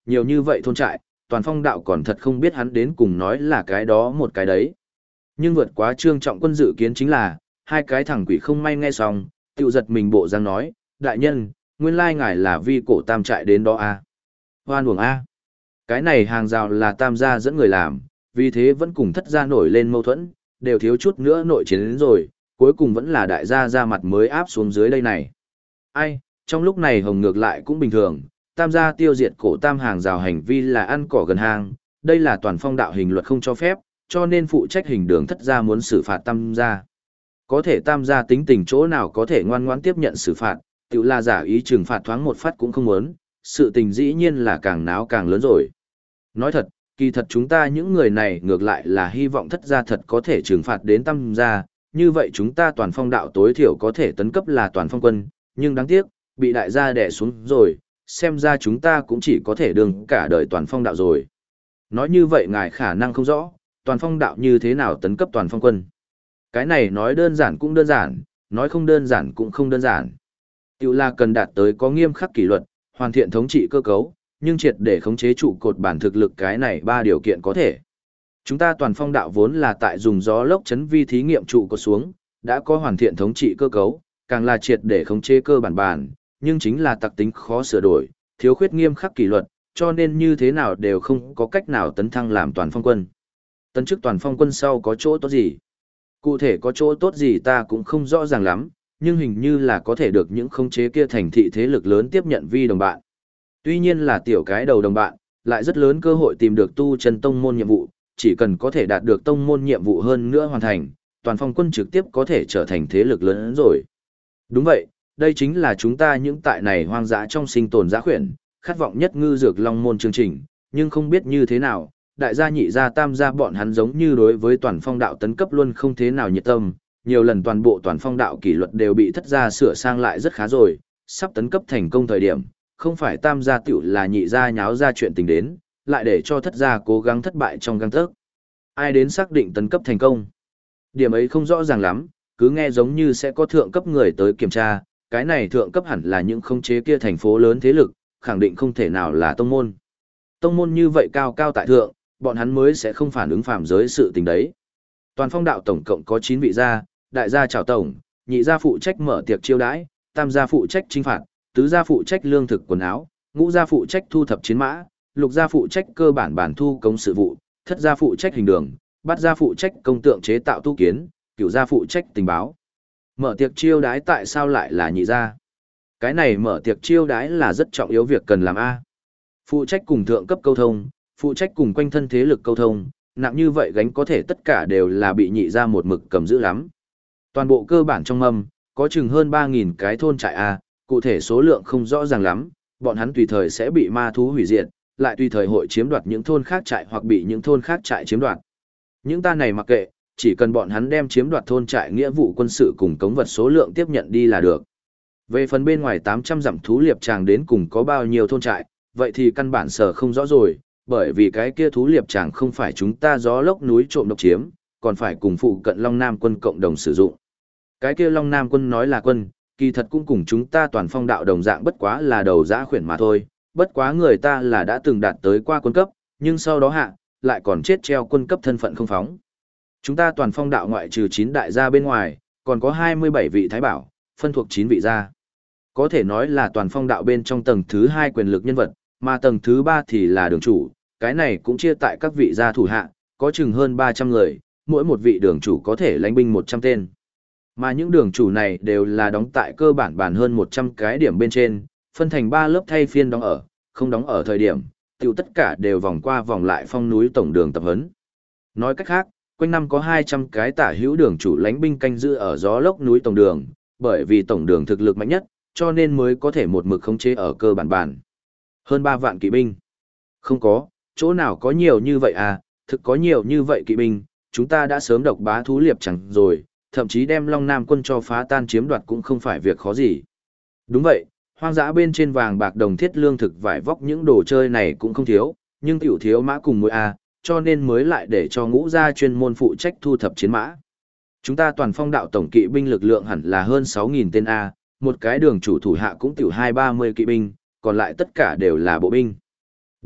nhiều như vậy thôn trại, toàn phong đạo còn thật không biết hắn đến cùng nói là cái đó một cái đấy. Nhưng vượt quá Trương Trọng Quân dự kiến chính là, hai cái thằng quỷ không may nghe xong, tự giật mình bộ răng nói, đại nhân, nguyên lai ngài là vi cổ tam trại đến đó à? Hoan uổng a. Cái này hàng rào là tam gia dẫn người làm, vì thế vẫn cùng thất gia nổi lên mâu thuẫn, đều thiếu chút nữa nội chiến đến rồi, cuối cùng vẫn là đại gia ra mặt mới áp xuống dưới đây này. Ai, trong lúc này hồng ngược lại cũng bình thường, tam gia tiêu diệt cổ tam hàng rào hành vi là ăn cỏ gần hang, đây là toàn phong đạo hình luật không cho phép, cho nên phụ trách hình đường thất gia muốn xử phạt tam gia. Có thể tam gia tính tình chỗ nào có thể ngoan ngoãn tiếp nhận xử phạt, tự là giả ý trừng phạt thoáng một phát cũng không muốn, sự tình dĩ nhiên là càng náo càng lớn rồi. Nói thật, kỳ thật chúng ta những người này ngược lại là hy vọng thất gia thật có thể trừng phạt đến tam gia, như vậy chúng ta toàn phong đạo tối thiểu có thể tấn cấp là toàn phong quân, nhưng đáng tiếc, bị đại gia đè xuống rồi, xem ra chúng ta cũng chỉ có thể đương cả đời toàn phong đạo rồi. Nói như vậy ngài khả năng không rõ, toàn phong đạo như thế nào tấn cấp toàn phong quân. Cái này nói đơn giản cũng đơn giản, nói không đơn giản cũng không đơn giản. Tiểu là cần đạt tới có nghiêm khắc kỷ luật, hoàn thiện thống trị cơ cấu, nhưng triệt để khống chế trụ cột bản thực lực cái này ba điều kiện có thể. Chúng ta toàn phong đạo vốn là tại dùng gió lốc chấn vi thí nghiệm trụ cột xuống, đã có hoàn thiện thống trị cơ cấu, càng là triệt để khống chế cơ bản, nhưng chính là tặc tính khó sửa đổi, thiếu khuyết nghiêm khắc kỷ luật, cho nên như thế nào đều không có cách nào tấn thăng làm toàn phong quân. Tấn chức toàn phong quân sau có chỗ tốt gì? Cụ thể có chỗ tốt gì ta cũng không rõ ràng lắm, nhưng hình như là có thể được những khống chế kia thành thị thế lực lớn tiếp nhận vi đồng bạn. Tuy nhiên là tiểu cái đầu đồng bạn, lại rất lớn cơ hội tìm được tu chân tông môn nhiệm vụ, chỉ cần có thể đạt được tông môn nhiệm vụ hơn nữa hoàn thành, toàn phong quân trực tiếp có thể trở thành thế lực lớn hơn rồi. Đúng vậy, đây chính là chúng ta những tại này hoang dã trong sinh tồn dã khuyển, khát vọng nhất ngư dược long môn chương trình, nhưng không biết như thế nào, đại gia nhị gia tam gia bọn hắn giống như đối với toàn phong đạo tấn cấp luôn không thế nào nhiệt tâm, nhiều lần toàn bộ toàn phong đạo kỷ luật đều bị thất gia sửa sang lại rất khá rồi, sắp tấn cấp thành công thời điểm, không phải tam gia tiểu là nhị gia nháo ra chuyện tình đến, lại để cho thất gia cố gắng thất bại trong gang tấc. Ai đến xác định tấn cấp thành công? Điểm ấy không rõ ràng lắm, cứ nghe giống như sẽ có thượng cấp người tới kiểm tra, cái này thượng cấp hẳn là những khống chế kia thành phố lớn thế lực, khẳng định không thể nào là tông môn. Tông môn như vậy cao cao tại thượng, bọn hắn mới sẽ không phản ứng phạm giới sự tình đấy. Toàn phong đạo tổng cộng có 9 vị gia, đại gia chào tổng, nhị gia phụ trách mở tiệc chiêu đãi, tam gia phụ trách trinh phạt, tứ gia phụ trách lương thực quần áo, ngũ gia phụ trách thu thập chiến mã, lục gia phụ trách cơ bản bản thu công sự vụ, thất gia phụ trách hình đường, bát gia phụ trách công tượng chế tạo tu kiến, cửu gia phụ trách tình báo. Mở tiệc chiêu đãi tại sao lại là nhị gia? Cái này mở tiệc chiêu đãi là rất trọng yếu việc cần làm a. Phụ trách cùng thượng cấp câu thông, phụ trách cùng quanh thân thế lực câu thông, nặng như vậy gánh có thể tất cả đều là bị nhị gia một mực cầm giữ lắm. Toàn bộ cơ bản trong mâm, có chừng hơn 3.000 cái thôn trại a, cụ thể số lượng không rõ ràng lắm, bọn hắn tùy thời sẽ bị ma thú hủy diệt, lại tùy thời hội chiếm đoạt những thôn khác trại hoặc bị những thôn khác trại chiếm đoạt. Những ta này mặc kệ, chỉ cần bọn hắn đem chiếm đoạt thôn trại nghĩa vụ quân sự cùng cống vật số lượng tiếp nhận đi là được. Về phần bên ngoài 800 dặm thú liệp tràng đến cùng có bao nhiêu thôn trại, vậy thì căn bản sở không rõ rồi, bởi vì cái kia thú liệp tràng không phải chúng ta gió lốc núi trộm độc chiếm, còn phải cùng phụ cận Long Nam quân cộng đồng sử dụng. Cái kia Long Nam quân nói là quân, kỳ thật cũng cùng chúng ta toàn phong đạo đồng dạng bất quá là đầu dã khuyển mà thôi, bất quá người ta là đã từng đạt tới qua quân cấp, nhưng sau đó hạ, lại còn chết treo quân cấp thân phận không phóng. Chúng ta toàn phong đạo ngoại trừ 9 đại gia bên ngoài, còn có 27 vị thái bảo, phân thuộc 9 vị gia. Có thể nói là toàn phong đạo bên trong tầng thứ 2 quyền lực nhân vật, mà tầng thứ 3 thì là đường chủ, cái này cũng chia tại các vị gia thủ hạ, có chừng hơn 300 người, mỗi một vị đường chủ có thể lãnh binh 100 tên. Mà những đường chủ này đều là đóng tại cơ bản hơn 100 cái điểm bên trên, phân thành 3 lớp thay phiên đóng ở, không đóng ở thời điểm, tiểu tất cả đều vòng qua vòng lại phong núi tổng đường tập huấn. Nói cách khác, quanh năm có 200 cái tả hữu đường chủ lãnh binh canh giữ ở gió lốc núi tổng đường, bởi vì tổng đường thực lực mạnh nhất, cho nên mới có thể một mực khống chế ở cơ bản. Hơn 3 vạn kỵ binh. Không có, chỗ nào có nhiều như vậy à, thực có nhiều như vậy kỵ binh, chúng ta đã sớm độc bá thú liệp chẳng rồi, thậm chí đem Long Nam quân cho phá tan chiếm đoạt cũng không phải việc khó gì. Đúng vậy, hoang dã bên trên vàng bạc đồng thiết lương thực vải vóc những đồ chơi này cũng không thiếu, nhưng tiểu thiếu mã cùng muối a, cho nên mới lại để cho ngũ gia chuyên môn phụ trách thu thập chiến mã. Chúng ta toàn phong đạo tổng kỵ binh lực lượng hẳn là hơn 6.000 tên a, một cái đường chủ thủ hạ cũng tiểu 2-30 kỵ binh, còn lại tất cả đều là bộ binh.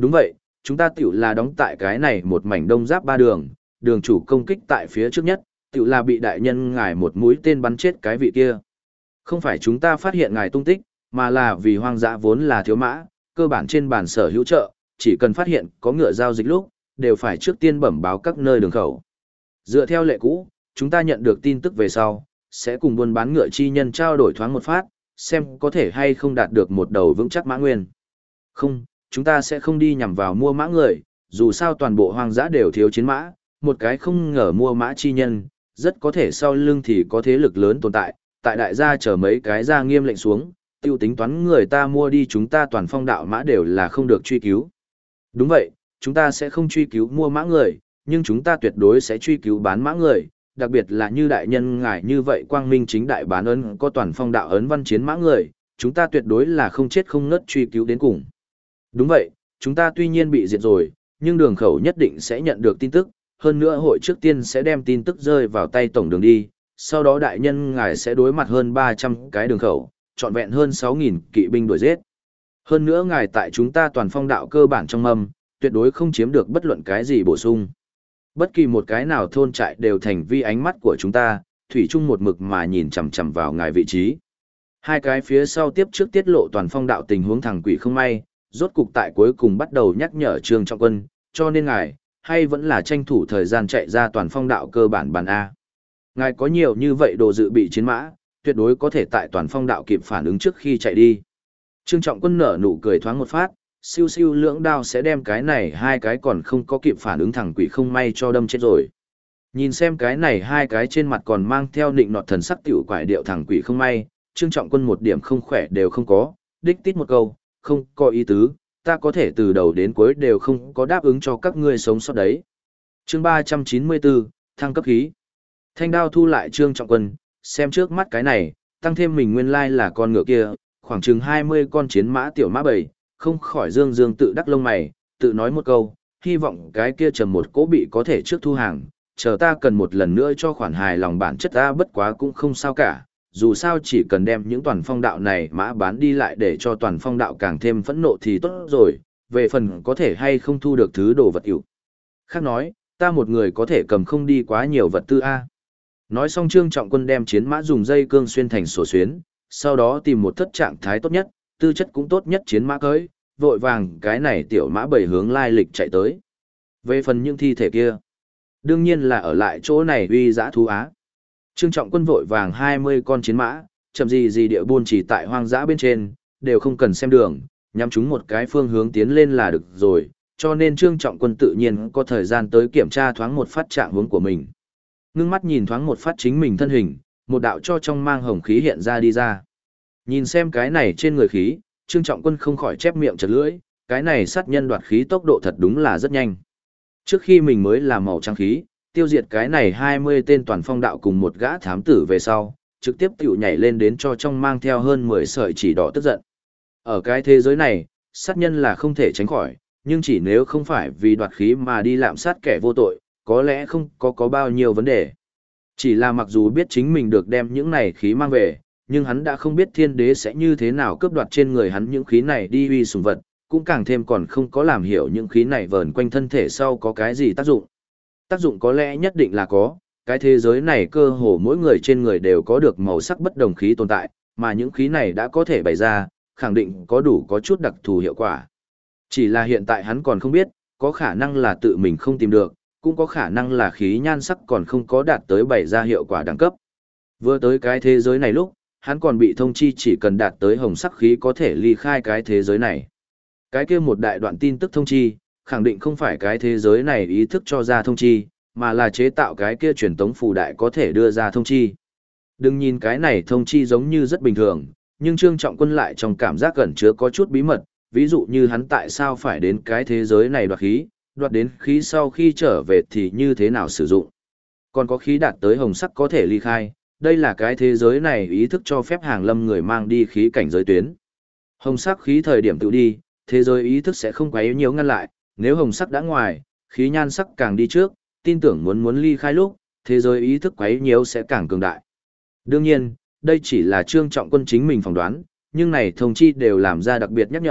Đúng vậy, chúng ta tiểu là đóng tại cái này một mảnh đông giáp ba đường, đường chủ công kích tại phía trước nhất, tiểu là bị đại nhân ngài một mũi tên bắn chết cái vị kia. Không phải chúng ta phát hiện ngài tung tích, mà là vì hoang dã vốn là thiếu mã, cơ bản trên bản sở hữu trợ, chỉ cần phát hiện có ngựa giao dịch lúc, đều phải trước tiên bẩm báo các nơi đường khẩu. Dựa theo lệ cũ, chúng ta nhận được tin tức về sau, sẽ cùng buôn bán ngựa chi nhân trao đổi thoáng một phát, xem có thể hay không đạt được một đầu vững chắc mã nguyên. Không, chúng ta sẽ không đi nhằm vào mua mã người, dù sao toàn bộ hoang dã đều thiếu chiến mã, một cái không ngờ mua mã chi nhân, rất có thể sau lưng thì có thế lực lớn tồn tại, tại đại gia chờ mấy cái ra nghiêm lệnh xuống, tiêu tính toán người ta mua đi chúng ta toàn phong đạo mã đều là không được truy cứu. Đúng vậy, chúng ta sẽ không truy cứu mua mã người, nhưng chúng ta tuyệt đối sẽ truy cứu bán mã người, đặc biệt là như đại nhân ngài như vậy quang minh chính đại bán ấn có toàn phong đạo ấn văn chiến mã người, chúng ta tuyệt đối là không chết không ngất truy cứu đến cùng. Đúng vậy, chúng ta tuy nhiên bị diệt rồi, nhưng đường khẩu nhất định sẽ nhận được tin tức, hơn nữa hội trước tiên sẽ đem tin tức rơi vào tay tổng đường đi, sau đó đại nhân ngài sẽ đối mặt hơn 300 cái đường khẩu, trọn vẹn hơn 6.000 kỵ binh đuổi giết. Hơn nữa ngài tại chúng ta toàn phong đạo cơ bản trong mâm, tuyệt đối không chiếm được bất luận cái gì bổ sung. Bất kỳ một cái nào thôn trại đều thành vi ánh mắt của chúng ta, thủy chung một mực mà nhìn chằm chằm vào ngài vị trí. Hai cái phía sau tiếp trước tiết lộ toàn phong đạo tình huống thằng quỷ không may, rốt cục tại cuối cùng bắt đầu nhắc nhở Trương Trọng Quân, cho nên ngài, hay vẫn là tranh thủ thời gian chạy ra toàn phong đạo cơ bản bàn A. Ngài có nhiều như vậy đồ dự bị chiến mã, tuyệt đối có thể tại toàn phong đạo kịp phản ứng trước khi chạy đi. Trương Trọng Quân nở nụ cười thoáng một phát, siêu siêu lưỡng đao sẽ đem cái này hai cái còn không có kịp phản ứng thằng quỷ không may cho đâm chết rồi. Nhìn xem cái này hai cái trên mặt còn mang theo nịnh nọt thần sắc tiểu quải điệu thằng quỷ không may, Trương Trọng Quân một điểm không khỏe đều không có, đích tít một câu, không có ý tứ, ta có thể từ đầu đến cuối đều không có đáp ứng cho các ngươi sống sót đấy. Chương 394, thăng cấp khí. Thanh đao thu lại Trương Trọng Quân, xem trước mắt cái này, tăng thêm mình nguyên lai là con ngựa kia, khoảng chừng 20 con chiến mã tiểu mã bầy, không khỏi dương dương tự đắc lông mày, tự nói một câu, hy vọng cái kia trầm một cỗ bị có thể trước thu hàng, chờ ta cần một lần nữa cho khoản hài lòng bản chất ta bất quá cũng không sao cả, dù sao chỉ cần đem những toàn phong đạo này mã bán đi lại để cho toàn phong đạo càng thêm phẫn nộ thì tốt rồi, về phần có thể hay không thu được thứ đồ vật hiệu. Khác nói, ta một người có thể cầm không đi quá nhiều vật tư A. Nói xong Trương Trọng Quân đem chiến mã dùng dây cương xuyên thành sổ xuyến, sau đó tìm một thất trạng thái tốt nhất, tư chất cũng tốt nhất chiến mã cưỡi, vội vàng cái này tiểu mã bảy hướng lai lịch chạy tới. Về phần những thi thể kia, đương nhiên là ở lại chỗ này uy dã thú á. Trương Trọng Quân vội vàng 20 con chiến mã, chậm gì địa buôn chỉ tại hoang dã bên trên, đều không cần xem đường, nhắm chúng một cái phương hướng tiến lên là được rồi, cho nên Trương Trọng Quân tự nhiên có thời gian tới kiểm tra thoáng một phát trạng hướng của mình. Ngưng mắt nhìn thoáng một phát chính mình thân hình, một đạo cho trong mang hồng khí hiện ra đi ra. Nhìn xem cái này trên người khí, Trương Trọng Quân không khỏi chép miệng chật lưỡi, cái này sát nhân đoạt khí tốc độ thật đúng là rất nhanh. Trước khi mình mới làm màu trắng khí, tiêu diệt cái này 20 tên toàn phong đạo cùng một gã thám tử về sau, trực tiếp tiểu nhảy lên đến cho trong mang theo hơn 10 sợi chỉ đỏ tức giận. Ở cái thế giới này, sát nhân là không thể tránh khỏi, nhưng chỉ nếu không phải vì đoạt khí mà đi lạm sát kẻ vô tội, có lẽ không có bao nhiêu vấn đề. Chỉ là mặc dù biết chính mình được đem những này khí mang về, nhưng hắn đã không biết thiên đế sẽ như thế nào cướp đoạt trên người hắn những khí này đi uy sùng vật, cũng càng thêm còn không có làm hiểu những khí này vờn quanh thân thể sau có cái gì tác dụng. Tác dụng có lẽ nhất định là có, cái thế giới này cơ hồ mỗi người trên người đều có được màu sắc bất đồng khí tồn tại, mà những khí này đã có thể bày ra, khẳng định có đủ có chút đặc thù hiệu quả. Chỉ là hiện tại hắn còn không biết, có khả năng là tự mình không tìm được, cũng có khả năng là khí nhan sắc còn không có đạt tới bày ra hiệu quả đẳng cấp. Vừa tới cái thế giới này lúc, hắn còn bị thông chi chỉ cần đạt tới hồng sắc khí có thể ly khai cái thế giới này. Cái kia một đại đoạn tin tức thông chi, khẳng định không phải cái thế giới này ý thức cho ra thông chi, mà là chế tạo cái kia truyền tống phù đại có thể đưa ra thông chi. Đừng nhìn cái này thông chi giống như rất bình thường, nhưng Trương Trọng Quân lại trong cảm giác gần chứa có chút bí mật, ví dụ như hắn tại sao phải đến cái thế giới này đoạt đến khí sau khi trở về thì như thế nào sử dụng. Còn có khí đạt tới hồng sắc có thể ly khai, đây là cái thế giới này ý thức cho phép hàng lâm người mang đi khí cảnh giới tuyến. Hồng sắc khí thời điểm tự đi, thế giới ý thức sẽ không quá yếu nhiều ngăn lại, nếu hồng sắc đã ngoài, khí nhan sắc càng đi trước, tin tưởng muốn ly khai lúc, thế giới ý thức quấy nhiễu sẽ càng cường đại. Đương nhiên, đây chỉ là Trương Trọng Quân chính mình phỏng đoán, nhưng này thông chi đều làm ra đặc biệt nhắc nhở,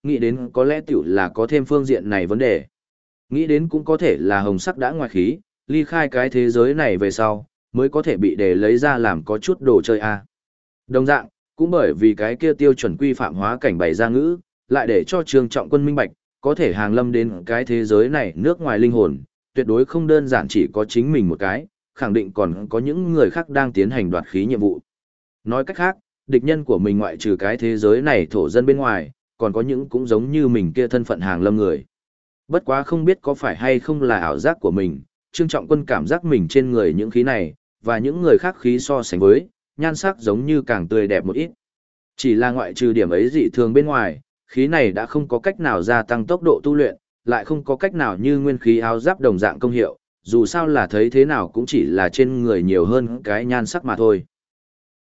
nghĩ đến có lẽ tiểu là có thêm phương diện này vấn đề. Nghĩ đến cũng có thể là hồng sắc đã ngoài khí, ly khai cái thế giới này về sau, mới có thể bị để lấy ra làm có chút đồ chơi a. Đồng dạng, cũng bởi vì cái kia tiêu chuẩn quy phạm hóa cảnh bày ra ngữ, lại để cho Trương Trọng Quân minh bạch, có thể hàng lâm đến cái thế giới này nước ngoài linh hồn, tuyệt đối không đơn giản chỉ có chính mình một cái, khẳng định còn có những người khác đang tiến hành đoạt khí nhiệm vụ. Nói cách khác, địch nhân của mình ngoại trừ cái thế giới này thổ dân bên ngoài, còn có những cũng giống như mình kia thân phận hàng lâm người. Bất quá không biết có phải hay không là ảo giác của mình, Trương Trọng Quân cảm giác mình trên người những khí này, và những người khác khí so sánh với, nhan sắc giống như càng tươi đẹp một ít. Chỉ là ngoại trừ điểm ấy dị thường bên ngoài, khí này đã không có cách nào gia tăng tốc độ tu luyện, lại không có cách nào như nguyên khí áo giáp đồng dạng công hiệu, dù sao là thấy thế nào cũng chỉ là trên người nhiều hơn cái nhan sắc mà thôi.